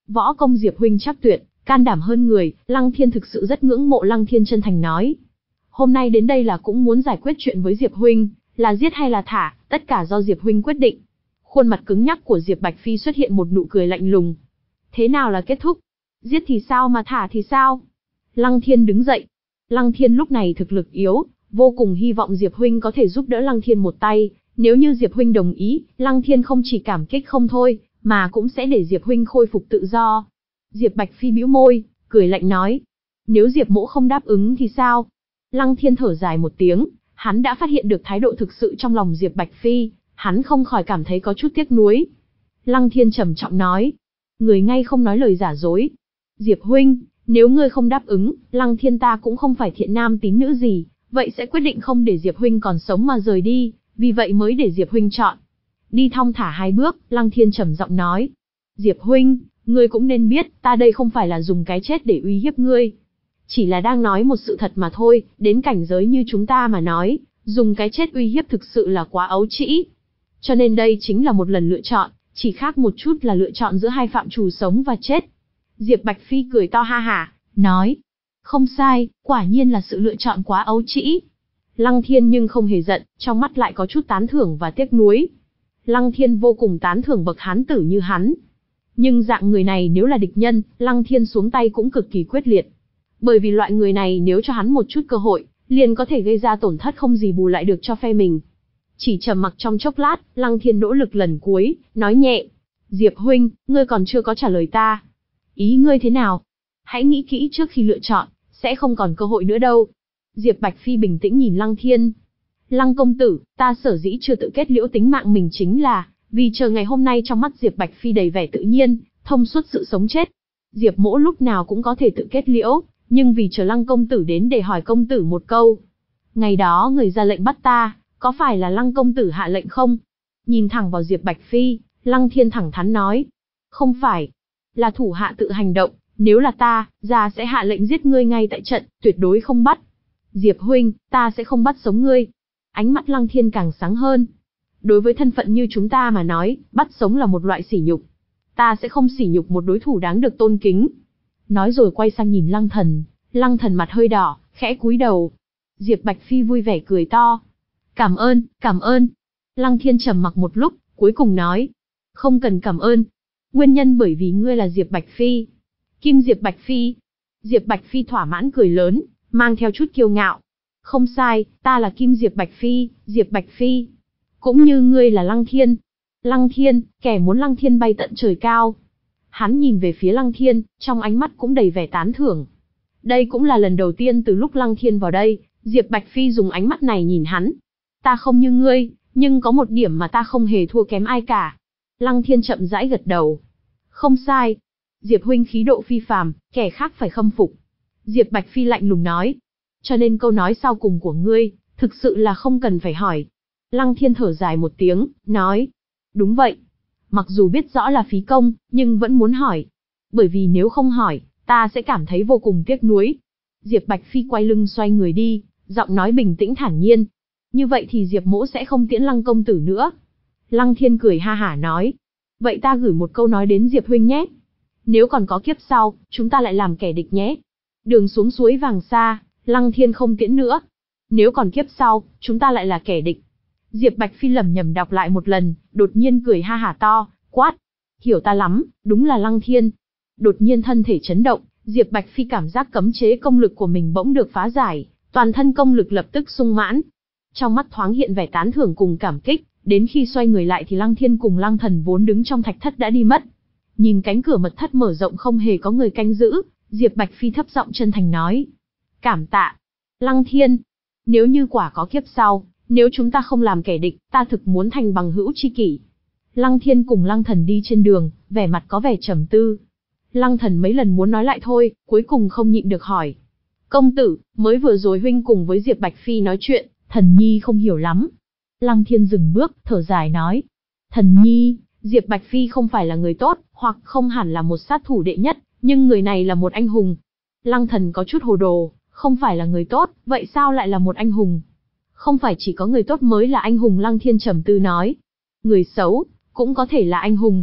Võ công Diệp huynh chắc tuyệt, can đảm hơn người, Lăng Thiên thực sự rất ngưỡng mộ. Lăng Thiên chân thành nói. Hôm nay đến đây là cũng muốn giải quyết chuyện với Diệp huynh, là giết hay là thả, tất cả do Diệp huynh quyết định. Khuôn mặt cứng nhắc của Diệp Bạch Phi xuất hiện một nụ cười lạnh lùng. Thế nào là kết thúc? Giết thì sao mà thả thì sao? Lăng Thiên đứng dậy. Lăng Thiên lúc này thực lực yếu, vô cùng hy vọng Diệp huynh có thể giúp đỡ Lăng Thiên một tay. Nếu như Diệp huynh đồng ý, Lăng Thiên không chỉ cảm kích không thôi, mà cũng sẽ để Diệp huynh khôi phục tự do. Diệp Bạch Phi bĩu môi, cười lạnh nói. Nếu Diệp mỗ không đáp ứng thì sao? Lăng Thiên thở dài một tiếng, hắn đã phát hiện được thái độ thực sự trong lòng Diệp Bạch Phi, hắn không khỏi cảm thấy có chút tiếc nuối. Lăng Thiên trầm trọng nói. Người ngay không nói lời giả dối. Diệp huynh, nếu ngươi không đáp ứng, Lăng Thiên ta cũng không phải thiện nam tín nữ gì, vậy sẽ quyết định không để Diệp huynh còn sống mà rời đi, vì vậy mới để Diệp huynh chọn. Đi thong thả hai bước, Lăng Thiên trầm giọng nói. Diệp huynh, ngươi cũng nên biết, ta đây không phải là dùng cái chết để uy hiếp ngươi. Chỉ là đang nói một sự thật mà thôi, đến cảnh giới như chúng ta mà nói, dùng cái chết uy hiếp thực sự là quá ấu trĩ. Cho nên đây chính là một lần lựa chọn, chỉ khác một chút là lựa chọn giữa hai phạm trù sống và chết. Diệp Bạch Phi cười to ha hả, nói. Không sai, quả nhiên là sự lựa chọn quá ấu trĩ. Lăng Thiên nhưng không hề giận, trong mắt lại có chút tán thưởng và tiếc nuối. Lăng Thiên vô cùng tán thưởng bậc hán tử như hắn. Nhưng dạng người này nếu là địch nhân, Lăng Thiên xuống tay cũng cực kỳ quyết liệt. Bởi vì loại người này nếu cho hắn một chút cơ hội, liền có thể gây ra tổn thất không gì bù lại được cho phe mình. Chỉ trầm mặc trong chốc lát, Lăng Thiên nỗ lực lần cuối, nói nhẹ. Diệp huynh, ngươi còn chưa có trả lời ta. Ý ngươi thế nào? Hãy nghĩ kỹ trước khi lựa chọn, sẽ không còn cơ hội nữa đâu. Diệp Bạch Phi bình tĩnh nhìn Lăng Thiên. Lăng công tử, ta sở dĩ chưa tự kết liễu tính mạng mình chính là, vì chờ ngày hôm nay. Trong mắt Diệp Bạch Phi đầy vẻ tự nhiên, thông suốt sự sống chết. Diệp mỗ lúc nào cũng có thể tự kết liễu, nhưng vì chờ Lăng công tử đến để hỏi công tử một câu. Ngày đó người ra lệnh bắt ta, có phải là Lăng công tử hạ lệnh không? Nhìn thẳng vào Diệp Bạch Phi, Lăng Thiên thẳng thắn nói. Không phải, là thủ hạ tự hành động, nếu là ta, ra sẽ hạ lệnh giết ngươi ngay tại trận, tuyệt đối không bắt. Diệp huynh, ta sẽ không bắt sống ngươi. Ánh mắt Lăng Thiên càng sáng hơn. Đối với thân phận như chúng ta mà nói, bắt sống là một loại sỉ nhục. Ta sẽ không sỉ nhục một đối thủ đáng được tôn kính. Nói rồi quay sang nhìn Lăng Thần, Lăng Thần mặt hơi đỏ, khẽ cúi đầu. Diệp Bạch Phi vui vẻ cười to. Cảm ơn, cảm ơn. Lăng Thiên trầm mặc một lúc, cuối cùng nói. Không cần cảm ơn. Nguyên nhân bởi vì ngươi là Diệp Bạch Phi. Kim Diệp Bạch Phi. Diệp Bạch Phi thỏa mãn cười lớn, mang theo chút kiêu ngạo. Không sai, ta là Kim Diệp Bạch Phi, Diệp Bạch Phi. Cũng như ngươi là Lăng Thiên. Lăng Thiên, kẻ muốn Lăng Thiên bay tận trời cao. Hắn nhìn về phía Lăng Thiên, trong ánh mắt cũng đầy vẻ tán thưởng. Đây cũng là lần đầu tiên từ lúc Lăng Thiên vào đây, Diệp Bạch Phi dùng ánh mắt này nhìn hắn. Ta không như ngươi, nhưng có một điểm mà ta không hề thua kém ai cả. Lăng Thiên chậm rãi gật đầu. Không sai. Diệp huynh khí độ phi phàm, kẻ khác phải khâm phục. Diệp Bạch Phi lạnh lùng nói. Cho nên câu nói sau cùng của ngươi, thực sự là không cần phải hỏi. Lăng Thiên thở dài một tiếng, nói. Đúng vậy. Mặc dù biết rõ là phí công, nhưng vẫn muốn hỏi. Bởi vì nếu không hỏi, ta sẽ cảm thấy vô cùng tiếc nuối. Diệp Bạch Phi quay lưng xoay người đi, giọng nói bình tĩnh thản nhiên. Như vậy thì Diệp mỗ sẽ không tiễn Lăng công tử nữa. Lăng Thiên cười ha hả nói. Vậy ta gửi một câu nói đến Diệp huynh nhé. Nếu còn có kiếp sau, chúng ta lại làm kẻ địch nhé. Đường xuống suối vàng xa, Lăng Thiên không tiễn nữa. Nếu còn kiếp sau, chúng ta lại là kẻ địch. Diệp Bạch Phi lẩm nhẩm đọc lại một lần, đột nhiên cười ha hả to, quát. Hiểu ta lắm, đúng là Lăng Thiên. Đột nhiên thân thể chấn động, Diệp Bạch Phi cảm giác cấm chế công lực của mình bỗng được phá giải, toàn thân công lực lập tức sung mãn. Trong mắt thoáng hiện vẻ tán thưởng cùng cảm kích, đến khi xoay người lại thì Lăng Thiên cùng Lăng Thần vốn đứng trong thạch thất đã đi mất. Nhìn cánh cửa mật thất mở rộng không hề có người canh giữ, Diệp Bạch Phi thấp giọng chân thành nói. Cảm tạ. Lăng Thiên. Nếu như quả có kiếp sau, nếu chúng ta không làm kẻ địch, ta thực muốn thành bằng hữu tri kỷ. Lăng Thiên cùng Lăng Thần đi trên đường, vẻ mặt có vẻ trầm tư. Lăng Thần mấy lần muốn nói lại thôi, cuối cùng không nhịn được hỏi. Công tử, mới vừa rồi huynh cùng với Diệp Bạch Phi nói chuyện, Thần Nhi không hiểu lắm. Lăng Thiên dừng bước, thở dài nói. Thần Nhi, Diệp Bạch Phi không phải là người tốt, hoặc không hẳn là một sát thủ đệ nhất, nhưng người này là một anh hùng. Lăng Thần có chút hồ đồ, không phải là người tốt, vậy sao lại là một anh hùng? Không phải chỉ có người tốt mới là anh hùng. Lăng Thiên trầm tư nói. Người xấu, cũng có thể là anh hùng.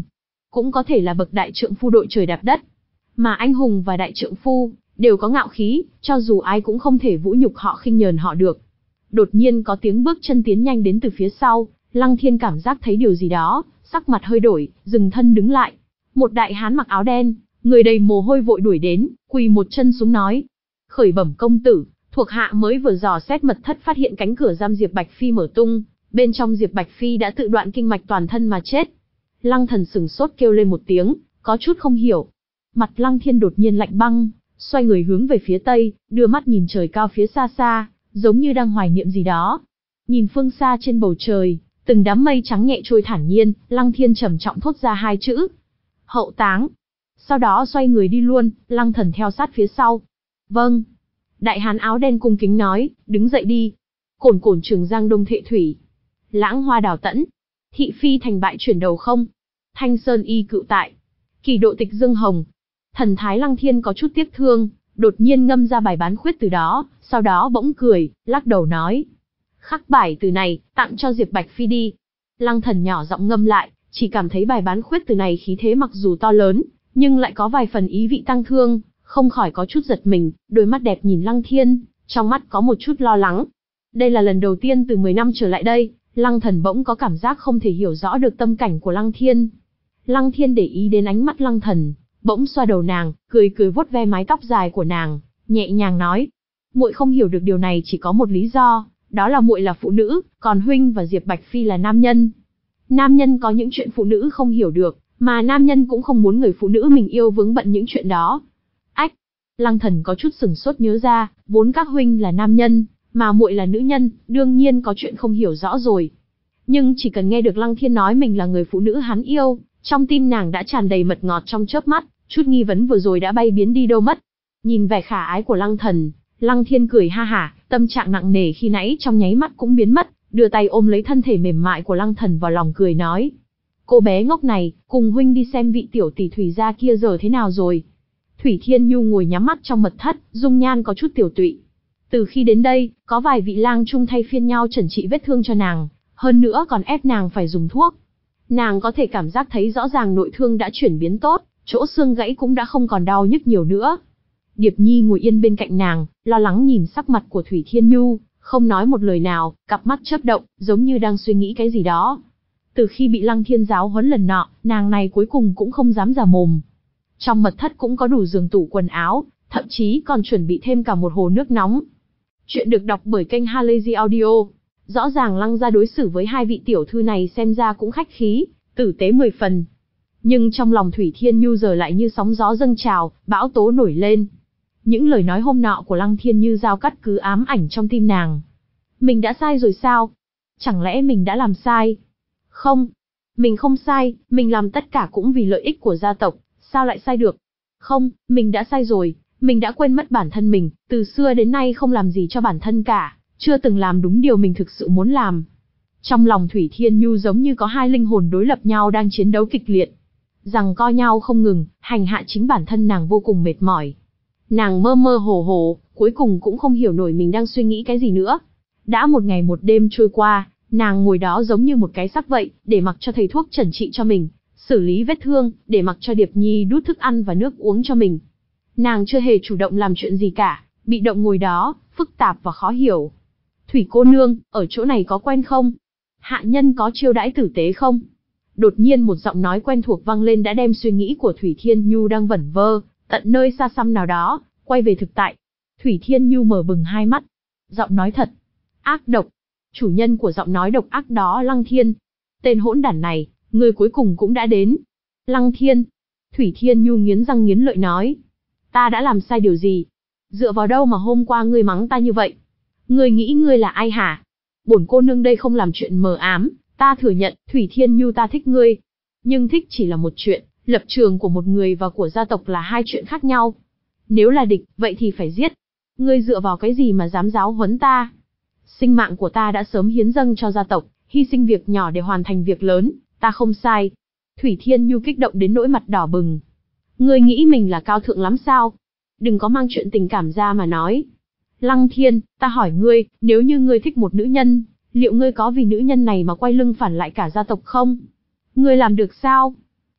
cũng có thể là bậc đại trượng phu đội trời đạp đất. Mà anh hùng và đại trượng phu đều có ngạo khí, cho dù ai cũng không thể vũ nhục họ khinh nhờn họ được. Đột nhiên có tiếng bước chân tiến nhanh đến từ phía sau, Lăng Thiên cảm giác thấy điều gì đó, sắc mặt hơi đổi, dừng thân đứng lại. Một đại hán mặc áo đen, người đầy mồ hôi vội đuổi đến, quỳ một chân xuống nói: "Khởi bẩm công tử, thuộc hạ mới vừa dò xét mật thất phát hiện cánh cửa giam Diệp Bạch Phi mở tung, bên trong Diệp Bạch Phi đã tự đoạn kinh mạch toàn thân mà chết." Lăng Thần sừng sốt kêu lên một tiếng, có chút không hiểu. Mặt Lăng Thiên đột nhiên lạnh băng, xoay người hướng về phía tây, đưa mắt nhìn trời cao phía xa xa, giống như đang hoài niệm gì đó. Nhìn phương xa trên bầu trời, từng đám mây trắng nhẹ trôi thản nhiên, Lăng Thiên trầm trọng thốt ra hai chữ: "Hậu táng." Sau đó xoay người đi luôn, Lăng Thần theo sát phía sau. "Vâng." Đại hán áo đen cung kính nói, "Đứng dậy đi." Cổn cổn Trường Giang Đông Thệ Thủy, lãng hoa đào tẫn, thị phi thành bại chuyển đầu không, thanh sơn y cựu tại, kỳ độ tịch dương hồng. Thần thái Lăng Thiên có chút tiếc thương, đột nhiên ngâm ra bài bán khuyết từ đó, sau đó bỗng cười, lắc đầu nói: "Khắc bài từ này, tặng cho Diệp Bạch Phi đi." Lăng Thần nhỏ giọng ngâm lại, chỉ cảm thấy bài bán khuyết từ này khí thế mặc dù to lớn, nhưng lại có vài phần ý vị tăng thương, không khỏi có chút giật mình, đôi mắt đẹp nhìn Lăng Thiên, trong mắt có một chút lo lắng. Đây là lần đầu tiên từ mười năm trở lại đây, Lăng Thần bỗng có cảm giác không thể hiểu rõ được tâm cảnh của Lăng Thiên. Lăng Thiên để ý đến ánh mắt Lăng Thần, bỗng xoa đầu nàng, cười cười vuốt ve mái tóc dài của nàng, nhẹ nhàng nói: "Muội không hiểu được điều này chỉ có một lý do, đó là muội là phụ nữ, còn huynh và Diệp Bạch Phi là nam nhân. Nam nhân có những chuyện phụ nữ không hiểu được, mà nam nhân cũng không muốn người phụ nữ mình yêu vướng bận những chuyện đó." Ách! Lăng Thần có chút sừng sốt nhớ ra, vốn các huynh là nam nhân, mà muội là nữ nhân, đương nhiên có chuyện không hiểu rõ rồi. Nhưng chỉ cần nghe được Lăng Thiên nói mình là người phụ nữ hắn yêu, trong tim nàng đã tràn đầy mật ngọt trong chớp mắt, chút nghi vấn vừa rồi đã bay biến đi đâu mất. Nhìn vẻ khả ái của Lăng Thần, Lăng Thiên cười ha hả, tâm trạng nặng nề khi nãy trong nháy mắt cũng biến mất, đưa tay ôm lấy thân thể mềm mại của Lăng Thần vào lòng cười nói: "Cô bé ngốc này, cùng huynh đi xem vị tiểu tỷ Thủy gia kia giờ thế nào rồi." Thủy Thiên Nhu ngồi nhắm mắt trong mật thất, dung nhan có chút tiểu tụy. Từ khi đến đây, có vài vị lang trung thay phiên nhau chẩn trị vết thương cho nàng, hơn nữa còn ép nàng phải dùng thuốc. Nàng có thể cảm giác thấy rõ ràng nội thương đã chuyển biến tốt, chỗ xương gãy cũng đã không còn đau nhức nhiều nữa. Điệp Nhi ngồi yên bên cạnh nàng, lo lắng nhìn sắc mặt của Thủy Thiên Nhu, không nói một lời nào, cặp mắt chớp động, giống như đang suy nghĩ cái gì đó. Từ khi bị Lăng Thiên giáo huấn lần nọ, nàng này cuối cùng cũng không dám già mồm. Trong mật thất cũng có đủ giường tủ quần áo, thậm chí còn chuẩn bị thêm cả một hồ nước nóng. Chuyện được đọc bởi kênh Halazy Audio. Rõ ràng Lăng gia đối xử với hai vị tiểu thư này xem ra cũng khách khí, tử tế mười phần. Nhưng trong lòng Thủy Thiên Nhu giờ lại như sóng gió dâng trào, bão tố nổi lên. Những lời nói hôm nọ của Lăng Thiên như dao cắt cứ ám ảnh trong tim nàng. Mình đã sai rồi sao? Chẳng lẽ mình đã làm sai? Không, mình không sai, mình làm tất cả cũng vì lợi ích của gia tộc, sao lại sai được? Không, mình đã sai rồi, mình đã quên mất bản thân mình, từ xưa đến nay không làm gì cho bản thân cả, chưa từng làm đúng điều mình thực sự muốn làm. Trong lòng Thủy Thiên Nhu giống như có hai linh hồn đối lập nhau đang chiến đấu kịch liệt, giằng co nhau không ngừng, hành hạ chính bản thân nàng vô cùng mệt mỏi. Nàng mơ mơ hồ hồ, cuối cùng cũng không hiểu nổi mình đang suy nghĩ cái gì nữa. Đã một ngày một đêm trôi qua, nàng ngồi đó giống như một cái xác vậy, để mặc cho thầy thuốc chẩn trị cho mình, xử lý vết thương, để mặc cho Điệp Nhi đút thức ăn và nước uống cho mình. Nàng chưa hề chủ động làm chuyện gì cả, bị động ngồi đó, phức tạp và khó hiểu. Thủy cô nương, ở chỗ này có quen không? Hạ nhân có chiêu đãi tử tế không? Đột nhiên một giọng nói quen thuộc vang lên đã đem suy nghĩ của Thủy Thiên Nhu đang vẩn vơ, tận nơi xa xăm nào đó, quay về thực tại. Thủy Thiên Nhu mở bừng hai mắt. Giọng nói thật ác độc. Chủ nhân của giọng nói độc ác đó Lăng Thiên. Tên hỗn đản này, người cuối cùng cũng đã đến. Lăng Thiên. Thủy Thiên Nhu nghiến răng nghiến lợi nói. Ta đã làm sai điều gì? Dựa vào đâu mà hôm qua ngươi mắng ta như vậy? Ngươi nghĩ ngươi là ai hả? Bổn cô nương đây không làm chuyện mờ ám, ta thừa nhận, Thủy Thiên Nhu ta thích ngươi. Nhưng thích chỉ là một chuyện, lập trường của một người và của gia tộc là hai chuyện khác nhau. Nếu là địch, vậy thì phải giết. Ngươi dựa vào cái gì mà dám giáo huấn ta? Sinh mạng của ta đã sớm hiến dâng cho gia tộc, hy sinh việc nhỏ để hoàn thành việc lớn, ta không sai. Thủy Thiên Nhu kích động đến nỗi mặt đỏ bừng. Ngươi nghĩ mình là cao thượng lắm sao? Đừng có mang chuyện tình cảm ra mà nói. Lăng Thiên, ta hỏi ngươi, nếu như ngươi thích một nữ nhân, liệu ngươi có vì nữ nhân này mà quay lưng phản lại cả gia tộc không? Ngươi làm được sao?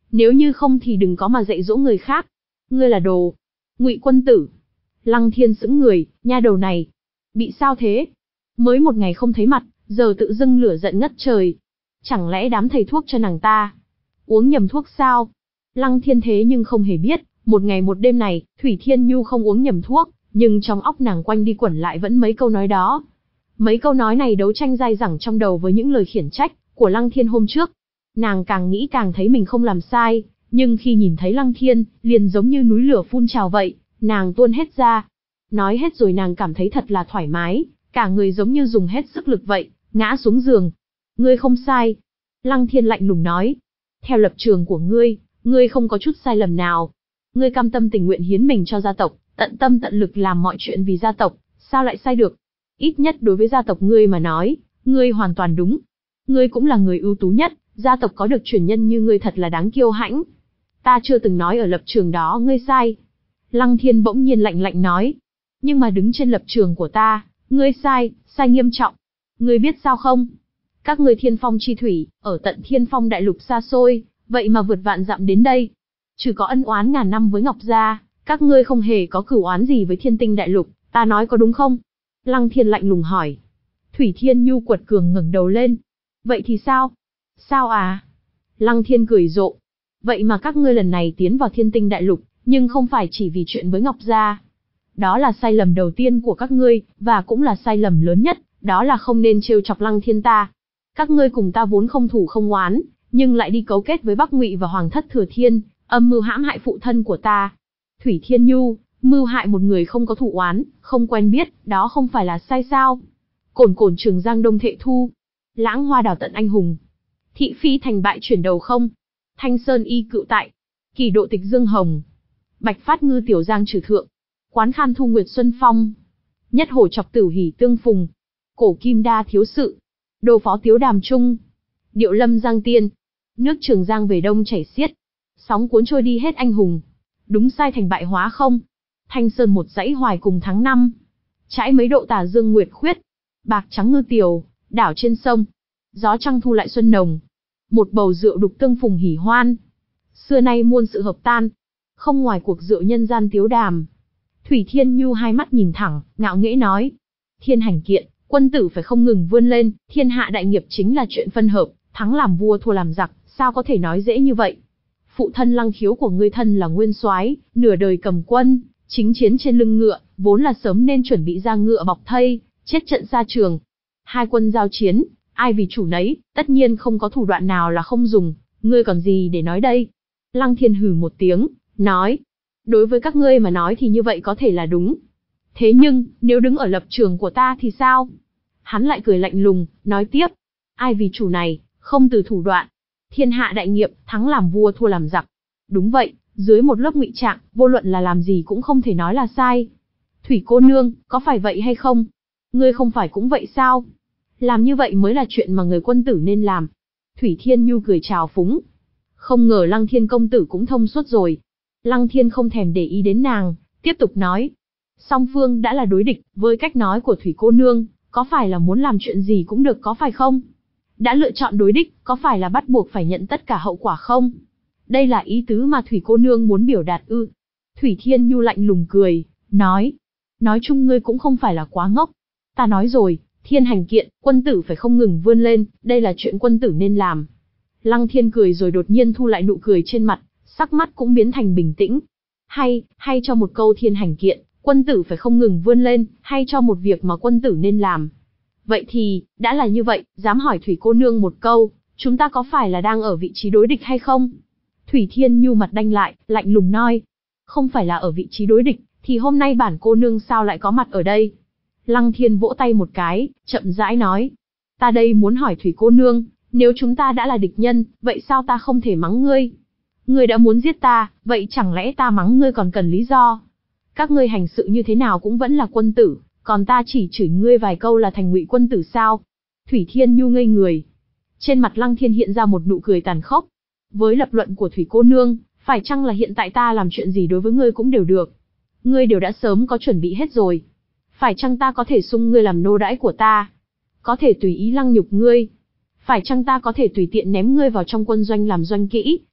Nếu như không thì đừng có mà dạy dỗ người khác. Ngươi là đồ Ngụy quân tử. Lăng Thiên sững người, nha đầu này. Bị sao thế? Mới một ngày không thấy mặt, giờ tự dưng lửa giận ngất trời. Chẳng lẽ đám thầy thuốc cho nàng ta uống nhầm thuốc sao? Lăng Thiên thế nhưng không hề biết, một ngày một đêm này, Thủy Thiên Nhu không uống nhầm thuốc, nhưng trong óc nàng quanh đi quẩn lại vẫn mấy câu nói đó. Mấy câu nói này đấu tranh dai dẳng trong đầu với những lời khiển trách của Lăng Thiên hôm trước. Nàng càng nghĩ càng thấy mình không làm sai, nhưng khi nhìn thấy Lăng Thiên, liền giống như núi lửa phun trào vậy, nàng tuôn hết ra. Nói hết rồi nàng cảm thấy thật là thoải mái, cả người giống như dùng hết sức lực vậy, ngã xuống giường. Ngươi không sai. Lăng Thiên lạnh lùng nói. Theo lập trường của ngươi, ngươi không có chút sai lầm nào. Ngươi cam tâm tình nguyện hiến mình cho gia tộc, tận tâm tận lực làm mọi chuyện vì gia tộc, sao lại sai được? Ít nhất đối với gia tộc ngươi mà nói, ngươi hoàn toàn đúng. Ngươi cũng là người ưu tú nhất, gia tộc có được truyền nhân như ngươi thật là đáng kiêu hãnh. Ta chưa từng nói ở lập trường đó ngươi sai. Lăng Thiên bỗng nhiên lạnh lạnh nói. Nhưng mà đứng trên lập trường của ta, ngươi sai, sai nghiêm trọng. Ngươi biết sao không? Các ngươi Thiên Phong chi thủy, ở tận Thiên Phong đại lục xa xôi, vậy mà vượt vạn dặm đến đây. Trừ có ân oán ngàn năm với Ngọc Gia, các ngươi không hề có cửu oán gì với Thiên Tinh đại lục, ta nói có đúng không? Lăng Thiên lạnh lùng hỏi. Thủy Thiên Nhu quật cường ngẩng đầu lên. Vậy thì sao? Sao à? Lăng Thiên cười rộ. Vậy mà các ngươi lần này tiến vào Thiên Tinh đại lục, nhưng không phải chỉ vì chuyện với Ngọc Gia. Đó là sai lầm đầu tiên của các ngươi, và cũng là sai lầm lớn nhất, đó là không nên trêu chọc Lăng Thiên ta. Các ngươi cùng ta vốn không thù không oán, nhưng lại đi cấu kết với Bắc Ngụy và Hoàng thất Thừa Thiên, âm mưu hãm hại phụ thân của ta. Thủy Thiên Nhu, mưu hại một người không có thù oán, không quen biết, đó không phải là sai sao? Cổn cổn Trường Giang Đông Thệ Thu, Lãng Hoa Đào Tận Anh Hùng, Thị Phi thành bại chuyển đầu không, Thanh Sơn Y cựu tại, Kỳ Độ Tịch Dương Hồng, Bạch Phát Ngư Tiểu Giang Trừ Thượng, Quán Khan Thu Nguyệt Xuân Phong, Nhất Hổ Chọc Tử Hỉ Tương Phùng, Cổ Kim Đa Thiếu Sự, Đô Phó Tiếu Đàm Trung, Điệu Lâm Giang Tiên, Nước Trường Giang về đông chảy xiết, sóng cuốn trôi đi hết anh hùng. Đúng sai thành bại hóa không? Thanh Sơn một dãy hoài cùng tháng năm. Trãi mấy độ tà dương nguyệt khuyết. Bạc trắng ngư tiểu, đảo trên sông. Gió trăng thu lại xuân nồng. Một bầu rượu đục tương phùng hỉ hoan. Xưa nay muôn sự hợp tan. Không ngoài cuộc rượu nhân gian tiếu đàm. Thủy Thiên Nhu hai mắt nhìn thẳng, ngạo nghễ nói. Thiên hành kiện, quân tử phải không ngừng vươn lên, thiên hạ đại nghiệp chính là chuyện phân hợp, thắng làm vua thua làm giặc, sao có thể nói dễ như vậy? Phụ thân Lăng Khiếu của ngươi thân là nguyên soái, nửa đời cầm quân, chính chiến trên lưng ngựa, vốn là sớm nên chuẩn bị ra ngựa bọc thây, chết trận xa trường. Hai quân giao chiến, ai vì chủ nấy, tất nhiên không có thủ đoạn nào là không dùng, ngươi còn gì để nói đây? Lăng Thiên hừ một tiếng, nói, đối với các ngươi mà nói thì như vậy có thể là đúng. Thế nhưng, nếu đứng ở lập trường của ta thì sao? Hắn lại cười lạnh lùng, nói tiếp, ai vì chủ này, không từ thủ đoạn. Thiên hạ đại nghiệp, thắng làm vua thua làm giặc. Đúng vậy, dưới một lớp ngụy trạng, vô luận là làm gì cũng không thể nói là sai. Thủy cô nương, có phải vậy hay không? Ngươi không phải cũng vậy sao? Làm như vậy mới là chuyện mà người quân tử nên làm. Thủy Thiên Nhu cười chào phúng. Không ngờ Lăng Thiên công tử cũng thông suốt rồi. Lăng Thiên không thèm để ý đến nàng, tiếp tục nói. Song phương đã là đối địch, với cách nói của Thủy cô nương, có phải là muốn làm chuyện gì cũng được có phải không? Đã lựa chọn đối địch, có phải là bắt buộc phải nhận tất cả hậu quả không? Đây là ý tứ mà Thủy cô nương muốn biểu đạt ư? Thủy Thiên Nhu lạnh lùng cười, nói. Nói chung ngươi cũng không phải là quá ngốc. Ta nói rồi, thiên hành kiện, quân tử phải không ngừng vươn lên, đây là chuyện quân tử nên làm. Lăng Thiên cười rồi đột nhiên thu lại nụ cười trên mặt, sắc mắt cũng biến thành bình tĩnh. Hay, hay cho một câu thiên hành kiện, quân tử phải không ngừng vươn lên, hay cho một việc mà quân tử nên làm. Vậy thì, đã là như vậy, dám hỏi Thủy cô nương một câu, chúng ta có phải là đang ở vị trí đối địch hay không? Thủy Thiên Nhu mặt đanh lại, lạnh lùng nói. Không phải là ở vị trí đối địch, thì hôm nay bản cô nương sao lại có mặt ở đây? Lăng Thiên vỗ tay một cái, chậm rãi nói. Ta đây muốn hỏi Thủy cô nương, nếu chúng ta đã là địch nhân, vậy sao ta không thể mắng ngươi? Ngươi đã muốn giết ta, vậy chẳng lẽ ta mắng ngươi còn cần lý do? Các ngươi hành sự như thế nào cũng vẫn là quân tử, còn ta chỉ chửi ngươi vài câu là thành ngụy quân tử sao? Thủy Thiên Nhu ngây người. Trên mặt Lăng Thiên hiện ra một nụ cười tàn khốc. Với lập luận của Thủy cô nương, phải chăng là hiện tại ta làm chuyện gì đối với ngươi cũng đều được? Ngươi đều đã sớm có chuẩn bị hết rồi. Phải chăng ta có thể sung ngươi làm nô đãi của ta? Có thể tùy ý lăng nhục ngươi? Phải chăng ta có thể tùy tiện ném ngươi vào trong quân doanh làm doanh kỹ,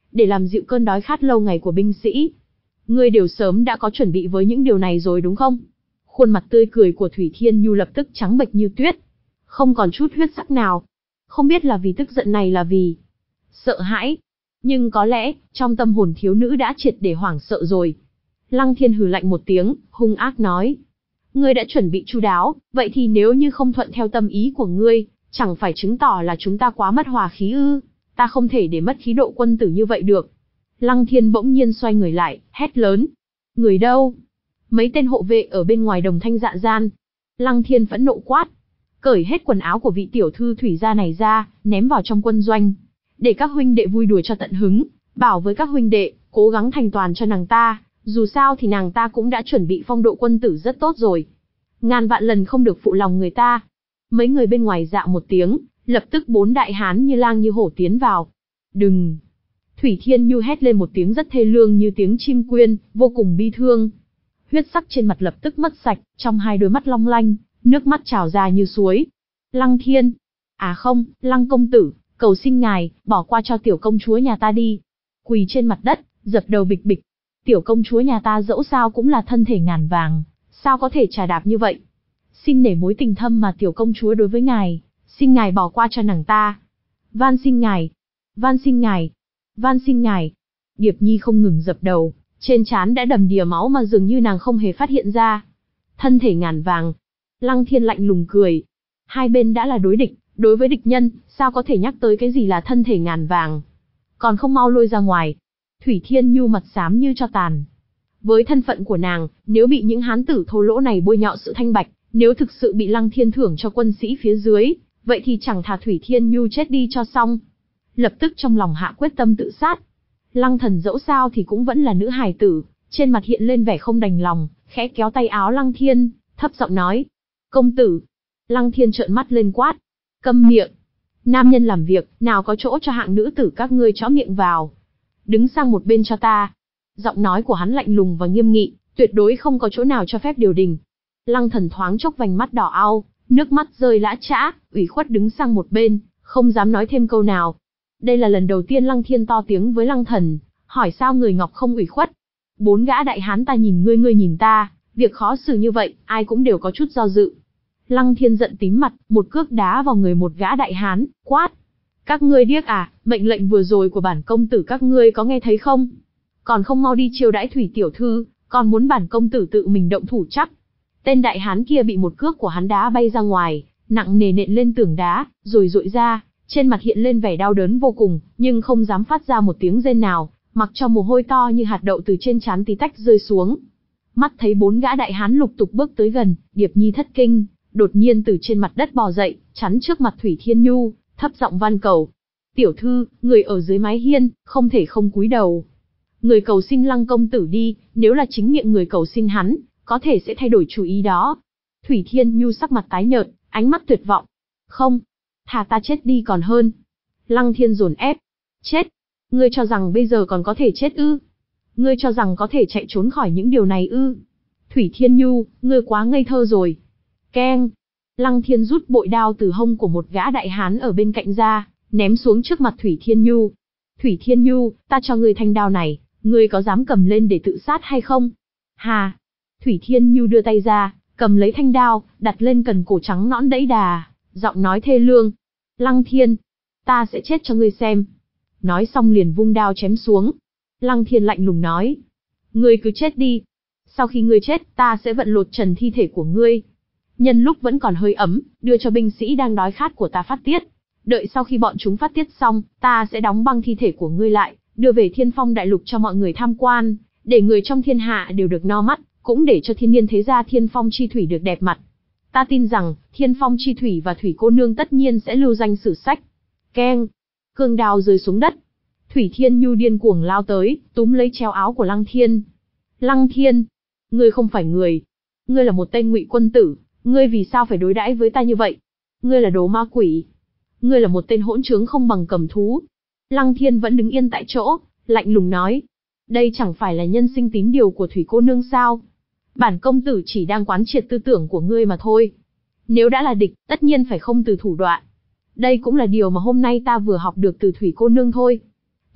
để làm dịu cơn đói khát lâu ngày của binh sĩ. Ngươi đều sớm đã có chuẩn bị với những điều này rồi đúng không? Khuôn mặt tươi cười của Thủy Thiên Nhu lập tức trắng bệch như tuyết, không còn chút huyết sắc nào. Không biết là vì tức giận này là vì sợ hãi, nhưng có lẽ trong tâm hồn thiếu nữ đã triệt để hoảng sợ rồi. Lăng Thiên hừ lạnh một tiếng, hung ác nói: ngươi đã chuẩn bị chu đáo, vậy thì nếu như không thuận theo tâm ý của ngươi, chẳng phải chứng tỏ là chúng ta quá mất hòa khí ư? Ta không thể để mất khí độ quân tử như vậy được. Lăng Thiên bỗng nhiên xoay người lại, hét lớn: người đâu? Mấy tên hộ vệ ở bên ngoài đồng thanh dạ gian. Lăng Thiên phẫn nộ quát: cởi hết quần áo của vị tiểu thư Thủy gia này ra, ném vào trong quân doanh, để các huynh đệ vui đùa cho tận hứng, bảo với các huynh đệ, cố gắng thành toàn cho nàng ta, dù sao thì nàng ta cũng đã chuẩn bị phong độ quân tử rất tốt rồi. Ngàn vạn lần không được phụ lòng người ta. Mấy người bên ngoài dạ một tiếng, lập tức bốn đại hán như lang như hổ tiến vào. Đừng! Thủy Thiên Nhu hét lên một tiếng rất thê lương như tiếng chim quyên, vô cùng bi thương. Huyết sắc trên mặt lập tức mất sạch, trong hai đôi mắt long lanh, nước mắt trào ra như suối. Lăng Thiên! À không, Lăng công tử, cầu xin ngài, bỏ qua cho tiểu công chúa nhà ta đi. Quỳ trên mặt đất, dập đầu bịch bịch. Tiểu công chúa nhà ta dẫu sao cũng là thân thể ngàn vàng, sao có thể trà đạp như vậy? Xin nể mối tình thâm mà tiểu công chúa đối với ngài, xin ngài bỏ qua cho nàng ta. Van xin ngài, van xin ngài, van xin ngài. Điệp Nhi không ngừng dập đầu, trên trán đã đầm đìa máu mà dường như nàng không hề phát hiện ra. Thân thể ngàn vàng. Lăng Thiên lạnh lùng cười. Hai bên đã là đối địch, đối với địch nhân, sao có thể nhắc tới cái gì là thân thể ngàn vàng? Còn không mau lôi ra ngoài. Thủy Thiên Nhu mặt xám như cho tàn. Với thân phận của nàng, nếu bị những hán tử thô lỗ này bôi nhọ sự thanh bạch, nếu thực sự bị Lăng Thiên thưởng cho quân sĩ phía dưới, vậy thì chẳng thà Thủy Thiên Nhu chết đi cho xong. Lập tức trong lòng hạ quyết tâm tự sát. Lăng Thần dẫu sao thì cũng vẫn là nữ hài tử, trên mặt hiện lên vẻ không đành lòng, khẽ kéo tay áo Lăng Thiên, thấp giọng nói: công tử. Lăng Thiên trợn mắt lên quát: câm miệng. Nam nhân làm việc, nào có chỗ cho hạng nữ tử các ngươi chõ miệng vào. Đứng sang một bên cho ta. Giọng nói của hắn lạnh lùng và nghiêm nghị, tuyệt đối không có chỗ nào cho phép điều đình. Lăng Thần thoáng chốc vành mắt đỏ au, nước mắt rơi lã chã, ủy khuất đứng sang một bên, không dám nói thêm câu nào. Đây là lần đầu tiên Lăng Thiên to tiếng với Lăng Thần, hỏi sao người ngọc không ủy khuất. Bốn gã đại hán ta nhìn ngươi ngươi nhìn ta, việc khó xử như vậy, ai cũng đều có chút do dự. Lăng Thiên giận tím mặt, một cước đá vào người một gã đại hán, quát: các ngươi điếc à, mệnh lệnh vừa rồi của bản công tử các ngươi có nghe thấy không? Còn không mau đi chiêu đãi Thủy tiểu thư, còn muốn bản công tử tự mình động thủ chắc. Tên đại hán kia bị một cước của hắn đá bay ra ngoài, nặng nề nện lên tường đá, rồi dội ra, trên mặt hiện lên vẻ đau đớn vô cùng, nhưng không dám phát ra một tiếng rên nào, mặc cho mồ hôi to như hạt đậu từ trên trán tí tách rơi xuống. Mắt thấy bốn gã đại hán lục tục bước tới gần, Điệp Nhi thất kinh, đột nhiên từ trên mặt đất bò dậy, chắn trước mặt Thủy Thiên Nhu, thấp giọng van cầu: tiểu thư, người ở dưới mái hiên, không thể không cúi đầu. Người cầu xin Lăng công tử đi, nếu là chính miệng người cầu xin hắn, có thể sẽ thay đổi chủ ý đó. Thủy Thiên Nhu sắc mặt tái nhợt, ánh mắt tuyệt vọng. Không, thà ta chết đi còn hơn. Lăng Thiên dồn ép. Chết? Ngươi cho rằng bây giờ còn có thể chết ư? Ngươi cho rằng có thể chạy trốn khỏi những điều này ư? Thủy Thiên Nhu, ngươi quá ngây thơ rồi. Keng. Lăng Thiên rút bội đao từ hông của một gã đại hán ở bên cạnh ra, ném xuống trước mặt Thủy Thiên Nhu. Thủy Thiên Nhu, ta cho ngươi thanh đao này, ngươi có dám cầm lên để tự sát hay không? Hà. Thủy Thiên Nhu đưa tay ra, cầm lấy thanh đao, đặt lên cần cổ trắng nõn đẫy đà, giọng nói thê lương: Lăng Thiên, ta sẽ chết cho ngươi xem. Nói xong liền vung đao chém xuống. Lăng Thiên lạnh lùng nói: ngươi cứ chết đi. Sau khi ngươi chết, ta sẽ vận lột trần thi thể của ngươi. Nhân lúc vẫn còn hơi ấm, đưa cho binh sĩ đang đói khát của ta phát tiết. Đợi sau khi bọn chúng phát tiết xong, ta sẽ đóng băng thi thể của ngươi lại, đưa về Thiên Phong Đại Lục cho mọi người tham quan, để người trong thiên hạ đều được no mắt, cũng để cho thiên niên thế gia Thiên Phong Chi Thủy được đẹp mặt. Ta tin rằng, Thiên Phong Chi Thủy và Thủy cô nương tất nhiên sẽ lưu danh sử sách. Keng! Cương đao rơi xuống đất. Thủy Thiên Nhu điên cuồng lao tới, túm lấy chéo áo của Lăng Thiên. Lăng Thiên! Ngươi không phải người. Ngươi là một tên ngụy quân tử, ngươi vì sao phải đối đãi với ta như vậy? Ngươi là đồ ma quỷ. Ngươi là một tên hỗn trướng không bằng cầm thú. Lăng Thiên vẫn đứng yên tại chỗ, lạnh lùng nói: đây chẳng phải là nhân sinh tín điều của Thủy cô nương sao? Bản công tử chỉ đang quán triệt tư tưởng của ngươi mà thôi. Nếu đã là địch, tất nhiên phải không từ thủ đoạn. Đây cũng là điều mà hôm nay ta vừa học được từ Thủy cô nương thôi.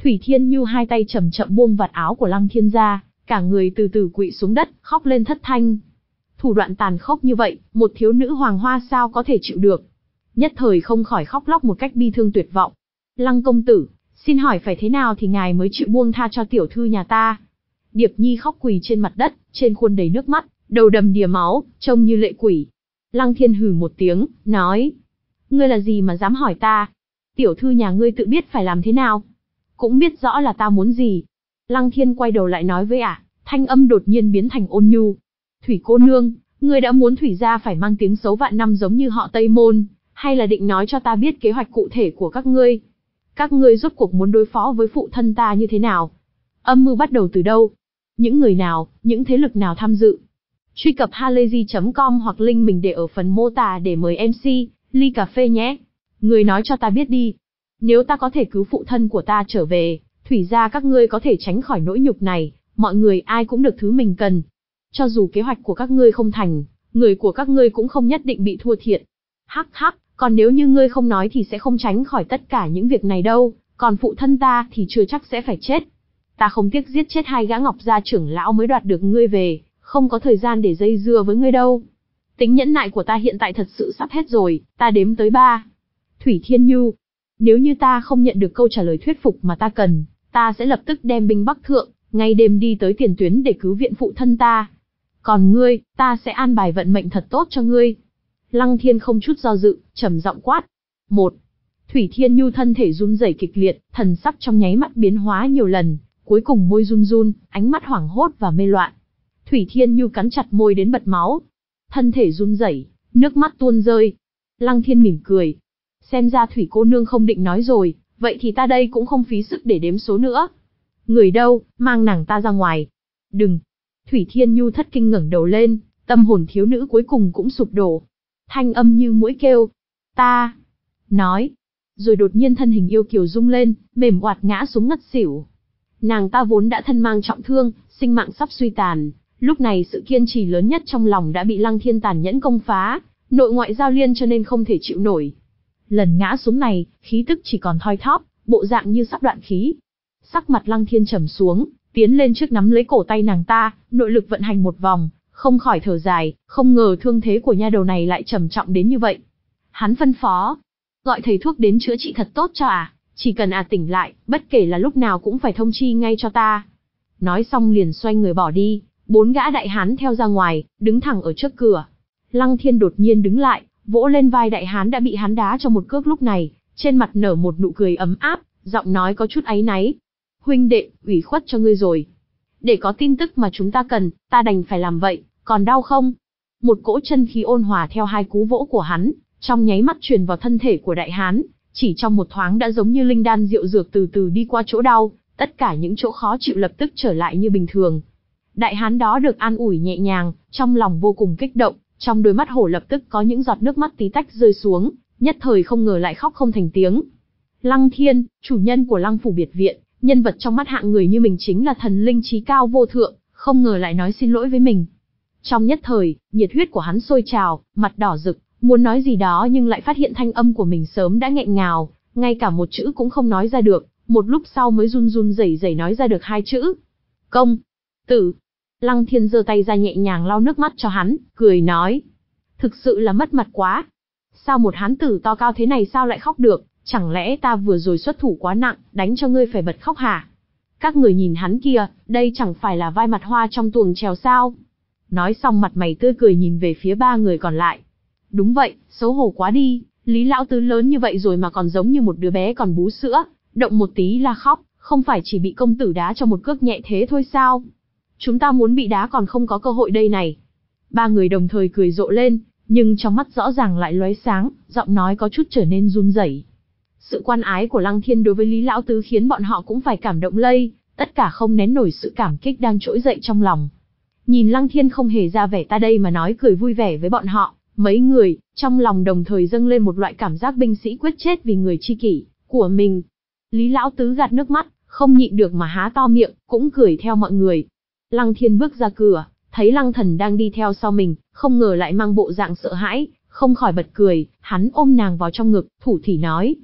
Thủy Thiên Nhu hai tay chậm chậm buông vạt áo của Lăng Thiên ra, cả người từ từ quỵ xuống đất, khóc lên thất thanh. Thủ đoạn tàn khốc như vậy, một thiếu nữ hoàng hoa sao có thể chịu được? Nhất thời không khỏi khóc lóc một cách bi thương tuyệt vọng. Lăng công tử, xin hỏi phải thế nào thì ngài mới chịu buông tha cho tiểu thư nhà ta? Điệp Nhi khóc quỳ trên mặt đất, trên khuôn đầy nước mắt, đầu đầm đìa máu, trông như lệ quỷ. Lăng Thiên hừ một tiếng, nói: Ngươi là gì mà dám hỏi ta? Tiểu thư nhà ngươi tự biết phải làm thế nào, cũng biết rõ là ta muốn gì. Lăng Thiên quay đầu lại nói với ả, thanh âm đột nhiên biến thành ôn nhu. Thủy cô nương, ngươi đã muốn Thủy gia phải mang tiếng xấu vạn năm giống như họ Tây Môn, hay là định nói cho ta biết kế hoạch cụ thể của các ngươi? Các ngươi rốt cuộc muốn đối phó với phụ thân ta như thế nào? Âm mưu bắt đầu từ đâu? Những người nào, những thế lực nào tham dự? Truy cập halayzi chấm com hoặc link mình để ở phần mô tả để mời em xê, ly cà phê nhé. Ngươi nói cho ta biết đi. Nếu ta có thể cứu phụ thân của ta trở về, Thủy gia các ngươi có thể tránh khỏi nỗi nhục này, mọi người ai cũng được thứ mình cần. Cho dù kế hoạch của các ngươi không thành, người của các ngươi cũng không nhất định bị thua thiệt. Hắc hắc, còn nếu như ngươi không nói thì sẽ không tránh khỏi tất cả những việc này đâu, còn phụ thân ta thì chưa chắc sẽ phải chết. Ta không tiếc giết chết hai gã Ngọc gia trưởng lão mới đoạt được ngươi về, không có thời gian để dây dưa với ngươi đâu. Tính nhẫn nại của ta hiện tại thật sự sắp hết rồi, ta đếm tới ba. Thủy Thiên Nhu, nếu như ta không nhận được câu trả lời thuyết phục mà ta cần, ta sẽ lập tức đem binh Bắc Thượng, ngay đêm đi tới tiền tuyến để cứu viện phụ thân ta. Còn ngươi, ta sẽ an bài vận mệnh thật tốt cho ngươi. Lăng Thiên không chút do dự, trầm giọng quát. Một. Thủy Thiên Nhu thân thể run rẩy kịch liệt, thần sắc trong nháy mắt biến hóa nhiều lần, cuối cùng môi run run, ánh mắt hoảng hốt và mê loạn. Thủy Thiên Nhu cắn chặt môi đến bật máu, thân thể run rẩy, nước mắt tuôn rơi. Lăng Thiên mỉm cười. Xem ra Thủy cô nương không định nói rồi, vậy thì ta đây cũng không phí sức để đếm số nữa. Người đâu, mang nàng ta ra ngoài. Đừng. Thủy Thiên Nhu thất kinh ngẩng đầu lên, tâm hồn thiếu nữ cuối cùng cũng sụp đổ. Thanh âm như mũi kêu. Ta. Nói. Rồi đột nhiên thân hình yêu kiều rung lên, mềm oạt ngã xuống ngất xỉu. Nàng ta vốn đã thân mang trọng thương, sinh mạng sắp suy tàn. Lúc này sự kiên trì lớn nhất trong lòng đã bị Lăng Thiên tàn nhẫn công phá, nội ngoại giao liên cho nên không thể chịu nổi. Lần ngã xuống này, khí tức chỉ còn thoi thóp, bộ dạng như sắp đoạn khí. Sắc mặt Lăng Thiên trầm xuống, tiến lên trước nắm lấy cổ tay nàng ta, nội lực vận hành một vòng, không khỏi thở dài, không ngờ thương thế của nha đầu này lại trầm trọng đến như vậy. Hắn phân phó, gọi thầy thuốc đến chữa trị thật tốt cho ả, chỉ cần ả tỉnh lại, bất kể là lúc nào cũng phải thông chi ngay cho ta. Nói xong liền xoay người bỏ đi, bốn gã đại hán theo ra ngoài, đứng thẳng ở trước cửa. Lăng Thiên đột nhiên đứng lại, vỗ lên vai đại hán đã bị hắn đá cho một cước lúc này, trên mặt nở một nụ cười ấm áp, giọng nói có chút áy náy. Huynh đệ, ủy khuất cho ngươi rồi. Để có tin tức mà chúng ta cần, ta đành phải làm vậy, còn đau không? Một cỗ chân khí ôn hòa theo hai cú vỗ của hắn, trong nháy mắt truyền vào thân thể của đại hán, chỉ trong một thoáng đã giống như linh đan rượu dược từ từ đi qua chỗ đau, tất cả những chỗ khó chịu lập tức trở lại như bình thường. Đại hán đó được an ủi nhẹ nhàng, trong lòng vô cùng kích động, trong đôi mắt hổ lập tức có những giọt nước mắt tí tách rơi xuống, nhất thời không ngờ lại khóc không thành tiếng. Lăng Thiên, chủ nhân của Lăng phủ biệt viện, nhân vật trong mắt hạng người như mình chính là thần linh trí cao vô thượng, không ngờ lại nói xin lỗi với mình. Trong nhất thời, nhiệt huyết của hắn sôi trào, mặt đỏ rực, muốn nói gì đó nhưng lại phát hiện thanh âm của mình sớm đã nghẹn ngào, ngay cả một chữ cũng không nói ra được, một lúc sau mới run run rẩy rẩy nói ra được hai chữ. Công tử. Lăng Thiên giơ tay ra nhẹ nhàng lau nước mắt cho hắn, cười nói. Thực sự là mất mặt quá. Sao một hán tử to cao thế này sao lại khóc được, chẳng lẽ ta vừa rồi xuất thủ quá nặng, đánh cho ngươi phải bật khóc hả? Các người nhìn hắn kia, đây chẳng phải là vai mặt hoa trong tuồng trèo sao? Nói xong mặt mày tươi cười nhìn về phía ba người còn lại. Đúng vậy, xấu hổ quá đi, Lý lão tứ lớn như vậy rồi mà còn giống như một đứa bé còn bú sữa, động một tí là khóc, không phải chỉ bị công tử đá cho một cước nhẹ thế thôi sao? Chúng ta muốn bị đá còn không có cơ hội đây này. Ba người đồng thời cười rộ lên, nhưng trong mắt rõ ràng lại lóe sáng, giọng nói có chút trở nên run rẩy. Sự quan ái của Lăng Thiên đối với Lý lão tứ khiến bọn họ cũng phải cảm động lây, tất cả không nén nổi sự cảm kích đang trỗi dậy trong lòng. Nhìn Lăng Thiên không hề ra vẻ ta đây mà nói cười vui vẻ với bọn họ, mấy người, trong lòng đồng thời dâng lên một loại cảm giác binh sĩ quyết chết vì người tri kỷ của mình. Lý lão tứ gạt nước mắt, không nhịn được mà há to miệng, cũng cười theo mọi người. Lăng Thiên bước ra cửa, thấy Lăng Thần đang đi theo sau mình, không ngờ lại mang bộ dạng sợ hãi, không khỏi bật cười, hắn ôm nàng vào trong ngực, thủ thỉ nói.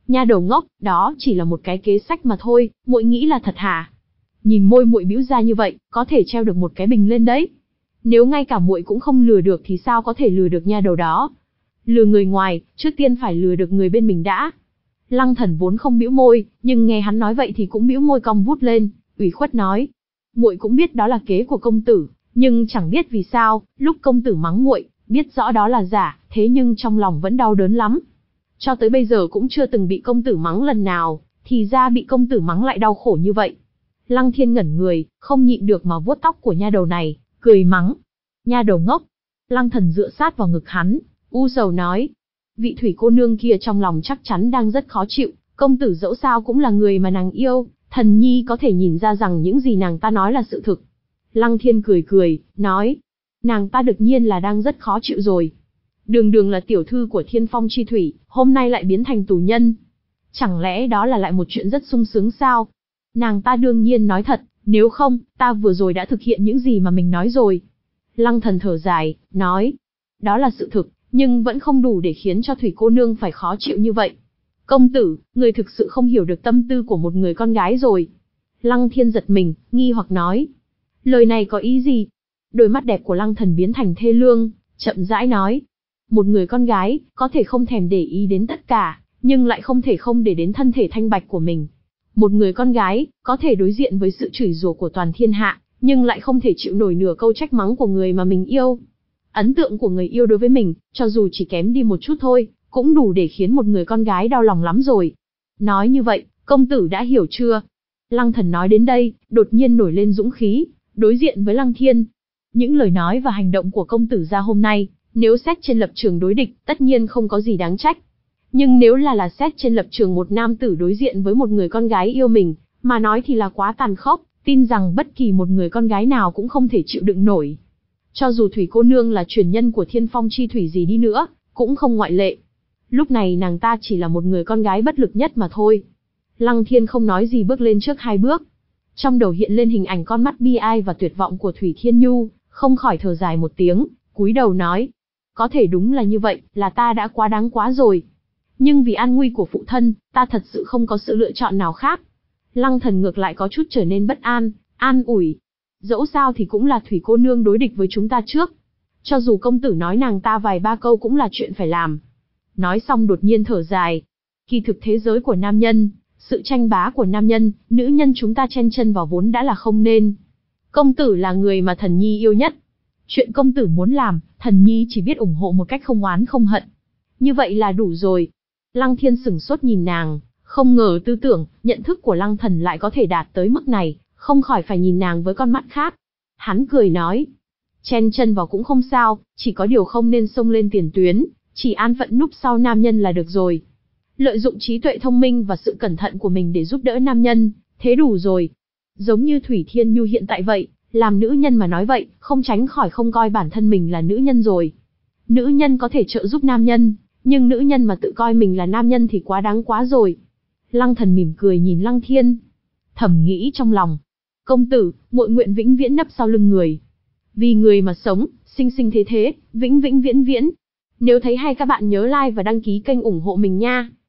Nha đầu ngốc, đó chỉ là một cái kế sách mà thôi, muội nghĩ là thật hả? Nhìn môi muội bĩu ra như vậy, có thể treo được một cái bình lên đấy. Nếu ngay cả muội cũng không lừa được thì sao có thể lừa được nha đầu đó? Lừa người ngoài, trước tiên phải lừa được người bên mình đã. Lăng Thần vốn không bĩu môi, nhưng nghe hắn nói vậy thì cũng bĩu môi cong vút lên, ủy khuất nói: "Muội cũng biết đó là kế của công tử, nhưng chẳng biết vì sao, lúc công tử mắng muội, biết rõ đó là giả, thế nhưng trong lòng vẫn đau đớn lắm. Cho tới bây giờ cũng chưa từng bị công tử mắng lần nào, thì ra bị công tử mắng lại đau khổ như vậy." Lăng Thiên ngẩn người, không nhịn được mà vuốt tóc của nha đầu này, cười mắng: "Nha đầu ngốc." Lăng Thần dựa sát vào ngực hắn, u sầu nói: "Vị thủy cô nương kia trong lòng chắc chắn đang rất khó chịu, công tử dẫu sao cũng là người mà nàng yêu, thần nhi có thể nhìn ra rằng những gì nàng ta nói là sự thực." Lăng Thiên cười cười, nói: "Nàng ta đương nhiên là đang rất khó chịu rồi. Đường đường là tiểu thư của Thiên Phong chi thủy, hôm nay lại biến thành tù nhân. Chẳng lẽ đó là lại một chuyện rất sung sướng sao? Nàng ta đương nhiên nói thật, nếu không, ta vừa rồi đã thực hiện những gì mà mình nói rồi." Lăng Thần thở dài, nói: "Đó là sự thực, nhưng vẫn không đủ để khiến cho thủy cô nương phải khó chịu như vậy. Công tử, người thực sự không hiểu được tâm tư của một người con gái rồi." Lăng Thiên giật mình, nghi hoặc nói: "Lời này có ý gì?" Đôi mắt đẹp của Lăng Thần biến thành thê lương, chậm rãi nói: "Một người con gái, có thể không thèm để ý đến tất cả, nhưng lại không thể không để đến thân thể thanh bạch của mình. Một người con gái, có thể đối diện với sự chửi rủa của toàn thiên hạ, nhưng lại không thể chịu nổi nửa câu trách mắng của người mà mình yêu. Ấn tượng của người yêu đối với mình, cho dù chỉ kém đi một chút thôi, cũng đủ để khiến một người con gái đau lòng lắm rồi. Nói như vậy, công tử đã hiểu chưa?" Lăng Thần nói đến đây, đột nhiên nổi lên dũng khí, đối diện với Lăng Thiên. Những lời nói và hành động của công tử ra hôm nay, nếu xét trên lập trường đối địch, tất nhiên không có gì đáng trách. Nhưng nếu là là xét trên lập trường một nam tử đối diện với một người con gái yêu mình, mà nói thì là quá tàn khốc, tin rằng bất kỳ một người con gái nào cũng không thể chịu đựng nổi. Cho dù thủy cô nương là truyền nhân của Thiên Phong chi thủy gì đi nữa, cũng không ngoại lệ. Lúc này nàng ta chỉ là một người con gái bất lực nhất mà thôi. Lăng Thiên không nói gì bước lên trước hai bước. Trong đầu hiện lên hình ảnh con mắt bi ai và tuyệt vọng của Thủy Thiên Nhu, không khỏi thở dài một tiếng, cúi đầu nói: "Có thể đúng là như vậy, là ta đã quá đáng quá rồi. Nhưng vì an nguy của phụ thân, ta thật sự không có sự lựa chọn nào khác." Lăng Thần ngược lại có chút trở nên bất an, an ủi: "Dẫu sao thì cũng là thủy cô nương đối địch với chúng ta trước. Cho dù công tử nói nàng ta vài ba câu cũng là chuyện phải làm." Nói xong đột nhiên thở dài: "Kỳ thực thế giới của nam nhân, sự tranh bá của nam nhân, nữ nhân chúng ta chen chân vào vốn đã là không nên. Công tử là người mà thần nhi yêu nhất. Chuyện công tử muốn làm, thần nhi chỉ biết ủng hộ một cách không oán không hận. Như vậy là đủ rồi." Lăng Thiên sửng sốt nhìn nàng, không ngờ tư tưởng, nhận thức của Lăng Thần lại có thể đạt tới mức này, không khỏi phải nhìn nàng với con mắt khác. Hắn cười nói: "Chen chân vào cũng không sao, chỉ có điều không nên xông lên tiền tuyến, chỉ an phận núp sau nam nhân là được rồi. Lợi dụng trí tuệ thông minh và sự cẩn thận của mình để giúp đỡ nam nhân, thế đủ rồi. Giống như Thủy Thiên Nhu hiện tại vậy, làm nữ nhân mà nói vậy, không tránh khỏi không coi bản thân mình là nữ nhân rồi. Nữ nhân có thể trợ giúp nam nhân, nhưng nữ nhân mà tự coi mình là nam nhân thì quá đáng quá rồi." Lăng Thần mỉm cười nhìn Lăng Thiên, thầm nghĩ trong lòng: "Công tử, muội nguyện vĩnh viễn nấp sau lưng người. Vì người mà sống, sinh sinh thế thế, vĩnh vĩnh viễn viễn." Nếu thấy hay các bạn nhớ like và đăng ký kênh ủng hộ mình nha.